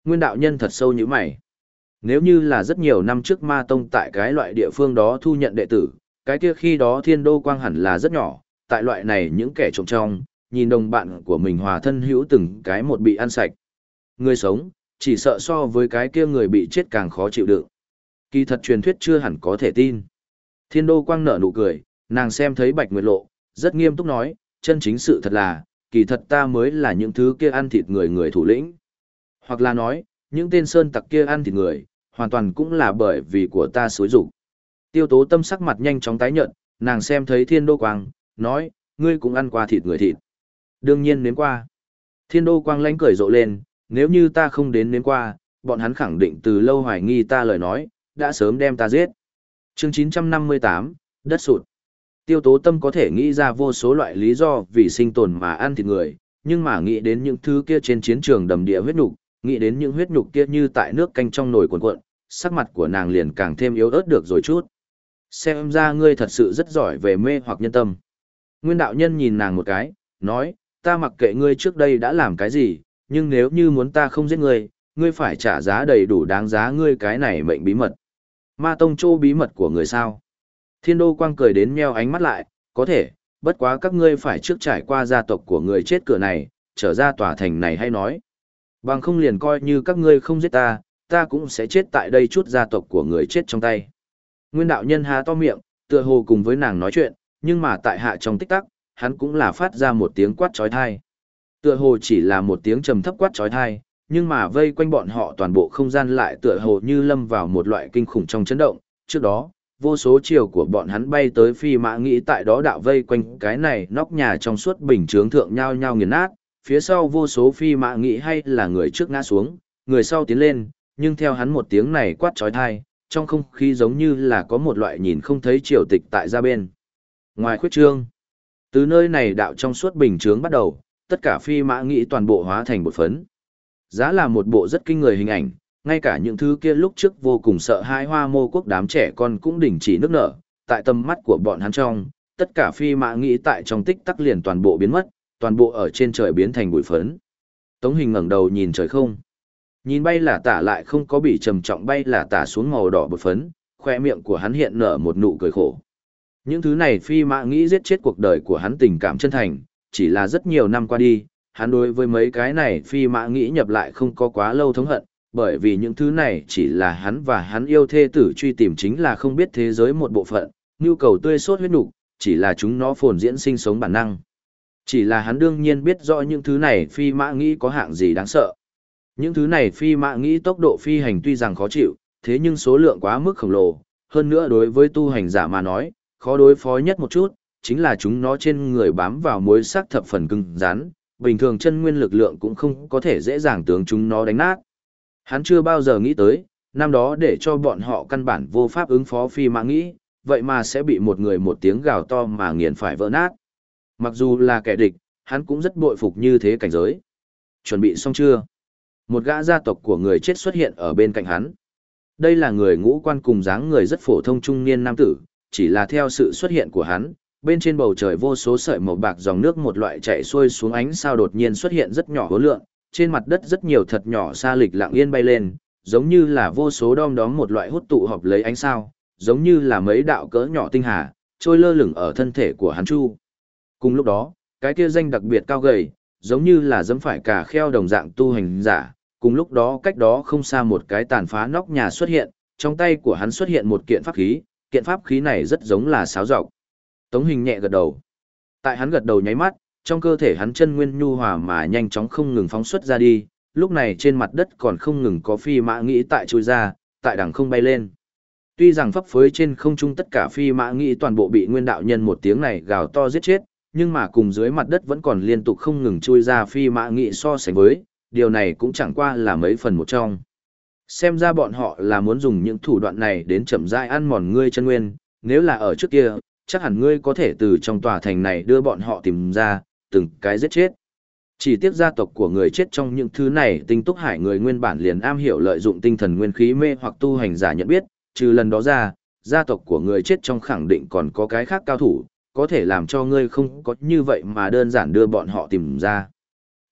Speaker 1: Nguyên đạo nhân thật sâu như mày. Nếu như là rất nhiều năm trước ma tông tại cái loại địa phương đó thu nhận đệ tử, cái kia khi đó thiên đô quang hẳn là rất nhỏ, tại loại này những kẻ trộm trong, nhìn đồng bạn của mình hòa thân hữu từng cái một bị ăn sạch. Người sống, chỉ sợ so với cái kia người bị chết càng khó chịu đựng. Kỳ thật truyền thuyết chưa hẳn có thể tin. Thiên đô quang nở nụ cười, nàng xem thấy Bạch Nguyệt Lộ, rất nghiêm túc nói, chân chính sự thật là, kỳ thật ta mới là những thứ kia ăn thịt người người thủ lĩnh. Hoặc là nói, những tên sơn tặc kia ăn thịt người, hoàn toàn cũng là bởi vì của ta xúi rục. Tiêu tố tâm sắc mặt nhanh chóng tái nhợt, nàng xem thấy thiên đô quang, nói, ngươi cũng ăn qua thịt người thịt. Đương nhiên nếm qua. Thiên đô quang lánh cười rộ lên, nếu như ta không đến nếm qua, bọn hắn khẳng định từ lâu hoài nghi ta lời nói, đã sớm đem ta giết. Chương 958, đất sụt. Tiêu tố tâm có thể nghĩ ra vô số loại lý do vì sinh tồn mà ăn thịt người, nhưng mà nghĩ đến những thứ kia trên chiến trường đầm địa huyết nhục, nghĩ đến những huyết nhục kia như tại nước canh trong nồi cuộn cuộn, sắc mặt của nàng liền càng thêm yếu ớt được rồi chút. Xem ra ngươi thật sự rất giỏi về mê hoặc nhân tâm. Nguyên đạo nhân nhìn nàng một cái, nói, ta mặc kệ ngươi trước đây đã làm cái gì, nhưng nếu như muốn ta không giết ngươi, ngươi phải trả giá đầy đủ đáng giá ngươi cái này mệnh bí mật. Ma tông châu bí mật của người sao? Thiên đô quang cười đến meo ánh mắt lại, có thể, bất quá các ngươi phải trước trải qua gia tộc của người chết cửa này, trở ra tòa thành này hay nói. Bằng không liền coi như các ngươi không giết ta, ta cũng sẽ chết tại đây chút gia tộc của người chết trong tay. Nguyên đạo nhân há to miệng, tựa hồ cùng với nàng nói chuyện, nhưng mà tại hạ trong tích tắc, hắn cũng là phát ra một tiếng quát trói thai. Tựa hồ chỉ là một tiếng trầm thấp quát trói thai, nhưng mà vây quanh bọn họ toàn bộ không gian lại tựa hồ như lâm vào một loại kinh khủng trong chấn động. Trước đó, vô số chiều của bọn hắn bay tới phi mã nghĩ tại đó đạo vây quanh cái này nóc nhà trong suốt bình chướng thượng nhao nhao nghiền nát, phía sau vô số phi mã nghĩ hay là người trước ngã xuống, người sau tiến lên, nhưng theo hắn một tiếng này quát trói thai, trong không khí giống như là có một loại nhìn không thấy triều tịch tại ra bên. Ngoài khuyết trương, từ nơi này đạo trong suốt bình chướng bắt đầu, tất cả phi mã nghĩ toàn bộ hóa thành bột phấn. Giá là một bộ rất kinh người hình ảnh, ngay cả những thứ kia lúc trước vô cùng sợ hãi Hoa Mô quốc đám trẻ con cũng đình chỉ nước nở, tại tầm mắt của bọn hắn trong, tất cả phi mã nghĩ tại trong tích tắc liền toàn bộ biến mất, toàn bộ ở trên trời biến thành bụi phấn. Tống Hình ngẩng đầu nhìn trời không. Nhìn bay là tả lại không có bị trầm trọng bay là tả xuống màu đỏ bột phấn, khoe miệng của hắn hiện nở một nụ cười khổ. Những thứ này phi mã nghĩ giết chết cuộc đời của hắn tình cảm chân thành, chỉ là rất nhiều năm qua đi, hắn đối với mấy cái này phi mã nghĩ nhập lại không có quá lâu thống hận, bởi vì những thứ này chỉ là hắn và hắn yêu thê tử truy tìm chính là không biết thế giới một bộ phận, nhu cầu tươi sốt huyết nục, chỉ là chúng nó phồn diễn sinh sống bản năng. Chỉ là hắn đương nhiên biết rõ những thứ này phi mã nghĩ có hạng gì đáng sợ. Những thứ này phi mã nghĩ tốc độ phi hành tuy rằng khó chịu, thế nhưng số lượng quá mức khổng lồ, hơn nữa đối với tu hành giả mà nói, khó đối phó nhất một chút, chính là chúng nó trên người bám vào mối sắc thập phần cứng rắn, bình thường chân nguyên lực lượng cũng không có thể dễ dàng tướng chúng nó đánh nát. Hắn chưa bao giờ nghĩ tới, năm đó để cho bọn họ căn bản vô pháp ứng phó phi mã nghĩ, vậy mà sẽ bị một người một tiếng gào to mà nghiền phải vỡ nát. Mặc dù là kẻ địch, hắn cũng rất bội phục như thế cảnh giới. Chuẩn bị xong chưa? Một gã gia tộc của người chết xuất hiện ở bên cạnh hắn. Đây là người ngũ quan cùng dáng người rất phổ thông trung niên nam tử, chỉ là theo sự xuất hiện của hắn, bên trên bầu trời vô số sợi màu bạc dòng nước một loại chạy xuôi xuống ánh sao đột nhiên xuất hiện rất nhỏ hố lượng, trên mặt đất rất nhiều thật nhỏ sa lịch lặng yên bay lên, giống như là vô số đom đóm một loại hút tụ họp lấy ánh sao, giống như là mấy đạo cỡ nhỏ tinh hà, trôi lơ lửng ở thân thể của hắn chu. Cùng lúc đó, cái kia danh đặc biệt cao gầy, giống như là dẫm phải cả kheo đồng dạng tu hành giả, cùng lúc đó cách đó không xa một cái tàn phá nóc nhà xuất hiện, trong tay của hắn xuất hiện một kiện pháp khí này rất giống là sáo rọc. Tống Hình nhẹ gật đầu. Tại hắn gật đầu nháy mắt, trong cơ thể hắn chân nguyên nhu hòa mà nhanh chóng không ngừng phóng xuất ra đi, lúc này trên mặt đất còn không ngừng có phi mã nghĩ tại trôi ra, tại đằng không bay lên. Tuy rằng phấp phới trên không trung tất cả phi mã nghĩ toàn bộ bị nguyên đạo nhân một tiếng này gào to giết chết, nhưng mà cùng dưới mặt đất vẫn còn liên tục không ngừng chui ra phi mã nghĩ so sánh với, điều này cũng chẳng qua là mấy phần một trong. Xem ra bọn họ là muốn dùng những thủ đoạn này đến chậm rãi ăn mòn ngươi chân nguyên, nếu là ở trước kia, chắc hẳn ngươi có thể từ trong tòa thành này đưa bọn họ tìm ra, từng cái giết chết. Chỉ tiếc gia tộc của người chết trong những thứ này tinh túc hải người nguyên bản liền am hiểu lợi dụng tinh thần nguyên khí mê hoặc tu hành giả nhận biết, trừ lần đó ra, gia tộc của người chết trong khẳng định còn có cái khác cao thủ, có thể làm cho ngươi không có như vậy mà đơn giản đưa bọn họ tìm ra.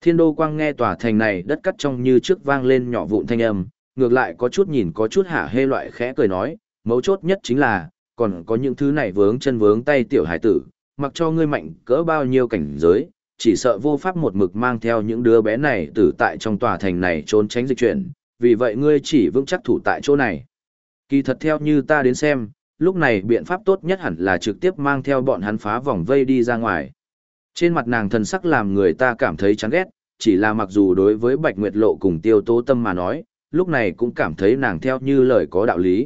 Speaker 1: Thiên đô quang nghe tòa thành này đất cắt trong như trước vang lên nhỏ vụn thanh âm, ngược lại có chút nhìn có chút hả hê loại khẽ cười nói, mấu chốt nhất chính là, còn có những thứ này vướng chân vướng tay tiểu hải tử, mặc cho ngươi mạnh cỡ bao nhiêu cảnh giới, chỉ sợ vô pháp một mực mang theo những đứa bé này tử tại trong tòa thành này trốn tránh dịch chuyển, vì vậy ngươi chỉ vững chắc thủ tại chỗ này. Kỳ thật theo như ta đến xem, lúc này biện pháp tốt nhất hẳn là trực tiếp mang theo bọn hắn phá vòng vây đi ra ngoài. Trên mặt nàng thần sắc làm người ta cảm thấy chán ghét, chỉ là mặc dù đối với Bạch Nguyệt Lộ cùng Tiêu Tố Tâm mà nói, lúc này cũng cảm thấy nàng theo như lời có đạo lý.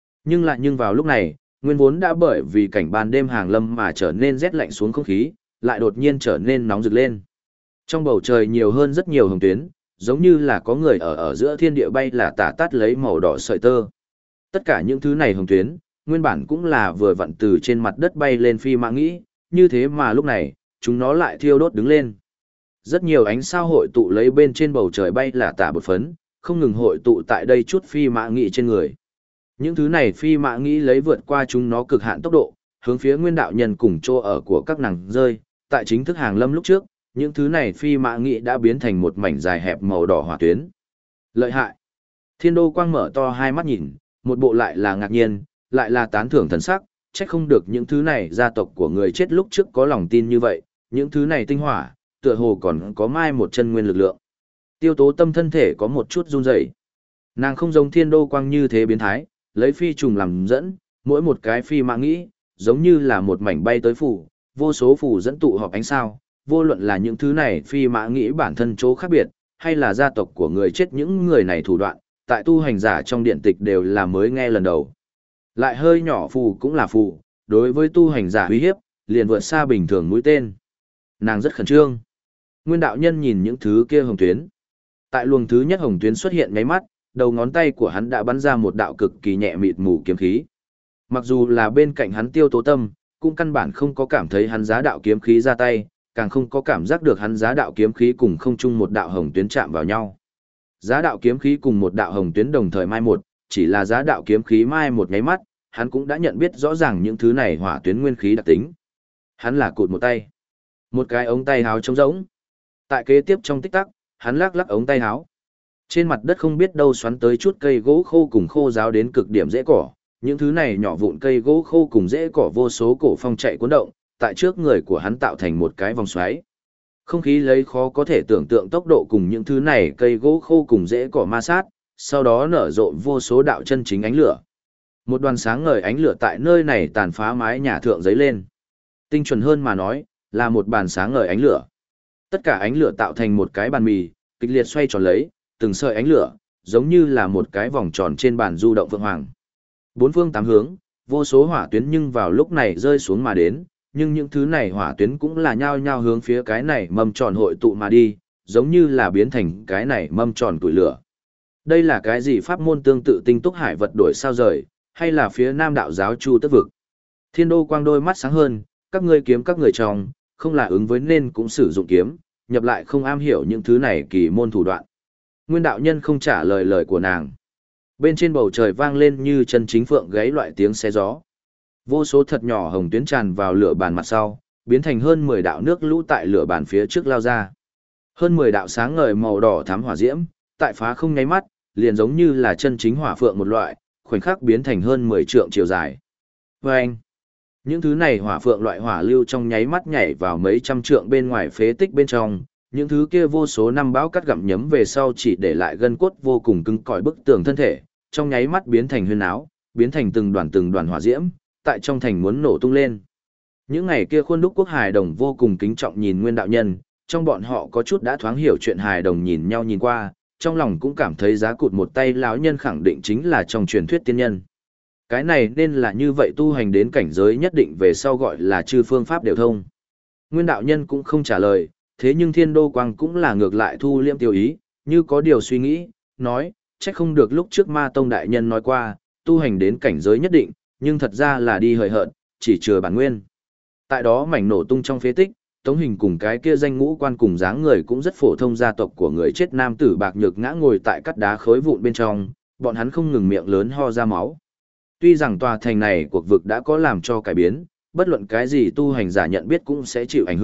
Speaker 1: Nhưng vào lúc này, nguyên vốn đã bởi vì cảnh ban đêm hàng lâm mà trở nên rét lạnh xuống không khí, lại đột nhiên trở nên nóng rực lên. Trong bầu trời nhiều hơn rất nhiều hồng tuyến, giống như là có người ở giữa thiên địa bay là tả tát lấy màu đỏ sợi tơ. Tất cả những thứ này hồng tuyến, nguyên bản cũng là vừa vặn từ trên mặt đất bay lên phi mã nghĩ, như thế mà lúc này, chúng nó lại thiêu đốt đứng lên. Rất nhiều ánh sao hội tụ lấy bên trên bầu trời bay là tả bột phấn, không ngừng hội tụ tại đây chút phi mã nghĩ trên người. Những thứ này phi mã nghĩ lấy vượt qua chúng nó cực hạn tốc độ, hướng phía nguyên đạo nhân cùng chỗ ở của các nàng rơi, tại chính thức hàng lâm lúc trước, những thứ này phi mã nghĩ đã biến thành một mảnh dài hẹp màu đỏ hỏa tuyến. Lợi hại. Thiên đô quang mở to hai mắt nhìn, một bộ lại là ngạc nhiên, lại là tán thưởng thần sắc, trách không được những thứ này gia tộc của người chết lúc trước có lòng tin như vậy, những thứ này tinh hỏa, tựa hồ còn có mai một chân nguyên lực lượng. Tiêu Tố Tâm thân thể có một chút run rẩy. Nàng không giống thiên đô quang như thế biến thái, lấy phi trùng làm dẫn, mỗi một cái phi mã nghĩ, giống như là một mảnh bay tới phủ, vô số phủ dẫn tụ họp ánh sao, vô luận là những thứ này phi mã nghĩ bản thân chỗ khác biệt, hay là gia tộc của người chết những người này thủ đoạn, tại tu hành giả trong điện tịch đều là mới nghe lần đầu. Lại hơi nhỏ phù cũng là phù, đối với tu hành giả uy hiếp, liền vượt xa bình thường mũi tên. Nàng rất khẩn trương. Nguyên đạo nhân nhìn những thứ kia hồng tuyến. Tại luồng thứ nhất hồng tuyến xuất hiện ngáy mắt, đầu ngón tay của hắn đã bắn ra một đạo cực kỳ nhẹ mịt mù kiếm khí. Mặc dù là bên cạnh hắn Tiêu Tố Tâm, cũng căn bản không có cảm thấy hắn giá đạo kiếm khí ra tay, càng không có cảm giác được hắn giá đạo kiếm khí cùng không chung một đạo hồng tuyến chạm vào nhau. Giá đạo kiếm khí cùng một đạo hồng tuyến đồng thời mai một, chỉ là giá đạo kiếm khí mai một nháy mắt, hắn cũng đã nhận biết rõ ràng những thứ này hỏa tuyến nguyên khí đặc tính. Hắn là cụt một tay. Một cái ống tay háo trống rỗng. Tại kế tiếp trong tích tắc, hắn lắc lắc ống tay háo. Trên mặt đất không biết đâu xoắn tới chút cây gỗ khô cùng khô ráo đến cực điểm rễ cỏ, những thứ này nhỏ vụn cây gỗ khô cùng rễ cỏ vô số cổ phong chạy cuốn động, tại trước người của hắn tạo thành một cái vòng xoáy. Không khí lấy khó có thể tưởng tượng tốc độ cùng những thứ này cây gỗ khô cùng rễ cỏ ma sát, sau đó nở rộ vô số đạo chân chính ánh lửa. Một đoàn sáng ngời ánh lửa tại nơi này tàn phá mái nhà thượng giấy lên. Tinh chuẩn hơn mà nói, là một bàn sáng ngời ánh lửa. Tất cả ánh lửa tạo thành một cái bàn mì, kịch liệt xoay tròn lấy, từng sợi ánh lửa, giống như là một cái vòng tròn trên bàn du động phượng hoàng. Bốn phương tám hướng, vô số hỏa tuyến nhưng vào lúc này rơi xuống mà đến, nhưng những thứ này hỏa tuyến cũng là nhao nhao hướng phía cái này mâm tròn hội tụ mà đi, giống như là biến thành cái này mâm tròn tuổi lửa. Đây là cái gì pháp môn tương tự tinh túc hải vật đổi sao rời, hay là phía nam đạo giáo chu tức vực? Thiên đô quang đôi mắt sáng hơn, các ngươi kiếm các người trong, không là ứng với nên cũng sử dụng kiếm, nhập lại không am hiểu những thứ này kỳ môn thủ đoạn. Nguyên đạo nhân không trả lời lời của nàng. Bên trên bầu trời vang lên như chân chính phượng gáy loại tiếng xé gió. Vô số thật nhỏ hồng tuyến tràn vào lửa bàn mặt sau, biến thành hơn 10 đạo nước lũ tại lửa bàn phía trước lao ra. Hơn 10 đạo sáng ngời màu đỏ thắm hỏa diễm, tại phá không nháy mắt, liền giống như là chân chính hỏa phượng một loại, khoảnh khắc biến thành hơn 10 trượng chiều dài. Vâng! Những thứ này hỏa phượng loại hỏa lưu trong nháy mắt nhảy vào mấy trăm trượng bên ngoài phế tích bên trong, những thứ kia vô số năm bão cắt gặm nhấm về sau chỉ để lại gân cốt vô cùng cứng cỏi bức tường thân thể, trong nháy mắt biến thành huyên áo, biến thành từng đoàn hỏa diễm, tại trong thành muốn nổ tung lên. Những ngày kia khuôn đúc quốc hài đồng vô cùng kính trọng nhìn Nguyên đạo nhân, trong bọn họ có chút đã thoáng hiểu chuyện hài đồng nhìn nhau nhìn qua, trong lòng cũng cảm thấy giá cụt một tay lão nhân khẳng định chính là trong truyền thuyết tiên nhân. Cái này nên là như vậy tu hành đến cảnh giới nhất định về sau gọi là chư phương pháp đều thông. Nguyên đạo nhân cũng không trả lời, thế nhưng thiên đô quang cũng là ngược lại thu liêm tiêu ý, như có điều suy nghĩ, nói, chắc không được lúc trước ma tông đại nhân nói qua, tu hành đến cảnh giới nhất định, nhưng thật ra là đi hời hợt, chỉ chừa bản nguyên. Tại đó mảnh nổ tung trong phế tích, Tống Hình cùng cái kia danh ngũ quan cùng dáng người cũng rất phổ thông gia tộc của người chết nam tử bạc nhược ngã ngồi tại cắt đá khối vụn bên trong, bọn hắn không ngừng miệng lớn ho ra máu. Tuy rằng tòa thành này cuộc vực đã có làm cho cải biến, bất luận cái gì tu hành giả nhận biết cũng sẽ chịu ảnh hưởng,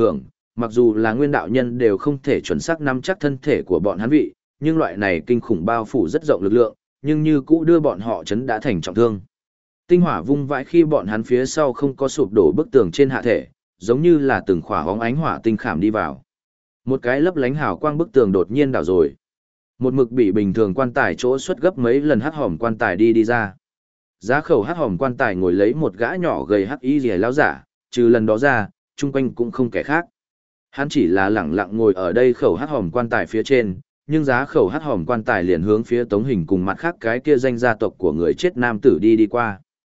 Speaker 1: mặc dù là nguyên đạo nhân đều không thể chuẩn xác nắm chắc thân thể của bọn hắn vị, nhưng loại này kinh khủng bao phủ rất rộng lực lượng, nhưng như cũ đưa bọn họ chấn đã thành trọng thương. Tinh hỏa vung vãi khi bọn hắn phía sau không có sụp đổ bức tường trên hạ thể, giống như là từng khỏa hóng ánh hỏa tinh khảm đi vào. Một cái lấp lánh hào quang bức tường đột nhiên đảo rồi. Một mực bị bình thường quan tài chỗ xuất gấp mấy lần hắc hòm quan tài đi ra. Giá khẩu hắc hòm quan tài ngồi lấy một gã nhỏ gầy hắc y rìa lão giả, trừ lần đó ra, chung quanh cũng không kẻ khác. Hắn chỉ là lẳng lặng ngồi ở đây khẩu hắc hòm quan tài phía trên, nhưng giá khẩu hắc hòm quan tài liền hướng phía Tống Hình cùng mặt khác cái kia danh gia tộc của người chết nam tử đi qua.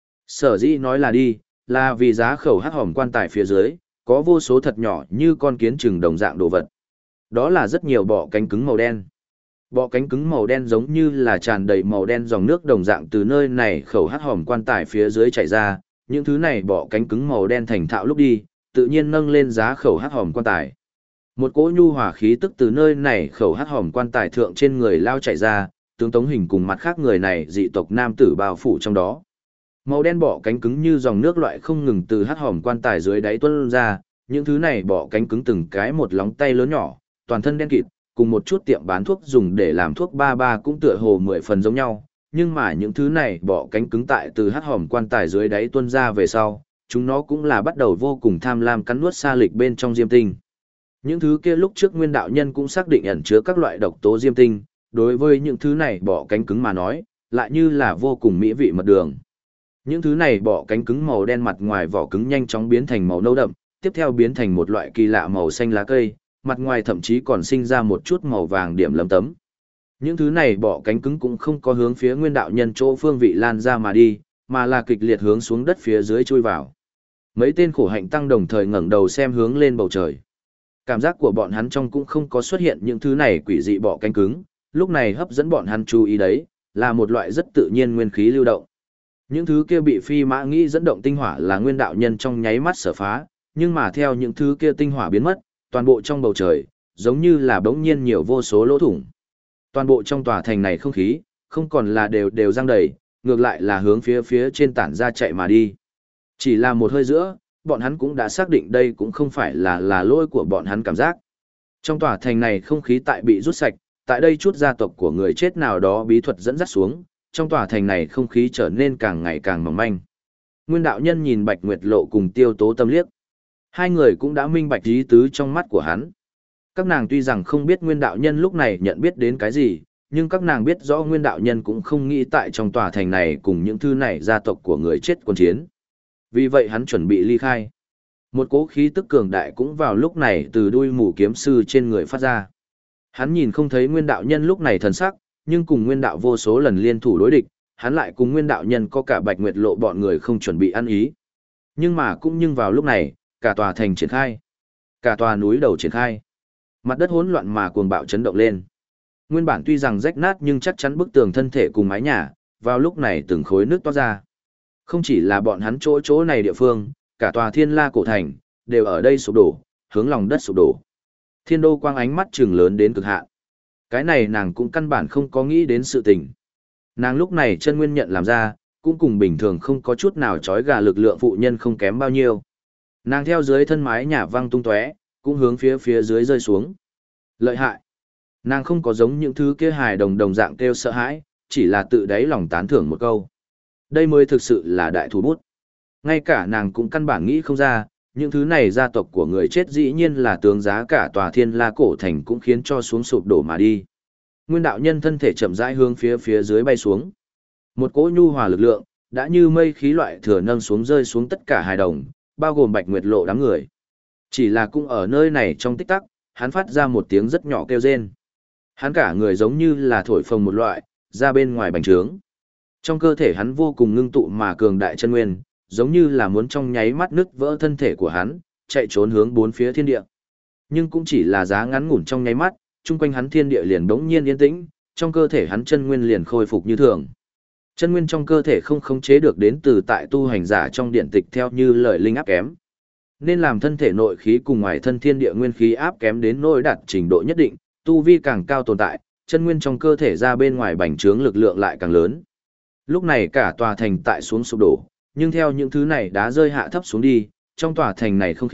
Speaker 1: Sở dĩ nói là đi, là vì giá khẩu hắc hòm quan tài phía dưới, có vô số thật nhỏ như con kiến trừng đồng dạng đồ vật. Đó là rất nhiều bọ cánh cứng màu đen. Bọ cánh cứng màu đen giống như là tràn đầy màu đen dòng nước đồng dạng từ nơi này khẩu hắc hòm quan tài phía dưới chảy ra, những thứ này bọ cánh cứng màu đen thành thạo lúc đi, tự nhiên nâng lên giá khẩu hắc hòm quan tài. Một cỗ nhu hòa khí tức từ nơi này khẩu hắc hòm quan tài thượng trên người lao chảy ra, tướng Tống Hình cùng mặt khác người này dị tộc nam tử bao phủ trong đó. Màu đen bọ cánh cứng như dòng nước loại không ngừng từ hắc hòm quan tài dưới đáy tuôn ra, những thứ này bọ cánh cứng từng cái một lóng tay lớn nhỏ, toàn thân đen kịt, cùng một chút tiệm bán thuốc dùng để làm thuốc ba ba cũng tựa hồ 10 phần giống nhau, nhưng mà những thứ này bọ cánh cứng tại từ hắc hòm quan tài dưới đáy tuôn ra về sau, chúng nó cũng là bắt đầu vô cùng tham lam cắn nuốt sa lịch bên trong diêm tinh. Những thứ kia lúc trước nguyên đạo nhân cũng xác định ẩn chứa các loại độc tố diêm tinh, đối với những thứ này bọ cánh cứng mà nói, lại như là vô cùng mỹ vị mật đường. Những thứ này bọ cánh cứng màu đen mặt ngoài vỏ cứng nhanh chóng biến thành màu nâu đậm, tiếp theo biến thành một loại kỳ lạ màu xanh lá cây, mặt ngoài thậm chí còn sinh ra một chút màu vàng điểm lấm tấm. Những thứ này bọ cánh cứng cũng không có hướng phía nguyên đạo nhân chỗ phương vị lan ra mà đi, mà là kịch liệt hướng xuống đất phía dưới chui vào. Mấy tên khổ hạnh tăng đồng thời ngẩng đầu xem hướng lên bầu trời. Cảm giác của bọn hắn trong cũng không có xuất hiện những thứ này quỷ dị bọ cánh cứng, lúc này hấp dẫn bọn hắn chú ý đấy, là một loại rất tự nhiên nguyên khí lưu động. Những thứ kia bị phi mã nghĩ dẫn động tinh hỏa là nguyên đạo nhân trong nháy mắt sở phá, nhưng mà theo những thứ kia tinh hỏa biến mất, toàn bộ trong bầu trời, giống như là bỗng nhiên nhiều vô số lỗ thủng. Toàn bộ trong tòa thành này không khí, không còn là đều giăng đầy, ngược lại là hướng phía trên tản ra chạy mà đi. Chỉ là một hơi giữa, bọn hắn cũng đã xác định đây cũng không phải là lỗi của bọn hắn cảm giác. Trong tòa thành này không khí tại bị rút sạch, tại đây chút gia tộc của người chết nào đó bí thuật dẫn dắt xuống, trong tòa thành này không khí trở nên càng ngày càng mỏng manh. Nguyên đạo nhân nhìn Bạch Nguyệt Lộ cùng Tiêu Tố Tâm liếc. Hai người cũng đã minh bạch ý tứ trong mắt của hắn. Các nàng tuy rằng không biết nguyên đạo nhân lúc này nhận biết đến cái gì, nhưng các nàng biết rõ nguyên đạo nhân cũng không nghĩ tại trong tòa thành này cùng những thứ này gia tộc của người chết quân chiến. Vì vậy hắn chuẩn bị ly khai. Một cỗ khí tức cường đại cũng vào lúc này từ đuôi mù kiếm sư trên người phát ra. Hắn nhìn không thấy nguyên đạo nhân lúc này thần sắc, nhưng cùng nguyên đạo vô số lần liên thủ đối địch, hắn lại cùng nguyên đạo nhân có cả Bạch Nguyệt Lộ bọn người không chuẩn bị ăn ý. Nhưng vào lúc này, cả tòa thành triển khai. Cả tòa núi đầu triển khai. Mặt đất hỗn loạn mà cuồng bạo chấn động lên. Nguyên bản tuy rằng rách nát nhưng chắc chắn bức tường thân thể cùng mái nhà, vào lúc này từng khối nước toát ra. Không chỉ là bọn hắn chỗ này địa phương, cả tòa Thiên La cổ thành, đều ở đây sụp đổ, hướng lòng đất sụp đổ. Thiên Đô Quang ánh mắt trừng lớn đến cực hạn. Cái này nàng cũng căn bản không có nghĩ đến sự tình. Nàng lúc này chân nguyên nhận làm ra, cũng cùng bình thường không có chút nào trói gà lực lượng phụ nhân không kém bao nhiêu. Nàng theo dưới thân mái nhà văng tung tóe, cũng hướng phía dưới rơi xuống. Lợi hại. Nàng không có giống những thứ kia hài đồng dạng kêu sợ hãi, chỉ là tự đáy lòng tán thưởng một câu. Đây mới thực sự là đại thủ bút. Ngay cả nàng cũng căn bản nghĩ không ra, những thứ này gia tộc của người chết dĩ nhiên là tướng giá cả tòa Thiên La cổ thành cũng khiến cho xuống sụp đổ mà đi. Nguyên đạo nhân thân thể chậm rãi hướng phía dưới bay xuống. Một cỗ nhu hòa lực lượng, đã như mây khí loại thừa nâng xuống rơi xuống tất cả hài đồng, bao gồm Bạch Nguyệt Lộ đám người. Chỉ là cũng ở nơi này trong tích tắc, hắn phát ra một tiếng rất nhỏ kêu rên. Hắn cả người giống như là thổi phồng một loại, ra bên ngoài bành trướng. Trong cơ thể hắn vô cùng ngưng tụ mà cường đại chân nguyên, giống như là muốn trong nháy mắt nứt vỡ thân thể của hắn, chạy trốn hướng bốn phía thiên địa. Nhưng cũng chỉ là giá ngắn ngủn trong nháy mắt, chung quanh hắn thiên địa liền bỗng nhiên yên tĩnh, trong cơ thể hắn chân nguyên liền khôi phục như thường. Chân nguyên trong cơ thể không khống chế được đến từ tại tu hành giả trong điện tịch theo như lời linh áp kém. Nên làm thân thể nội khí cùng ngoài thân thiên địa nguyên khí áp kém đến nỗi đạt trình độ nhất định, tu vi càng cao tồn tại, chân nguyên trong cơ thể ra bên ngoài bành trướng lực lượng lại càng lớn. Lúc này cả tòa thành tại xuống sụp đổ, nhưng theo những thứ này đá rơi hạ thấp xuống đi, trong tòa thành này không khí,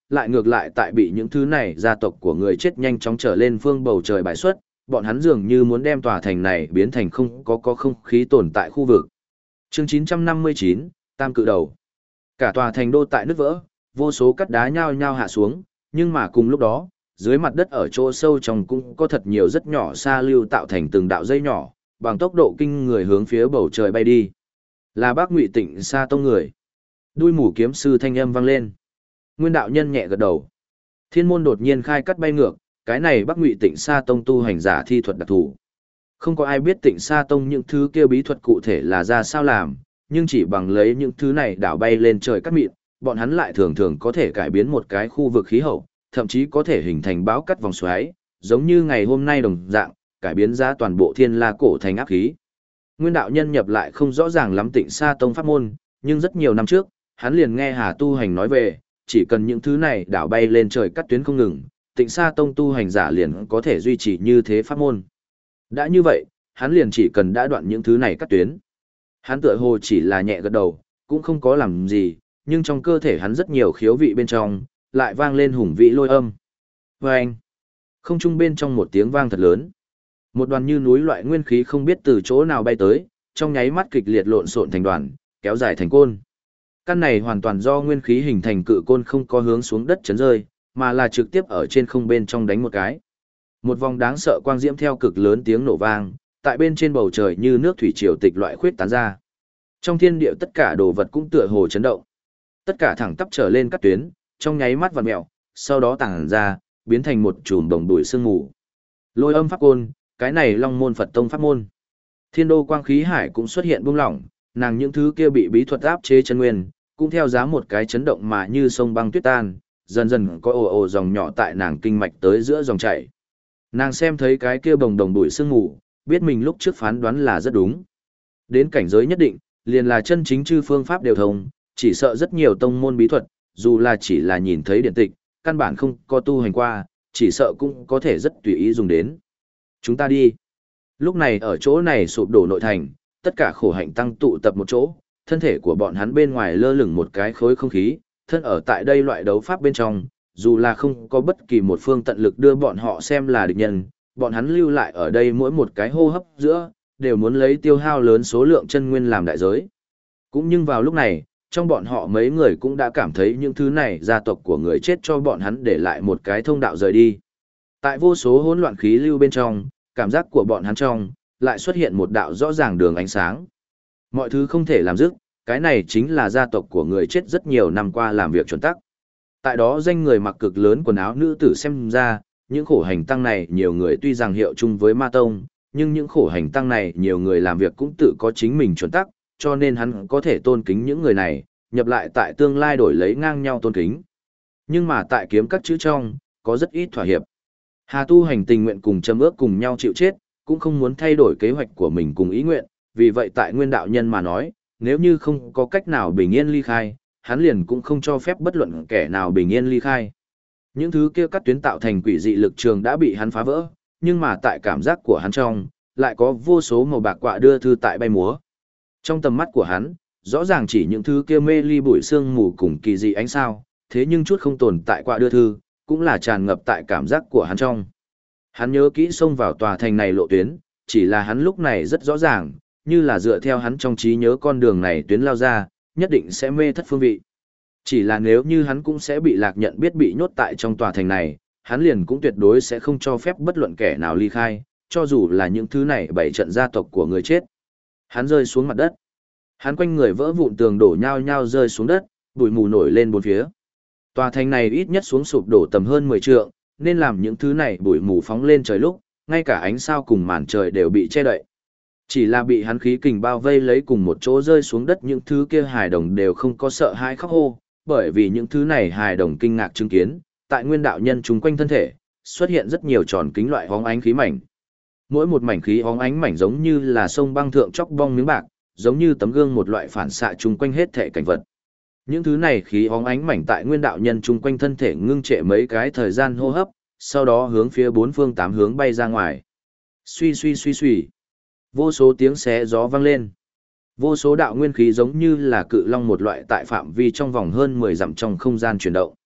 Speaker 1: lại ngược lại tại bị những thứ này gia tộc của người chết nhanh chóng trở lên phương bầu trời bại xuất, bọn hắn dường như muốn đem tòa thành này biến thành không có không khí tồn tại khu vực. Chương 959, Tam Cự Đầu. Cả tòa thành đô tại nứt vỡ, vô số cắt đá nhao nhao hạ xuống, nhưng mà cùng lúc đó, dưới mặt đất ở chỗ sâu trong cũng có thật nhiều rất nhỏ sa lưu tạo thành từng đạo dây nhỏ, bằng tốc độ kinh người hướng phía bầu trời bay đi. Là Bác Ngụy Tịnh Sa Tông người. Đuôi mù kiếm sư thanh âm vang lên. Nguyên đạo nhân nhẹ gật đầu. Thiên môn đột nhiên khai cắt bay ngược, cái này Bác Ngụy Tịnh Sa Tông tu hành giả thi thuật đặc thù. Không có ai biết Tịnh Sa Tông những thứ kia bí thuật cụ thể là ra sao làm, nhưng chỉ bằng lấy những thứ này đảo bay lên trời cắt mịn, bọn hắn lại thường thường có thể cải biến một cái khu vực khí hậu, thậm chí có thể hình thành bão cắt vòng xoáy, giống như ngày hôm nay đồng dạng, cải biến ra toàn bộ Thiên La cổ thành áp khí. Nguyên đạo nhân nhập lại không rõ ràng lắm Tịnh Sa Tông pháp môn, nhưng rất nhiều năm trước, hắn liền nghe Hà tu hành nói về, chỉ cần những thứ này đảo bay lên trời cắt tuyến không ngừng, Tịnh Sa Tông tu hành giả liền có thể duy trì như thế pháp môn. Đã như vậy, hắn liền chỉ cần đã đoạn những thứ này cắt tuyến. Hắn tựa hồ chỉ là nhẹ gật đầu, cũng không có làm gì, nhưng trong cơ thể hắn rất nhiều khiếu vị bên trong, lại vang lên hùng vĩ lôi âm. Vâng! Không trung bên trong một tiếng vang thật lớn. Một đoàn như núi loại nguyên khí không biết từ chỗ nào bay tới, trong nháy mắt kịch liệt lộn xộn thành đoàn, kéo dài thành côn. Căn này hoàn toàn do nguyên khí hình thành cự côn không có hướng xuống đất chấn rơi, mà là trực tiếp ở trên không bên trong đánh một cái. Một vòng đáng sợ quang diễm theo cực lớn tiếng nổ vang, tại bên trên bầu trời như nước thủy triều tịch loại khuyết tán ra. Trong thiên địa tất cả đồ vật cũng tựa hồ chấn động. Tất cả thẳng tắp trở lên các tuyến, trong nháy mắt vặn mèo, sau đó tản ra, biến thành một chùm đồng bụi sương mù. Lôi âm pháp côn, cái này Long môn Phật tông pháp môn. Thiên đô quang khí hải cũng xuất hiện buông lỏng, nàng những thứ kia bị bí thuật áp chế chân nguyên, cũng theo giá một cái chấn động mà như sông băng tuyết tan, dần dần có ồ ồ dòng nhỏ tại nàng kinh mạch tới giữa dòng chảy. Nàng xem thấy cái kia bồng đồng bụi sương mù, biết mình lúc trước phán đoán là rất đúng. Đến cảnh giới nhất định, liền là chân chính chư phương pháp đều thông, chỉ sợ rất nhiều tông môn bí thuật, dù là chỉ là nhìn thấy điện tịch, căn bản không có tu hành qua, chỉ sợ cũng có thể rất tùy ý dùng đến. Chúng ta đi. Lúc này ở chỗ này sụp đổ nội thành, tất cả khổ hạnh tăng tụ tập một chỗ, thân thể của bọn hắn bên ngoài lơ lửng một cái khối không khí, thân ở tại đây loại đấu pháp bên trong, dù là không có bất kỳ một phương tận lực đưa bọn họ xem là địch nhân, bọn hắn lưu lại ở đây mỗi một cái hô hấp giữa, đều muốn lấy tiêu hao lớn số lượng chân nguyên làm đại giới. Cũng nhưng vào lúc này, trong bọn họ mấy người cũng đã cảm thấy những thứ này gia tộc của người chết cho bọn hắn để lại một cái thông đạo rời đi. Tại vô số hỗn loạn khí lưu bên trong, cảm giác của bọn hắn trong, lại xuất hiện một đạo rõ ràng đường ánh sáng. Mọi thứ không thể làm dứt, cái này chính là gia tộc của người chết rất nhiều năm qua làm việc chuẩn tắc. Tại đó danh người mặc cực lớn quần áo nữ tử xem ra, những khổ hành tăng này nhiều người tuy rằng hiệu chung với ma tông, nhưng những khổ hành tăng này nhiều người làm việc cũng tự có chính mình chuẩn tắc, cho nên hắn có thể tôn kính những người này, nhập lại tại tương lai đổi lấy ngang nhau tôn kính. Nhưng mà tại kiếm các chữ trong, có rất ít thỏa hiệp. Hà tu hành tình nguyện cùng châm ước cùng nhau chịu chết, cũng không muốn thay đổi kế hoạch của mình cùng ý nguyện, vì vậy tại nguyên đạo nhân mà nói, nếu như không có cách nào bình yên ly khai, hắn liền cũng không cho phép bất luận kẻ nào bình yên ly khai. Những thứ kia cắt tuyến tạo thành quỷ dị lực trường đã bị hắn phá vỡ, nhưng mà tại cảm giác của hắn trong, lại có vô số màu bạc quạ đưa thư tại bay múa. Trong tầm mắt của hắn, rõ ràng chỉ những thứ kia mê ly bụi sương mù cùng kỳ dị ánh sao, thế nhưng chút không tồn tại quạ đưa thư, cũng là tràn ngập tại cảm giác của hắn trong. Hắn nhớ kỹ xông vào tòa thành này lộ tuyến, chỉ là hắn lúc này rất rõ ràng, như là dựa theo hắn trong trí nhớ con đường này tuyến lao ra, nhất định sẽ mê thất phương vị. Chỉ là nếu như hắn cũng sẽ bị lạc nhận biết bị nhốt tại trong tòa thành này, hắn liền cũng tuyệt đối sẽ không cho phép bất luận kẻ nào ly khai, cho dù là những thứ này bảy trận gia tộc của người chết. Hắn rơi xuống mặt đất. Hắn quanh người vỡ vụn tường đổ nhao nhao rơi xuống đất, bụi mù nổi lên bốn phía. Tòa thành này ít nhất xuống sụp đổ tầm hơn 10 trượng, nên làm những thứ này bụi mù phóng lên trời lúc, ngay cả ánh sao cùng màn trời đều bị che đậy. Chỉ là bị hắn khí kình bao vây lấy cùng một chỗ rơi xuống đất, những thứ kia hài đồng đều không có sợ hãi khóc hô, bởi vì những thứ này hài đồng kinh ngạc chứng kiến, tại nguyên đạo nhân chúng quanh thân thể, xuất hiện rất nhiều tròn kính loại hóng ánh khí mảnh. Mỗi một mảnh khí hóng ánh mảnh giống như là sông băng thượng chóc bong miếng bạc, giống như tấm gương một loại phản xạ chung quanh hết thể cảnh vật. Những thứ này khí hóng ánh mảnh tại nguyên đạo nhân chung quanh thân thể ngưng trệ mấy cái thời gian hô hấp, sau đó hướng phía bốn phương tám hướng bay ra ngoài. Suy suy suy suy. Vô số tiếng xé gió vang lên. Vô số đạo nguyên khí giống như là cự long một loại tại phạm vi trong vòng hơn 10 dặm trong không gian chuyển động.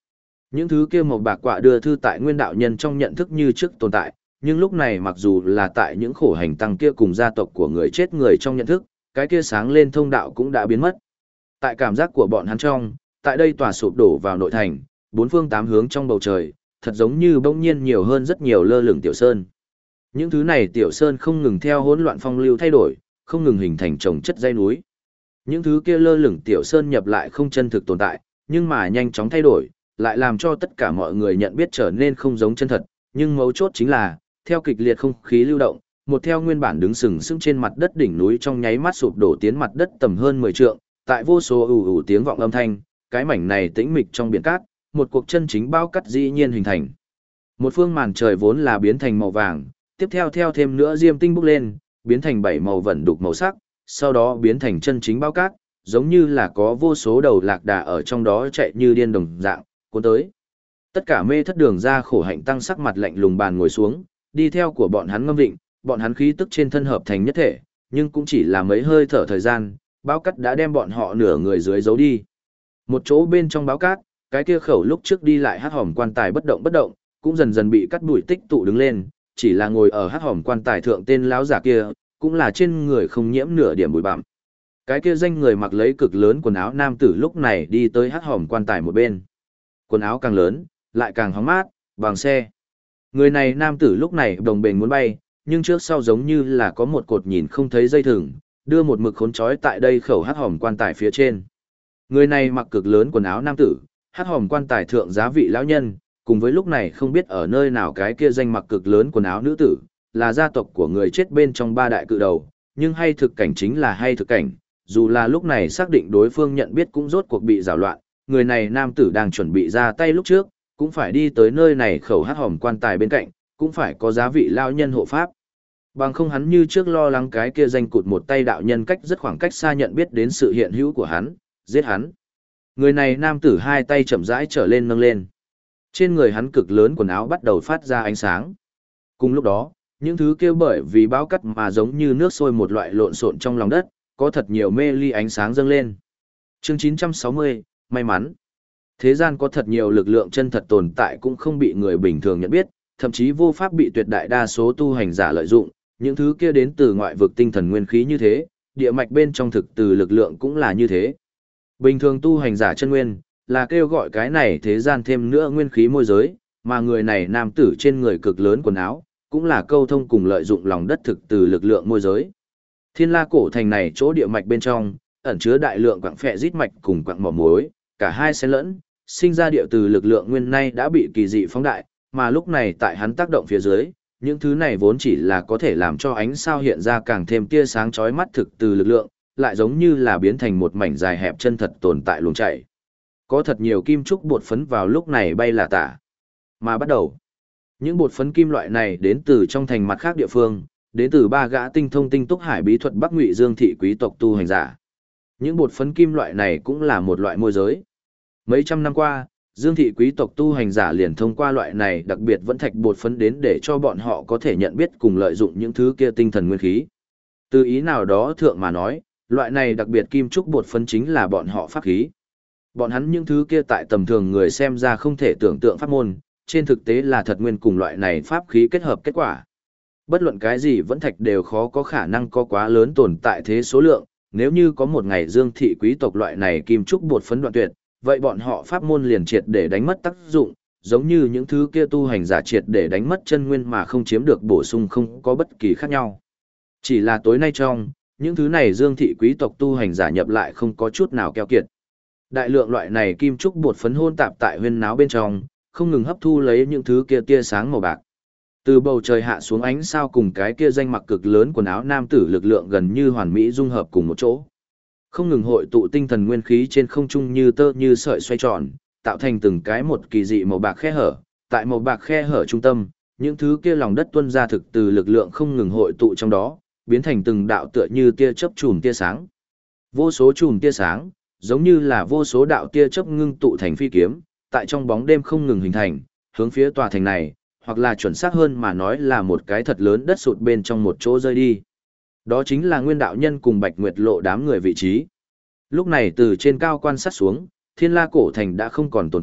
Speaker 1: Những thứ kia màu bạc quạ đưa thư tại nguyên đạo nhân trong nhận thức như trước tồn tại, nhưng lúc này mặc dù là tại những khổ hành tăng kia cùng gia tộc của người chết người trong nhận thức, cái kia sáng lên thông đạo cũng đã biến mất. Tại cảm giác của bọn hắn trong, tại đây tòa sụp đổ vào nội thành, bốn phương tám hướng trong bầu trời, thật giống như bỗng nhiên nhiều hơn rất nhiều lơ lửng tiểu sơn. Những thứ này tiểu sơn không ngừng theo hỗn loạn phong lưu thay đổi, không ngừng hình thành chồng chất dãy núi. Những thứ kia lơ lửng tiểu sơn nhập lại không chân thực tồn tại, nhưng mà nhanh chóng thay đổi, lại làm cho tất cả mọi người nhận biết trở nên không giống chân thật, nhưng mấu chốt chính là, theo kịch liệt không khí lưu động, một theo nguyên bản đứng sừng sững trên mặt đất đỉnh núi trong nháy mắt sụp đổ tiến mặt đất tầm hơn 10 trượng, tại vô số ù ù tiếng vọng âm thanh, cái mảnh này tĩnh mịch trong biển cát, một cuộc chân chính bao cắt dĩ nhiên hình thành. Một phương màn trời vốn là biến thành màu vàng, tiếp theo theo thêm nữa diêm tinh bốc lên, biến thành 7 màu vẩn đục màu sắc, sau đó biến thành chân chính bao cát, giống như là có vô số đầu lạc đà ở trong đó chạy như điên đồng dạng, cuốn tới. Tất cả mê thất đường ra khổ hạnh tăng sắc mặt lạnh lùng bàn ngồi xuống, đi theo của bọn hắn ngâm định, bọn hắn khí tức trên thân hợp thành nhất thể, nhưng cũng chỉ là mấy hơi thở thời gian, báo cát đã đem bọn họ nửa người dưới giấu đi. Một chỗ bên trong báo cát, cái kia khẩu lúc trước đi lại hắc hòm quan tài bất động, cũng dần dần bị cắt bụi tích tụ đứng lên, chỉ là ngồi ở hắc hòm quan tài thượng tên lão giả kia, cũng là trên người không nhiễm nửa điểm bụi bặm. Cái kia danh người mặc lấy cực lớn quần áo nam tử lúc này đi tới hắc hòm quan tài một bên. Quần áo càng lớn, lại càng hóng mát, bằng xe. Người này nam tử lúc này đồng bền muốn bay, nhưng trước sau giống như là có một cột nhìn không thấy dây thừng, đưa một mực khốn trói tại đây khẩu hắc hòm quan tài phía trên. Người này mặc cực lớn quần áo nam tử, hắc hòm quan tài thượng giá vị lão nhân, cùng với lúc này không biết ở nơi nào cái kia danh mặc cực lớn quần áo nữ tử, là gia tộc của người chết bên trong ba đại cự đầu, nhưng hay thực cảnh chính là hay thực cảnh, dù là lúc này xác định đối phương nhận biết cũng rốt cuộc bị rào loạn, người này nam tử đang chuẩn bị ra tay lúc trước, cũng phải đi tới nơi này khẩu hắc hòm quan tài bên cạnh, cũng phải có giá vị lao nhân hộ pháp. Bằng không hắn như trước lo lắng cái kia danh cụt một tay đạo nhân cách rất khoảng cách xa nhận biết đến sự hiện hữu của hắn, giết hắn. Người này nam tử hai tay chậm rãi trở lên nâng lên. Trên người hắn cực lớn quần áo bắt đầu phát ra ánh sáng. Cùng lúc đó, những thứ kia bởi vì bão cắt mà giống như nước sôi một loại lộn xộn trong lòng đất, có thật nhiều mê ly ánh sáng dâng lên. Chương 960, may mắn. Thế gian có thật nhiều lực lượng chân thật tồn tại cũng không bị người bình thường nhận biết, thậm chí vô pháp bị tuyệt đại đa số tu hành giả lợi dụng, những thứ kia đến từ ngoại vực tinh thần nguyên khí như thế, địa mạch bên trong thực từ lực lượng cũng là như thế. Bình thường tu hành giả chân nguyên, là kêu gọi cái này thế gian thêm nữa nguyên khí môi giới, mà người này nam tử trên người cực lớn quần áo, cũng là câu thông cùng lợi dụng lòng đất thực từ lực lượng môi giới. Thiên La cổ thành này chỗ địa mạch bên trong, ẩn chứa đại lượng quặng phệ rít mạch cùng quặng mỏ muối, cả hai xen lẫn, sinh ra địa từ lực lượng nguyên nay đã bị kỳ dị phóng đại, mà lúc này tại hắn tác động phía dưới, những thứ này vốn chỉ là có thể làm cho ánh sao hiện ra càng thêm tia sáng chói mắt thực từ lực lượng, lại giống như là biến thành một mảnh dài hẹp chân thật tồn tại luồng chảy. Có thật nhiều kim trúc bột phấn vào lúc này bay là tả. Mà bắt đầu, những bột phấn kim loại này đến từ trong thành mặt khác địa phương, đến từ ba gã tinh thông tinh túc hải bí thuật Bắc Ngụy Dương thị quý tộc tu hành giả. Những bột phấn kim loại này cũng là một loại môi giới. Mấy trăm năm qua, Dương thị quý tộc tu hành giả liền thông qua loại này đặc biệt vẫn thạch bột phấn đến để cho bọn họ có thể nhận biết cùng lợi dụng những thứ kia tinh thần nguyên khí. Từ ý nào đó thượng mà nói, loại này đặc biệt kim trúc bột phấn chính là bọn họ pháp khí. Bọn hắn những thứ kia tại tầm thường người xem ra không thể tưởng tượng pháp môn, trên thực tế là thật nguyên cùng loại này pháp khí kết hợp kết quả. Bất luận cái gì vẫn thạch đều khó có khả năng có quá lớn tồn tại thế số lượng, nếu như có một ngày Dương thị quý tộc loại này kim trúc bột phấn đoạn tuyệt, vậy bọn họ pháp môn liền triệt để đánh mất tác dụng, giống như những thứ kia tu hành giả triệt để đánh mất chân nguyên mà không chiếm được bổ sung không có bất kỳ khác nhau. Chỉ là tối nay trong, những thứ này Dương thị quý tộc tu hành giả nhập lại không có chút nào keo kiệt. Đại lượng loại này kim trúc bột phấn hôn tạp tại huyên náo bên trong, không ngừng hấp thu lấy những thứ kia tia sáng màu bạc. Từ bầu trời hạ xuống ánh sao cùng cái kia danh mặc cực lớn quần áo nam tử lực lượng gần như hoàn mỹ dung hợp cùng một chỗ. Không ngừng hội tụ tinh thần nguyên khí trên không trung như tơ như sợi xoay tròn, tạo thành từng cái một kỳ dị màu bạc khe hở. Tại màu bạc khe hở trung tâm, những thứ kia lòng đất tuôn ra thực từ lực lượng không ngừng hội tụ trong đó, biến thành từng đạo tựa như tia chớp chùm tia sáng. Vô số chùm tia sáng, giống như là vô số đạo tia chớp ngưng tụ thành phi kiếm, tại trong bóng đêm không ngừng hình thành, hướng phía tòa thành này, hoặc là chuẩn xác hơn mà nói là một cái thật lớn đất sụt bên trong một chỗ rơi đi. Đó chính là Nguyên đạo nhân cùng Bạch Nguyệt Lộ đám người vị trí. Lúc này từ trên cao quan sát xuống, Thiên La cổ thành đã không còn tồn tại,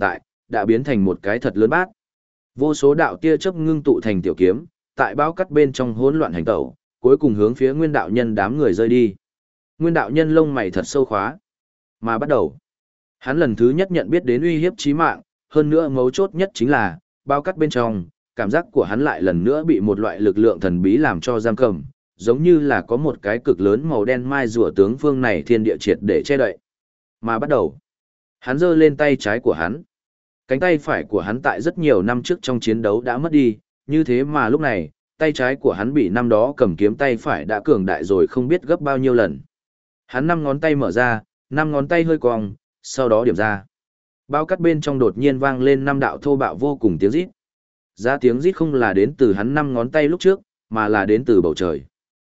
Speaker 1: đã biến thành một cái thật lớn bát. Vô số đạo tia chớp ngưng tụ thành tiểu kiếm, tại bao cắt bên trong hỗn loạn hành tẩu, cuối cùng hướng phía Nguyên đạo nhân đám người rơi đi. Nguyên đạo nhân lông mày thật sâu khóa. Mà bắt đầu, hắn lần thứ nhất nhận biết đến uy hiếp chí mạng, hơn nữa mấu chốt nhất chính là, bao cắt bên trong, cảm giác của hắn lại lần nữa bị một loại lực lượng thần bí làm cho giam cầm, giống như là có một cái cực lớn màu đen mai rùa tướng phương này thiên địa triệt để che đậy. Mà bắt đầu, hắn giơ lên tay trái của hắn. Cánh tay phải của hắn tại rất nhiều năm trước trong chiến đấu đã mất đi, như thế mà lúc này, tay trái của hắn bị năm đó cầm kiếm tay phải đã cường đại rồi không biết gấp bao nhiêu lần. Hắn 5 ngón tay mở ra, 5 ngón tay hơi cong, sau đó điểm ra. Bao cắt bên trong đột nhiên vang lên 5 đạo thô bạo vô cùng tiếng rít. Ra tiếng rít không là đến từ hắn 5 ngón tay lúc trước, mà là đến từ bầu trời.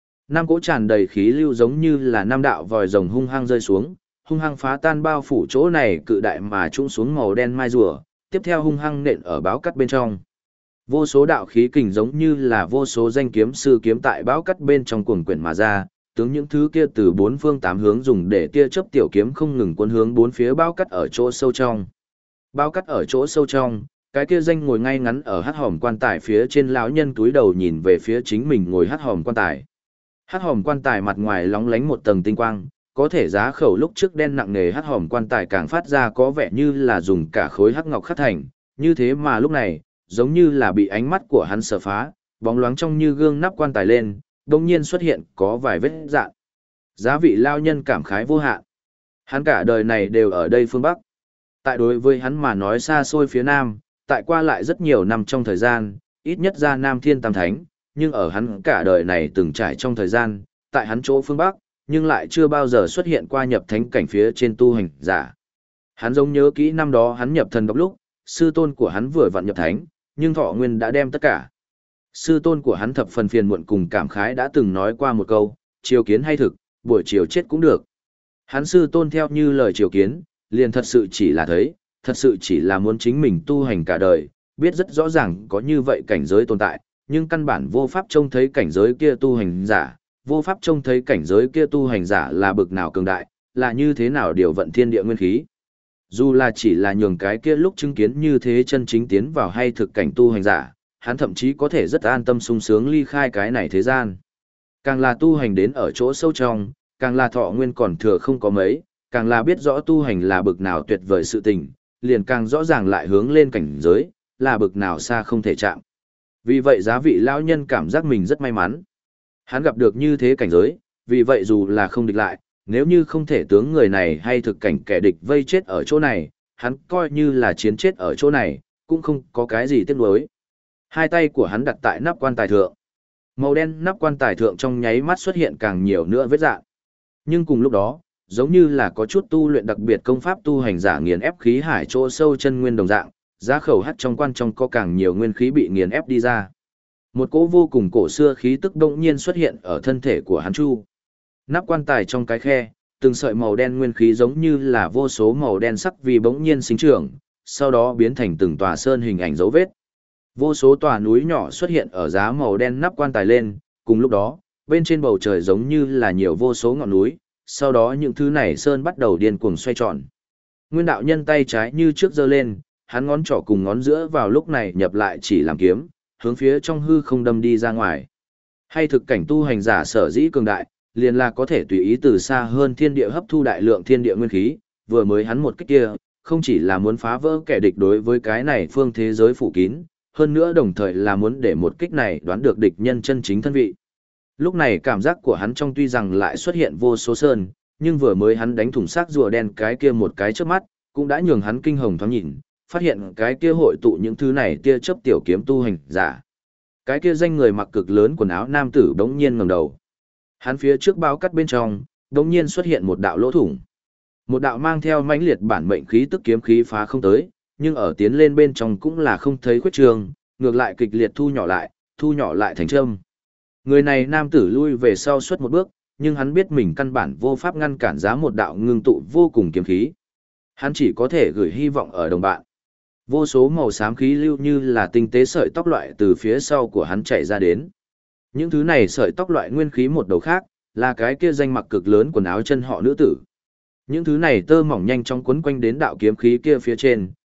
Speaker 1: 5 cỗ tràn đầy khí lưu giống như là 5 đạo vòi rồng hung hăng rơi xuống, hung hăng phá tan bao phủ chỗ này cự đại mà trũng xuống màu đen mai rùa, tiếp theo hung hăng nện ở báo cắt bên trong. Vô số đạo khí kình giống như là vô số danh kiếm sư kiếm tại báo cắt bên trong cuồng quyển mà ra, tướng những thứ kia từ 4 phương 8 hướng dùng để tia chớp tiểu kiếm không ngừng cuốn hướng 4 phía báo cắt ở chỗ sâu trong. Báo cắt ở chỗ sâu trong, cái kia danh ngồi ngay ngắn ở hắc hòm quan tài phía trên lão nhân túi đầu nhìn về phía chính mình ngồi hắc hòm quan tài. Hắc hòm quan tài mặt ngoài lóng lánh một tầng tinh quang, có thể giá khẩu lúc trước đen nặng nề hắc hòm quan tài càng phát ra có vẻ như là dùng cả khối hắc ngọc khắc thành, như thế mà lúc này, giống như là bị ánh mắt của hắn sở phá, bóng loáng trong như gương nắp quan tài lên, đồng nhiên xuất hiện có vài vết dạn. Giá vị lao nhân cảm khái vô hạn. Hắn cả đời này đều ở đây phương Bắc. Tại đối với hắn mà nói xa xôi phía Nam, tại qua lại rất nhiều năm trong thời gian, ít nhất ra Nam Thiên Tam Thánh, nhưng ở hắn cả đời này từng trải trong thời gian, tại hắn chỗ phương Bắc, nhưng lại chưa bao giờ xuất hiện qua nhập thánh cảnh phía trên tu hành giả. Hắn giống nhớ kỹ năm đó hắn nhập thần độc lúc, sư tôn của hắn vừa vặn nhập thánh, nhưng thọ nguyên đã đem tất cả. Sư tôn của hắn thập phần phiền muộn cùng cảm khái đã từng nói qua một câu, chiều kiến hay thực, buổi chiều chết cũng được. Hắn sư tôn theo như lời chiều kiến, liền thật sự chỉ là thấy, thật sự chỉ là muốn chính mình tu hành cả đời, biết rất rõ ràng có như vậy cảnh giới tồn tại, nhưng căn bản vô pháp trông thấy cảnh giới kia tu hành giả, vô pháp trông thấy cảnh giới kia tu hành giả là bực nào cường đại, là như thế nào điều vận thiên địa nguyên khí. Dù là chỉ là nhường cái kia lúc chứng kiến như thế chân chính tiến vào hay thực cảnh tu hành giả, hắn thậm chí có thể rất an tâm sung sướng ly khai cái này thế gian. Càng là tu hành đến ở chỗ sâu trong, càng là thọ nguyên còn thừa không có mấy, càng là biết rõ tu hành là bực nào tuyệt vời sự tình, liền càng rõ ràng lại hướng lên cảnh giới, là bực nào xa không thể chạm. Vì vậy giá vị lão nhân cảm giác mình rất may mắn. Hắn gặp được như thế cảnh giới, vì vậy dù là không địch lại, nếu như không thể tướng người này hay thực cảnh kẻ địch vây chết ở chỗ này, hắn coi như là chiến chết ở chỗ này, cũng không có cái gì tiếc nuối. Hai tay của hắn đặt tại nắp quan tài thượng. Màu đen nắp quan tài thượng trong nháy mắt xuất hiện càng nhiều nữa vết rạn. Nhưng cùng lúc đó, giống như là có chút tu luyện đặc biệt công pháp tu hành giả nghiền ép khí hải chỗ sâu chân nguyên đồng dạng, giá khẩu hắt trong quan trong có càng nhiều nguyên khí bị nghiền ép đi ra. Một cỗ vô cùng cổ xưa khí tức đột nhiên xuất hiện ở thân thể của hắn chu. Nắp quan tài trong cái khe, từng sợi màu đen nguyên khí giống như là vô số màu đen sắc vì bỗng nhiên sinh trưởng, sau đó biến thành từng tòa sơn hình ảnh dấu vết. Vô số tòa núi nhỏ xuất hiện ở giá màu đen nắp quan tài lên, cùng lúc đó, bên trên bầu trời giống như là nhiều vô số ngọn núi, sau đó những thứ này sơn bắt đầu điên cuồng xoay tròn. Nguyên đạo nhân tay trái như trước giơ lên, hắn ngón trỏ cùng ngón giữa vào lúc này nhập lại chỉ làm kiếm, hướng phía trong hư không đâm đi ra ngoài. Hay thực cảnh tu hành giả sở dĩ cường đại, liền là có thể tùy ý từ xa hơn thiên địa hấp thu đại lượng thiên địa nguyên khí, vừa mới hắn một kích kia, không chỉ là muốn phá vỡ kẻ địch đối với cái này phương thế giới phủ kín, hơn nữa đồng thời là muốn để một kích này đoán được địch nhân chân chính thân vị. Lúc này cảm giác của hắn trong tuy rằng lại xuất hiện vô số sơn, nhưng vừa mới hắn đánh thủng xác rùa đen cái kia một cái trước mắt, cũng đã nhường hắn kinh hồng thoáng nhìn, phát hiện cái kia hội tụ những thứ này tia chớp tiểu kiếm tu hành giả. Cái kia danh người mặc cực lớn quần áo nam tử bỗng nhiên ngẩng đầu. Hắn phía trước bao cắt bên trong, bỗng nhiên xuất hiện một đạo lỗ thủng. Một đạo mang theo mãnh liệt bản mệnh khí tức kiếm khí phá không tới, nhưng ở tiến lên bên trong cũng là không thấy khuyết trường, ngược lại kịch liệt thu nhỏ lại thành châm. Người này nam tử lui về sau suốt một bước, nhưng hắn biết mình căn bản vô pháp ngăn cản giá một đạo ngưng tụ vô cùng kiếm khí. Hắn chỉ có thể gửi hy vọng ở đồng bạn. Vô số màu xám khí lưu như là tinh tế sợi tóc loại từ phía sau của hắn chạy ra đến. Những thứ này sợi tóc loại nguyên khí một đầu khác, là cái kia danh mặc cực lớn quần áo chân họ nữ tử. Những thứ này tơ mỏng nhanh chóng quấn quanh đến đạo kiếm khí kia phía trên,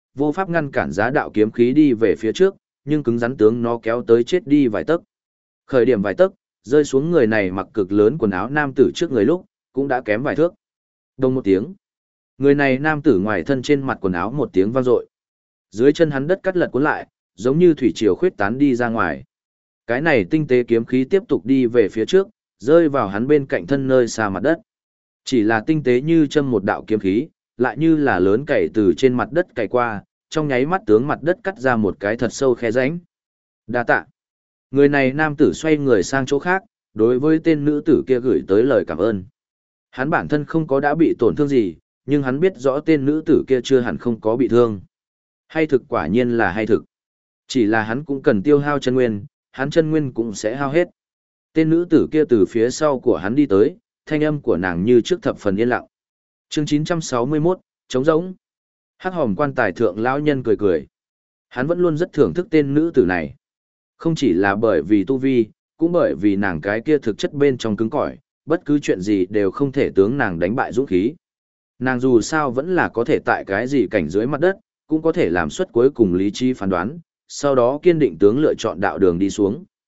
Speaker 1: vô pháp ngăn cản giá đạo kiếm khí đi về phía trước, nhưng cứng rắn tướng nó kéo tới chết đi vài tấc. Khởi điểm vài tấc, rơi xuống người này mặc cực lớn quần áo nam tử trước người lúc, cũng đã kém vài thước. Đông một tiếng. Người này nam tử ngoài thân trên mặt quần áo một tiếng vang dội. Dưới chân hắn đất cắt lật cuốn lại, giống như thủy triều khuyết tán đi ra ngoài. Cái này tinh tế kiếm khí tiếp tục đi về phía trước, rơi vào hắn bên cạnh thân nơi xa mặt đất. Chỉ là tinh tế như châm một đạo kiếm khí, lại như là lớn cày từ trên mặt đất cày qua, trong nháy mắt tướng mặt đất cắt ra một cái thật sâu khe rãnh. Đa tạ. Người này nam tử xoay người sang chỗ khác, đối với tên nữ tử kia gửi tới lời cảm ơn. Hắn bản thân không có đã bị tổn thương gì, nhưng hắn biết rõ tên nữ tử kia chưa hẳn không có bị thương. Hay thực quả nhiên là hay thực. Chỉ là hắn cũng cần tiêu hao chân nguyên, hắn chân nguyên cũng sẽ hao hết. Tên nữ tử kia từ phía sau của hắn đi tới, thanh âm của nàng như trước thập phần yên lặng. Chương 961, trống rỗng. Hắc hòm quan tài thượng lão nhân cười cười. Hắn vẫn luôn rất thưởng thức tên nữ tử này. Không chỉ là bởi vì tu vi, cũng bởi vì nàng cái kia thực chất bên trong cứng cỏi, bất cứ chuyện gì đều không thể tướng nàng đánh bại dũng khí. Nàng dù sao vẫn là có thể tại cái gì cảnh dưới mặt đất, cũng có thể làm suất cuối cùng lý trí phán đoán, sau đó kiên định tướng lựa chọn đạo đường đi xuống.